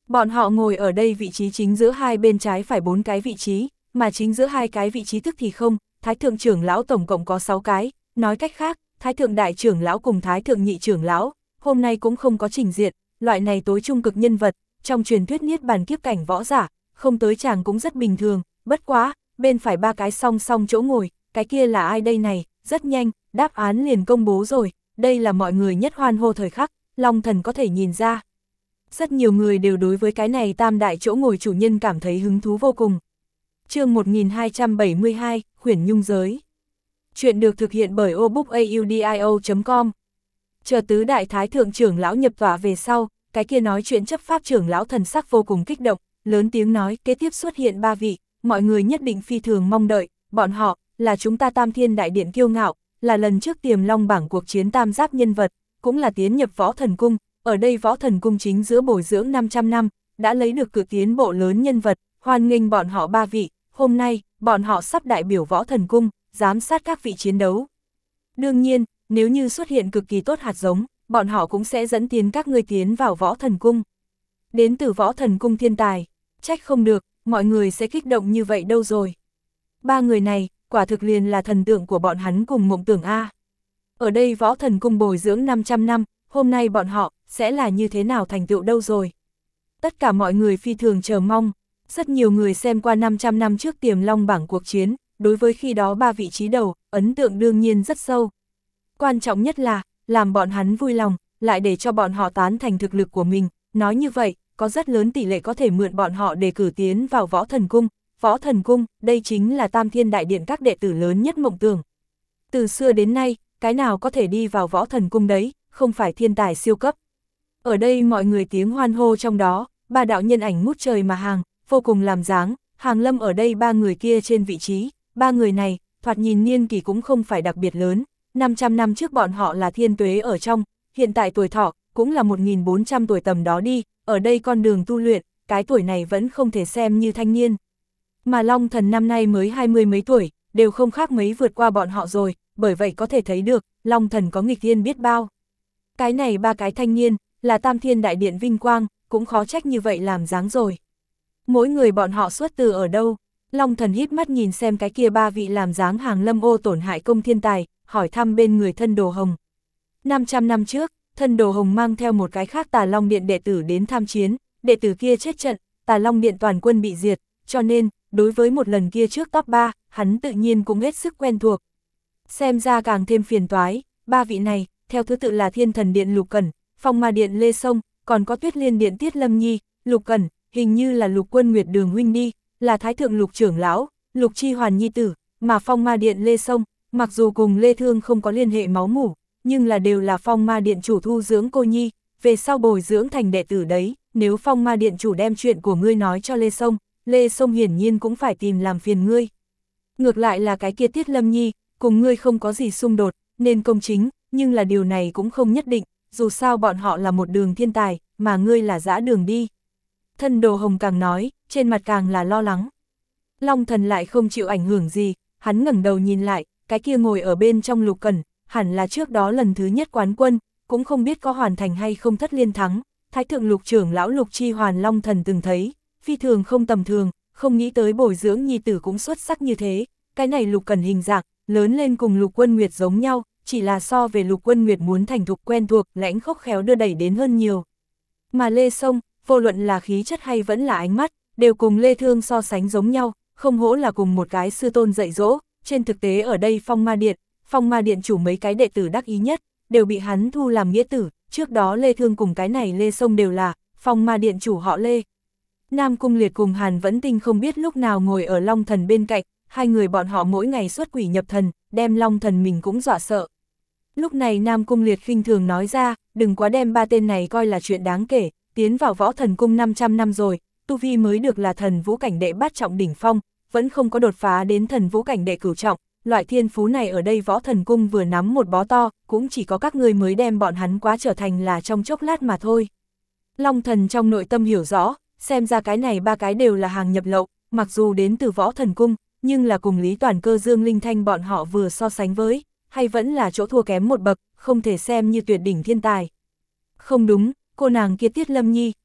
Bọn họ ngồi ở đây vị trí chính giữa hai bên trái phải bốn cái vị trí, mà chính giữa hai cái vị trí tức thì không, Thái thượng trưởng lão tổng cộng có sáu cái, nói cách khác, Thái thượng đại trưởng lão cùng Thái thượng nhị trưởng lão, hôm nay cũng không có trình diện, loại này tối trung cực nhân vật, trong truyền thuyết niết bàn kiếp cảnh võ giả, không tới chàng cũng rất bình thường, bất quá, bên phải ba cái song song chỗ ngồi, cái kia là ai đây này, rất nhanh, đáp án liền công bố rồi, đây là mọi người nhất hoan hô thời khắc, Long Thần có thể nhìn ra. Rất nhiều người đều đối với cái này tam đại chỗ ngồi chủ nhân cảm thấy hứng thú vô cùng. Chương một nghìn hai trăm bảy mươi hai, Khuyển Nhung Giới. Chuyện được thực hiện bởi obookaudio chấm com. Chờ tứ đại thái thượng trưởng lão nhập tọa về sau, cái kia nói chuyện chấp pháp trưởng lão thần sắc vô cùng kích động, lớn tiếng nói kế tiếp xuất hiện ba vị, mọi người nhất định phi thường mong đợi, bọn họ là chúng ta Tam Thiên Đại Điện kiêu ngạo, là lần trước Tiềm Long bảng cuộc chiến tam giáp nhân vật, cũng là tiến nhập Võ Thần Cung, ở đây Võ Thần Cung chính giữa bồi dưỡng năm trăm năm, đã lấy được cự tiến bộ lớn nhân vật, hoan nghênh bọn họ ba vị, hôm nay, bọn họ sắp đại biểu Võ Thần Cung, giám sát các vị chiến đấu. Đương nhiên, nếu như xuất hiện cực kỳ tốt hạt giống, bọn họ cũng sẽ dẫn tiến các ngươi tiến vào Võ Thần Cung. Đến từ Võ Thần Cung thiên tài, trách không được, mọi người sẽ kích động như vậy đâu rồi. Ba người này, quả thực liền là thần tượng của bọn hắn cùng mộng tưởng A. Ở đây Võ Thần Cung bồi dưỡng năm trăm năm, hôm nay bọn họ sẽ là như thế nào thành tựu đâu rồi. Tất cả mọi người phi thường chờ mong, rất nhiều người xem qua năm trăm năm trước Tiềm Long bảng cuộc chiến, đối với khi đó ba vị trí đầu, ấn tượng đương nhiên rất sâu. Quan trọng nhất là, làm bọn hắn vui lòng, lại để cho bọn họ tán thành thực lực của mình, nói như vậy, có rất lớn tỷ lệ có thể mượn bọn họ để cử tiến vào Võ Thần Cung. Võ Thần Cung, đây chính là Tam Thiên Đại Điện các đệ tử lớn nhất mộng tưởng. Từ xưa đến nay, cái nào có thể đi vào Võ Thần Cung đấy, không phải thiên tài siêu cấp. Ở đây mọi người tiếng hoan hô trong đó, ba đạo nhân ảnh ngút trời mà hàng, vô cùng làm dáng, hàng lâm ở đây ba người kia trên vị trí, ba người này, thoạt nhìn niên kỷ cũng không phải đặc biệt lớn, năm trăm năm trước bọn họ là thiên tuế ở trong, hiện tại tuổi thọ, cũng là một nghìn bốn trăm tuổi tầm đó đi, ở đây con đường tu luyện, cái tuổi này vẫn không thể xem như thanh niên. Mà Long Thần năm nay mới hai mươi mấy tuổi, đều không khác mấy vượt qua bọn họ rồi, bởi vậy có thể thấy được, Long Thần có nghịch thiên biết bao. Cái này ba cái thanh niên, là Tam Thiên Đại Điện vinh quang, cũng khó trách như vậy làm dáng rồi. Mỗi người bọn họ xuất từ ở đâu? Long Thần híp mắt nhìn xem cái kia ba vị làm dáng hàng lâm ô tổn hại công thiên tài, hỏi thăm bên người Thân Đồ Hồng. năm trăm năm trước, Thân Đồ Hồng mang theo một cái khác Tà Long Điện đệ tử đến tham chiến, đệ tử kia chết trận, Tà Long Điện toàn quân bị diệt, cho nên, đối với một lần kia trước top ba, hắn tự nhiên cũng hết sức quen thuộc. Xem ra càng thêm phiền toái, ba vị này, theo thứ tự là Thiên Thần Điện Lục Cẩn, Phong Ma Điện Lê Sông, còn có Tuyết Liên Điện Tiết Lâm Nhi. Lục Cẩn, hình như là Lục Quân Nguyệt Đường huynh đi, là Thái thượng Lục trưởng lão, Lục Chi Hoàn nhi tử, mà Phong Ma Điện Lê Sông, mặc dù cùng Lê Thương không có liên hệ máu mủ, nhưng là đều là Phong Ma Điện chủ thu dưỡng cô nhi, về sau bồi dưỡng thành đệ tử đấy, nếu Phong Ma Điện chủ đem chuyện của ngươi nói cho Lê Sông, Lê Sông hiển nhiên cũng phải tìm làm phiền ngươi. Ngược lại là cái kia Tiết Lâm Nhi, cùng ngươi không có gì xung đột, nên công chính, nhưng là điều này cũng không nhất định, dù sao bọn họ là một đường thiên tài, mà ngươi là dã đường đi. Thân Đồ Hồng càng nói, trên mặt càng là lo lắng. Long Thần lại không chịu ảnh hưởng gì, hắn ngẩng đầu nhìn lại, cái kia ngồi ở bên trong Lục Cẩn, hẳn là trước đó lần thứ nhất quán quân, cũng không biết có hoàn thành hay không thất liên thắng. Thái thượng Lục trưởng lão Lục Chi Hoàn Long Thần từng thấy, phi thường không tầm thường, không nghĩ tới bồi dưỡng nhi tử cũng xuất sắc như thế. Cái này Lục Cẩn hình dạng, lớn lên cùng Lục Quân Nguyệt giống nhau, chỉ là so về Lục Quân Nguyệt muốn thành thục quen thuộc, lãnh khốc khéo đưa đẩy đến hơn nhiều. Mà Lê Sông, vô luận là khí chất hay vẫn là ánh mắt, đều cùng Lê Thương so sánh giống nhau, không hổ là cùng một cái sư tôn dạy dỗ. Trên thực tế ở đây Phong Ma Điện, Phong Ma Điện chủ mấy cái đệ tử đắc ý nhất, đều bị hắn thu làm nghĩa tử, trước đó Lê Thương cùng cái này Lê Sông đều là Phong Ma Điện chủ họ Lê. Nam Cung Liệt cùng Hàn Vẫn Tinh không biết lúc nào ngồi ở Long Thần bên cạnh, hai người bọn họ mỗi ngày xuất quỷ nhập thần, đem Long Thần mình cũng dọa sợ. Lúc này Nam Cung Liệt khinh thường nói ra, đừng quá đem ba tên này coi là chuyện đáng kể, tiến vào Võ Thần Cung năm trăm năm rồi, tu vi mới được là thần vũ cảnh đệ bát trọng đỉnh phong, vẫn không có đột phá đến thần vũ cảnh đệ cửu trọng, loại thiên phú này ở đây Võ Thần Cung vừa nắm một bó to, cũng chỉ có các ngươi mới đem bọn hắn quá trở thành là trong chốc lát mà thôi. Long Thần trong nội tâm hiểu rõ, xem ra cái này ba cái đều là hàng nhập lậu, mặc dù đến từ Võ Thần Cung, nhưng là cùng Lý Toàn Cơ Dương Linh Thanh bọn họ vừa so sánh với, hay vẫn là chỗ thua kém một bậc, không thể xem như tuyệt đỉnh thiên tài. Không đúng, cô nàng kia Tiết Lâm Nhi,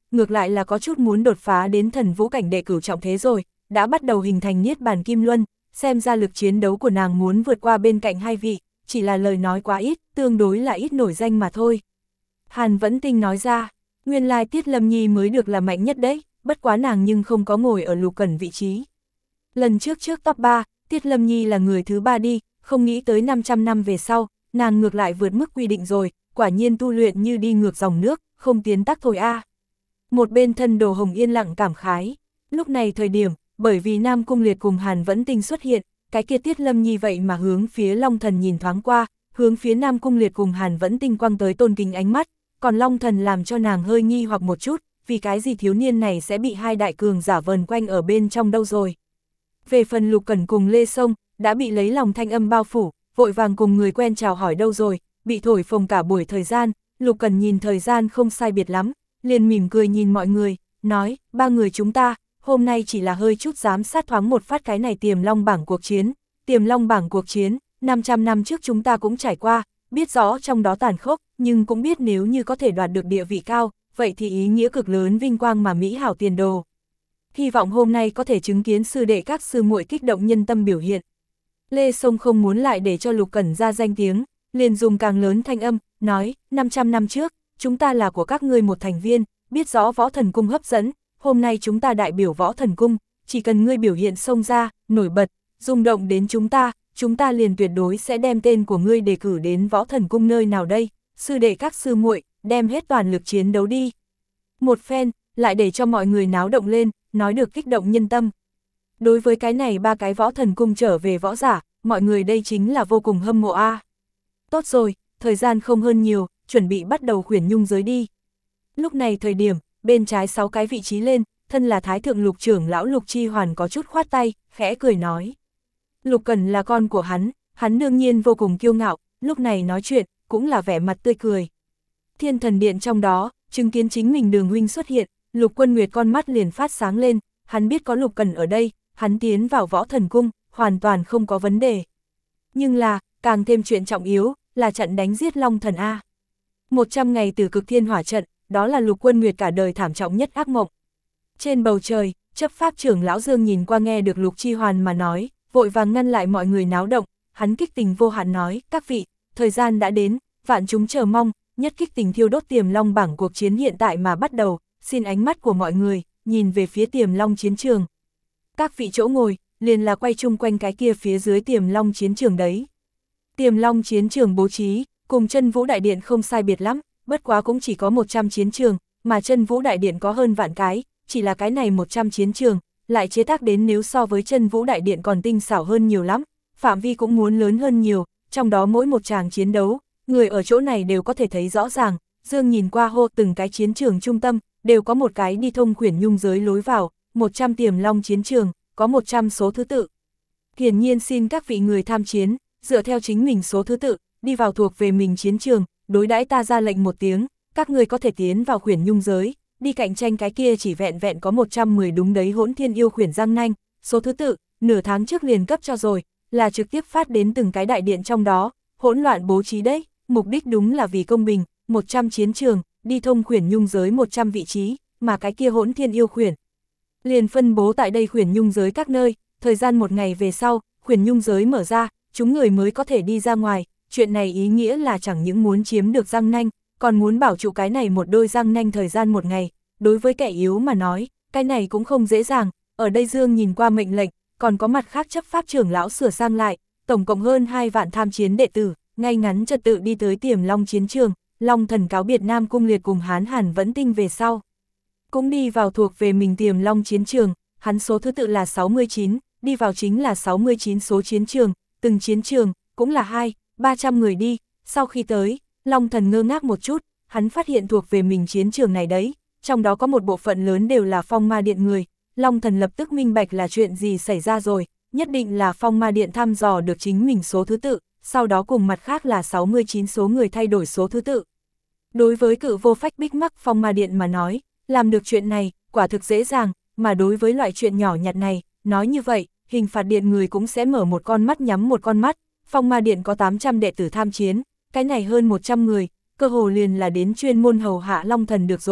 ngược lại là có chút muốn đột phá đến thần vũ cảnh đệ cửu trọng thế rồi, đã bắt đầu hình thành niết bàn kim luân, xem ra lực chiến đấu của nàng muốn vượt qua bên cạnh hai vị, chỉ là lời nói quá ít, tương đối là ít nổi danh mà thôi. Hàn Vẫn Tinh nói ra, nguyên lai Tiết Lâm Nhi mới được là mạnh nhất đấy, bất quá nàng nhưng không có ngồi ở Lục Cẩn vị trí. Lần trước trước top ba, Tiết Lâm Nhi là người thứ ba đi, không nghĩ tới năm trăm năm về sau, nàng ngược lại vượt mức quy định rồi, quả nhiên tu luyện như đi ngược dòng nước, không tiến tắc thôi a. À. Một bên thân Đồ Hồng yên lặng cảm khái, lúc này thời điểm, bởi vì Nam Cung Liệt cùng Hàn Vẫn Tinh xuất hiện, cái kia Tiết Lâm Nhi vậy mà hướng phía Long Thần nhìn thoáng qua, hướng phía Nam Cung Liệt cùng Hàn Vẫn Tinh quăng tới tôn kính ánh mắt, còn Long Thần làm cho nàng hơi nghi hoặc một chút, vì cái gì thiếu niên này sẽ bị hai đại cường giả vờn quanh ở bên trong đâu rồi. Về phần Lục Cẩn cùng Lê Sông, đã bị lấy lòng thanh âm bao phủ, vội vàng cùng người quen chào hỏi đâu rồi, bị thổi phồng cả buổi thời gian, Lục Cẩn nhìn thời gian không sai biệt lắm, liền mỉm cười nhìn mọi người, nói, ba người chúng ta, hôm nay chỉ là hơi chút giám sát thoáng một phát cái này Tiềm Long bảng cuộc chiến, Tiềm Long bảng cuộc chiến, năm trăm năm trước chúng ta cũng trải qua, biết rõ trong đó tàn khốc, nhưng cũng biết nếu như có thể đoạt được địa vị cao, vậy thì ý nghĩa cực lớn vinh quang mà mỹ hảo tiền đồ. Hy vọng hôm nay có thể chứng kiến sư đệ các sư muội kích động nhân tâm biểu hiện. Lê Sông không muốn lại để cho Lục Cẩn ra danh tiếng, liền dùng càng lớn thanh âm, nói, năm trăm năm trước, chúng ta là của các ngươi một thành viên, biết rõ Võ Thần Cung hấp dẫn, hôm nay chúng ta đại biểu Võ Thần Cung, chỉ cần ngươi biểu hiện xông ra, nổi bật, rung động đến chúng ta, chúng ta liền tuyệt đối sẽ đem tên của ngươi đề cử đến Võ Thần Cung nơi nào đây, sư đệ các sư muội, đem hết toàn lực chiến đấu đi. Một phen, lại để cho mọi người náo động lên, nói được kích động nhân tâm. Đối với cái này ba cái Võ Thần Cung trở về võ giả, mọi người đây chính là vô cùng hâm mộ a. À. Tốt rồi, thời gian không hơn nhiều, chuẩn bị bắt đầu khuyển nhung giới đi. Lúc này thời điểm, bên trái sáu cái vị trí lên, thân là Thái Thượng Lục trưởng lão Lục Chi Hoàn có chút khoát tay, khẽ cười nói. Lục Cẩn là con của hắn, hắn đương nhiên vô cùng kiêu ngạo, lúc này nói chuyện, cũng là vẻ mặt tươi cười. Thiên Thần Điện trong đó, chứng kiến chính mình Đường huynh xuất hiện, Lục Quân Nguyệt con mắt liền phát sáng lên, hắn biết có Lục Cẩn ở đây, hắn tiến vào Võ Thần Cung, hoàn toàn không có vấn đề. Nhưng là, càng thêm chuyện trọng yếu, là trận đánh giết Long Thần A. một trăm ngày từ cực thiên hỏa trận, đó là Lục Quân Nguyệt cả đời thảm trọng nhất ác mộng. Trên bầu trời, chấp pháp trưởng lão Dương nhìn qua nghe được Lục Chi Hoàn mà nói, vội vàng ngăn lại mọi người náo động, hắn kích tình vô hạn nói, các vị, thời gian đã đến, vạn chúng chờ mong, nhất kích tình thiêu đốt Tiềm Long bảng cuộc chiến hiện tại mà bắt đầu, xin ánh mắt của mọi người, nhìn về phía Tiềm Long chiến trường. Các vị chỗ ngồi, liền là quay chung quanh cái kia phía dưới Tiềm Long chiến trường đấy. Tiềm Long chiến trường bố trí, cùng Chân Vũ Đại Điện không sai biệt lắm, bất quá cũng chỉ có một trăm chiến trường, mà Chân Vũ Đại Điện có hơn vạn cái, chỉ là cái này một trăm chiến trường, lại chế tác đến nếu so với Chân Vũ Đại Điện còn tinh xảo hơn nhiều lắm, phạm vi cũng muốn lớn hơn nhiều, trong đó mỗi một tràng chiến đấu, người ở chỗ này đều có thể thấy rõ ràng, Dương nhìn qua hô từng cái chiến trường trung tâm, đều có một cái đi thông khuyển nhung giới lối vào, một trăm Tiềm Long chiến trường, có một trăm số thứ tự. Hiển nhiên xin các vị người tham chiến, dựa theo chính mình số thứ tự, đi vào thuộc về mình chiến trường, đối đãi ta ra lệnh một tiếng, các người có thể tiến vào khuyển nhung giới, đi cạnh tranh cái kia chỉ vẹn vẹn có một trăm mười đúng đấy Hỗn Thiên Yêu khuyển răng nanh, số thứ tự, nửa tháng trước liền cấp cho rồi, là trực tiếp phát đến từng cái đại điện trong đó, hỗn loạn bố trí đấy, mục đích đúng là vì công bình, một trăm chiến trường, đi thông khuyển nhung giới một trăm vị trí, mà cái kia Hỗn Thiên Yêu khuyển liền phân bố tại đây khuyển nhung giới các nơi, thời gian một ngày về sau, khuyển nhung giới mở ra, chúng người mới có thể đi ra ngoài, chuyện này ý nghĩa là chẳng những muốn chiếm được răng nanh, còn muốn bảo trụ cái này một đôi răng nanh thời gian một ngày, đối với kẻ yếu mà nói, cái này cũng không dễ dàng, ở đây Dương nhìn qua mệnh lệnh, còn có mặt khác chấp pháp trưởng lão sửa sang lại, tổng cộng hơn hai vạn tham chiến đệ tử, ngay ngắn trật tự đi tới Tiềm Long chiến trường, Long Thần cáo biệt Nam Cung Liệt cùng Hán Hàn Vẫn Tinh về sau. Cũng đi vào thuộc về mình Tiềm Long chiến trường, hắn số thứ tự là sáu mươi chín, đi vào chính là sáu mươi chín số chiến trường, từng chiến trường, cũng là hai, ba trăm người đi, sau khi tới, Long Thần ngơ ngác một chút, hắn phát hiện thuộc về mình chiến trường này đấy, trong đó có một bộ phận lớn đều là Phong Ma Điện người, Long Thần lập tức minh bạch là chuyện gì xảy ra rồi, nhất định là Phong Ma Điện thăm dò được chính mình số thứ tự, sau đó cùng mặt khác là sáu mươi chín số người thay đổi số thứ tự. Đối với cự vô phách bích mắc Phong Ma Điện mà nói, làm được chuyện này, quả thực dễ dàng, mà đối với loại chuyện nhỏ nhặt này, nói như vậy, hình phạt điện người cũng sẽ mở một con mắt nhắm một con mắt, Phong Ma Điện có tám trăm đệ tử tham chiến, cái này hơn một trăm người, cơ hồ liền là đến chuyên môn hầu hạ Long Thần được rồi,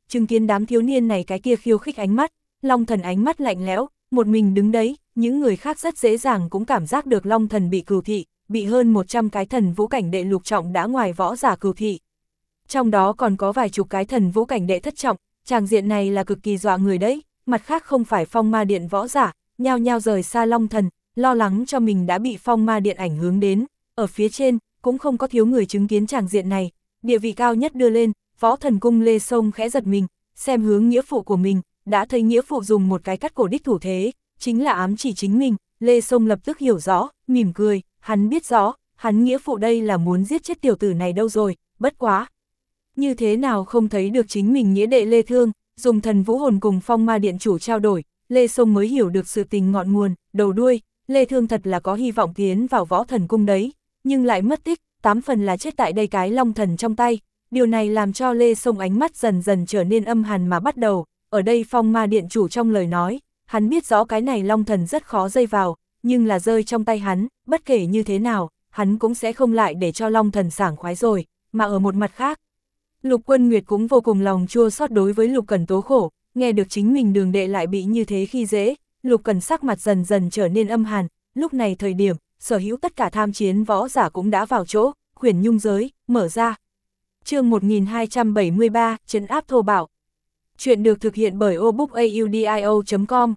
chứng kiến đám thiếu niên này cái kia khiêu khích ánh mắt, Long Thần ánh mắt lạnh lẽo, một mình đứng đấy, những người khác rất dễ dàng cũng cảm giác được Long Thần bị cừu thị, bị hơn một trăm cái thần vũ cảnh đệ lục trọng đã ngoài võ giả cừu thị. Trong đó còn có vài chục cái thần vũ cảnh đệ thất trọng, tràng diện này là cực kỳ dọa người đấy, mặt khác không phải phong ma điện võ giả, nhao nhao rời xa Long Thần, lo lắng cho mình đã bị phong ma điện ảnh hưởng đến, ở phía trên, cũng không có thiếu người chứng kiến tràng diện này, địa vị cao nhất đưa lên, Võ Thần Cung Lê Sông khẽ giật mình, xem hướng nghĩa phụ của mình, đã thấy nghĩa phụ dùng một cái cắt cổ đích thủ thế, chính là ám chỉ chính mình, Lê Sông lập tức hiểu rõ, mỉm cười, hắn biết rõ, hắn nghĩa phụ đây là muốn giết chết tiểu tử này đâu rồi, bất quá. Như thế nào không thấy được chính mình nghĩa đệ Lê Thương, dùng thần vũ hồn cùng phong ma điện chủ trao đổi, Lê Sông mới hiểu được sự tình ngọn nguồn, đầu đuôi, Lê Thương thật là có hy vọng tiến vào Võ Thần Cung đấy, nhưng lại mất tích, tám phần là chết tại đây cái Long Thần trong tay, điều này làm cho Lê Sông ánh mắt dần dần trở nên âm hàn mà bắt đầu, ở đây phong ma điện chủ trong lời nói, hắn biết rõ cái này Long Thần rất khó dây vào, nhưng là rơi trong tay hắn, bất kể như thế nào, hắn cũng sẽ không lại để cho Long Thần sảng khoái rồi, mà ở một mặt khác. Lục Quân Nguyệt cũng vô cùng lòng chua xót đối với Lục Cẩn tố khổ, nghe được chính mình đường đệ lại bị như thế khi dễ, Lục Cẩn sắc mặt dần dần trở nên âm hàn, lúc này thời điểm, sở hữu tất cả tham chiến võ giả cũng đã vào chỗ, khuyển nhung giới, mở ra. Chương một nghìn hai trăm bảy mươi ba, trấn áp thô bạo. Chuyện được thực hiện bởi obookaudio chấm com.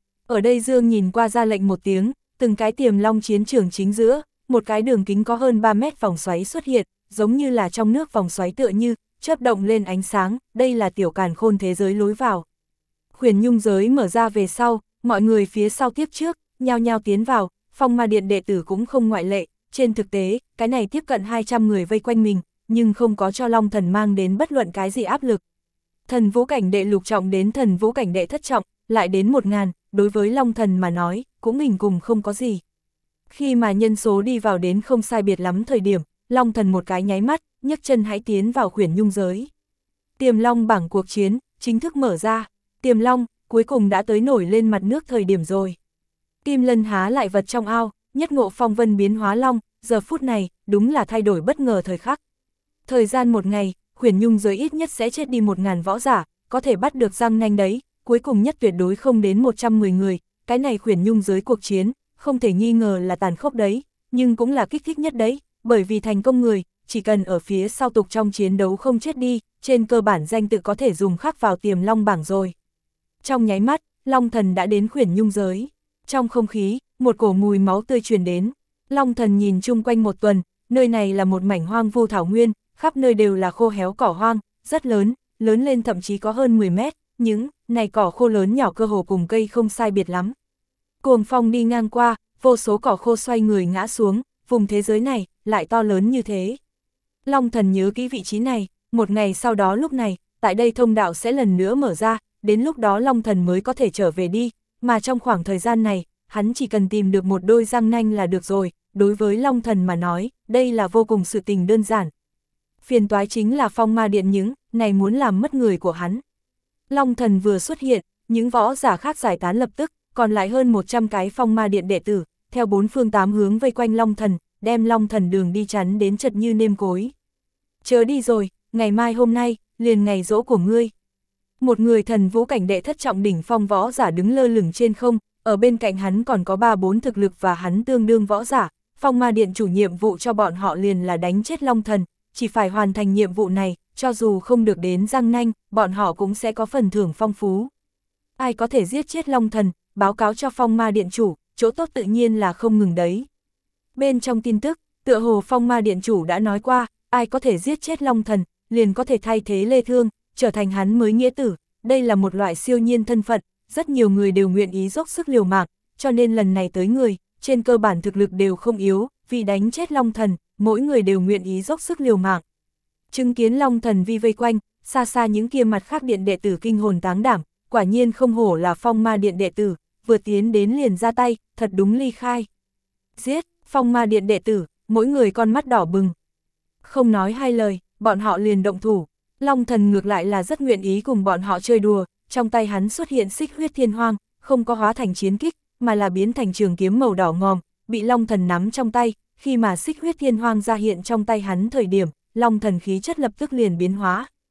Ở đây Dương nhìn qua ra lệnh một tiếng, từng cái tiềm long chiến trường chính giữa, một cái đường kính có hơn ba mét vòng xoáy xuất hiện, giống như là trong nước vòng xoáy tựa như, chớp động lên ánh sáng, đây là tiểu càn khôn thế giới lối vào. Khuyển nhung giới mở ra về sau, mọi người phía sau tiếp trước, nhao nhao tiến vào, phong ma điện đệ tử cũng không ngoại lệ, trên thực tế, cái này tiếp cận hai trăm người vây quanh mình, nhưng không có cho Long Thần mang đến bất luận cái gì áp lực. Thần vũ cảnh đệ lục trọng đến thần vũ cảnh đệ thất trọng, lại đến một ngàn, đối với Long Thần mà nói, cũng mình cùng không có gì. Khi mà nhân số đi vào đến không sai biệt lắm thời điểm, Long Thần một cái nháy mắt, nhấc chân hãy tiến vào khuyển nhung giới. Tiềm Long bảng cuộc chiến, chính thức mở ra, Tiềm Long, cuối cùng đã tới nổi lên mặt nước thời điểm rồi. Kim Lân há lại vật trong ao, nhất ngộ phong vân biến hóa long, giờ phút này, đúng là thay đổi bất ngờ thời khắc. Thời gian một ngày, khuyển nhung giới ít nhất sẽ chết đi một ngàn võ giả, có thể bắt được răng nanh đấy, cuối cùng nhất tuyệt đối không đến một trăm mười người, cái này khuyển nhung giới cuộc chiến, không thể nghi ngờ là tàn khốc đấy, nhưng cũng là kích thích nhất đấy, bởi vì thành công người, chỉ cần ở phía sau tục trong chiến đấu không chết đi, trên cơ bản danh tự có thể dùng khắc vào Tiềm Long bảng rồi. Trong nháy mắt, Long Thần đã đến khuyển nhung giới. Trong không khí, một cổ mùi máu tươi truyền đến. Long Thần nhìn chung quanh một tuần, nơi này là một mảnh hoang vu thảo nguyên, khắp nơi đều là khô héo cỏ hoang, rất lớn, lớn lên thậm chí có hơn mười mét, những này cỏ khô lớn nhỏ cơ hồ cùng cây không sai biệt lắm. Cuồng phong đi ngang qua, vô số cỏ khô xoay người ngã xuống, vùng thế giới này, lại to lớn như thế. Long Thần nhớ kỹ vị trí này, một ngày sau đó lúc này, tại đây thông đạo sẽ lần nữa mở ra, đến lúc đó Long Thần mới có thể trở về đi, mà trong khoảng thời gian này, hắn chỉ cần tìm được một đôi răng nanh là được rồi, đối với Long Thần mà nói, đây là vô cùng sự tình đơn giản. Phiền toái chính là phong ma điện những, này muốn làm mất người của hắn. Long Thần vừa xuất hiện, những võ giả khác giải tán lập tức, còn lại hơn một trăm cái phong ma điện đệ tử, theo bốn phương tám hướng vây quanh Long Thần, đem Long Thần đường đi chắn đến chật như nêm cối. Chớ đi rồi, ngày mai hôm nay, liền ngày giỗ của ngươi. Một người thần vũ cảnh đệ thất trọng đỉnh phong võ giả đứng lơ lửng trên không, ở bên cạnh hắn còn có ba bốn thực lực và hắn tương đương võ giả, phong ma điện chủ nhiệm vụ cho bọn họ liền là đánh chết Long Thần, chỉ phải hoàn thành nhiệm vụ này, cho dù không được đến răng nanh, bọn họ cũng sẽ có phần thưởng phong phú. Ai có thể giết chết Long Thần, báo cáo cho phong ma điện chủ, chỗ tốt tự nhiên là không ngừng đấy. Bên trong tin tức, tựa hồ phong ma điện chủ đã nói qua, ai có thể giết chết Long Thần, liền có thể thay thế Lê Thương, trở thành hắn mới nghĩa tử, đây là một loại siêu nhiên thân phận, rất nhiều người đều nguyện ý dốc sức liều mạng, cho nên lần này tới người, trên cơ bản thực lực đều không yếu, vì đánh chết Long Thần, mỗi người đều nguyện ý dốc sức liều mạng. Chứng kiến Long Thần vi vây quanh, xa xa những kia mặt khác điện đệ tử kinh hồn táng đảm, quả nhiên không hổ là phong ma điện đệ tử, vừa tiến đến liền ra tay, thật đúng ly khai. Giết, phong ma điện đệ tử, mỗi người con mắt đỏ bừng. Không nói hai lời, bọn họ liền động thủ. Long Thần ngược lại là rất nguyện ý cùng bọn họ chơi đùa, trong tay hắn xuất hiện xích huyết thiên hoang, không có hóa thành chiến kích, mà là biến thành trường kiếm màu đỏ ngòm, bị Long Thần nắm trong tay, khi mà xích huyết thiên hoang ra hiện trong tay hắn thời điểm, Long Thần khí chất lập tức liền biến hóa.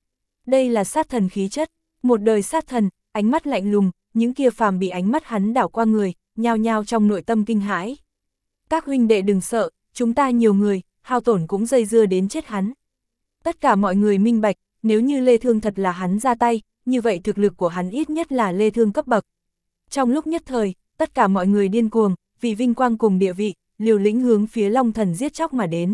Đây là sát thần khí chất, một đời sát thần, ánh mắt lạnh lùng, những kia phàm bị ánh mắt hắn đảo qua người, nhao nhao trong nội tâm kinh hãi. Các huynh đệ đừng sợ, chúng ta nhiều người, hao tổn cũng dây dưa đến chết hắn. Tất cả mọi người minh bạch, nếu như Lê Thương thật là hắn ra tay, như vậy thực lực của hắn ít nhất là Lê Thương cấp bậc. Trong lúc nhất thời, tất cả mọi người điên cuồng, vì vinh quang cùng địa vị, liều lĩnh hướng phía Long Thần giết chóc mà đến.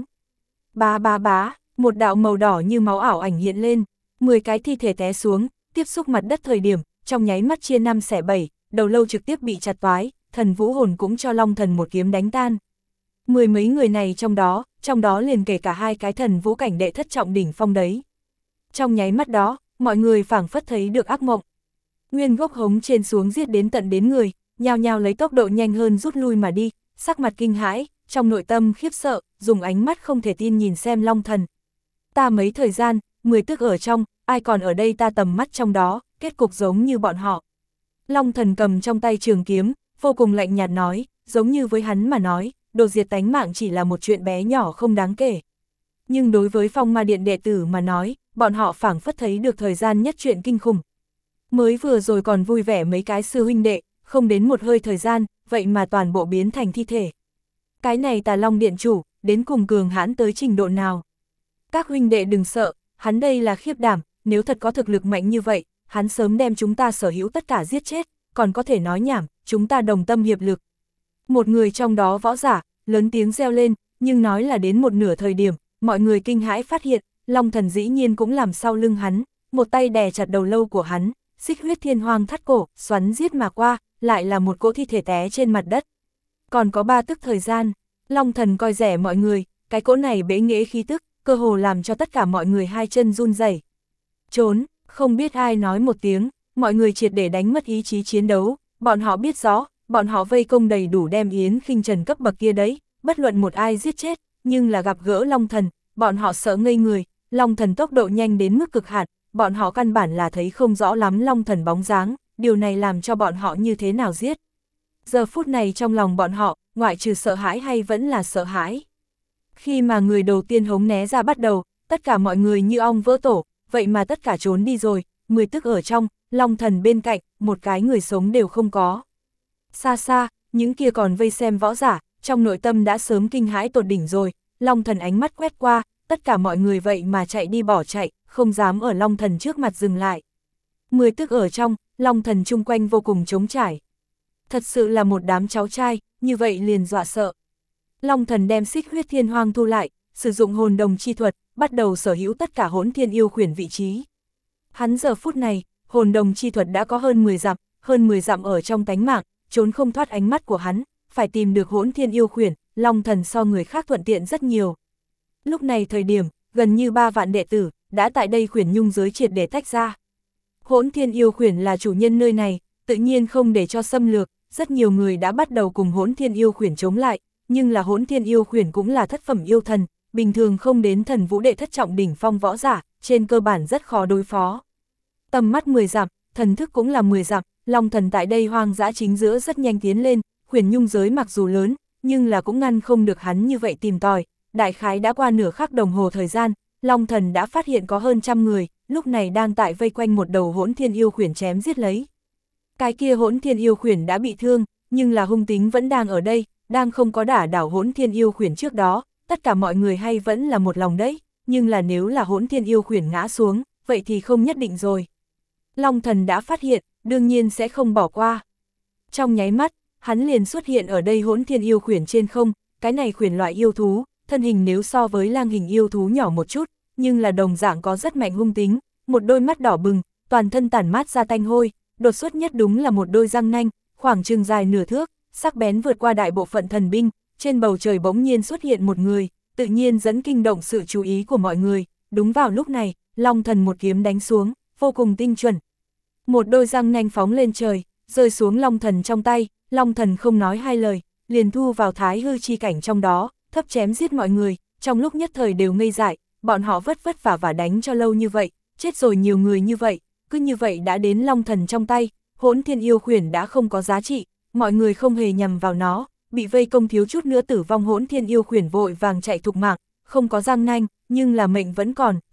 Bá bá bá, một đạo màu đỏ như máu ảo ảnh hiện lên, mười cái thi thể té xuống, tiếp xúc mặt đất thời điểm, trong nháy mắt chia năm xẻ bảy, đầu lâu trực tiếp bị chặt toái, thần vũ hồn cũng cho Long Thần một kiếm đánh tan. Mười mấy người này trong đó, trong đó liền kể cả hai cái thần vũ cảnh đệ thất trọng đỉnh phong đấy. Trong nháy mắt đó, mọi người phảng phất thấy được ác mộng. Nguyên gốc hống trên xuống giết đến tận đến người, nhao nhao lấy tốc độ nhanh hơn rút lui mà đi, sắc mặt kinh hãi, trong nội tâm khiếp sợ, dùng ánh mắt không thể tin nhìn xem Long Thần. Ta mấy thời gian, mười tức ở trong, ai còn ở đây ta tầm mắt trong đó, kết cục giống như bọn họ. Long Thần cầm trong tay trường kiếm, vô cùng lạnh nhạt nói, giống như với hắn mà nói, đồ diệt tánh mạng chỉ là một chuyện bé nhỏ không đáng kể. Nhưng đối với Phong Ma Điện đệ tử mà nói, bọn họ phảng phất thấy được thời gian nhất chuyện kinh khủng. Mới vừa rồi còn vui vẻ mấy cái sư huynh đệ, không đến một hơi thời gian, vậy mà toàn bộ biến thành thi thể. Cái này Tà Long Điện chủ, đến cùng cường hãn tới trình độ nào? Các huynh đệ đừng sợ, hắn đây là khiếp đảm, nếu thật có thực lực mạnh như vậy, hắn sớm đem chúng ta sở hữu tất cả giết chết, còn có thể nói nhảm, chúng ta đồng tâm hiệp lực. Một người trong đó võ giả, lớn tiếng reo lên, nhưng nói là đến một nửa thời điểm, mọi người kinh hãi phát hiện, Long Thần dĩ nhiên cũng làm sau lưng hắn, một tay đè chặt đầu lâu của hắn, xích huyết thiên hoang thắt cổ, xoắn giết mà qua, lại là một cỗ thi thể té trên mặt đất. Còn có ba tức thời gian, Long Thần coi rẻ mọi người, cái cỗ này bế nghễ khí tức, cơ hồ làm cho tất cả mọi người hai chân run rẩy. Trốn, không biết ai nói một tiếng, mọi người triệt để đánh mất ý chí chiến đấu, bọn họ biết rõ, bọn họ vây công đầy đủ đem Yến Khinh Trần cấp bậc kia đấy, bất luận một ai giết chết, nhưng là gặp gỡ Long Thần, bọn họ sợ ngây người, Long Thần tốc độ nhanh đến mức cực hạn, bọn họ căn bản là thấy không rõ lắm Long Thần bóng dáng, điều này làm cho bọn họ như thế nào giết. Giờ phút này trong lòng bọn họ, ngoại trừ sợ hãi hay vẫn là sợ hãi. Khi mà người đầu tiên hống né ra bắt đầu, tất cả mọi người như ong vỡ tổ, vậy mà tất cả trốn đi rồi, mười tức ở trong, Long Thần bên cạnh, một cái người sống đều không có. Xa xa, những kia còn vây xem võ giả, trong nội tâm đã sớm kinh hãi tột đỉnh rồi, Long Thần ánh mắt quét qua, tất cả mọi người vậy mà chạy đi bỏ chạy, không dám ở Long Thần trước mặt dừng lại. Mười tức ở trong, Long Thần chung quanh vô cùng trống trải. Thật sự là một đám cháu trai, như vậy liền dọa sợ. Long Thần đem xích huyết thiên hoang thu lại, sử dụng hồn đồng chi thuật, bắt đầu sở hữu tất cả hỗn thiên yêu khuyển vị trí. Hắn giờ phút này, hồn đồng chi thuật đã có hơn mười dặm, hơn mười dặm ở trong tánh mạng, trốn không thoát ánh mắt của hắn, phải tìm được hỗn thiên yêu khuyển, Long Thần so người khác thuận tiện rất nhiều. Lúc này thời điểm, gần như ba vạn đệ tử, đã tại đây khuyển nhung giới triệt để tách ra. Hỗn thiên yêu khuyển là chủ nhân nơi này, tự nhiên không để cho xâm lược, rất nhiều người đã bắt đầu cùng hỗn thiên yêu khuyển chống lại, nhưng là hỗn thiên yêu khuyển cũng là thất phẩm yêu thần, bình thường không đến thần vũ đệ thất trọng đỉnh phong võ giả, trên cơ bản rất khó đối phó. Tầm mắt mười dặm, thần thức cũng là mười dặm, Long Thần tại đây hoang dã chính giữa rất nhanh tiến lên, khuyển nhung giới mặc dù lớn, nhưng là cũng ngăn không được hắn như vậy tìm tòi, đại khái đã qua nửa khắc đồng hồ thời gian, Long Thần đã phát hiện có hơn trăm người, lúc này đang tại vây quanh một đầu hỗn thiên yêu khuyển chém giết lấy. Cái kia hỗn thiên yêu khuyển đã bị thương, nhưng là hung tính vẫn đang ở đây, đang không có đả đảo hỗn thiên yêu khuyển trước đó, tất cả mọi người hay vẫn là một lòng đấy, nhưng là nếu là hỗn thiên yêu khuyển ngã xuống, vậy thì không nhất định rồi. Long Thần đã phát hiện, đương nhiên sẽ không bỏ qua. Trong nháy mắt, hắn liền xuất hiện ở đây hỗn thiên yêu khuyển trên không, cái này khuyển loại yêu thú, thân hình nếu so với lang hình yêu thú nhỏ một chút, nhưng là đồng dạng có rất mạnh hung tính, một đôi mắt đỏ bừng, toàn thân tản mát ra tanh hôi, đột xuất nhất đúng là một đôi răng nanh, khoảng chừng dài nửa thước, sắc bén vượt qua đại bộ phận thần binh, trên bầu trời bỗng nhiên xuất hiện một người, tự nhiên dẫn kinh động sự chú ý của mọi người, đúng vào lúc này, Long Thần một kiếm đánh xuống, vô cùng tinh chuẩn. Một đôi răng nanh phóng lên trời, rơi xuống Long Thần trong tay, Long Thần không nói hai lời, liền thu vào thái hư chi cảnh trong đó, thấp chém giết mọi người, trong lúc nhất thời đều ngây dại, bọn họ vất vất vả và đánh cho lâu như vậy, chết rồi nhiều người như vậy, cứ như vậy đã đến Long Thần trong tay, hỗn thiên yêu khuyển đã không có giá trị, mọi người không hề nhầm vào nó, bị vây công thiếu chút nữa tử vong hỗn thiên yêu khuyển vội vàng chạy thục mạng, không có răng nanh, nhưng là mệnh vẫn còn, thấp,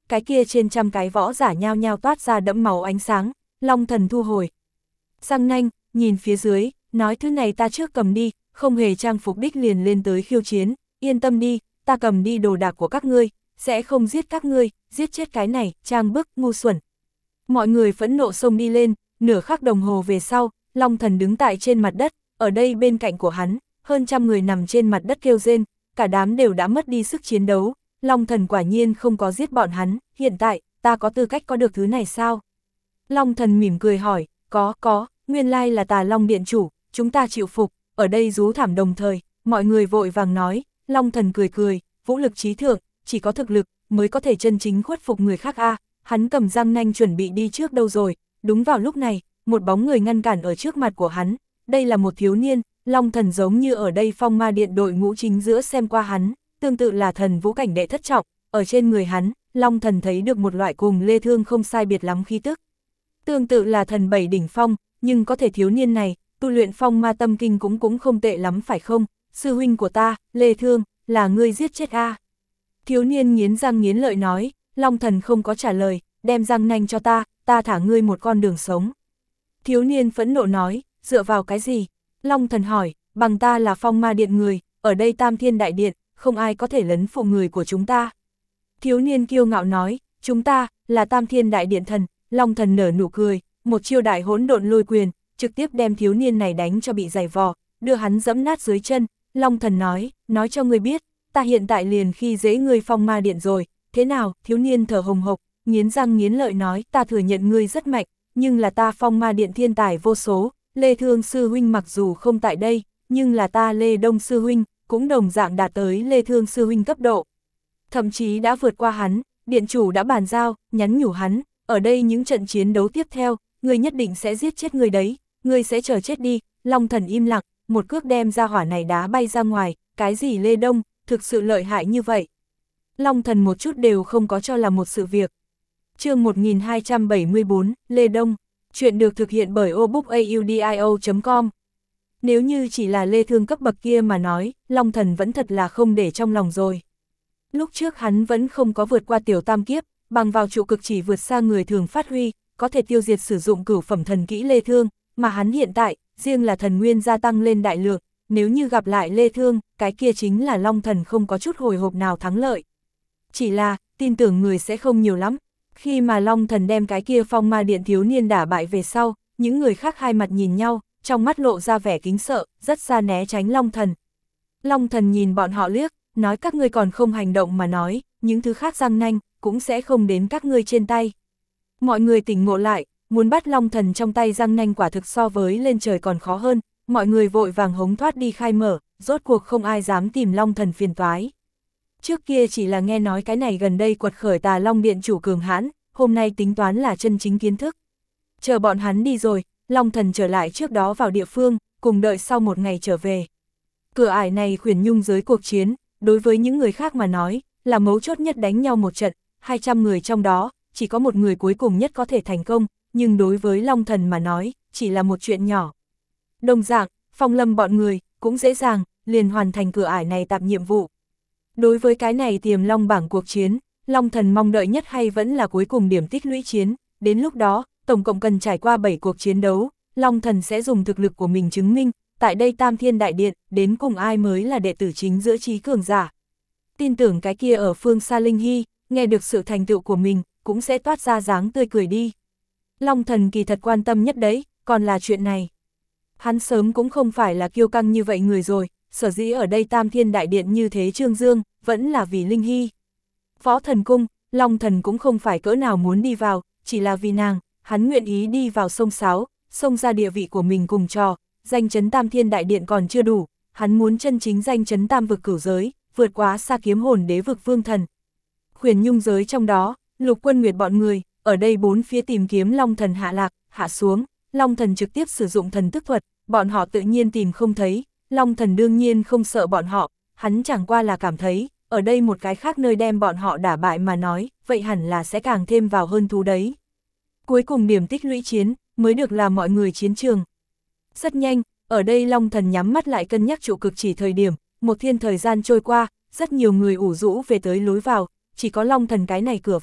cái kia trên trăm cái võ giả nhao nhao toát ra đẫm màu ánh sáng, Long Thần thu hồi. Giang Nanh, nhìn phía dưới, nói thứ này ta trước cầm đi, không hề trang phục đích liền lên tới khiêu chiến, yên tâm đi, ta cầm đi đồ đạc của các ngươi, sẽ không giết các ngươi, giết chết cái này, trang bức, ngu xuẩn. Mọi người phẫn nộ xông đi lên, nửa khắc đồng hồ về sau, Long Thần đứng tại trên mặt đất, ở đây bên cạnh của hắn, hơn trăm người nằm trên mặt đất kêu rên, cả đám đều đã mất đi sức chiến đấu, Long Thần quả nhiên không có giết bọn hắn, hiện tại, ta có tư cách có được thứ này sao? Long Thần mỉm cười hỏi, có, có, nguyên lai là Tà Long Điện Chủ, chúng ta chịu phục, ở đây rú thảm đồng thời, mọi người vội vàng nói, Long Thần cười cười, vũ lực trí thượng, chỉ có thực lực, mới có thể chân chính khuất phục người khác a. Hắn cầm Giang Nanh chuẩn bị đi trước đâu rồi, đúng vào lúc này, một bóng người ngăn cản ở trước mặt của hắn, đây là một thiếu niên, Long Thần giống như ở đây Phong Ma Điện đội ngũ chính giữa xem qua hắn, tương tự là thần vũ cảnh đệ thất trọng, ở trên người hắn, Long Thần thấy được một loại cùng Lê Thương không sai biệt lắm khí tức. Tương tự là thần bảy đỉnh phong, nhưng có thể thiếu niên này, tu luyện Phong Ma Tâm Kinh cũng cũng không tệ lắm phải không, sư huynh của ta, Lê Thương, là ngươi giết chết a. Thiếu niên nghiến răng nghiến lợi nói, Long Thần không có trả lời, đem Giang Nanh cho ta, ta thả ngươi một con đường sống. Thiếu niên phẫn nộ nói, dựa vào cái gì? Long Thần hỏi, bằng ta là Phong Ma Điện người, ở đây Tam Thiên Đại Điện, không ai có thể lấn phụ người của chúng ta. Thiếu niên kiêu ngạo nói, chúng ta, là Tam Thiên Đại Điện thần. Long Thần nở nụ cười, một chiêu đại hỗn độn lôi quyền, trực tiếp đem thiếu niên này đánh cho bị giày vò, đưa hắn dẫm nát dưới chân. Long Thần nói, nói cho ngươi biết, ta hiện tại liền khi dễ ngươi Phong Ma Điện rồi, thế nào? Thiếu niên thở hồng hộc, nghiến răng nghiến lợi nói, ta thừa nhận ngươi rất mạnh, nhưng là ta Phong Ma Điện thiên tài vô số, Lê Thương sư huynh mặc dù không tại đây, nhưng là ta Lê Đông sư huynh, cũng đồng dạng đạt tới Lê Thương sư huynh cấp độ. Thậm chí đã vượt qua hắn, điện chủ đã bàn giao, nhắn nhủ hắn, ở đây những trận chiến đấu tiếp theo, ngươi nhất định sẽ giết chết người đấy, ngươi sẽ chờ chết đi. Long Thần im lặng, một cước đem ra hỏa này đá bay ra ngoài, cái gì Lê Đông, thực sự lợi hại như vậy. Long Thần một chút đều không có cho là một sự việc. Chương một nghìn hai trăm bảy mươi bốn, Lê Đông, chuyện được thực hiện bởi obookaudio chấm com. Nếu như chỉ là Lê Thương cấp bậc kia mà nói, Long Thần vẫn thật là không để trong lòng rồi. Lúc trước hắn vẫn không có vượt qua tiểu tam kiếp, bằng vào trụ cực chỉ vượt xa người thường phát huy, có thể tiêu diệt sử dụng cửu phẩm thần kỹ Lê Thương, mà hắn hiện tại, riêng là thần nguyên gia tăng lên đại lượng, nếu như gặp lại Lê Thương, cái kia chính là Long Thần không có chút hồi hộp nào thắng lợi. Chỉ là, tin tưởng người sẽ không nhiều lắm. Khi mà Long Thần đem cái kia Phong Ma Điện thiếu niên đả bại về sau, những người khác hai mặt nhìn nhau, trong mắt lộ ra vẻ kính sợ, rất xa né tránh Long Thần. Long Thần nhìn bọn họ liếc, nói các ngươi còn không hành động mà nói, những thứ khác Giang Nanh, cũng sẽ không đến các ngươi trên tay. Mọi người tỉnh ngộ lại, muốn bắt Long Thần trong tay Giang Nanh quả thực so với lên trời còn khó hơn, mọi người vội vàng hống thoát đi khai mở, rốt cuộc không ai dám tìm Long Thần phiền toái. Trước kia chỉ là nghe nói cái này gần đây quật khởi Tà Long Điện chủ cường hãn, hôm nay tính toán là chân chính kiến thức. Chờ bọn hắn đi rồi, Long Thần trở lại trước đó vào địa phương, cùng đợi sau một ngày trở về. Cửa ải này khuyển nhung giới cuộc chiến, đối với những người khác mà nói, là mấu chốt nhất đánh nhau một trận, hai trăm người trong đó, chỉ có một người cuối cùng nhất có thể thành công, nhưng đối với Long Thần mà nói, chỉ là một chuyện nhỏ. Đồng dạng, Phong Lâm bọn người, cũng dễ dàng, liền hoàn thành cửa ải này tạp nhiệm vụ. Đối với cái này tiềm long bảng cuộc chiến, Long Thần mong đợi nhất hay vẫn là cuối cùng điểm tích lũy chiến, đến lúc đó, tổng cộng cần trải qua bảy cuộc chiến đấu, Long Thần sẽ dùng thực lực của mình chứng minh, tại đây Tam Thiên Đại Điện, đến cùng ai mới là đệ tử chính giữa trí cường giả. Tin tưởng cái kia ở phương xa Linh Hy, nghe được sự thành tựu của mình, cũng sẽ toát ra dáng tươi cười đi. Long Thần kỳ thật quan tâm nhất đấy, còn là chuyện này. Hắn sớm cũng không phải là kiêu căng như vậy người rồi, sở dĩ ở đây Tam Thiên Đại Điện như thế Trương Dương, vẫn là vì Linh Hy. Võ Thần Cung, Long Thần cũng không phải cỡ nào muốn đi vào, chỉ là vì nàng, hắn nguyện ý đi vào sông Sáo, xông ra địa vị của mình cùng trò, danh chấn Tam Thiên Đại Điện còn chưa đủ, hắn muốn chân chính danh chấn tam vực cửu giới, vượt quá xa kiếm hồn đế vực vương thần. Khuyển nhung giới trong đó, Lục Quân Nguyệt bọn người, ở đây bốn phía tìm kiếm Long Thần hạ lạc, hạ xuống, Long Thần trực tiếp sử dụng thần tức thuật, bọn họ tự nhiên tìm không thấy, Long Thần đương nhiên không sợ bọn họ, hắn chẳng qua là cảm thấy, ở đây một cái khác nơi đem bọn họ đả bại mà nói, vậy hẳn là sẽ càng thêm vào hơn thú đấy. Cuối cùng điểm tích lũy chiến, mới được là mọi người chiến trường. Rất nhanh, ở đây Long Thần nhắm mắt lại cân nhắc trụ cực chỉ thời điểm, một thiên thời gian trôi qua, rất nhiều người ủ rũ về tới lối vào, chỉ có Long Thần cái này cửa vào,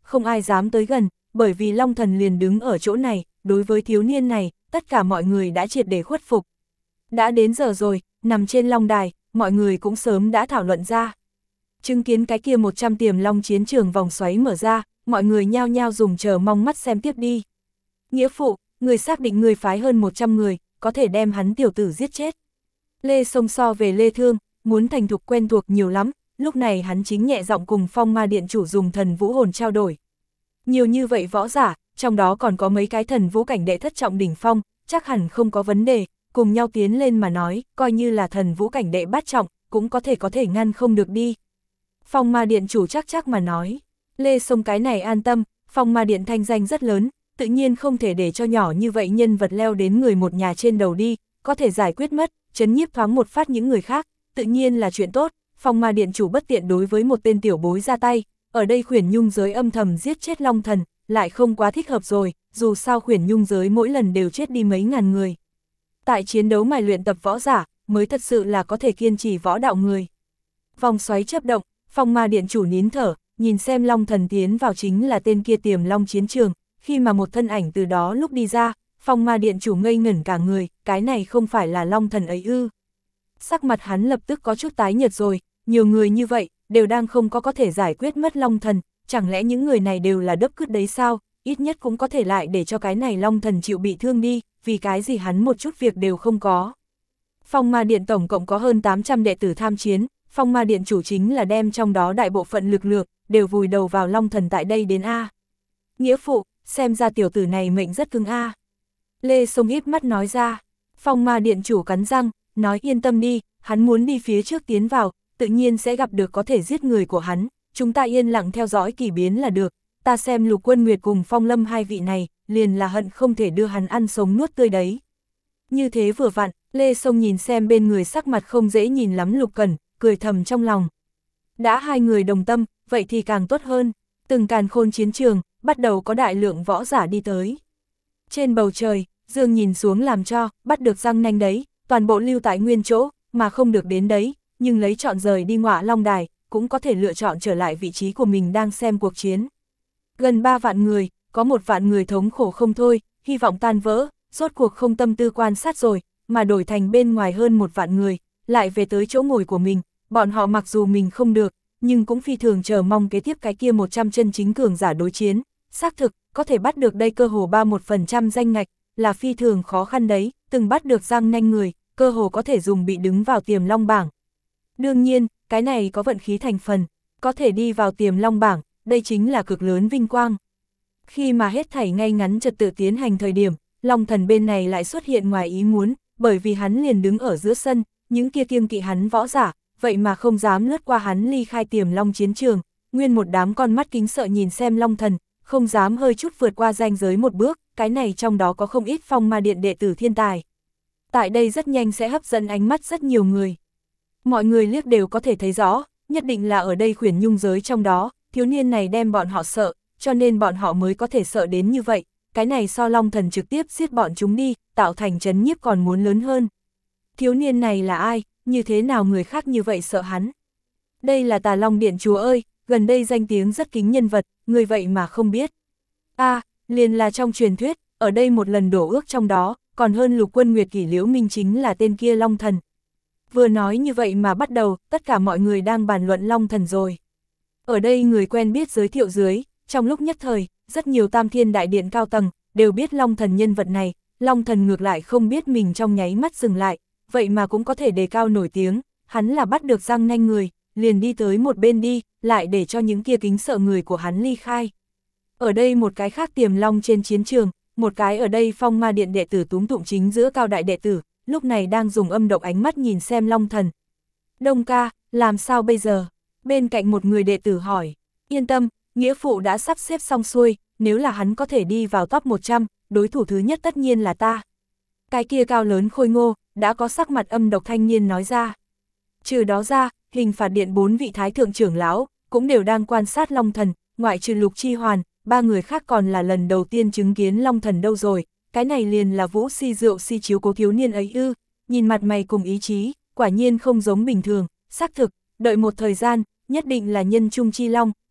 không ai dám tới gần, bởi vì Long Thần liền đứng ở chỗ này, đối với thiếu niên này, tất cả mọi người đã triệt để khuất phục. Đã đến giờ rồi, nằm trên long đài, mọi người cũng sớm đã thảo luận ra. Chứng kiến cái kia một trăm tiềm long chiến trường vòng xoáy mở ra, mọi người nhao nhao dùng chờ mong mắt xem tiếp đi. Nghĩa phụ, người xác định người phái hơn một trăm người, có thể đem hắn tiểu tử giết chết. Lê Sông so về Lê Thương, muốn thành thục quen thuộc nhiều lắm, lúc này hắn chính nhẹ giọng cùng Phong Ma Điện chủ dùng thần vũ hồn trao đổi. Nhiều như vậy võ giả, trong đó còn có mấy cái thần vũ cảnh đệ thất trọng đỉnh phong, chắc hẳn không có vấn đề, cùng nhau tiến lên mà nói, coi như là thần vũ cảnh đệ bát trọng, cũng có thể có thể ngăn không được đi. Phong Ma Điện chủ chắc chắc mà nói, Lê Sông cái này an tâm, Phong Ma Điện thanh danh rất lớn, tự nhiên không thể để cho nhỏ như vậy nhân vật leo đến người một nhà trên đầu đi, có thể giải quyết mất, chấn nhiếp thoáng một phát những người khác, tự nhiên là chuyện tốt. Phong Ma Điện chủ bất tiện đối với một tên tiểu bối ra tay, ở đây khuyển nhung giới âm thầm giết chết Long Thần, lại không quá thích hợp rồi, dù sao khuyển nhung giới mỗi lần đều chết đi mấy ngàn người. Tại chiến đấu mài luyện tập võ giả, mới thật sự là có thể kiên trì võ đạo người. Vòng xoáy chớp động, Phong Ma Điện chủ nín thở, nhìn xem Long Thần tiến vào chính là tên kia tiềm long chiến trường, khi mà một thân ảnh từ đó lúc đi ra, Phong Ma Điện chủ ngây ngẩn cả người, cái này không phải là Long Thần ấy ư. Sắc mặt hắn lập tức có chút tái nhợt rồi, nhiều người như vậy, đều đang không có có thể giải quyết mất Long Thần, chẳng lẽ những người này đều là đớp cứt đấy sao, ít nhất cũng có thể lại để cho cái này Long Thần chịu bị thương đi, vì cái gì hắn một chút việc đều không có. Phong Ma Điện tổng cộng có hơn tám trăm đệ tử tham chiến, Phong Ma Điện chủ chính là đem trong đó đại bộ phận lực lượng, đều vùi đầu vào Long Thần tại đây đến A. Nghĩa phụ, xem ra tiểu tử này mệnh rất cứng A. Lê Sông híp mắt nói ra, Phong Ma Điện chủ cắn răng, nói yên tâm đi, hắn muốn đi phía trước tiến vào, tự nhiên sẽ gặp được có thể giết người của hắn, chúng ta yên lặng theo dõi kỳ biến là được, ta xem Lục Quân Nguyệt cùng Phong Lâm hai vị này, liền là hận không thể đưa hắn ăn sống nuốt tươi đấy. Như thế vừa vặn, Lê Sông nhìn xem bên người sắc mặt không dễ nhìn lắm Lục Cẩn, cười thầm trong lòng. Đã hai người đồng tâm, vậy thì càng tốt hơn, từng càn khôn chiến trường, bắt đầu có đại lượng võ giả đi tới. Trên bầu trời, Dương nhìn xuống làm cho, bắt được răng nanh đấy, toàn bộ lưu tại nguyên chỗ, mà không được đến đấy, nhưng lấy chọn rời đi Ngọa Long Đài, cũng có thể lựa chọn trở lại vị trí của mình đang xem cuộc chiến. Gần ba vạn người, có một vạn người thống khổ không thôi, hy vọng tan vỡ, rốt cuộc không tâm tư quan sát rồi, mà đổi thành bên ngoài hơn một vạn người, lại về tới chỗ ngồi của mình, bọn họ mặc dù mình không được, nhưng cũng phi thường chờ mong kế tiếp cái kia một trăm chân chính cường giả đối chiến, xác thực, có thể bắt được đây cơ hồ ba mươi mốt phần trăm danh ngạch, là phi thường khó khăn đấy, từng bắt được răng nanh người, cơ hồ có thể dùng bị đứng vào tiềm long bảng. Đương nhiên, cái này có vận khí thành phần, có thể đi vào tiềm long bảng, đây chính là cực lớn vinh quang. Khi mà hết thảy ngay ngắn trật tự tiến hành thời điểm, Long Thần bên này lại xuất hiện ngoài ý muốn, bởi vì hắn liền đứng ở giữa sân, những kia kiêng kỵ hắn võ giả, vậy mà không dám lướt qua hắn ly khai tiềm long chiến trường, nguyên một đám con mắt kính sợ nhìn xem Long Thần, không dám hơi chút vượt qua ranh giới một bước, cái này trong đó có không ít Phong Ma Điện đệ tử thiên tài. Tại đây rất nhanh sẽ hấp dẫn ánh mắt rất nhiều người. Mọi người liếc đều có thể thấy rõ, nhất định là ở đây khuyển nhung giới trong đó, thiếu niên này đem bọn họ sợ, cho nên bọn họ mới có thể sợ đến như vậy, cái này so Long Thần trực tiếp giết bọn chúng đi, tạo thành chấn nhiếp còn muốn lớn hơn. Thiếu niên này là ai, như thế nào người khác như vậy sợ hắn? Đây là Tà Long Điện chúa ơi, gần đây danh tiếng rất kính nhân vật, người vậy mà không biết. A, à, liền là trong truyền thuyết, ở đây một lần đổ ước trong đó, còn hơn Lục Quân Nguyệt Kỷ Liễu Minh chính là tên kia Long Thần. Vừa nói như vậy mà bắt đầu, tất cả mọi người đang bàn luận Long Thần rồi. Ở đây người quen biết giới thiệu dưới, trong lúc nhất thời, rất nhiều Tam Thiên Đại Điện cao tầng, đều biết Long Thần nhân vật này, Long Thần ngược lại không biết mình trong nháy mắt dừng lại, vậy mà cũng có thể đề cao nổi tiếng, hắn là bắt được răng nanh người, liền đi tới một bên đi, lại để cho những kia kính sợ người của hắn ly khai. Ở đây một cái khác tiềm long trên chiến trường, một cái ở đây Phong Ma Điện đệ tử túm tụng chính giữa cao đại đệ tử, lúc này đang dùng âm độc ánh mắt nhìn xem Long Thần. Đông ca, làm sao bây giờ? Bên cạnh một người đệ tử hỏi, yên tâm, nghĩa phụ đã sắp xếp xong xuôi, nếu là hắn có thể đi vào top một trăm, đối thủ thứ nhất tất nhiên là ta. Cái kia cao lớn khôi ngô, đã có sắc mặt âm độc thanh niên nói ra. Trừ đó ra, hình phạt điện bốn vị thái thượng trưởng lão, cũng đều đang quan sát Long Thần, ngoại trừ Lục Chi Hoàn, ba người khác còn là lần đầu tiên chứng kiến Long Thần đâu rồi, cái này liền là Vũ Si Rượu Si chiếu cố thiếu niên ấy ư, nhìn mặt mày cùng ý chí, quả nhiên không giống bình thường, xác thực, đợi một thời gian, nhất định là nhân trung chi long,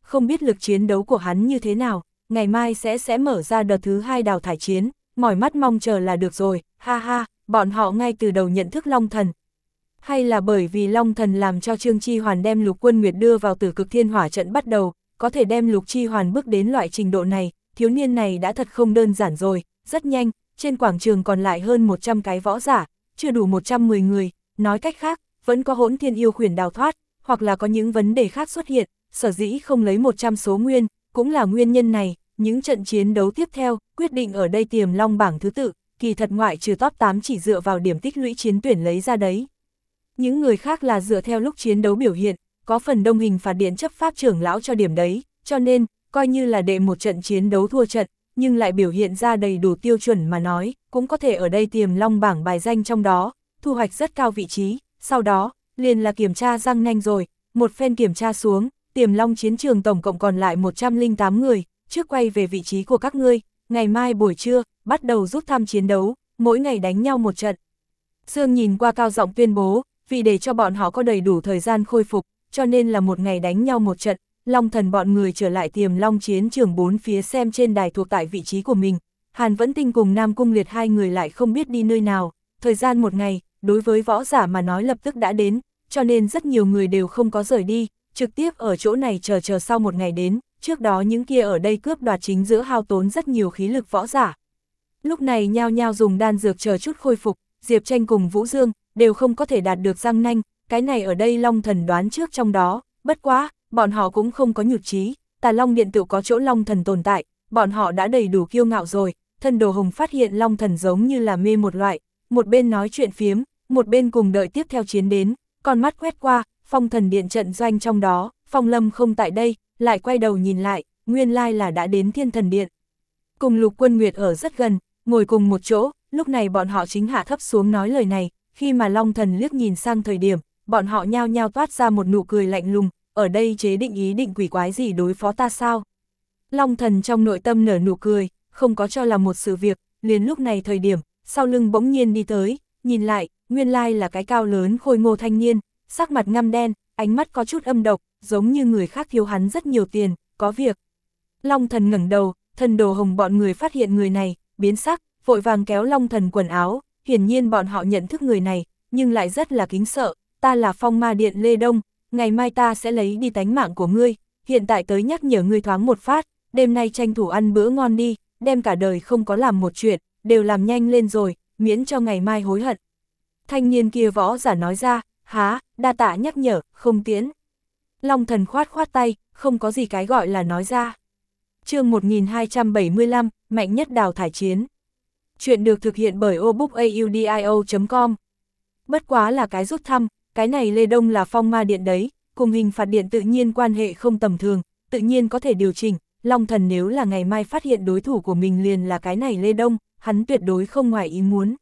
không biết lực chiến đấu của hắn như thế nào, ngày mai sẽ sẽ mở ra đợt thứ hai đào thải chiến, mỏi mắt mong chờ là được rồi, ha ha, bọn họ ngay từ đầu nhận thức Long Thần. Hay là bởi vì Long Thần làm cho Trương Chi Hoàn đem Lục Quân Nguyệt đưa vào Tử Cực Thiên Hỏa trận bắt đầu, có thể đem Lục Chi Hoàn bước đến loại trình độ này, thiếu niên này đã thật không đơn giản rồi, rất nhanh, trên quảng trường còn lại hơn một trăm cái võ giả, chưa đủ một trăm mười người, nói cách khác, vẫn có Hỗn Thiên Yêu Khuyển đào thoát, hoặc là có những vấn đề khác xuất hiện, sở dĩ không lấy một trăm số nguyên, cũng là nguyên nhân này, những trận chiến đấu tiếp theo, quyết định ở đây Tiềm Long bảng thứ tự, kỳ thật ngoại trừ top tám chỉ dựa vào điểm tích lũy chiến tuyển lấy ra đấy. Những người khác là dựa theo lúc chiến đấu biểu hiện, có phần Đông Hình Phạt Điện chấp pháp trưởng lão cho điểm đấy, cho nên, coi như là đệ một trận chiến đấu thua trận, nhưng lại biểu hiện ra đầy đủ tiêu chuẩn mà nói, cũng có thể ở đây Tiềm Long bảng bài danh trong đó, thu hoạch rất cao vị trí, sau đó, liền là kiểm tra răng nanh rồi, một phen kiểm tra xuống, Tiềm Long chiến trường tổng cộng còn lại một trăm lẻ tám người, trước quay về vị trí của các ngươi, ngày mai buổi trưa, bắt đầu rút thăm chiến đấu, mỗi ngày đánh nhau một trận. Dương nhìn qua cao giọng tuyên bố, vì để cho bọn họ có đầy đủ thời gian khôi phục, cho nên là một ngày đánh nhau một trận, Long Thần bọn người trở lại Tiềm Long chiến trường bốn phía xem trên đài thuộc tại vị trí của mình, Hàn Vẫn Tinh cùng Nam Cung Liệt hai người lại không biết đi nơi nào, thời gian một ngày, đối với võ giả mà nói lập tức đã đến, cho nên rất nhiều người đều không có rời đi, trực tiếp ở chỗ này chờ chờ sau một ngày đến, trước đó những kia ở đây cướp đoạt chính giữa hao tốn rất nhiều khí lực võ giả. Lúc này nhao nhao dùng đan dược chờ chút khôi phục, Diệp Tranh cùng Vũ Dương đều không có thể đạt được răng nanh, cái này ở đây Long Thần đoán trước trong đó, bất quá, bọn họ cũng không có nhụt chí, Tà Long Điện tự có chỗ Long Thần tồn tại, bọn họ đã đầy đủ kiêu ngạo rồi, Thân Đồ Hồng phát hiện Long Thần giống như là mê một loại, một bên nói chuyện phiếm, một bên cùng đợi tiếp theo chiến đến, con mắt quét qua, Phong Thần Điện trận doanh trong đó, Phong Lâm không tại đây, lại quay đầu nhìn lại, nguyên lai là đã đến Thiên Thần Điện. Cùng Lục Quân Nguyệt ở rất gần, ngồi cùng một chỗ, lúc này bọn họ chính hạ thấp xuống nói lời này, khi mà Long Thần liếc nhìn sang thời điểm, bọn họ nhao nhao toát ra một nụ cười lạnh lùng, ở đây chế định ý định quỷ quái gì đối phó ta sao? Long Thần trong nội tâm nở nụ cười, không có cho là một sự việc, liền lúc này thời điểm, sau lưng bỗng nhiên đi tới, nhìn lại, nguyên lai là cái cao lớn khôi ngô thanh niên, sắc mặt ngăm đen, ánh mắt có chút âm độc, giống như người khác thiếu hắn rất nhiều tiền, có việc. Long Thần ngẩng đầu, Thần Đồ Hồng bọn người phát hiện người này, biến sắc, vội vàng kéo Long Thần quần áo, hiển nhiên bọn họ nhận thức người này, nhưng lại rất là kính sợ, ta là Phong Ma Điện Lê Đông, ngày mai ta sẽ lấy đi tánh mạng của ngươi, hiện tại tới nhắc nhở ngươi thoáng một phát, đêm nay tranh thủ ăn bữa ngon đi, đem cả đời không có làm một chuyện, đều làm nhanh lên rồi, miễn cho ngày mai hối hận. Thanh niên kia võ giả nói ra, há, đa tạ nhắc nhở, không tiến. Long Thần khoát khoát tay, không có gì cái gọi là nói ra. Chương một nghìn hai trăm bảy mươi lăm, mạnh nhất đào thải chiến. Chuyện được thực hiện bởi obookaudio chấm com. Bất quá là cái rút thăm, cái này Lê Đông là Phong Ma Điện đấy, cùng Hình Phạt Điện tự nhiên quan hệ không tầm thường, tự nhiên có thể điều chỉnh. Long Thần nếu là ngày mai phát hiện đối thủ của mình liền là cái này Lê Đông, hắn tuyệt đối không ngoài ý muốn.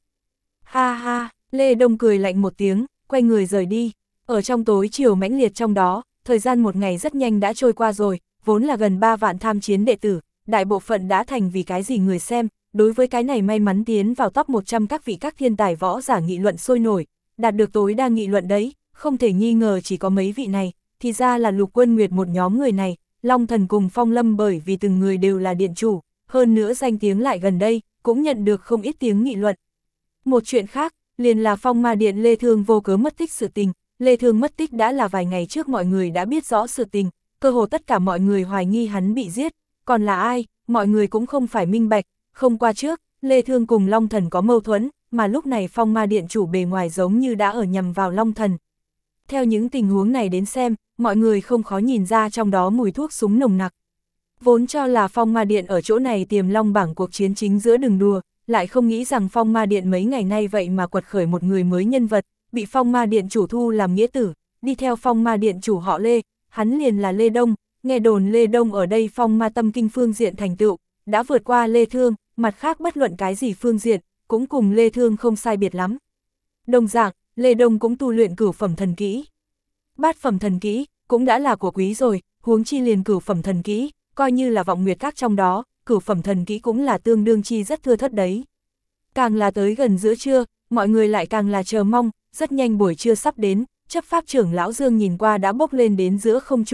Ha ha, Lê Đông cười lạnh một tiếng, quay người rời đi. Ở trong tối chiều mãnh liệt trong đó, thời gian một ngày rất nhanh đã trôi qua rồi, vốn là gần ba vạn tham chiến đệ tử, đại bộ phận đã thành vì cái gì người xem, đối với cái này may mắn tiến vào top một trăm các vị các thiên tài võ giả nghị luận sôi nổi, đạt được tối đa nghị luận đấy, không thể nghi ngờ chỉ có mấy vị này, thì ra là Lục Quân Nguyệt một nhóm người này, Long Thần cùng Phong Lâm bởi vì từng người đều là điện chủ, hơn nữa danh tiếng lại gần đây, cũng nhận được không ít tiếng nghị luận. Một chuyện khác, liền là Phong Ma Điện Lê Thương vô cớ mất tích sự tình, Lê Thương mất tích đã là vài ngày trước mọi người đã biết rõ sự tình, cơ hồ tất cả mọi người hoài nghi hắn bị giết, còn là ai, mọi người cũng không phải minh bạch, không qua trước, Lê Thương cùng Long Thần có mâu thuẫn, mà lúc này Phong Ma Điện chủ bề ngoài giống như đã ở nhằm vào Long Thần. Theo những tình huống này đến xem, mọi người không khó nhìn ra trong đó mùi thuốc súng nồng nặc. Vốn cho là Phong Ma Điện ở chỗ này Tiềm Long bảng cuộc chiến chính giữa đừng đùa, lại không nghĩ rằng Phong Ma Điện mấy ngày nay vậy mà quật khởi một người mới nhân vật, bị Phong Ma Điện chủ thu làm nghĩa tử, đi theo Phong Ma Điện chủ họ Lê, hắn liền là Lê Đông, nghe đồn Lê Đông ở đây Phong Ma tâm kinh phương diện thành tựu, đã vượt qua Lê Thương, mặt khác bất luận cái gì phương diện, cũng cùng Lê Thương không sai biệt lắm. Đồng dạng, Lê Đông cũng tu luyện cửu phẩm thần kỹ. Bát phẩm thần kỹ, cũng đã là của quý rồi, huống chi liền cửu phẩm thần kỹ, coi như là vọng nguyệt các trong đó, cửu phẩm thần kỹ cũng là tương đương chi rất thưa thất đấy. Càng là tới gần giữa trưa, mọi người lại càng là chờ mong, rất nhanh buổi trưa sắp đến, chấp pháp trưởng lão Dương nhìn qua đã bốc lên đến giữa không trung,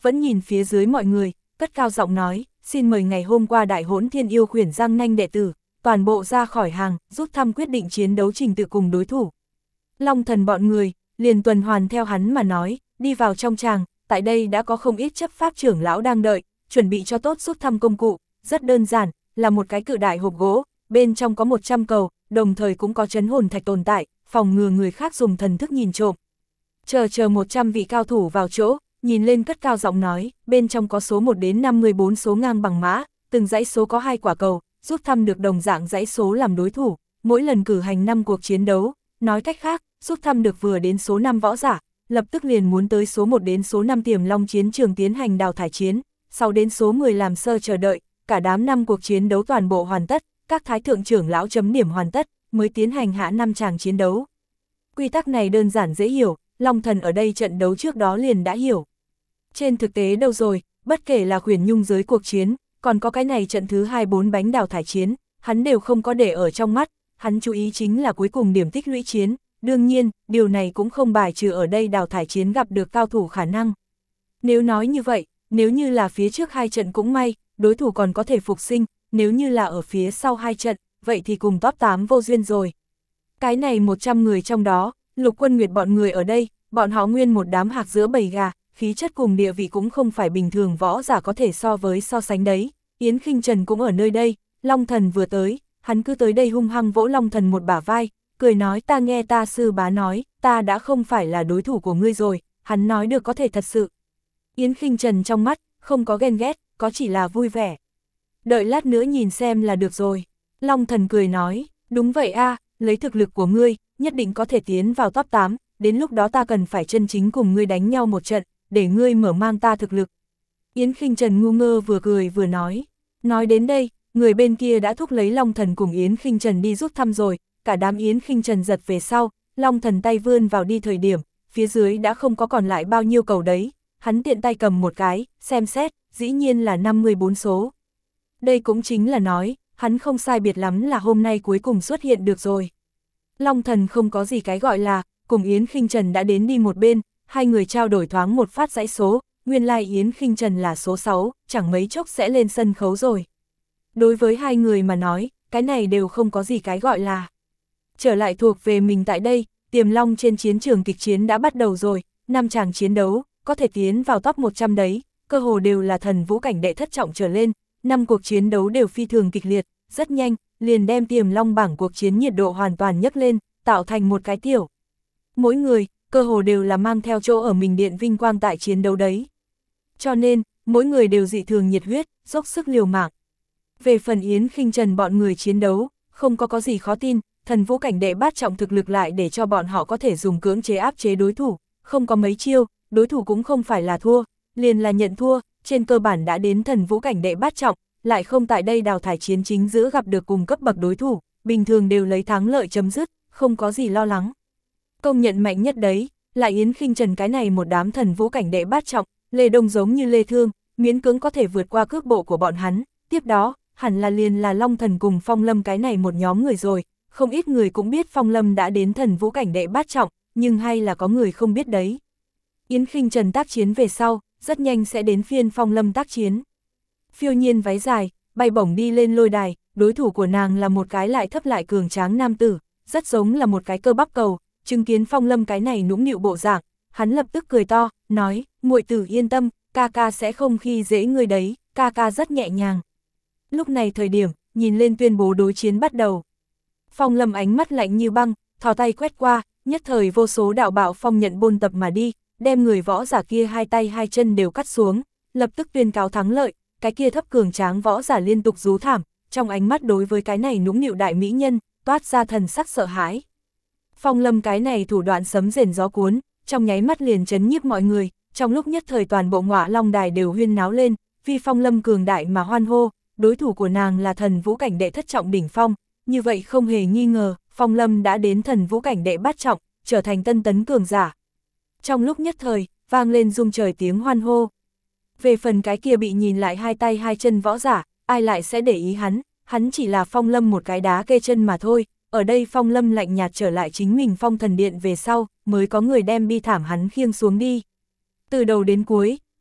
vẫn nhìn phía dưới mọi người, cất cao giọng nói, xin mời ngày hôm qua đại hỗn thiên yêu khuyển Giang Nanh đệ tử, toàn bộ ra khỏi hàng, rút thăm quyết định chiến đấu trình tự cùng đối thủ. Long Thần bọn người, liền tuần hoàn theo hắn mà nói, đi vào trong tràng, tại đây đã có không ít chấp pháp trưởng lão đang đợi, chuẩn bị cho tốt rút thăm công cụ, rất đơn giản, là một cái cự đại hộp gỗ, bên trong có một trăm cầu, đồng thời cũng có chấn hồn thạch tồn tại, phòng ngừa người khác dùng thần thức nhìn trộm. Chờ chờ một trăm vị cao thủ vào chỗ, nhìn lên cất cao giọng nói, bên trong có số một đến năm mươi bốn số ngang bằng mã, từng dãy số có hai quả cầu, rút thăm được đồng dạng dãy số làm đối thủ, mỗi lần cử hành năm cuộc chiến đấu, nói cách khác, rút thăm được vừa đến số năm võ giả, lập tức liền muốn tới số một đến số năm Tiềm Long chiến trường tiến hành đào thải chiến, sau đến số mười làm sơ chờ đợi, cả đám năm cuộc chiến đấu toàn bộ hoàn tất, các thái thượng trưởng lão chấm điểm hoàn tất, mới tiến hành hạ năm tràng chiến đấu. Quy tắc này đơn giản dễ hiểu, Long Thần ở đây trận đấu trước đó liền đã hiểu. Trên thực tế đâu rồi, bất kể là khuyển nhung giới cuộc chiến, còn có cái này trận thứ hai bốn bánh đào thải chiến, hắn đều không có để ở trong mắt, hắn chú ý chính là cuối cùng điểm tích lũy chiến, đương nhiên, điều này cũng không bài trừ ở đây đào thải chiến gặp được cao thủ khả năng. Nếu nói như vậy, nếu như là phía trước hai trận cũng may, đối thủ còn có thể phục sinh, nếu như là ở phía sau hai trận, vậy thì cùng top tám vô duyên rồi. Cái này một trăm người trong đó, Lục Quân Nguyệt bọn người ở đây, bọn họ nguyên một đám hạc giữa bầy gà, khí chất cùng địa vị cũng không phải bình thường võ giả có thể so với so sánh đấy. Yến Khinh Trần cũng ở nơi đây, Long Thần vừa tới, hắn cứ tới đây hung hăng vỗ Long Thần một bả vai, cười nói ta nghe ta sư bá nói, ta đã không phải là đối thủ của ngươi rồi, hắn nói được có thể thật sự. Yến Khinh Trần trong mắt, không có ghen ghét, có chỉ là vui vẻ. Đợi lát nữa nhìn xem là được rồi. Long Thần cười nói, đúng vậy a, lấy thực lực của ngươi, nhất định có thể tiến vào top tám, đến lúc đó ta cần phải chân chính cùng ngươi đánh nhau một trận, để ngươi mở mang ta thực lực. Yến Khinh Trần ngu ngơ vừa cười vừa nói. Nói đến đây, người bên kia đã thúc lấy Long Thần cùng Yến Khinh Trần đi rút thăm rồi, cả đám Yến Khinh Trần giật về sau, Long Thần tay vươn vào đi thời điểm, phía dưới đã không có còn lại bao nhiêu cầu đấy, hắn tiện tay cầm một cái, xem xét, dĩ nhiên là năm mươi bốn số. Đây cũng chính là nói, hắn không sai biệt lắm là hôm nay cuối cùng xuất hiện được rồi. Long Thần không có gì cái gọi là, cùng Yến Khinh Trần đã đến đi một bên, hai người trao đổi thoáng một phát dãy số, nguyên lai Yến Khinh Trần là số sáu, chẳng mấy chốc sẽ lên sân khấu rồi. Đối với hai người mà nói, cái này đều không có gì cái gọi là. Trở lại thuộc về mình tại đây, Tiềm Long trên chiến trường kịch chiến đã bắt đầu rồi, năm chàng chiến đấu, có thể tiến vào top một trăm đấy, cơ hồ đều là thần vũ cảnh đệ thất trọng trở lên, năm cuộc chiến đấu đều phi thường kịch liệt, rất nhanh, liền đem Tiềm Long bảng cuộc chiến nhiệt độ hoàn toàn nhấc lên, tạo thành một cái tiểu. Mỗi người, cơ hồ đều là mang theo chỗ ở mình điện vinh quang tại chiến đấu đấy. Cho nên, mỗi người đều dị thường nhiệt huyết, dốc sức liều mạng. Về phần Yến Khinh Trần bọn người chiến đấu, không có có gì khó tin, thần vũ cảnh đệ bát trọng thực lực lại để cho bọn họ có thể dùng cưỡng chế áp chế đối thủ, không có mấy chiêu, đối thủ cũng không phải là thua, liền là nhận thua, trên cơ bản đã đến thần vũ cảnh đệ bát trọng, lại không tại đây đào thải chiến chính giữa gặp được cùng cấp bậc đối thủ, bình thường đều lấy thắng lợi chấm dứt, không có gì lo lắng. Công nhận mạnh nhất đấy, lại Yến Khinh Trần cái này một đám thần vũ cảnh đệ bát trọng, Lê Đông giống như Lê Thương, miễn cưỡng có thể vượt qua cước bộ của bọn hắn, tiếp đó, hẳn là liền là Long Thần cùng Phong Lâm cái này một nhóm người rồi, không ít người cũng biết Phong Lâm đã đến thần vũ cảnh đệ bát trọng, nhưng hay là có người không biết đấy. Yến Khinh Trần tác chiến về sau, rất nhanh sẽ đến phiên Phong Lâm tác chiến. Phiêu nhiên váy dài, bay bổng đi lên lôi đài, đối thủ của nàng là một cái lại thấp lại cường tráng nam tử, rất giống là một cái cơ bắp cầu, chứng kiến Phong Lâm cái này nũng nịu bộ dạng, hắn lập tức cười to, nói, muội tử yên tâm, ca ca sẽ không khi dễ người đấy, ca ca rất nhẹ nhàng. Lúc này thời điểm, nhìn lên tuyên bố đối chiến bắt đầu. Phong Lâm ánh mắt lạnh như băng, thò tay quét qua, nhất thời vô số đạo bạo phong nhận bôn tập mà đi, đem người võ giả kia hai tay hai chân đều cắt xuống, lập tức tuyên cáo thắng lợi, cái kia thấp cường tráng võ giả liên tục rú thảm, trong ánh mắt đối với cái này nũng nịu đại mỹ nhân, toát ra thần sắc sợ hãi. Phong Lâm cái này thủ đoạn sấm rền gió cuốn, trong nháy mắt liền chấn nhiếp mọi người, trong lúc nhất thời toàn bộ Ngọa Long đài đều huyên náo lên, vì Phong Lâm cường đại mà hoan hô, đối thủ của nàng là thần vũ cảnh đệ thất trọng đỉnh phong, như vậy không hề nghi ngờ, Phong Lâm đã đến thần vũ cảnh đệ bát trọng, trở thành tân tấn cường giả. Trong lúc nhất thời, vang lên rung trời tiếng hoan hô. Về phần cái kia bị nhìn lại hai tay hai chân võ giả, ai lại sẽ để ý hắn, hắn chỉ là Phong Lâm một cái đá kê chân mà thôi, ở đây Phong Lâm lạnh nhạt trở lại chính mình Phong Thần Điện về sau, mới có người đem bi thảm hắn khiêng xuống đi. Từ đầu đến cuối,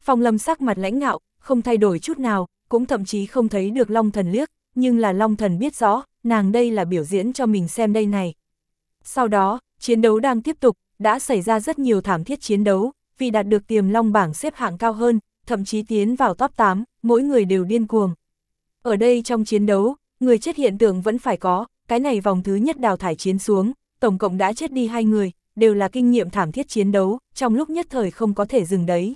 Phong Lâm sắc mặt lãnh ngạo, không thay đổi chút nào, cũng thậm chí không thấy được Long Thần liếc, nhưng là Long Thần biết rõ, nàng đây là biểu diễn cho mình xem đây này. Sau đó, chiến đấu đang tiếp tục, đã xảy ra rất nhiều thảm thiết chiến đấu, vì đạt được Tiềm Long bảng xếp hạng cao hơn, thậm chí tiến vào top tám, mỗi người đều điên cuồng. Ở đây trong chiến đấu, người chết hiện tượng vẫn phải có, cái này vòng thứ nhất đào thải chiến xuống, tổng cộng đã chết đi hai người, đều là kinh nghiệm thảm thiết chiến đấu, trong lúc nhất thời không có thể dừng đấy.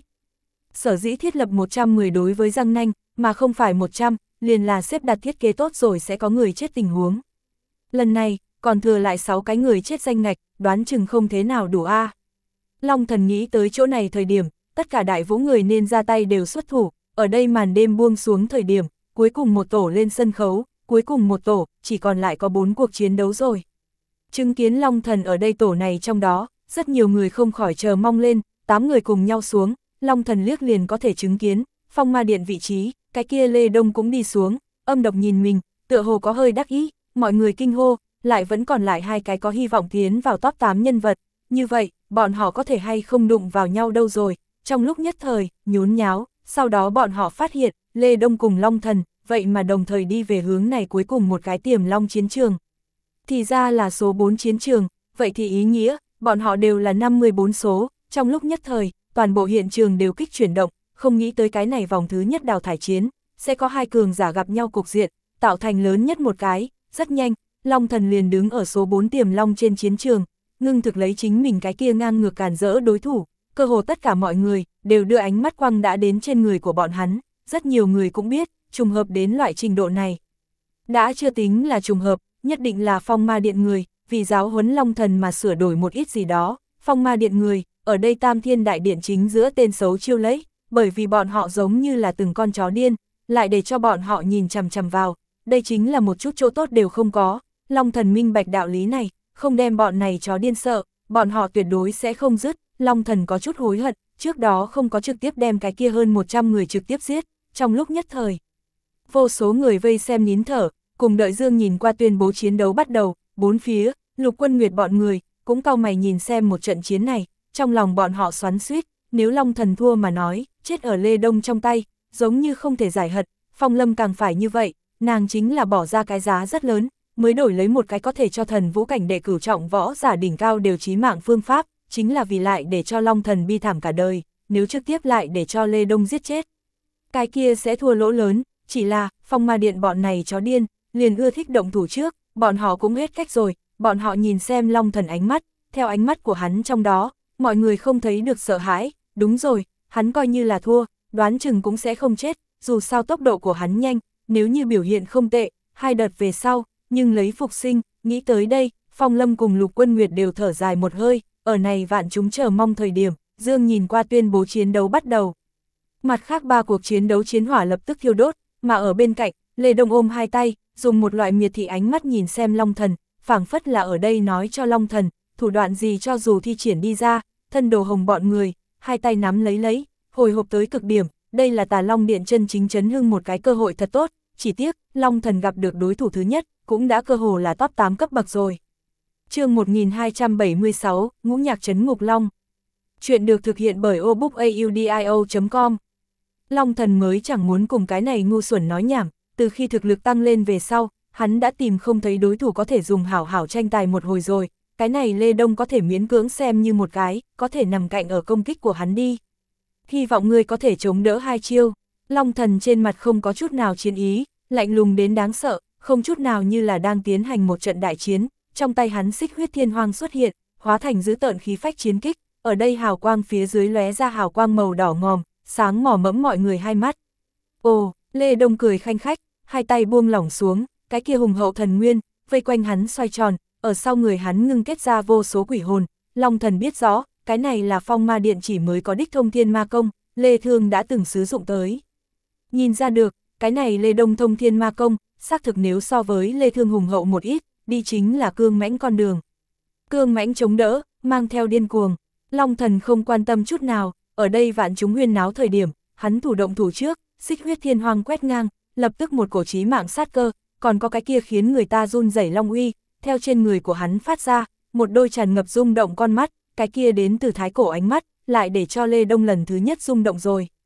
Sở dĩ thiết lập một trăm mười đối với răng nanh, mà không phải một trăm, liền là xếp đặt thiết kế tốt rồi sẽ có người chết tình huống. Lần này, còn thừa lại sáu cái người chết danh ngạch, đoán chừng không thế nào đủ a. Long Thần nghĩ tới chỗ này thời điểm, tất cả đại vũ người nên ra tay đều xuất thủ, ở đây màn đêm buông xuống thời điểm, cuối cùng một tổ lên sân khấu, cuối cùng một tổ, chỉ còn lại có bốn cuộc chiến đấu rồi. Chứng kiến Long Thần ở đây tổ này trong đó, rất nhiều người không khỏi chờ mong lên, tám người cùng nhau xuống, Long Thần liếc liền có thể chứng kiến, Phong Ma Điện vị trí, cái kia Lê Đông cũng đi xuống, âm độc nhìn mình, tựa hồ có hơi đắc ý, mọi người kinh hô, lại vẫn còn lại hai cái có hy vọng tiến vào top tám nhân vật, như vậy, bọn họ có thể hay không đụng vào nhau đâu rồi, trong lúc nhất thời, nhốn nháo, sau đó bọn họ phát hiện, Lê Đông cùng Long Thần, vậy mà đồng thời đi về hướng này cuối cùng một cái Tiềm Long chiến trường. Thì ra là số bốn chiến trường, vậy thì ý nghĩa, bọn họ đều là năm mươi bốn số, trong lúc nhất thời, toàn bộ hiện trường đều kích chuyển động, không nghĩ tới cái này vòng thứ nhất đào thải chiến, sẽ có hai cường giả gặp nhau cục diện, tạo thành lớn nhất một cái, rất nhanh, Long Thần liền đứng ở số bốn Tiềm Long trên chiến trường, ngưng thực lấy chính mình cái kia ngang ngược càn rỡ đối thủ, cơ hồ tất cả mọi người, đều đưa ánh mắt quăng đã đến trên người của bọn hắn, rất nhiều người cũng biết, trùng hợp đến loại trình độ này. Đã chưa tính là trùng hợp, nhất định là Phong Ma Điện người, vì giáo huấn Long Thần mà sửa đổi một ít gì đó, Phong Ma Điện người, ở đây Tam Thiên Đại Điện chính giữa tên xấu chiêu lấy, bởi vì bọn họ giống như là từng con chó điên, lại để cho bọn họ nhìn chằm chằm vào, đây chính là một chút chỗ tốt đều không có, Long Thần minh bạch đạo lý này, không đem bọn này chó điên sợ, bọn họ tuyệt đối sẽ không dứt, Long Thần có chút hối hận, trước đó không có trực tiếp đem cái kia hơn một trăm người trực tiếp giết, trong lúc nhất thời. Vô số người vây xem nín thở, cùng đợi Dương nhìn qua tuyên bố chiến đấu bắt đầu, bốn phía, Lục Quân Nguyệt bọn người, cũng cau mày nhìn xem một trận chiến này, trong lòng bọn họ xoắn xuýt, nếu Long Thần thua mà nói, chết ở Lê Đông trong tay, giống như không thể giải hận, Phong Lâm càng phải như vậy, nàng chính là bỏ ra cái giá rất lớn, mới đổi lấy một cái có thể cho thần vũ cảnh đệ cửu trọng võ giả đỉnh cao đều chí mạng phương pháp, chính là vì lại để cho Long Thần bi thảm cả đời, nếu trực tiếp lại để cho Lê Đông giết chết. Cái kia sẽ thua lỗ lớn, chỉ là, Phong Ma Điện bọn này chó điên, liền ưa thích động thủ trước, bọn họ cũng hết cách rồi, bọn họ nhìn xem Long Thần ánh mắt, theo ánh mắt của hắn trong đó, mọi người không thấy được sợ hãi, đúng rồi, hắn coi như là thua, đoán chừng cũng sẽ không chết, dù sao tốc độ của hắn nhanh, nếu như biểu hiện không tệ, hai đợt về sau, nhưng lấy phục sinh, nghĩ tới đây, Phong Lâm cùng Lục Quân Nguyệt đều thở dài một hơi, ở này vạn chúng chờ mong thời điểm, Dương nhìn qua tuyên bố chiến đấu bắt đầu. Mặt khác ba cuộc chiến đấu chiến hỏa lập tức thiêu đốt, mà ở bên cạnh, Lê Đông ôm hai tay, dùng một loại miệt thị ánh mắt nhìn xem Long Thần, phảng phất là ở đây nói cho Long Thần, thủ đoạn gì cho dù thi triển đi ra, thân đồ hồng bọn người, hai tay nắm lấy lấy, hồi hộp tới cực điểm, đây là Tà Long Điện chân chính chấn hưng một cái cơ hội thật tốt, chỉ tiếc, Long Thần gặp được đối thủ thứ nhất, cũng đã cơ hồ là top tám cấp bậc rồi. Chương một nghìn hai trăm bảy mươi sáu, Ngũ Nhạc Trấn Ngục Long. Chuyện được thực hiện bởi obookaudio chấm com. Long Thần mới chẳng muốn cùng cái này ngu xuẩn nói nhảm, từ khi thực lực tăng lên về sau, hắn đã tìm không thấy đối thủ có thể dùng hảo hảo tranh tài một hồi rồi, cái này Lê Đông có thể miễn cưỡng xem như một cái, có thể nằm cạnh ở công kích của hắn đi. Hy vọng ngươi có thể chống đỡ hai chiêu. Long Thần trên mặt không có chút nào chiến ý, lạnh lùng đến đáng sợ, không chút nào như là đang tiến hành một trận đại chiến, trong tay hắn xích huyết thiên hoang xuất hiện, hóa thành dữ tợn khí phách chiến kích, ở đây hào quang phía dưới lóe ra hào quang màu đỏ ngòm, sáng mỏ mẫm mọi người hai mắt. Ồ, Lê Đông cười khanh khách, hai tay buông lỏng xuống, cái kia hùng hậu thần nguyên, vây quanh hắn xoay tròn, ở sau người hắn ngưng kết ra vô số quỷ hồn, Long Thần biết rõ, cái này là Phong Ma Điện chỉ mới có đích thông thiên ma công, Lê Thương đã từng sử dụng tới. Nhìn ra được, cái này Lê Đông thông thiên ma công, xác thực nếu so với Lê Thương hùng hậu một ít, đi chính là cương mãnh con đường. Cương mãnh chống đỡ, mang theo điên cuồng, Long Thần không quan tâm chút nào, ở đây vạn chúng huyên náo thời điểm, hắn thủ động thủ trước, xích huyết thiên hoang quét ngang, lập tức một cổ chí mạng sát cơ, còn có cái kia khiến người ta run rẩy long uy, theo trên người của hắn phát ra, một đôi tràn ngập rung động con mắt, cái kia đến từ thái cổ ánh mắt, lại để cho Lê Đông lần thứ nhất rung động rồi.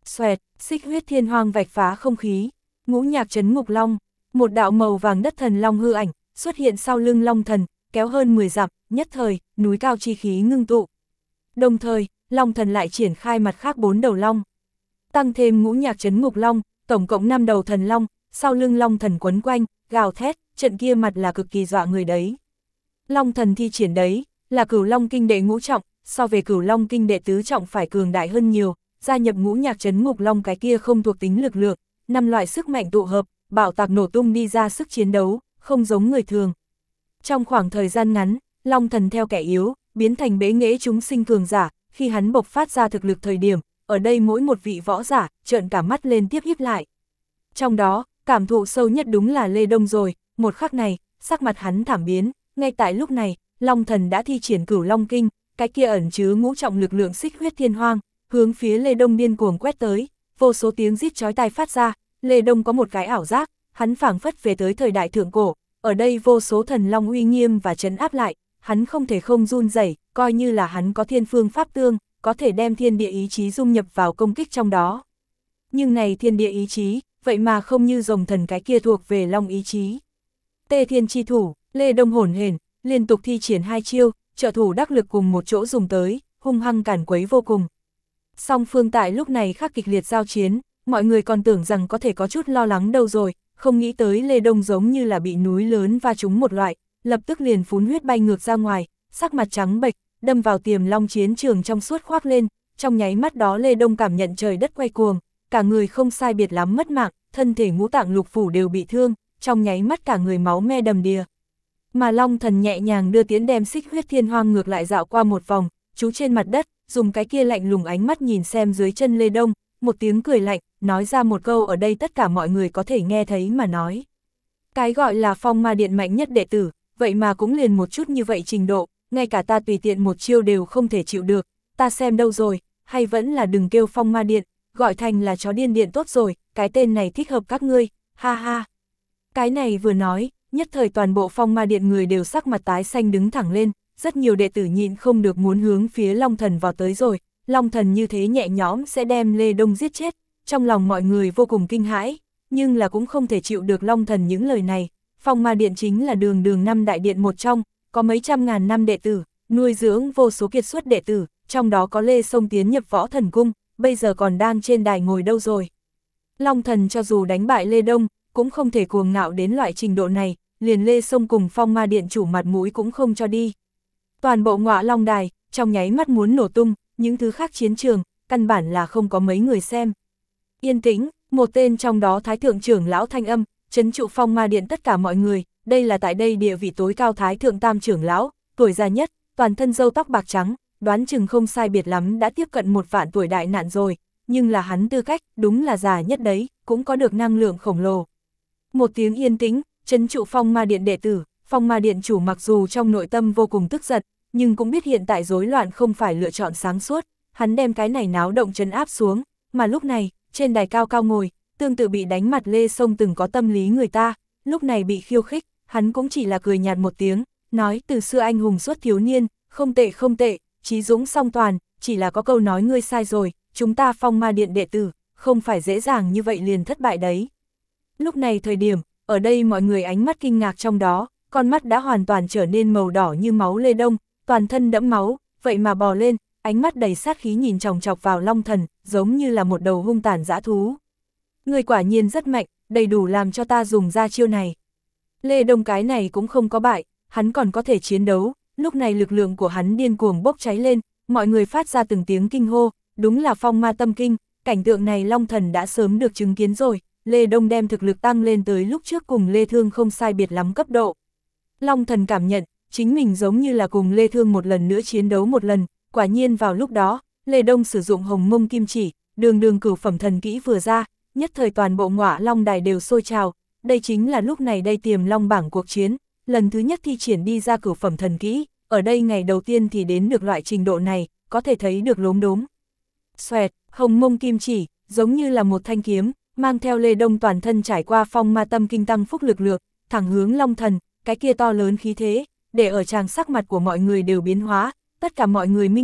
Xoẹt, xích huyết thiên hoang vạch phá không khí, ngũ nhạc trấn ngục long, một đạo màu vàng đất thần long hư ảnh, xuất hiện sau lưng long thần, kéo hơn mười dặm, nhất thời, núi cao chi khí ngưng tụ. Đồng thời, long thần lại triển khai mặt khác bốn đầu long. Tăng thêm ngũ nhạc trấn ngục long, tổng cộng năm đầu thần long, sau lưng long thần quấn quanh, gào thét, trận kia mặt là cực kỳ dọa người đấy. Long thần thi triển đấy, là cửu long kinh đệ ngũ trọng, so về cửu long kinh đệ tứ trọng phải cường đại hơn nhiều, gia nhập ngũ nhạc trấn ngục long cái kia không thuộc tính lực lượng, năm loại sức mạnh tụ hợp, bạo tạc nổ tung đi ra sức chiến đấu, không giống người thường. Trong khoảng thời gian ngắn, long thần theo kẻ yếu, biến thành bế nghệ chúng sinh cường giả, khi hắn bộc phát ra thực lực thời điểm, ở đây mỗi một vị võ giả, trợn cả mắt lên tiếp híp lại. Trong đó, cảm thụ sâu nhất đúng là Lê Đông rồi, một khắc này, sắc mặt hắn thảm biến, ngay tại lúc này, long thần đã thi triển cửu long kinh, cái kia ẩn chứa ngũ trọng lực lượng xích huyết thiên hoang, hướng phía Lê Đông điên cuồng quét tới, vô số tiếng rít chói tai phát ra, Lê Đông có một cái ảo giác, hắn phảng phất về tới thời đại thượng cổ, ở đây vô số thần long uy nghiêm và trấn áp lại, hắn không thể không run rẩy, coi như là hắn có thiên phương pháp tương, có thể đem thiên địa ý chí dung nhập vào công kích trong đó. Nhưng này thiên địa ý chí, vậy mà không như rồng thần cái kia thuộc về long ý chí. Tê thiên chi thủ, Lê Đông hổn hển, liên tục thi triển hai chiêu, trợ thủ đắc lực cùng một chỗ dùng tới, hung hăng càn quấy vô cùng. Song phương tại lúc này khắc kịch liệt giao chiến, mọi người còn tưởng rằng có thể có chút lo lắng đâu rồi, không nghĩ tới Lê Đông giống như là bị núi lớn va trúng một loại, lập tức liền phún huyết bay ngược ra ngoài, sắc mặt trắng bệch, đâm vào tiềm long chiến trường trong suốt khoác lên, trong nháy mắt đó Lê Đông cảm nhận trời đất quay cuồng, cả người không sai biệt lắm mất mạng, thân thể ngũ tạng lục phủ đều bị thương, trong nháy mắt cả người máu me đầm đìa. Mà long thần nhẹ nhàng đưa tiến đem xích huyết thiên hoang ngược lại dạo qua một vòng, chú trên mặt đất, dùng cái kia lạnh lùng ánh mắt nhìn xem dưới chân Lê Đông, một tiếng cười lạnh, nói ra một câu ở đây tất cả mọi người có thể nghe thấy mà nói. Cái gọi là phong ma điện mạnh nhất đệ tử, vậy mà cũng liền một chút như vậy trình độ, ngay cả ta tùy tiện một chiêu đều không thể chịu được, ta xem đâu rồi, hay vẫn là đừng kêu phong ma điện, gọi thành là chó điên điện tốt rồi, cái tên này thích hợp các ngươi, ha ha. Cái này vừa nói, nhất thời toàn bộ phong ma điện người đều sắc mặt tái xanh đứng thẳng lên, rất nhiều đệ tử nhịn không được muốn hướng phía long thần vào tới rồi, long thần như thế nhẹ nhõm sẽ đem Lê Đông giết chết, trong lòng mọi người vô cùng kinh hãi, nhưng là cũng không thể chịu được long thần những lời này. Phong ma điện chính là đường đường năm đại điện một trong, có mấy trăm ngàn năm đệ tử, nuôi dưỡng vô số kiệt xuất đệ tử, trong đó có Lê Sông tiến nhập võ thần cung, bây giờ còn đang trên đài ngồi đâu rồi. Long thần cho dù đánh bại Lê Đông, cũng không thể cuồng ngạo đến loại trình độ này, liền Lê Sông cùng phong ma điện chủ mặt mũi cũng không cho đi. Toàn bộ ngọa long đài, trong nháy mắt muốn nổ tung, những thứ khác chiến trường, căn bản là không có mấy người xem. Yên tĩnh, một tên trong đó thái thượng trưởng lão thanh âm, trấn trụ phong ma điện tất cả mọi người, đây là tại đây địa vị tối cao thái thượng tam trưởng lão, tuổi già nhất, toàn thân râu tóc bạc trắng, đoán chừng không sai biệt lắm đã tiếp cận một vạn tuổi đại nạn rồi, nhưng là hắn tư cách, đúng là già nhất đấy, cũng có được năng lượng khổng lồ. Một tiếng yên tĩnh, trấn trụ phong ma điện đệ tử, phong ma điện chủ mặc dù trong nội tâm vô cùng tức giận, nhưng cũng biết hiện tại rối loạn không phải lựa chọn sáng suốt, hắn đem cái này náo động trấn áp xuống, mà lúc này, trên đài cao cao ngồi, tương tự bị đánh mặt Lê Sông từng có tâm lý người ta, lúc này bị khiêu khích, hắn cũng chỉ là cười nhạt một tiếng, nói từ xưa anh hùng xuất thiếu niên, không tệ không tệ, trí dũng song toàn, chỉ là có câu nói ngươi sai rồi, chúng ta phong ma điện đệ tử, không phải dễ dàng như vậy liền thất bại đấy. Lúc này thời điểm, ở đây mọi người ánh mắt kinh ngạc trong đó, con mắt đã hoàn toàn trở nên màu đỏ như máu Lê Đông, toàn thân đẫm máu, vậy mà bò lên, ánh mắt đầy sát khí nhìn chòng chọc vào long thần, giống như là một đầu hung tàn dã thú. Người quả nhiên rất mạnh, đầy đủ làm cho ta dùng ra chiêu này. Lê Đông cái này cũng không có bại, hắn còn có thể chiến đấu, lúc này lực lượng của hắn điên cuồng bốc cháy lên, mọi người phát ra từng tiếng kinh hô, đúng là phong ma tâm kinh, cảnh tượng này long thần đã sớm được chứng kiến rồi, Lê Đông đem thực lực tăng lên tới lúc trước cùng Lê Thương không sai biệt lắm cấp độ. Long thần cảm nhận, chính mình giống như là cùng Lê Thương một lần nữa chiến đấu một lần, quả nhiên vào lúc đó, Lê Đông sử dụng hồng mông kim chỉ, đường đường cửu phẩm thần kỹ vừa ra, nhất thời toàn bộ ngọa long đài đều sôi trào, đây chính là lúc này đây tiềm long bảng cuộc chiến, lần thứ nhất thi triển đi ra cửu phẩm thần kỹ, ở đây ngày đầu tiên thì đến được loại trình độ này, có thể thấy được lốm đốm. Xoẹt, hồng mông kim chỉ, giống như là một thanh kiếm, mang theo Lê Đông toàn thân trải qua phong ma tâm kinh tăng phúc lực lượng, thẳng hướng long thần, cái kia to lớn khí thế, để ở tràng sắc mặt của mọi người đều biến hóa, tất cả mọi người minh bạch,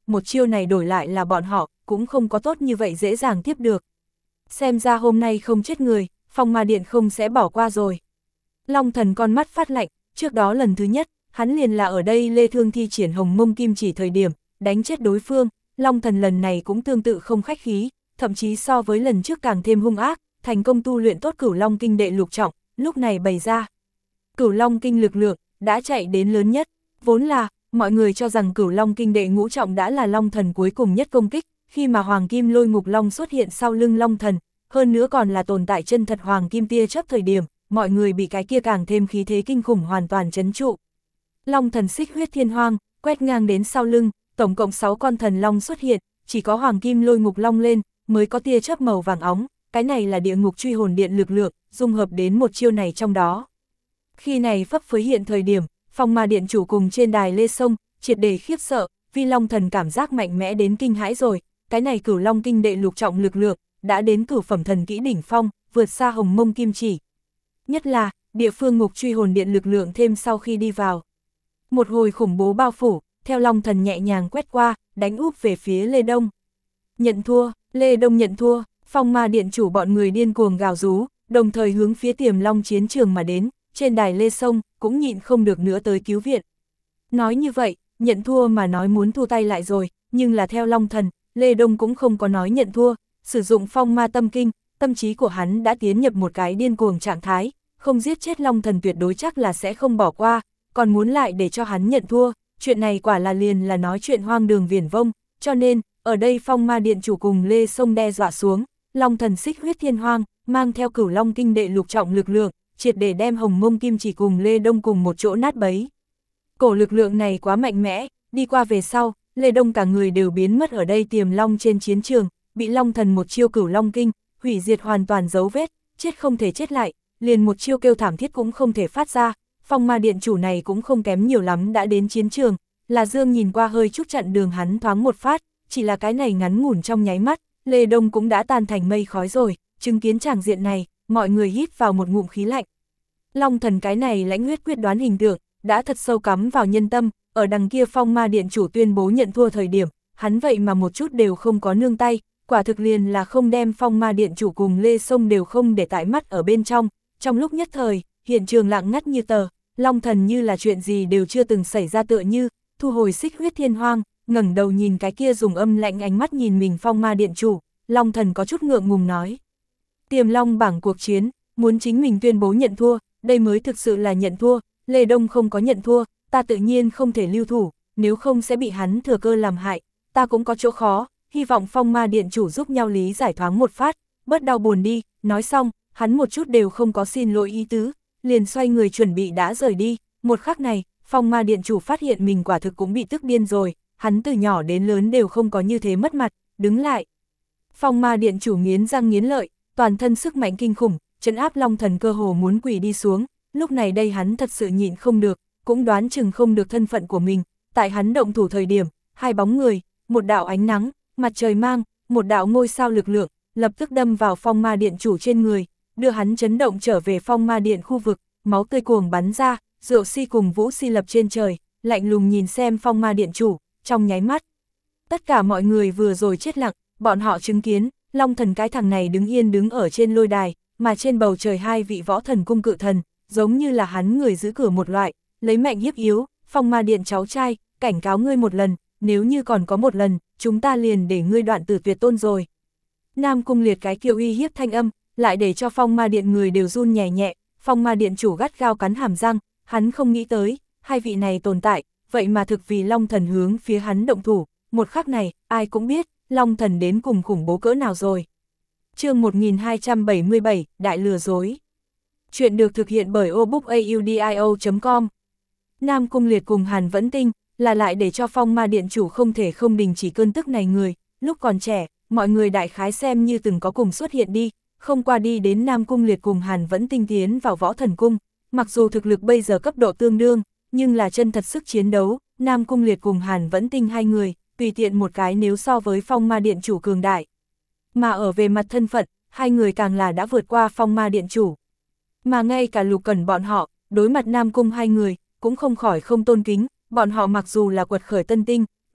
một chiêu này đổi lại là bọn họ, cũng không có tốt như vậy dễ dàng tiếp được. Xem ra hôm nay không chết người, Phong Ma Điện không sẽ bỏ qua rồi. Long Thần con mắt phát lạnh, trước đó lần thứ nhất, hắn liền là ở đây Lê Thương thi triển Hồng Mông Kim Chỉ thời điểm, đánh chết đối phương, Long Thần lần này cũng tương tự không khách khí, thậm chí so với lần trước càng thêm hung ác, thành công tu luyện tốt Cửu Long Kinh đệ lục trọng, lúc này bày ra. Cửu Long Kinh lực lượng, đã chạy đến lớn nhất, vốn là, mọi người cho rằng Cửu Long Kinh đệ ngũ trọng đã là Long Thần cuối cùng nhất công kích, khi mà Hoàng Kim Lôi Ngục Long xuất hiện sau lưng Long Thần, hơn nữa còn là tồn tại chân thật Hoàng Kim tia chớp thời điểm, mọi người bị cái kia càng thêm khí thế kinh khủng hoàn toàn trấn trụ. Long Thần xích huyết thiên hoang, quét ngang đến sau lưng, tổng cộng sáu con thần long xuất hiện, chỉ có Hoàng Kim Lôi Ngục Long lên, mới có tia chớp màu vàng óng, cái này là địa ngục truy hồn điện lực lượng, dung hợp đến một chiêu này trong đó. Khi này phấp phới hiện thời điểm, Phong Ma Điện chủ cùng trên đài Lê Sông, triệt để khiếp sợ, vì Long Thần cảm giác mạnh mẽ đến kinh hãi rồi, cái này Cửu Long Kinh đệ lục trọng lực lượng, đã đến cửu phẩm thần kỹ đỉnh phong, vượt xa Hồng Mông Kim Chỉ. Nhất là, địa phương ngục truy hồn điện lực lượng thêm sau khi đi vào. Một hồi khủng bố bao phủ, theo Long Thần nhẹ nhàng quét qua, đánh úp về phía Lê Đông. Nhận thua, Lê Đông nhận thua, Phong Ma Điện chủ bọn người điên cuồng gào rú, đồng thời hướng phía Tiềm Long chiến trường mà đến, trên đài Lê Sông, cũng nhịn không được nữa tới cứu viện. Nói như vậy, nhận thua mà nói muốn thu tay lại rồi, nhưng là theo Long Thần, Lê Đông cũng không có nói nhận thua, sử dụng Phong Ma Tâm Kinh, tâm trí của hắn đã tiến nhập một cái điên cuồng trạng thái, không giết chết Long Thần tuyệt đối chắc là sẽ không bỏ qua, còn muốn lại để cho hắn nhận thua, chuyện này quả là liền là nói chuyện hoang đường viển vông, cho nên, ở đây Phong Ma Điện chủ cùng Lê Sông đe dọa xuống, Long Thần xích huyết thiên hoang, mang theo Cửu Long Kinh đệ lục trọng lực lượng, triệt để đem Hồng Mông Kim Chỉ cùng Lê Đông cùng một chỗ nát bấy. Cổ lực lượng này quá mạnh mẽ, đi qua về sau, Lê Đông cả người đều biến mất ở đây Tiềm Long trên chiến trường, bị Long Thần một chiêu Cửu Long Kinh, hủy diệt hoàn toàn dấu vết, chết không thể chết lại, liền một chiêu kêu thảm thiết cũng không thể phát ra. Phong Ma Điện chủ này cũng không kém nhiều lắm đã đến chiến trường, là Dương nhìn qua hơi chút chặn đường hắn thoáng một phát, chỉ là cái này ngắn ngủn trong nháy mắt, Lê Đông cũng đã tan thành mây khói rồi, chứng kiến tràng diện này, mọi người hít vào một ngụm khí lạnh. Long Thần cái này lãnh huyết quyết đoán hình tượng, đã thật sâu cắm vào nhân tâm, ở đằng kia Phong Ma Điện chủ tuyên bố nhận thua thời điểm, hắn vậy mà một chút đều không có nương tay, quả thực liền là không đem Phong Ma Điện chủ cùng Lê Sông đều không để tại mắt ở bên trong, trong lúc nhất thời, hiện trường lặng ngắt như tờ, Long Thần như là chuyện gì đều chưa từng xảy ra tựa như, thu hồi xích huyết thiên hoang, ngẩng đầu nhìn cái kia dùng âm lạnh ánh mắt nhìn mình Phong Ma Điện chủ, Long Thần có chút ngượng ngùng nói. Tiềm Long bảng cuộc chiến, muốn chính mình tuyên bố nhận thua, đây mới thực sự là nhận thua, Lê Đông không có nhận thua, ta tự nhiên không thể lưu thủ, nếu không sẽ bị hắn thừa cơ làm hại, ta cũng có chỗ khó, hy vọng Phong Ma Điện chủ giúp nhau lý giải thoáng một phát, bớt đau buồn đi, nói xong, hắn một chút đều không có xin lỗi ý tứ, liền xoay người chuẩn bị đã rời đi, một khắc này, Phong Ma Điện chủ phát hiện mình quả thực cũng bị tức điên rồi, hắn từ nhỏ đến lớn đều không có như thế mất mặt, đứng lại. Phong Ma Điện chủ nghiến răng nghiến lợi, toàn thân sức mạnh kinh khủng, trấn áp Long Thần cơ hồ muốn quỳ đi xuống, lúc này đây hắn thật sự nhịn không được, cũng đoán chừng không được thân phận của mình, tại hắn động thủ thời điểm, hai bóng người, một đạo ánh nắng, mặt trời mang, một đạo ngôi sao lực lượng, lập tức đâm vào Phong Ma Điện chủ trên người, đưa hắn chấn động trở về Phong Ma Điện khu vực, máu tươi cuồng bắn ra, Rượu Si cùng Vũ Si lập trên trời, lạnh lùng nhìn xem Phong Ma Điện chủ, trong nháy mắt. Tất cả mọi người vừa rồi chết lặng, bọn họ chứng kiến, Long Thần cái thằng này đứng yên đứng ở trên lôi đài, mà trên bầu trời hai vị võ thần cung cự thần, giống như là hắn người giữ cửa một loại, lấy mạnh hiếp yếu, Phong Ma Điện cháu trai, cảnh cáo ngươi một lần, nếu như còn có một lần, chúng ta liền để ngươi đoạn tử tuyệt tôn rồi. Nam Cung Liệt cái kiều uy hiếp thanh âm, lại để cho Phong Ma Điện người đều run nhẹ nhẹ, Phong Ma Điện chủ gắt gao cắn hàm răng, hắn không nghĩ tới, hai vị này tồn tại, vậy mà thực vì Long Thần hướng phía hắn động thủ, một khắc này, ai cũng biết, Long Thần đến cùng khủng bố cỡ nào rồi. Chương một nghìn hai trăm bảy mươi bảy, Đại lừa dối. Chuyện được thực hiện bởi obookaudio chấm com. Nam Cung Liệt cùng Hàn Vẫn Tinh, là lại để cho Phong Ma Điện chủ không thể không đình chỉ cơn tức này người, lúc còn trẻ, mọi người đại khái xem như từng có cùng xuất hiện đi, không qua đi đến Nam Cung Liệt cùng Hàn Vẫn Tinh tiến vào Võ Thần Cung, mặc dù thực lực bây giờ cấp độ tương đương, nhưng là chân thật sức chiến đấu, Nam Cung Liệt cùng Hàn Vẫn Tinh hai người, tùy tiện một cái nếu so với Phong Ma Điện chủ cường đại. Mà ở về mặt thân phận, hai người càng là đã vượt qua Phong Ma Điện chủ. Mà ngay cả Lục Cẩn bọn họ, đối mặt Nam Cung hai người, cũng không khỏi không tôn kính, bọn họ mặc dù là quật khởi tân tinh,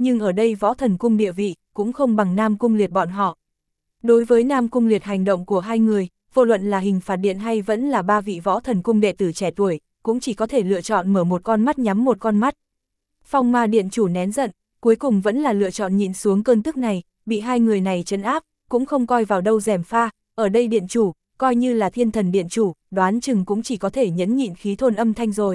nhưng ở đây võ thần cung địa vị cũng không bằng Nam Cung Liệt bọn họ. Đối với Nam Cung Liệt hành động của hai người, vô luận là hình phạt điện hay vẫn là ba vị võ thần cung đệ tử trẻ tuổi, cũng chỉ có thể lựa chọn mở một con mắt nhắm một con mắt. Phong Ma điện chủ nén giận, cuối cùng vẫn là lựa chọn nhịn xuống cơn tức này, bị hai người này trấn áp, cũng không coi vào đâu rèm pha, ở đây điện chủ, coi như là thiên thần điện chủ, đoán chừng cũng chỉ có thể nhẫn nhịn khí thôn âm thanh rồi.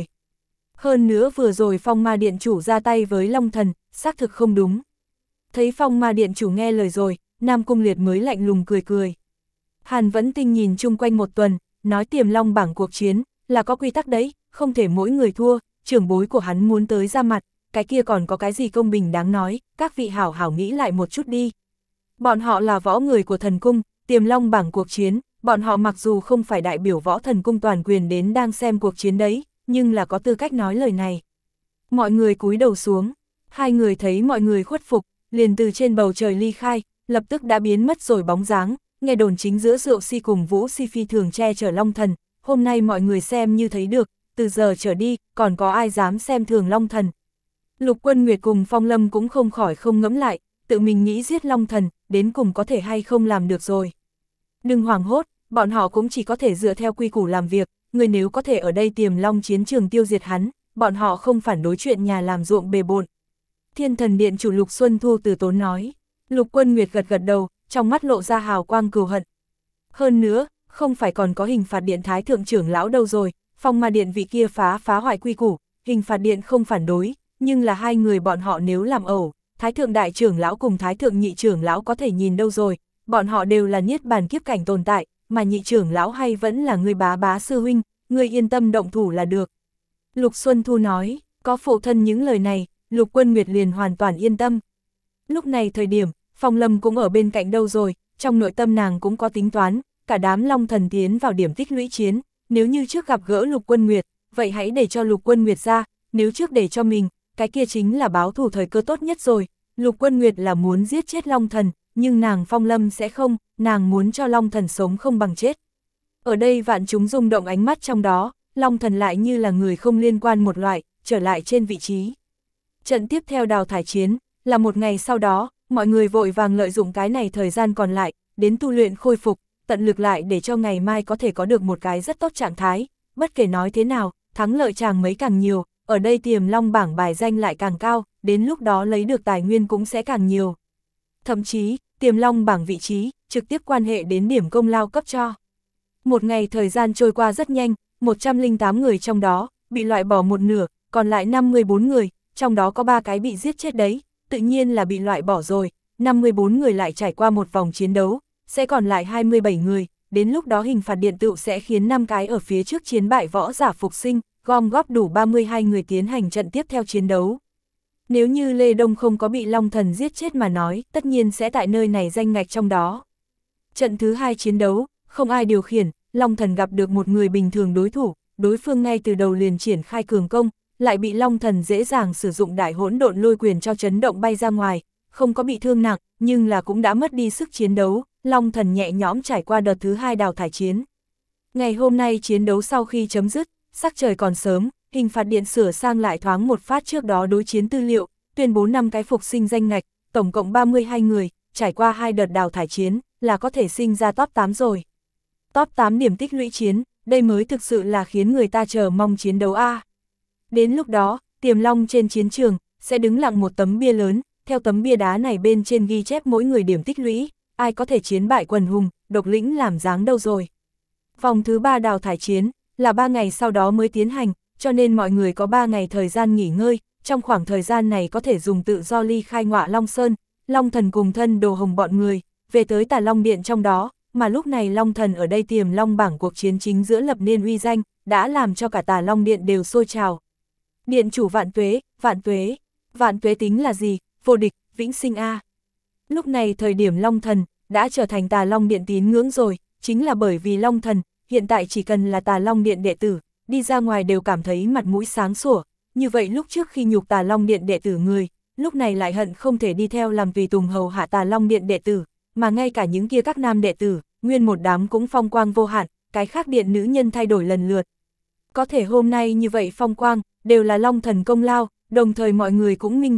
Hơn nữa vừa rồi Phong Ma điện chủ ra tay với Long Thần, xác thực không đúng. Thấy Phong Ma điện chủ nghe lời rồi, Nam Cung Liệt mới lạnh lùng cười cười. Hàn Vẫn Tinh nhìn chung quanh một tuần, nói Tiềm Long bảng cuộc chiến, là có quy tắc đấy, không thể mỗi người thua, trưởng bối của hắn muốn tới ra mặt, cái kia còn có cái gì công bình đáng nói, các vị hảo hảo nghĩ lại một chút đi. Bọn họ là võ người của thần cung, Tiềm Long bảng cuộc chiến, bọn họ mặc dù không phải đại biểu võ thần cung toàn quyền đến đang xem cuộc chiến đấy, nhưng là có tư cách nói lời này. Mọi người cúi đầu xuống, hai người thấy mọi người khuất phục, liền từ trên bầu trời ly khai, lập tức đã biến mất rồi bóng dáng, nghe đồn chính giữa Rượu Si cùng Vũ Si phi thường che chở Long Thần, hôm nay mọi người xem như thấy được, từ giờ trở đi, còn có ai dám xem thường Long Thần. Lục Quân Nguyệt cùng Phong Lâm cũng không khỏi không ngẫm lại, tự mình nghĩ giết Long Thần, đến cùng có thể hay không làm được rồi. Đừng hoảng hốt, bọn họ cũng chỉ có thể dựa theo quy củ làm việc, người nếu có thể ở đây Tiềm Long chiến trường tiêu diệt hắn, bọn họ không phản đối chuyện nhà làm ruộng bề bộn. Thiên thần điện chủ Lục Xuân Thu từ tốn nói. Lục Quân Nguyệt gật gật đầu, trong mắt lộ ra hào quang cừu hận. Hơn nữa, không phải còn có hình phạt điện thái thượng trưởng lão đâu rồi, Phong Ma điện vị kia phá phá hoại quy củ, hình phạt điện không phản đối, nhưng là hai người bọn họ nếu làm ẩu, thái thượng đại trưởng lão cùng thái thượng nhị trưởng lão có thể nhìn đâu rồi, bọn họ đều là niết bàn kiếp cảnh tồn tại, mà nhị trưởng lão hay vẫn là người bá bá sư huynh, người yên tâm động thủ là được. Lục Xuân Thu nói, có phụ thân những lời này, Lục Quân Nguyệt liền hoàn toàn yên tâm. Lúc này thời điểm, Phong Lâm cũng ở bên cạnh đâu rồi, trong nội tâm nàng cũng có tính toán, cả đám Long Thần tiến vào điểm tích lũy chiến, nếu như trước gặp gỡ Lục Quân Nguyệt, vậy hãy để cho Lục Quân Nguyệt ra, nếu trước để cho mình, cái kia chính là báo thù thời cơ tốt nhất rồi. Lục Quân Nguyệt là muốn giết chết Long Thần, nhưng nàng Phong Lâm sẽ không, nàng muốn cho Long Thần sống không bằng chết. Ở đây vạn chúng rung động ánh mắt trong đó, Long Thần lại như là người không liên quan một loại, trở lại trên vị trí. Trận tiếp theo đào thải chiến, là một ngày sau đó, mọi người vội vàng lợi dụng cái này thời gian còn lại, đến tu luyện khôi phục, tận lực lại để cho ngày mai có thể có được một cái rất tốt trạng thái. Bất kể nói thế nào, thắng lợi chàng mấy càng nhiều, ở đây Tiềm Long bảng bài danh lại càng cao, đến lúc đó lấy được tài nguyên cũng sẽ càng nhiều. Thậm chí, Tiềm Long bảng vị trí, trực tiếp quan hệ đến điểm công lao cấp cho. Một ngày thời gian trôi qua rất nhanh, một trăm lẻ tám người trong đó, bị loại bỏ một nửa, còn lại năm mươi bốn người, trong đó có ba cái bị giết chết đấy, tự nhiên là bị loại bỏ rồi, năm mươi bốn người lại trải qua một vòng chiến đấu, sẽ còn lại hai mươi bảy người, đến lúc đó hình phạt điện tựu sẽ khiến năm cái ở phía trước chiến bại võ giả phục sinh, gom góp đủ ba mươi hai người tiến hành trận tiếp theo chiến đấu. Nếu như Lê Đông không có bị Long Thần giết chết mà nói, tất nhiên sẽ tại nơi này danh ngạch trong đó. Trận thứ hai chiến đấu, không ai điều khiển, Long Thần gặp được một người bình thường đối thủ, đối phương ngay từ đầu liền triển khai cường công, lại bị Long Thần dễ dàng sử dụng đại hỗn độn lôi quyền cho chấn động bay ra ngoài, không có bị thương nặng, nhưng là cũng đã mất đi sức chiến đấu, Long Thần nhẹ nhõm trải qua đợt thứ hai đào thải chiến. Ngày hôm nay chiến đấu sau khi chấm dứt, sắc trời còn sớm, hình phạt điện sửa sang lại thoáng một phát trước đó đối chiến tư liệu, tuyên bố năm cái phục sinh danh ngạch, tổng cộng ba mươi hai người, trải qua hai đợt đào thải chiến, là có thể sinh ra top tám rồi. Top tám điểm tích lũy chiến, đây mới thực sự là khiến người ta chờ mong chiến đấu A. Đến lúc đó, Tiềm Long trên chiến trường, sẽ đứng lặng một tấm bia lớn, theo tấm bia đá này bên trên ghi chép mỗi người điểm tích lũy, ai có thể chiến bại quần hùng, độc lĩnh làm dáng đâu rồi. Vòng thứ ba đào thải chiến, là ba ngày sau đó mới tiến hành, cho nên mọi người có ba ngày thời gian nghỉ ngơi, trong khoảng thời gian này có thể dùng tự do ly khai Ngọa Long Sơn, Long Thần cùng thân Đồ Hồng bọn người, về tới Tà Long Điện trong đó, mà lúc này Long Thần ở đây Tiềm Long bảng cuộc chiến chính giữa lập nên uy danh, đã làm cho cả Tà Long Điện đều sôi trào. Điện chủ vạn tuế, vạn tuế, vạn tuế tính là gì, vô địch, vĩnh sinh A. Lúc này thời điểm Long Thần, đã trở thành Tà Long Điện tín ngưỡng rồi, chính là bởi vì Long Thần, hiện tại chỉ cần là Tà Long Điện đệ tử, đi ra ngoài đều cảm thấy mặt mũi sáng sủa, như vậy lúc trước khi nhục Tà Long Điện đệ tử người, lúc này lại hận không thể đi theo làm tùy tùng hầu hạ Tà Long Điện đệ tử, mà ngay cả những kia các nam đệ tử, nguyên một đám cũng phong quang vô hạn, cái khác điện nữ nhân thay đổi lần lượt. Có thể hôm nay như vậy phong quang, đều là Long Thần công lao, đồng thời mọi người cũng minh bạch,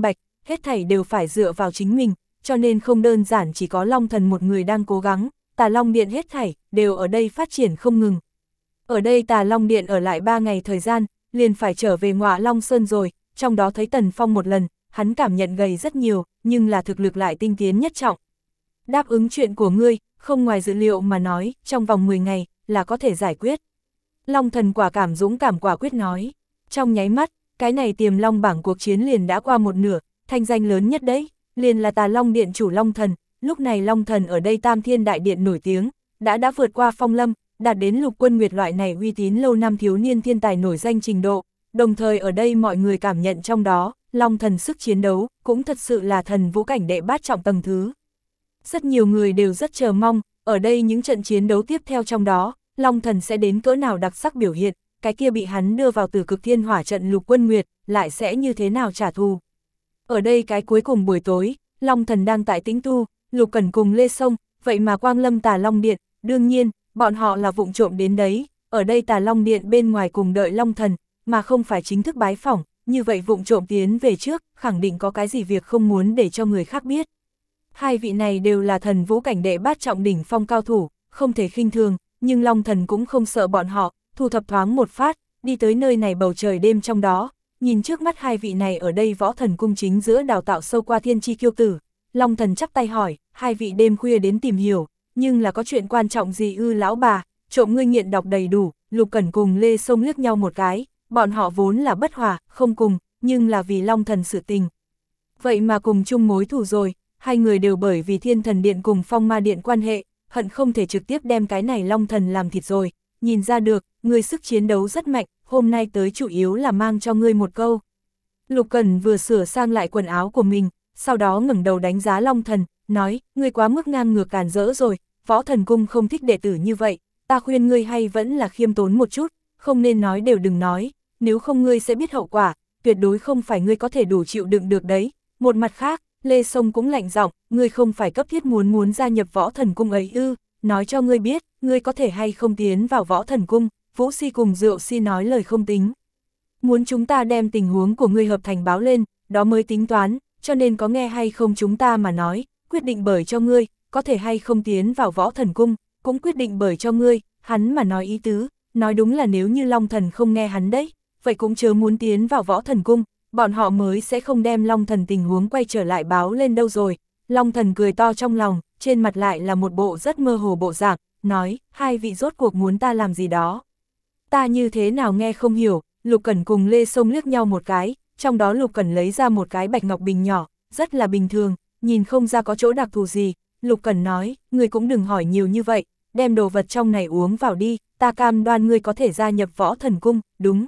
hết thảy đều phải dựa vào chính mình, cho nên không đơn giản chỉ có Long Thần một người đang cố gắng, Tà Long Điện hết thảy đều ở đây phát triển không ngừng. Ở đây Tà Long Điện ở lại ba ngày thời gian, liền phải trở về Ngọa Long Sơn rồi, trong đó thấy Tần Phong một lần, hắn cảm nhận gầy rất nhiều, nhưng là thực lực lại tinh tiến nhất trọng. Đáp ứng chuyện của ngươi, không ngoài dự liệu mà nói, trong vòng mười ngày, là có thể giải quyết. Long Thần quả cảm dũng cảm quả quyết nói. Trong nháy mắt, cái này Tiềm Long bảng cuộc chiến liền đã qua một nửa, thanh danh lớn nhất đấy, liền là Tà Long Điện chủ Long Thần. Lúc này Long Thần ở đây Tam Thiên Đại Điện nổi tiếng, đã đã vượt qua Phong Lâm, đạt đến Lục Quân Nguyệt loại này uy tín lâu năm thiếu niên thiên tài nổi danh trình độ. Đồng thời ở đây mọi người cảm nhận trong đó, Long Thần sức chiến đấu, cũng thật sự là thần vũ cảnh đệ bát trọng tầng thứ. Rất nhiều người đều rất chờ mong, ở đây những trận chiến đấu tiếp theo trong đó, Long Thần sẽ đến cỡ nào đặc sắc biểu hiện, cái kia bị hắn đưa vào Tử Cực Thiên Hỏa trận Lục Quân Nguyệt, lại sẽ như thế nào trả thù. Ở đây cái cuối cùng buổi tối, Long Thần đang tại tĩnh tu, Lục Cẩn cùng Lê Sông, vậy mà Quang Lâm Tà Long Điện, đương nhiên, bọn họ là vụng trộm đến đấy, ở đây Tà Long Điện bên ngoài cùng đợi Long Thần, mà không phải chính thức bái phỏng, như vậy vụng trộm tiến về trước, khẳng định có cái gì việc không muốn để cho người khác biết. Hai vị này đều là thần vũ cảnh đệ bát trọng đỉnh phong cao thủ, không thể khinh thường, nhưng Long Thần cũng không sợ bọn họ, thu thập thoáng một phát, đi tới nơi này bầu trời đêm trong đó, nhìn trước mắt hai vị này ở đây Võ Thần cung chính giữa đào tạo sâu qua thiên chi kiêu tử. Long Thần chắp tay hỏi, hai vị đêm khuya đến tìm hiểu, nhưng là có chuyện quan trọng gì ư lão bà, trộm ngươi nghiện đọc đầy đủ. Lục Cẩn cùng Lê Sông liếc nhau một cái, bọn họ vốn là bất hòa, không cùng, nhưng là vì Long Thần sự tình. Vậy mà cùng chung mối thù rồi, hai người đều bởi vì Thiên Thần Điện cùng Phong Ma Điện quan hệ, hận không thể trực tiếp đem cái này Long Thần làm thịt rồi, nhìn ra được, ngươi sức chiến đấu rất mạnh, hôm nay tới chủ yếu là mang cho ngươi một câu. Lục Cẩn vừa sửa sang lại quần áo của mình, sau đó ngẩng đầu đánh giá Long Thần, nói, ngươi quá mức ngang ngược càn rỡ rồi, Võ Thần cung không thích đệ tử như vậy, ta khuyên ngươi hay vẫn là khiêm tốn một chút, không nên nói đều đừng nói, nếu không ngươi sẽ biết hậu quả, tuyệt đối không phải ngươi có thể đủ chịu đựng được đấy. Một mặt khác, Lê Sông cũng lạnh giọng, ngươi không phải cấp thiết muốn muốn gia nhập Võ Thần cung ấy ư, nói cho ngươi biết, ngươi có thể hay không tiến vào Võ Thần cung, Vũ Si cùng Diệu Si nói lời không tính. Muốn chúng ta đem tình huống của ngươi hợp thành báo lên, đó mới tính toán, cho nên có nghe hay không chúng ta mà nói, quyết định bởi cho ngươi, có thể hay không tiến vào Võ Thần cung, cũng quyết định bởi cho ngươi, hắn mà nói ý tứ, nói đúng là nếu như Long Thần không nghe hắn đấy, vậy cũng chớ muốn tiến vào Võ Thần cung, bọn họ mới sẽ không đem Long Thần tình huống quay trở lại báo lên đâu rồi. Long Thần cười to trong lòng, trên mặt lại là một bộ rất mơ hồ bộ dạng, nói, hai vị rốt cuộc muốn ta làm gì đó. Ta như thế nào nghe không hiểu. Lục Cẩn cùng Lê Sông liếc nhau một cái, trong đó Lục Cẩn lấy ra một cái bạch ngọc bình nhỏ, rất là bình thường, nhìn không ra có chỗ đặc thù gì. Lục Cẩn nói, ngươi cũng đừng hỏi nhiều như vậy, đem đồ vật trong này uống vào đi, ta cam đoan ngươi có thể gia nhập Võ Thần cung, đúng.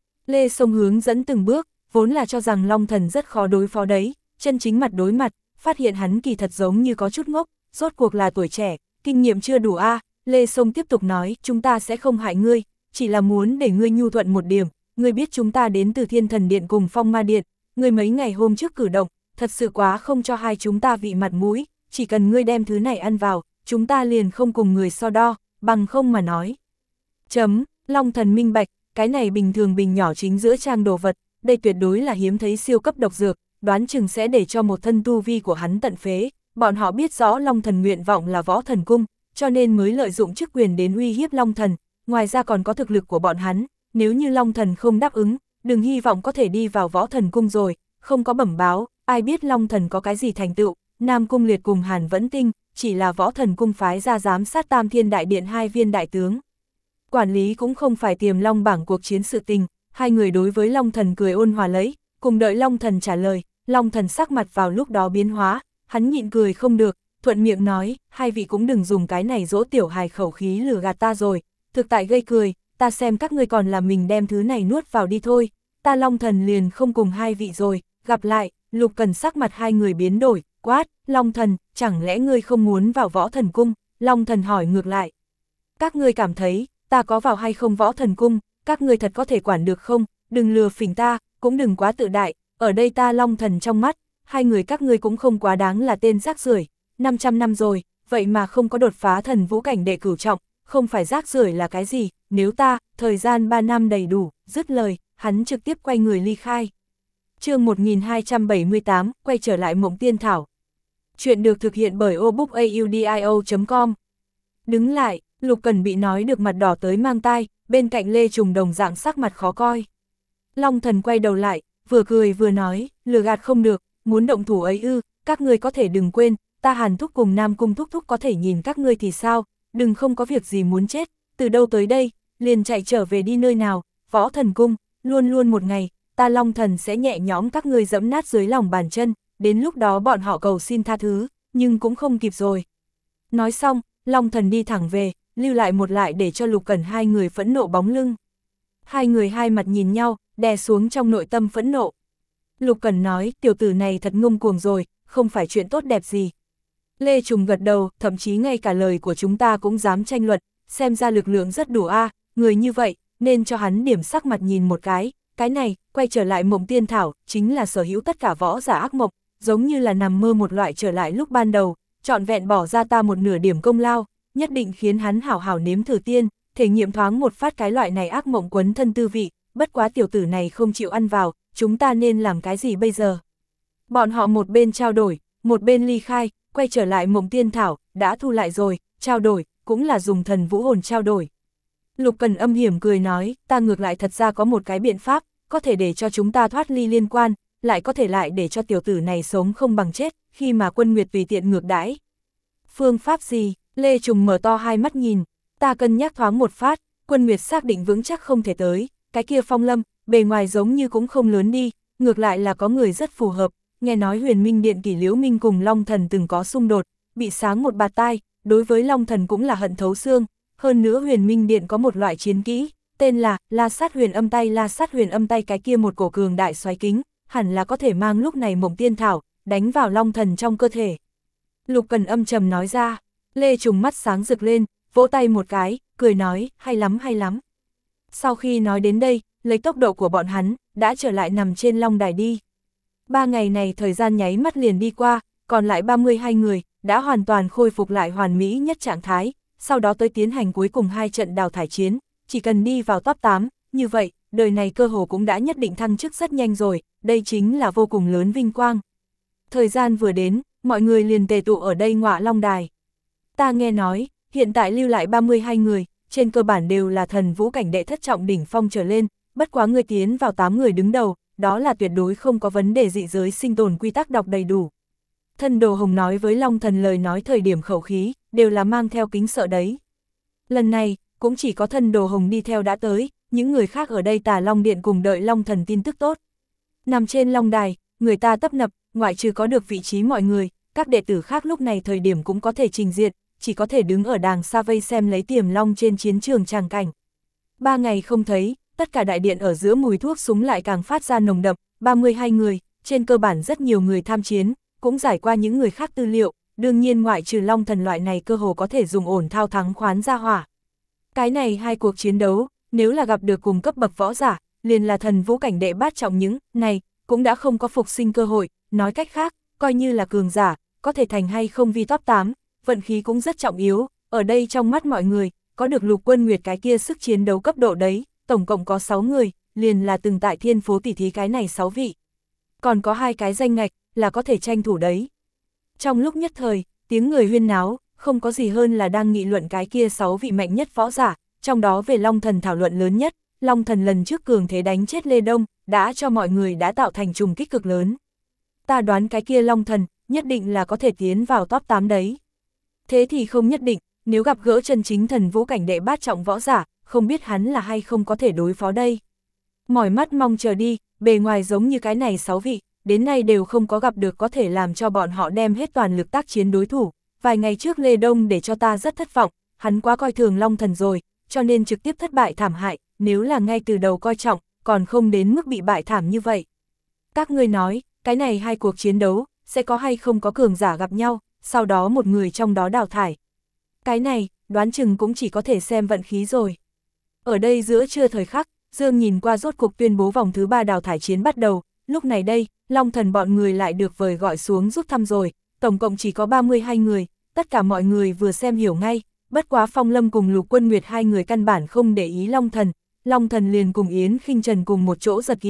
Lê Sông hướng dẫn từng bước, vốn là cho rằng Long Thần rất khó đối phó đấy, chân chính mặt đối mặt, phát hiện hắn kỳ thật giống như có chút ngốc, rốt cuộc là tuổi trẻ, kinh nghiệm chưa đủ a. À. Lê Sông tiếp tục nói, chúng ta sẽ không hại ngươi, chỉ là muốn để ngươi nhu thuận một điểm. Ngươi biết chúng ta đến từ Thiên Thần Điện cùng Phong Ma Điện, ngươi mấy ngày hôm trước cử động, thật sự quá không cho hai chúng ta vị mặt mũi, chỉ cần ngươi đem thứ này ăn vào, chúng ta liền không cùng người so đo, bằng không mà nói. Chấm, Long Thần minh bạch, cái này bình thường bình nhỏ chính giữa trang đồ vật, đây tuyệt đối là hiếm thấy siêu cấp độc dược, đoán chừng sẽ để cho một thân tu vi của hắn tận phế, bọn họ biết rõ Long Thần nguyện vọng là Võ Thần cung, cho nên mới lợi dụng chức quyền đến uy hiếp Long Thần, ngoài ra còn có thực lực của bọn hắn. Nếu như Long Thần không đáp ứng, đừng hy vọng có thể đi vào Võ Thần cung rồi, không có bẩm báo, ai biết Long Thần có cái gì thành tựu. Nam Cung Liệt cùng Hàn Vẫn Tinh, chỉ là Võ Thần cung phái ra giám sát Tam Thiên Đại Điện hai viên đại tướng. Quản lý cũng không phải Tiềm Long bảng cuộc chiến sự tình, hai người đối với Long Thần cười ôn hòa lấy, cùng đợi Long Thần trả lời. Long Thần sắc mặt vào lúc đó biến hóa, hắn nhịn cười không được, thuận miệng nói, hai vị cũng đừng dùng cái này dỗ tiểu hài khẩu khí lừa gạt ta rồi, thực tại gây cười. Ta xem các ngươi còn là mình đem thứ này nuốt vào đi thôi, ta Long Thần liền không cùng hai vị rồi, gặp lại. Lục Cẩn sắc mặt hai người biến đổi, quát, Long Thần, chẳng lẽ ngươi không muốn vào Võ Thần cung? Long Thần hỏi ngược lại, các ngươi cảm thấy, ta có vào hay không Võ Thần cung, các ngươi thật có thể quản được không? Đừng lừa phỉnh ta, cũng đừng quá tự đại, ở đây ta Long Thần trong mắt, hai người các ngươi cũng không quá đáng là tên rác rưởi, năm trăm năm rồi, vậy mà không có đột phá thần vũ cảnh đệ cửu trọng, không phải rác rưởi là cái gì, nếu ta, thời gian ba năm đầy đủ, dứt lời, hắn trực tiếp quay người ly khai. Chương một nghìn hai trăm bảy mươi tám, quay trở lại Mộng Tiên Thảo. Chuyện được thực hiện bởi obookaudio chấm com. Đứng lại, Lục Cẩn bị nói được mặt đỏ tới mang tai, bên cạnh Lê Trùng đồng dạng sắc mặt khó coi. Long Thần quay đầu lại, vừa cười vừa nói, lừa gạt không được, muốn động thủ ấy ư, các ngươi có thể đừng quên, ta Hàn Thúc cùng Nam Cung Thúc Thúc có thể nhìn các ngươi thì sao, đừng không có việc gì muốn chết, từ đâu tới đây, liền chạy trở về đi nơi nào, Võ Thần Cung, luôn luôn một ngày, ta Long Thần sẽ nhẹ nhõm các ngươi dẫm nát dưới lòng bàn chân, đến lúc đó bọn họ cầu xin tha thứ, nhưng cũng không kịp rồi. Nói xong, Long Thần đi thẳng về, lưu lại một lại để cho Lục Cẩn hai người phẫn nộ bóng lưng. Hai người hai mặt nhìn nhau, đè xuống trong nội tâm phẫn nộ. Lục Cẩn nói, tiểu tử này thật ngông cuồng rồi, không phải chuyện tốt đẹp gì. Lê Trùng gật đầu, thậm chí ngay cả lời của chúng ta cũng dám tranh luận, xem ra lực lượng rất đủ a, à, người như vậy, nên cho hắn điểm sắc mặt nhìn một cái, cái này, quay trở lại Mộng Tiên Thảo, chính là sở hữu tất cả võ giả ác mộng, giống như là nằm mơ một loại trở lại lúc ban đầu, trọn vẹn bỏ ra ta một nửa điểm công lao, nhất định khiến hắn hảo hảo nếm thử tiên, thể nghiệm thoáng một phát cái loại này ác mộng quấn thân tư vị, bất quá tiểu tử này không chịu ăn vào, chúng ta nên làm cái gì bây giờ? Bọn họ một bên trao đổi, một bên ly khai, quay trở lại Mộng Tiên Thảo, đã thu lại rồi, trao đổi, cũng là dùng thần vũ hồn trao đổi. Lục Cần âm hiểm cười nói, ta ngược lại thật ra có một cái biện pháp, có thể để cho chúng ta thoát ly liên quan, lại có thể lại để cho tiểu tử này sống không bằng chết, khi mà Quân Nguyệt tùy tiện ngược đãi. Phương pháp gì? Lê Trùng mở to hai mắt nhìn, ta cân nhắc thoáng một phát, Quân Nguyệt xác định vững chắc không thể tới, cái kia Phong Lâm, bề ngoài giống như cũng không lớn đi, ngược lại là có người rất phù hợp, nghe nói Huyền Minh Điện Kỷ Liễu Minh cùng Long Thần từng có xung đột, bị sáng một bạt tai, đối với Long Thần cũng là hận thấu xương, hơn nữa Huyền Minh Điện có một loại chiến kỹ, tên là La Sát Huyền Âm Tay. La Sát Huyền Âm Tay cái kia một cổ cường đại xoáy kính, hẳn là có thể mang lúc này Mộng Tiên Thảo, đánh vào Long Thần trong cơ thể. Lục Cần âm trầm nói ra, Lê Trùng mắt sáng rực lên, vỗ tay một cái, cười nói, hay lắm hay lắm. Sau khi nói đến đây, lấy tốc độ của bọn hắn, đã trở lại nằm trên Long Đài đi. Ba ngày này thời gian nháy mắt liền đi qua, còn lại ba mươi hai người, đã hoàn toàn khôi phục lại hoàn mỹ nhất trạng thái, sau đó tới tiến hành cuối cùng hai trận đào thải chiến, chỉ cần đi vào top tám, như vậy, đời này cơ hồ cũng đã nhất định thăng chức rất nhanh rồi, đây chính là vô cùng lớn vinh quang. Thời gian vừa đến, mọi người liền tề tụ ở đây ngọa Long Đài. Ta nghe nói, hiện tại lưu lại ba mươi hai người, trên cơ bản đều là thần vũ cảnh đệ thất trọng đỉnh phong trở lên, bất quá người tiến vào tám người đứng đầu, đó là tuyệt đối không có vấn đề dị giới sinh tồn quy tắc đọc đầy đủ. Thân Đồ Hồng nói với Long Thần lời nói thời điểm khẩu khí, đều là mang theo kính sợ đấy. Lần này, cũng chỉ có Thân Đồ Hồng đi theo đã tới, những người khác ở đây Tà Long Điện cùng đợi Long Thần tin tức tốt. Nằm trên Long Đài, người ta tấp nập, ngoại trừ có được vị trí mọi người, các đệ tử khác lúc này thời điểm cũng có thể trình diện, chỉ có thể đứng ở đàng xa vây xem lấy Tiềm Long trên chiến trường tràng cảnh. Ba ngày không thấy, tất cả đại điện ở giữa mùi thuốc súng lại càng phát ra nồng đậm, ba mươi hai người, trên cơ bản rất nhiều người tham chiến, cũng giải qua những người khác tư liệu, đương nhiên ngoại trừ Long Thần loại này cơ hồ có thể dùng ổn thao thắng khoán ra hỏa. Cái này hai cuộc chiến đấu, nếu là gặp được cùng cấp bậc võ giả, liền là thần vũ cảnh đệ bát trọng những, này, cũng đã không có phục sinh cơ hội, nói cách khác, coi như là cường giả, có thể thành hay không vi top tám, vận khí cũng rất trọng yếu, ở đây trong mắt mọi người, có được Lục Quân Nguyệt cái kia sức chiến đấu cấp độ đấy, tổng cộng có sáu người, liền là từng tại thiên phố tỉ thí cái này sáu vị. Còn có hai cái danh ngạch, là có thể tranh thủ đấy. Trong lúc nhất thời, tiếng người huyên náo, không có gì hơn là đang nghị luận cái kia sáu vị mạnh nhất võ giả, trong đó về Long Thần thảo luận lớn nhất, Long Thần lần trước cường thế đánh chết Lê Đông, đã cho mọi người đã tạo thành trùng kích cực lớn. Ta đoán cái kia Long Thần, nhất định là có thể tiến vào top tám đấy. Thế thì không nhất định, nếu gặp gỡ chân chính thần vũ cảnh đệ bát trọng võ giả, không biết hắn là hay không có thể đối phó đây. Mỏi mắt mong chờ đi, bề ngoài giống như cái này sáu vị, đến nay đều không có gặp được có thể làm cho bọn họ đem hết toàn lực tác chiến đối thủ. Vài ngày trước Lê Đông để cho ta rất thất vọng, hắn quá coi thường Long Thần rồi, cho nên trực tiếp thất bại thảm hại, nếu là ngay từ đầu coi trọng, còn không đến mức bị bại thảm như vậy. Các ngươi nói, cái này hai cuộc chiến đấu, sẽ có hay không có cường giả gặp nhau, sau đó một người trong đó đào thải. Cái này, đoán chừng cũng chỉ có thể xem vận khí rồi. Ở đây giữa trưa thời khắc, Dương nhìn qua rốt cuộc tuyên bố vòng thứ ba đào thải chiến bắt đầu, lúc này đây, Long Thần bọn người lại được vời gọi xuống rút thăm rồi, tổng cộng chỉ có ba mươi hai người, tất cả mọi người vừa xem hiểu ngay, bất quá Phong Lâm cùng Lục Quân Nguyệt hai người căn bản không để ý Long Thần, Long Thần liền cùng Yến Khinh Trần cùng một chỗ giật kỹ,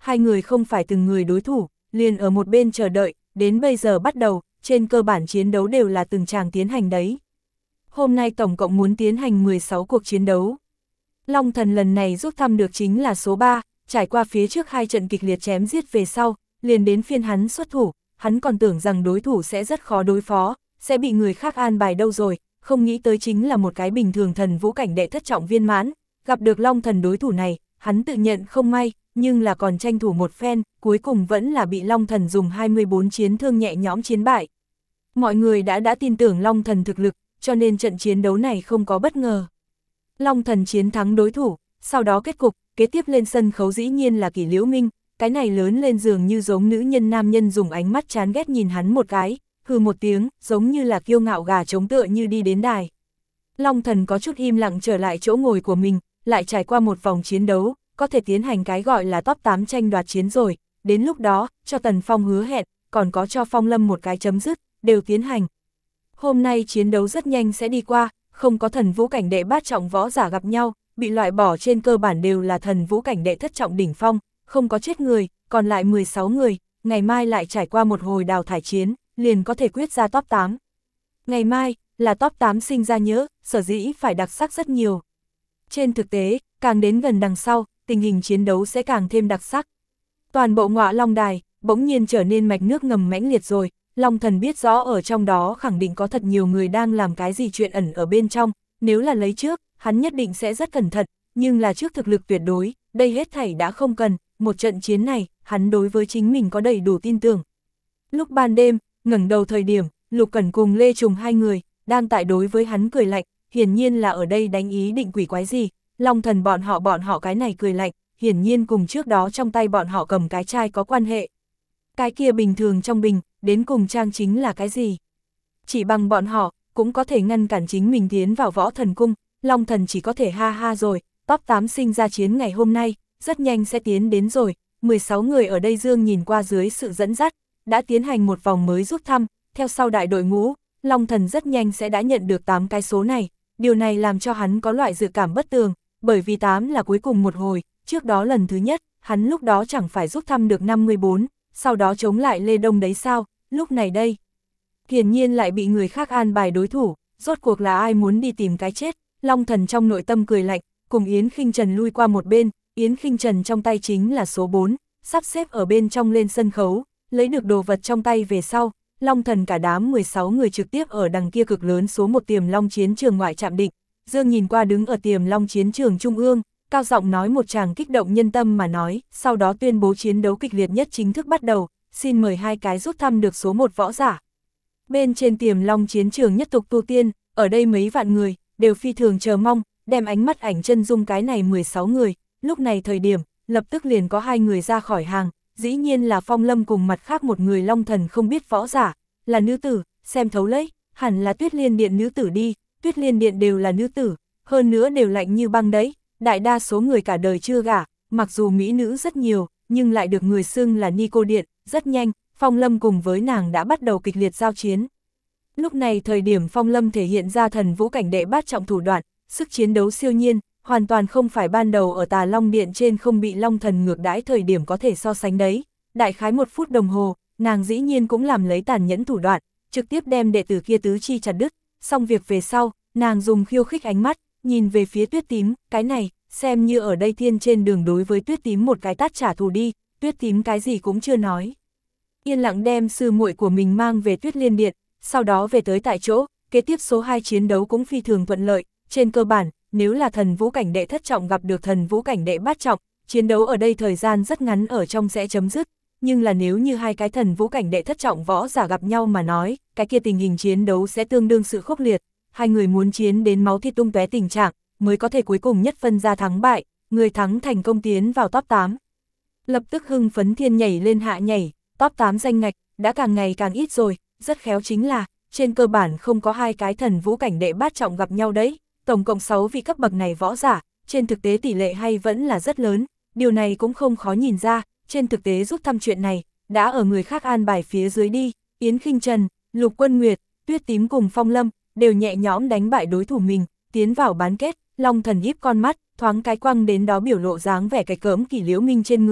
hai người không phải từng người đối thủ, liền ở một bên chờ đợi, đến bây giờ bắt đầu, trên cơ bản chiến đấu đều là từng tràng tiến hành đấy. Hôm nay tổng cộng muốn tiến hành mười sáu cuộc chiến đấu. Long Thần lần này rút thăm được chính là số ba, trải qua phía trước hai trận kịch liệt chém giết về sau, liền đến phiên hắn xuất thủ, hắn còn tưởng rằng đối thủ sẽ rất khó đối phó, sẽ bị người khác an bài đâu rồi, không nghĩ tới chính là một cái bình thường thần vũ cảnh đệ thất trọng viên mãn, gặp được Long Thần đối thủ này, hắn tự nhận không may, nhưng là còn tranh thủ một phen, cuối cùng vẫn là bị Long Thần dùng hai mươi bốn chiến thương nhẹ nhõm chiến bại. Mọi người đã đã tin tưởng Long Thần thực lực, cho nên trận chiến đấu này không có bất ngờ. Long Thần chiến thắng đối thủ, sau đó kết cục, kế tiếp lên sân khấu dĩ nhiên là Kỷ Liễu Minh, cái này lớn lên giường như giống nữ nhân nam nhân dùng ánh mắt chán ghét nhìn hắn một cái, hừ một tiếng, giống như là kiêu ngạo gà trống tựa như đi đến đài. Long Thần có chút im lặng trở lại chỗ ngồi của mình, lại trải qua một vòng chiến đấu, có thể tiến hành cái gọi là top tám tranh đoạt chiến rồi, đến lúc đó, cho Tần Phong hứa hẹn, còn có cho Phong Lâm một cái chấm dứt, đều tiến hành. Hôm nay chiến đấu rất nhanh sẽ đi qua, không có thần vũ cảnh đệ bát trọng võ giả gặp nhau, bị loại bỏ trên cơ bản đều là thần vũ cảnh đệ thất trọng đỉnh phong, không có chết người, còn lại mười sáu người, ngày mai lại trải qua một hồi đào thải chiến, liền có thể quyết ra top tám. Ngày mai, là top tám sinh ra nhớ, sở dĩ phải đặc sắc rất nhiều. Trên thực tế, càng đến gần đằng sau, tình hình chiến đấu sẽ càng thêm đặc sắc. Toàn bộ Ngọa Long Đài, bỗng nhiên trở nên mạch nước ngầm mãnh liệt rồi, Long Thần biết rõ ở trong đó khẳng định có thật nhiều người đang làm cái gì chuyện ẩn ở bên trong, nếu là lấy trước, hắn nhất định sẽ rất cẩn thận, nhưng là trước thực lực tuyệt đối, đây hết thảy đã không cần, một trận chiến này, hắn đối với chính mình có đầy đủ tin tưởng. Lúc ban đêm, ngẩng đầu thời điểm, Lục Cẩn cùng Lê Trùng hai người, đang tại đối với hắn cười lạnh, hiển nhiên là ở đây đánh ý định quỷ quái gì, Long Thần bọn họ bọn họ cái này cười lạnh, hiển nhiên cùng trước đó trong tay bọn họ cầm cái chai có quan hệ. Cái kia bình thường trong bình, đến cùng trang chính là cái gì? Chỉ bằng bọn họ, cũng có thể ngăn cản chính mình tiến vào Võ Thần Cung, Long Thần chỉ có thể ha ha rồi, top tám sinh ra chiến ngày hôm nay, rất nhanh sẽ tiến đến rồi, mười sáu người ở đây dương nhìn qua dưới sự dẫn dắt, đã tiến hành một vòng mới rút thăm, theo sau đại đội ngũ, Long Thần rất nhanh sẽ đã nhận được tám cái số này, điều này làm cho hắn có loại dự cảm bất tường, bởi vì tám là cuối cùng một hồi, trước đó lần thứ nhất, hắn lúc đó chẳng phải rút thăm được năm mươi bốn, sau đó chống lại Lê Đông đấy sao, lúc này đây. Hiển nhiên lại bị người khác an bài đối thủ, rốt cuộc là ai muốn đi tìm cái chết, Long Thần trong nội tâm cười lạnh, cùng Yến Khinh Trần lui qua một bên, Yến Khinh Trần trong tay chính là số bốn, sắp xếp ở bên trong lên sân khấu, lấy được đồ vật trong tay về sau, Long Thần cả đám mười sáu người trực tiếp ở đằng kia cực lớn số một Tiềm Long chiến trường ngoại trạm định, Dương nhìn qua đứng ở Tiềm Long chiến trường trung ương, cao giọng nói một tràng kích động nhân tâm mà nói, sau đó tuyên bố chiến đấu kịch liệt nhất chính thức bắt đầu, xin mời hai cái rút thăm được số một võ giả. Bên trên Tiềm Long chiến trường nhất tục tu tiên, ở đây mấy vạn người, đều phi thường chờ mong, đem ánh mắt ảnh chân dung cái này mười sáu người, lúc này thời điểm, lập tức liền có hai người ra khỏi hàng, dĩ nhiên là Phong Lâm cùng mặt khác một người Long Thần không biết võ giả, là nữ tử, xem thấu lấy, hẳn là Tuyết Liên Điện nữ tử đi, Tuyết Liên Điện đều là nữ tử, hơn nữa đều lạnh như băng đấy, đại đa số người cả đời chưa gả, mặc dù mỹ nữ rất nhiều, nhưng lại được người xưng là Ni Cô Điện, rất nhanh, Phong Lâm cùng với nàng đã bắt đầu kịch liệt giao chiến. Lúc này thời điểm Phong Lâm thể hiện ra thần vũ cảnh đệ bát trọng thủ đoạn, sức chiến đấu siêu nhiên, hoàn toàn không phải ban đầu ở Tà Long Điện trên không bị Long Thần ngược đãi thời điểm có thể so sánh đấy. Đại khái một phút đồng hồ, nàng dĩ nhiên cũng làm lấy tàn nhẫn thủ đoạn, trực tiếp đem đệ tử kia tứ chi chặt đứt, xong việc về sau, nàng dùng khiêu khích ánh mắt, nhìn về phía Tuyết Tím, cái này, xem như ở đây thiên trên đường đối với Tuyết Tím một cái tát trả thù đi, Tuyết Tím cái gì cũng chưa nói. Yên lặng đem sư muội của mình mang về Tuyết Liên Điện, sau đó về tới tại chỗ, kế tiếp số hai chiến đấu cũng phi thường thuận lợi, trên cơ bản, nếu là thần vũ cảnh đệ thất trọng gặp được thần vũ cảnh đệ bát trọng, chiến đấu ở đây thời gian rất ngắn ở trong sẽ chấm dứt, nhưng là nếu như hai cái thần vũ cảnh đệ thất trọng võ giả gặp nhau mà nói, cái kia tình hình chiến đấu sẽ tương đương sự khốc liệt, hai người muốn chiến đến máu thịt tung tóe tình trạng, mới có thể cuối cùng nhất phân ra thắng bại, người thắng thành công tiến vào top tám. Lập tức hưng phấn thiên nhảy lên hạ nhảy, top tám danh ngạch, đã càng ngày càng ít rồi, rất khéo chính là, trên cơ bản không có hai cái thần vũ cảnh đệ bát trọng gặp nhau đấy, tổng cộng sáu vị cấp bậc này võ giả, trên thực tế tỷ lệ hay vẫn là rất lớn, điều này cũng không khó nhìn ra, trên thực tế rút thăm chuyện này, đã ở người khác an bài phía dưới đi, Yến Khinh Trần, Lục Quân Nguyệt, Tuyết Tím cùng Phong Lâm, đều nhẹ nhõm đánh bại đối thủ mình, tiến vào bán kết, Long Thần híp con mắt, thoáng cái quăng đến đó biểu lộ dáng vẻ cái cỡm Kỷ Liễu Minh trên người,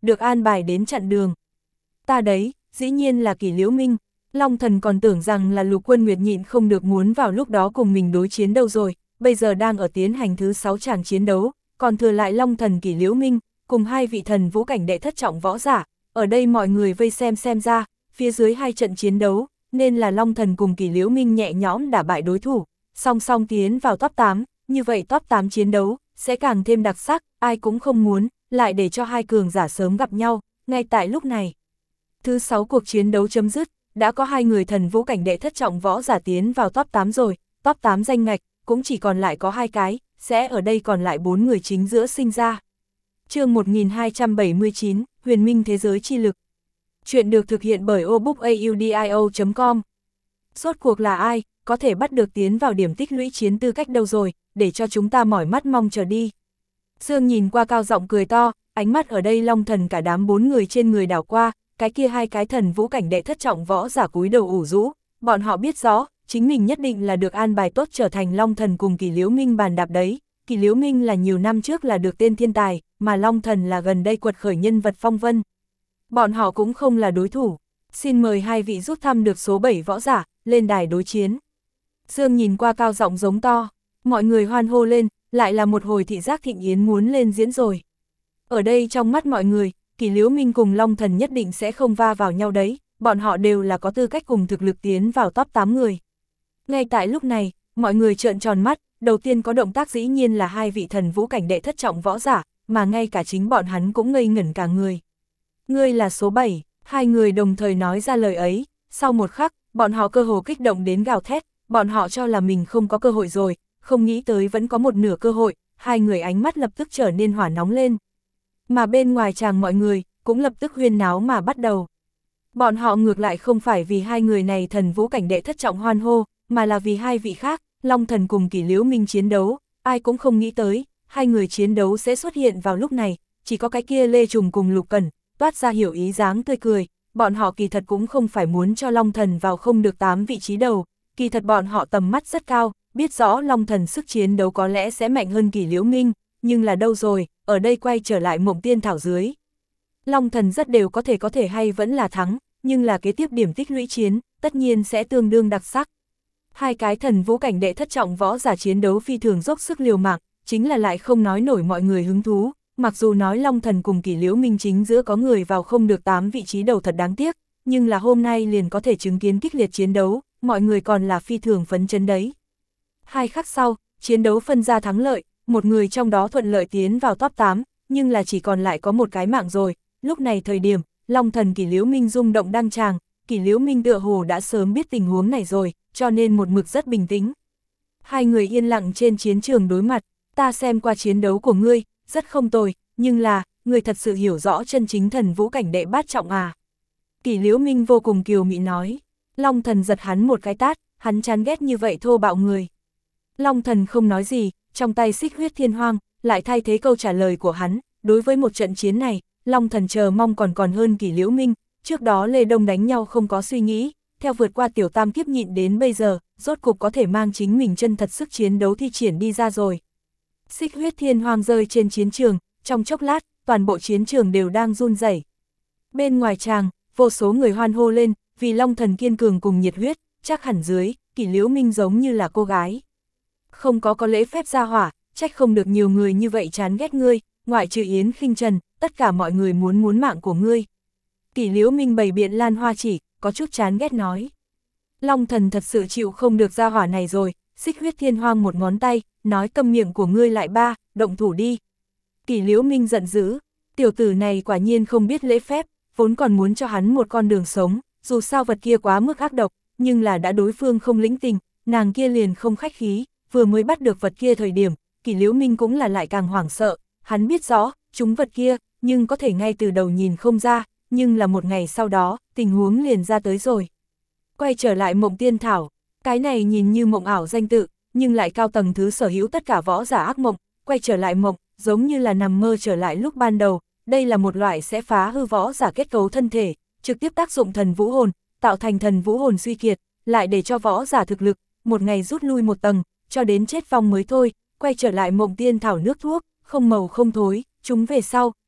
được an bài đến chặn đường. Ta đấy, dĩ nhiên là Kỷ Liễu Minh. Long Thần còn tưởng rằng là Lục Quân Nguyệt nhịn không được muốn vào lúc đó cùng mình đối chiến đâu rồi, bây giờ đang ở tiến hành thứ sáu tràng chiến đấu, còn thừa lại Long Thần Kỷ Liễu Minh, cùng hai vị thần vũ cảnh đệ thất trọng võ giả. Ở đây mọi người vây xem xem ra, phía dưới hai trận chiến đấu, nên là Long Thần cùng Kỷ Liễu Minh nhẹ nhõm đả bại đối thủ, song song tiến vào top tám, như vậy top tám chiến đấu sẽ càng thêm đặc sắc, ai cũng không muốn lại để cho hai cường giả sớm gặp nhau. Ngay tại lúc này, thứ sáu cuộc chiến đấu chấm dứt, đã có hai người thần vũ cảnh đệ thất trọng võ giả tiến vào top tám rồi, top tám danh ngạch cũng chỉ còn lại có hai cái, sẽ ở đây còn lại bốn người chính giữa sinh ra. Chương một nghìn hai trăm bảy mươi chín, Huyền Minh Thế Giới Chi Lực. Chuyện được thực hiện bởi obookaudio chấm com. Rốt cuộc là ai, có thể bắt được tiến vào điểm tích lũy chiến tư cách đâu rồi, để cho chúng ta mỏi mắt mong chờ đi. Dương nhìn qua cao giọng cười to, ánh mắt ở đây Long Thần cả đám bốn người trên người đảo qua, cái kia hai cái thần vũ cảnh đệ thất trọng võ giả cúi đầu ủ rũ, bọn họ biết rõ, chính mình nhất định là được an bài tốt trở thành Long Thần cùng Kỷ Liễu Minh bàn đạp đấy. Kỷ Liễu Minh là nhiều năm trước là được tên thiên tài, mà Long Thần là gần đây quật khởi nhân vật phong vân. Bọn họ cũng không là đối thủ. Xin mời hai vị rút thăm được số bảy võ giả, lên đài đối chiến. Dương nhìn qua cao giọng giống to, mọi người hoan hô lên, lại là một hồi thị giác thịnh yến muốn lên diễn rồi. Ở đây trong mắt mọi người, Kỷ Liễu Minh cùng Long Thần nhất định sẽ không va vào nhau đấy, bọn họ đều là có tư cách cùng thực lực tiến vào top tám người. Ngay tại lúc này, mọi người trợn tròn mắt, đầu tiên có động tác dĩ nhiên là hai vị thần vũ cảnh đệ thất trọng võ giả, mà ngay cả chính bọn hắn cũng ngây ngẩn cả người. Ngươi là số bảy, hai người đồng thời nói ra lời ấy, sau một khắc, bọn họ cơ hồ kích động đến gào thét, bọn họ cho là mình không có cơ hội rồi, không nghĩ tới vẫn có một nửa cơ hội, hai người ánh mắt lập tức trở nên hỏa nóng lên. Mà bên ngoài tràng mọi người, cũng lập tức huyên náo mà bắt đầu. Bọn họ ngược lại không phải vì hai người này thần vũ cảnh đệ thất trọng hoan hô, mà là vì hai vị khác, Long Thần cùng Kỷ Liễu Minh chiến đấu, ai cũng không nghĩ tới, hai người chiến đấu sẽ xuất hiện vào lúc này, chỉ có cái kia Lê Trùng cùng Lục Cẩn, toát ra hiểu ý dáng tươi cười, bọn họ kỳ thật cũng không phải muốn cho Long Thần vào không được tám vị trí đầu, kỳ thật bọn họ tầm mắt rất cao, biết rõ Long Thần sức chiến đấu có lẽ sẽ mạnh hơn Kỷ Liễu Minh, nhưng là đâu rồi, ở đây quay trở lại Mộng Tiên Thảo dưới. Long Thần rất đều có thể có thể hay vẫn là thắng, nhưng là kế tiếp điểm tích lũy chiến, tất nhiên sẽ tương đương đặc sắc. Hai cái thần vũ cảnh đệ thất trọng võ giả chiến đấu phi thường dốc sức liều mạng, chính là lại không nói nổi mọi người hứng thú, mặc dù nói Long Thần cùng Kỷ Liễu Minh chính giữa có người vào không được tám vị trí đầu thật đáng tiếc, nhưng là hôm nay liền có thể chứng kiến kích liệt chiến đấu, mọi người còn là phi thường phấn chấn đấy. Hai khắc sau, chiến đấu phân ra thắng lợi, một người trong đó thuận lợi tiến vào top tám, nhưng là chỉ còn lại có một cái mạng rồi. Lúc này thời điểm, Long Thần Kỷ Liễu Minh rung động đăng tràng, Kỷ Liễu Minh tựa hồ đã sớm biết tình huống này rồi, cho nên một mực rất bình tĩnh. Hai người yên lặng trên chiến trường đối mặt, ta xem qua chiến đấu của ngươi, rất không tồi, nhưng là, ngươi thật sự hiểu rõ chân chính thần vũ cảnh đệ bát trọng à. Kỷ Liễu Minh vô cùng kiều mị nói. Long Thần giật hắn một cái tát, hắn chán ghét như vậy thô bạo người. Long Thần không nói gì, trong tay xích huyết thiên hoang, lại thay thế câu trả lời của hắn, đối với một trận chiến này, Long Thần chờ mong còn còn hơn Kỷ Liễu Minh, trước đó Lê Đông đánh nhau không có suy nghĩ, theo vượt qua tiểu tam kiếp nhịn đến bây giờ, rốt cục có thể mang chính mình chân thật sức chiến đấu thi triển đi ra rồi. Xích huyết thiên hoang rơi trên chiến trường, trong chốc lát, toàn bộ chiến trường đều đang run rẩy. Bên ngoài tràng, vô số người hoan hô lên, vì Long Thần kiên cường cùng nhiệt huyết, chắc hẳn dưới, Kỷ Liễu Minh giống như là cô gái. Không có có lễ phép ra hỏa, trách không được nhiều người như vậy chán ghét ngươi, ngoại trừ Yến Khinh Trần, tất cả mọi người muốn muốn mạng của ngươi. Kỷ Liễu Minh bày biện lan hoa chỉ, có chút chán ghét nói. Long Thần thật sự chịu không được ra hỏa này rồi, xích huyết thiên hoang một ngón tay, nói câm miệng của ngươi lại ba, động thủ đi. Kỷ Liễu Minh giận dữ, tiểu tử này quả nhiên không biết lễ phép, vốn còn muốn cho hắn một con đường sống, dù sao vật kia quá mức ác độc, nhưng là đã đối phương không lĩnh tình, nàng kia liền không khách khí, vừa mới bắt được vật kia thời điểm, Kỷ Liễu Minh cũng là lại càng hoảng sợ, hắn biết rõ, chúng vật kia, nhưng có thể ngay từ đầu nhìn không ra, nhưng là một ngày sau đó, tình huống liền ra tới rồi. Quay trở lại Mộng Tiên Thảo, cái này nhìn như mộng ảo danh tự, nhưng lại cao tầng thứ sở hữu tất cả võ giả ác mộng, quay trở lại mộng, giống như là nằm mơ trở lại lúc ban đầu, đây là một loại sẽ phá hư võ giả kết cấu thân thể, trực tiếp tác dụng thần vũ hồn, tạo thành thần vũ hồn suy kiệt, lại để cho võ giả thực lực, một ngày rút lui một tầng, cho đến chết vong mới thôi, quay trở lại Mộng Tiên Thảo nước thuốc, không màu không thối, chúng về sau,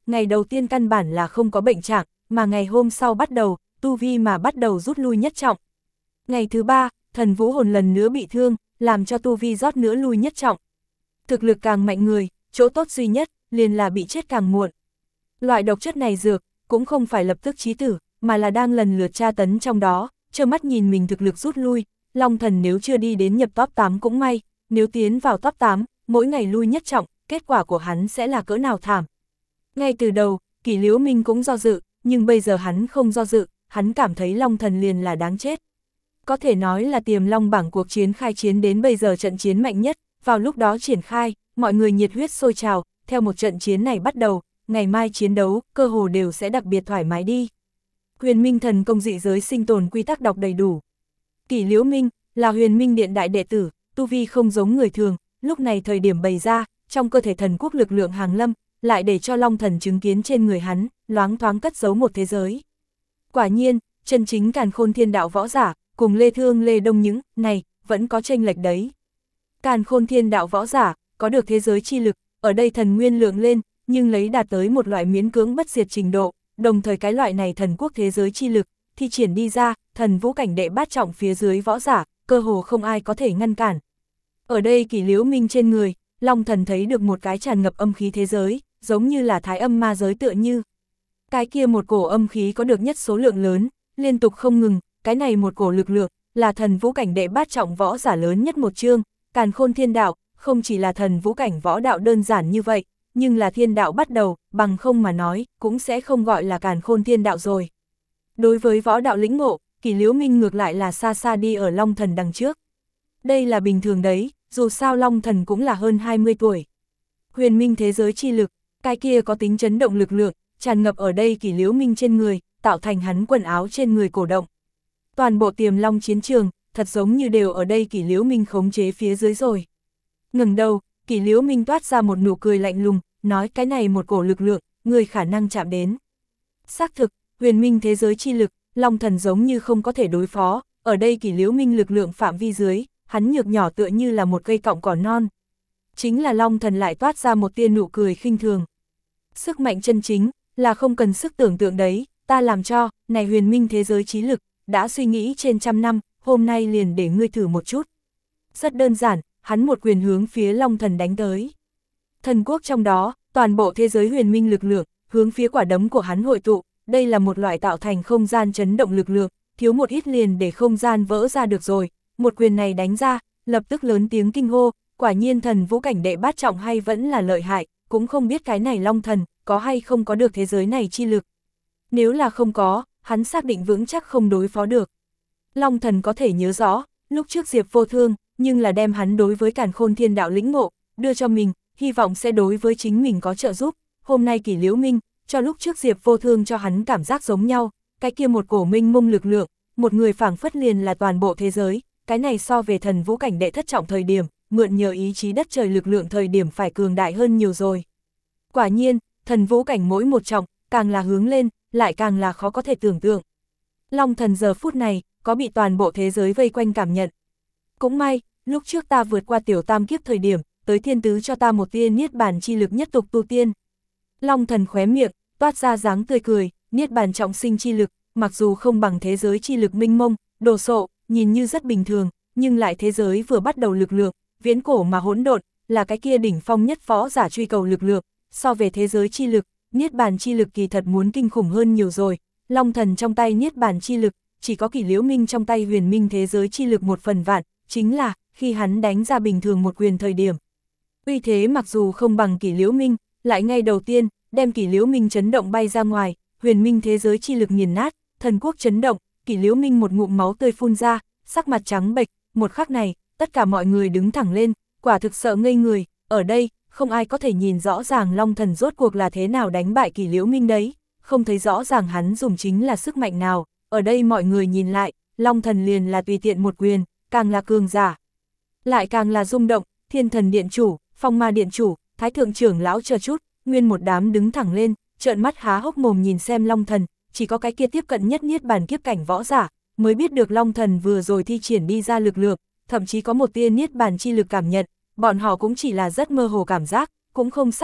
ngày đầu tiên căn bản là không có bệnh trạng, mà ngày hôm sau bắt đầu, tu vi mà bắt đầu rút lui nhất trọng. Ngày thứ ba, thần vũ hồn lần nữa bị thương, làm cho tu vi rót nữa lui nhất trọng. Thực lực càng mạnh người, chỗ tốt duy nhất, liền là bị chết càng muộn. Loại độc chất này dược, cũng không phải lập tức chí tử, mà là đang lần lượt tra tấn trong đó, trơ mắt nhìn mình thực lực rút lui, Long Thần nếu chưa đi đến nhập top tám cũng may, nếu tiến vào top tám, mỗi ngày lui nhất trọng, kết quả của hắn sẽ là cỡ nào thảm. Ngay từ đầu, Kỷ Liễu Minh cũng do dự, nhưng bây giờ hắn không do dự, hắn cảm thấy Long Thần liền là đáng chết. Có thể nói là tiềm long bảng cuộc chiến khai chiến đến bây giờ trận chiến mạnh nhất, vào lúc đó triển khai, mọi người nhiệt huyết sôi trào, theo một trận chiến này bắt đầu, ngày mai chiến đấu, cơ hồ đều sẽ đặc biệt thoải mái đi. Huyền Minh thần công dị giới sinh tồn quy tắc đọc đầy đủ. Kỷ Liễu Minh, là Huyền Minh Điện đại đệ tử, tu vi không giống người thường, lúc này thời điểm bày ra, trong cơ thể thần quốc lực lượng hàng lâm, lại để cho Long Thần chứng kiến trên người hắn, loáng thoáng cất giấu một thế giới. Quả nhiên, chân chính càn khôn thiên đạo võ giả, cùng Lê Thương Lê Đông những, này, vẫn có chênh lệch đấy. Càn khôn thiên đạo võ giả, có được thế giới chi lực, ở đây thần nguyên lượng lên, nhưng lấy đạt tới một loại miễn cưỡng bất diệt trình độ, đồng thời cái loại này thần quốc thế giới chi lực, thi triển đi ra, thần vũ cảnh đệ bát trọng phía dưới võ giả, cơ hồ không ai có thể ngăn cản. Ở đây Kỷ Liễu Minh trên người, Long Thần thấy được một cái tràn ngập âm khí thế giới, giống như là thái âm ma giới tựa như. Cái kia một cổ âm khí có được nhất số lượng lớn, liên tục không ngừng, cái này một cổ lực lượng, là thần vũ cảnh đệ bát trọng võ giả lớn nhất một chương, càn khôn thiên đạo, không chỉ là thần vũ cảnh võ đạo đơn giản như vậy, nhưng là thiên đạo bắt đầu, bằng không mà nói, cũng sẽ không gọi là càn khôn thiên đạo rồi. Đối với võ đạo lĩnh ngộ, Kỷ Liễu Minh ngược lại là xa xa đi ở Long Thần đằng trước. Đây là bình thường đấy, dù sao Long Thần cũng là hơn hai mươi tuổi. Huyền Minh thế giới chi lực, cái kia có tính chấn động lực lượng, tràn ngập ở đây Kỷ Liễu Minh trên người, tạo thành hắn quần áo trên người cổ động. Toàn bộ tiềm long chiến trường, thật giống như đều ở đây Kỷ Liễu Minh khống chế phía dưới rồi. Ngừng đầu, Kỷ Liễu Minh toát ra một nụ cười lạnh lùng, nói cái này một cổ lực lượng, người khả năng chạm đến. Xác thực, Huyền Minh thế giới chi lực, Long Thần giống như không có thể đối phó, ở đây Kỷ Liễu Minh lực lượng phạm vi dưới, hắn nhược nhỏ tựa như là một cây cọng cỏ non. Chính là Long Thần lại toát ra một tia nụ cười khinh thường. Sức mạnh chân chính, là không cần sức tưởng tượng đấy, ta làm cho, này Huyền Minh thế giới trí lực, đã suy nghĩ trên trăm năm, hôm nay liền để ngươi thử một chút. Rất đơn giản, hắn một quyền hướng phía Long Thần đánh tới. Thần quốc trong đó, toàn bộ thế giới huyền minh lực lượng, hướng phía quả đấm của hắn hội tụ, đây là một loại tạo thành không gian chấn động lực lượng, thiếu một ít liền để không gian vỡ ra được rồi. Một quyền này đánh ra, lập tức lớn tiếng kinh hô, quả nhiên thần vũ cảnh đệ bát trọng hay vẫn là lợi hại, cũng không biết cái này Long Thần, có hay không có được thế giới này chi lực. Nếu là không có, hắn xác định vững chắc không đối phó được. Long Thần có thể nhớ rõ, lúc trước Diệp Vô Thương, nhưng là đem hắn đối với càn khôn thiên đạo lĩnh ngộ, đưa cho mình, hy vọng sẽ đối với chính mình có trợ giúp. Hôm nay Kỷ Liễu Minh, cho lúc trước Diệp Vô Thương cho hắn cảm giác giống nhau, cái kia một cổ minh mông lực lượng, một người phảng phất liền là toàn bộ thế giới, cái này so về thần vũ cảnh đệ thất trọng thời điểm, mượn nhờ ý chí đất trời lực lượng thời điểm phải cường đại hơn nhiều rồi. Quả nhiên, thần vũ cảnh mỗi một trọng, càng là hướng lên, lại càng là khó có thể tưởng tượng. Long Thần giờ phút này, có bị toàn bộ thế giới vây quanh cảm nhận. Cũng may, lúc trước ta vượt qua tiểu tam kiếp thời điểm, tới thiên tứ cho ta một tia niết bàn chi lực nhất tục tu tiên. Long Thần khóe miệng, toát ra dáng tươi cười, niết bàn trọng sinh chi lực, mặc dù không bằng thế giới chi lực minh mông, đồ sộ, nhìn như rất bình thường, nhưng lại thế giới vừa bắt đầu lực lượng, viễn cổ mà hỗn độn, là cái kia đỉnh phong nhất võ giả truy cầu lực lượng, so về thế giới chi lực, niết bàn chi lực kỳ thật muốn kinh khủng hơn nhiều rồi. Long Thần trong tay niết bàn chi lực, chỉ có Kỷ Liễu Minh trong tay huyền minh thế giới chi lực một phần vạn, chính là, khi hắn đánh ra bình thường một quyền thời điểm. Uy thế mặc dù không bằng Kỷ Liễu Minh, lại ngay đầu tiên, đem Kỷ Liễu Minh chấn động bay ra ngoài, huyền minh thế giới chi lực nghiền nát, thần quốc chấn động, Kỷ Liễu Minh một ngụm máu tươi phun ra, sắc mặt trắng bệch, một khắc này, tất cả mọi người đứng thẳng lên, quả thực sợ ngây người, ở đây, không ai có thể nhìn rõ ràng Long Thần rốt cuộc là thế nào đánh bại Kỷ Liễu Minh đấy, không thấy rõ ràng hắn dùng chính là sức mạnh nào, ở đây mọi người nhìn lại, Long Thần liền là tùy tiện một quyền, càng là cường giả. Lại càng là rung động, Thiên Thần Điện Chủ, Phong Ma Điện Chủ, Thái Thượng Trưởng Lão chờ chút, nguyên một đám đứng thẳng lên, trợn mắt há hốc mồm nhìn xem Long Thần, chỉ có cái kia tiếp cận nhất niết bàn kiếp cảnh võ giả, mới biết được Long Thần vừa rồi thi triển đi ra lực lượng, thậm chí có một tia niết bàn chi lực cảm nhận, bọn họ cũng chỉ là rất mơ hồ cảm giác, cũng không xác định,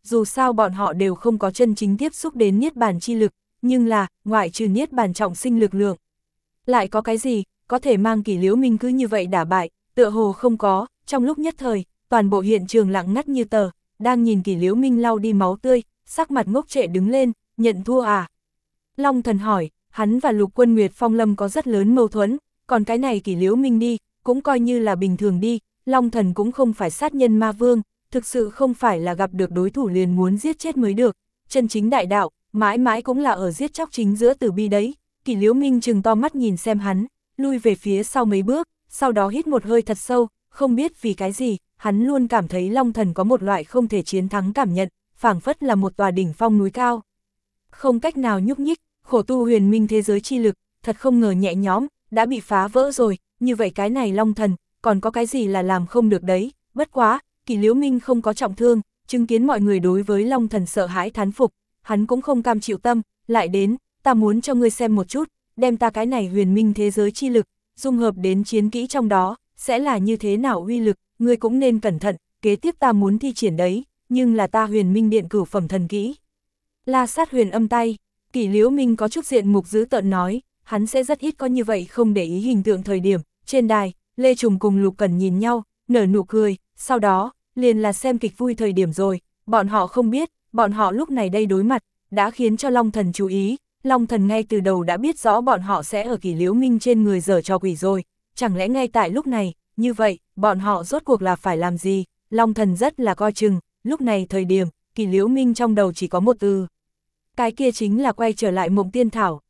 dù sao bọn họ đều không có chân chính tiếp xúc đến niết bàn chi lực, nhưng là, ngoại trừ niết bàn trọng sinh lực lượng. Lại có cái gì, có thể mang Kỷ Liễu Minh cứ như vậy đả bại, tựa hồ không có, trong lúc nhất thời, toàn bộ hiện trường lặng ngắt như tờ, đang nhìn Kỷ Liễu Minh lau đi máu tươi, sắc mặt ngốc trệ đứng lên, nhận thua à? Long Thần hỏi, hắn và Lục Quân Nguyệt Phong Lâm có rất lớn mâu thuẫn, còn cái này Kỷ Liễu Minh đi, cũng coi như là bình thường đi, Long Thần cũng không phải sát nhân ma vương, thực sự không phải là gặp được đối thủ liền muốn giết chết mới được, chân chính đại đạo, mãi mãi cũng là ở giết chóc chính giữa tử bi đấy. Kỷ Liễu Minh trừng to mắt nhìn xem hắn, lui về phía sau mấy bước, sau đó hít một hơi thật sâu, không biết vì cái gì, hắn luôn cảm thấy Long Thần có một loại không thể chiến thắng cảm nhận, phảng phất là một tòa đỉnh phong núi cao. Không cách nào nhúc nhích, khổ tu huyền minh thế giới chi lực, thật không ngờ nhẹ nhõm, đã bị phá vỡ rồi, như vậy cái này Long Thần, còn có cái gì là làm không được đấy, bất quá, Kỷ Liễu Minh không có trọng thương, chứng kiến mọi người đối với Long Thần sợ hãi thán phục, hắn cũng không cam chịu tâm, lại đến, ta muốn cho ngươi xem một chút, đem ta cái này huyền minh thế giới chi lực, dung hợp đến chiến kỹ trong đó, sẽ là như thế nào uy lực, ngươi cũng nên cẩn thận, kế tiếp ta muốn thi triển đấy, nhưng là ta huyền minh điện cửu phẩm thần kỹ. La Sát huyền âm tay, Kỷ Liễu Minh có chút diện mục dữ tợn nói, hắn sẽ rất ít có như vậy không để ý hình tượng thời điểm, trên đài, Lê Trùng cùng Lục Cẩn nhìn nhau, nở nụ cười, sau đó, liền là xem kịch vui thời điểm rồi, bọn họ không biết, bọn họ lúc này đây đối mặt, đã khiến cho Long Thần chú ý, Long Thần ngay từ đầu đã biết rõ bọn họ sẽ ở Kỷ Liễu Minh trên người giở trò quỷ rồi, chẳng lẽ ngay tại lúc này, như vậy, bọn họ rốt cuộc là phải làm gì, Long Thần rất là coi chừng, lúc này thời điểm, Kỷ Liễu Minh trong đầu chỉ có một từ. Cái kia chính là quay trở lại Mộng Tiên Thảo,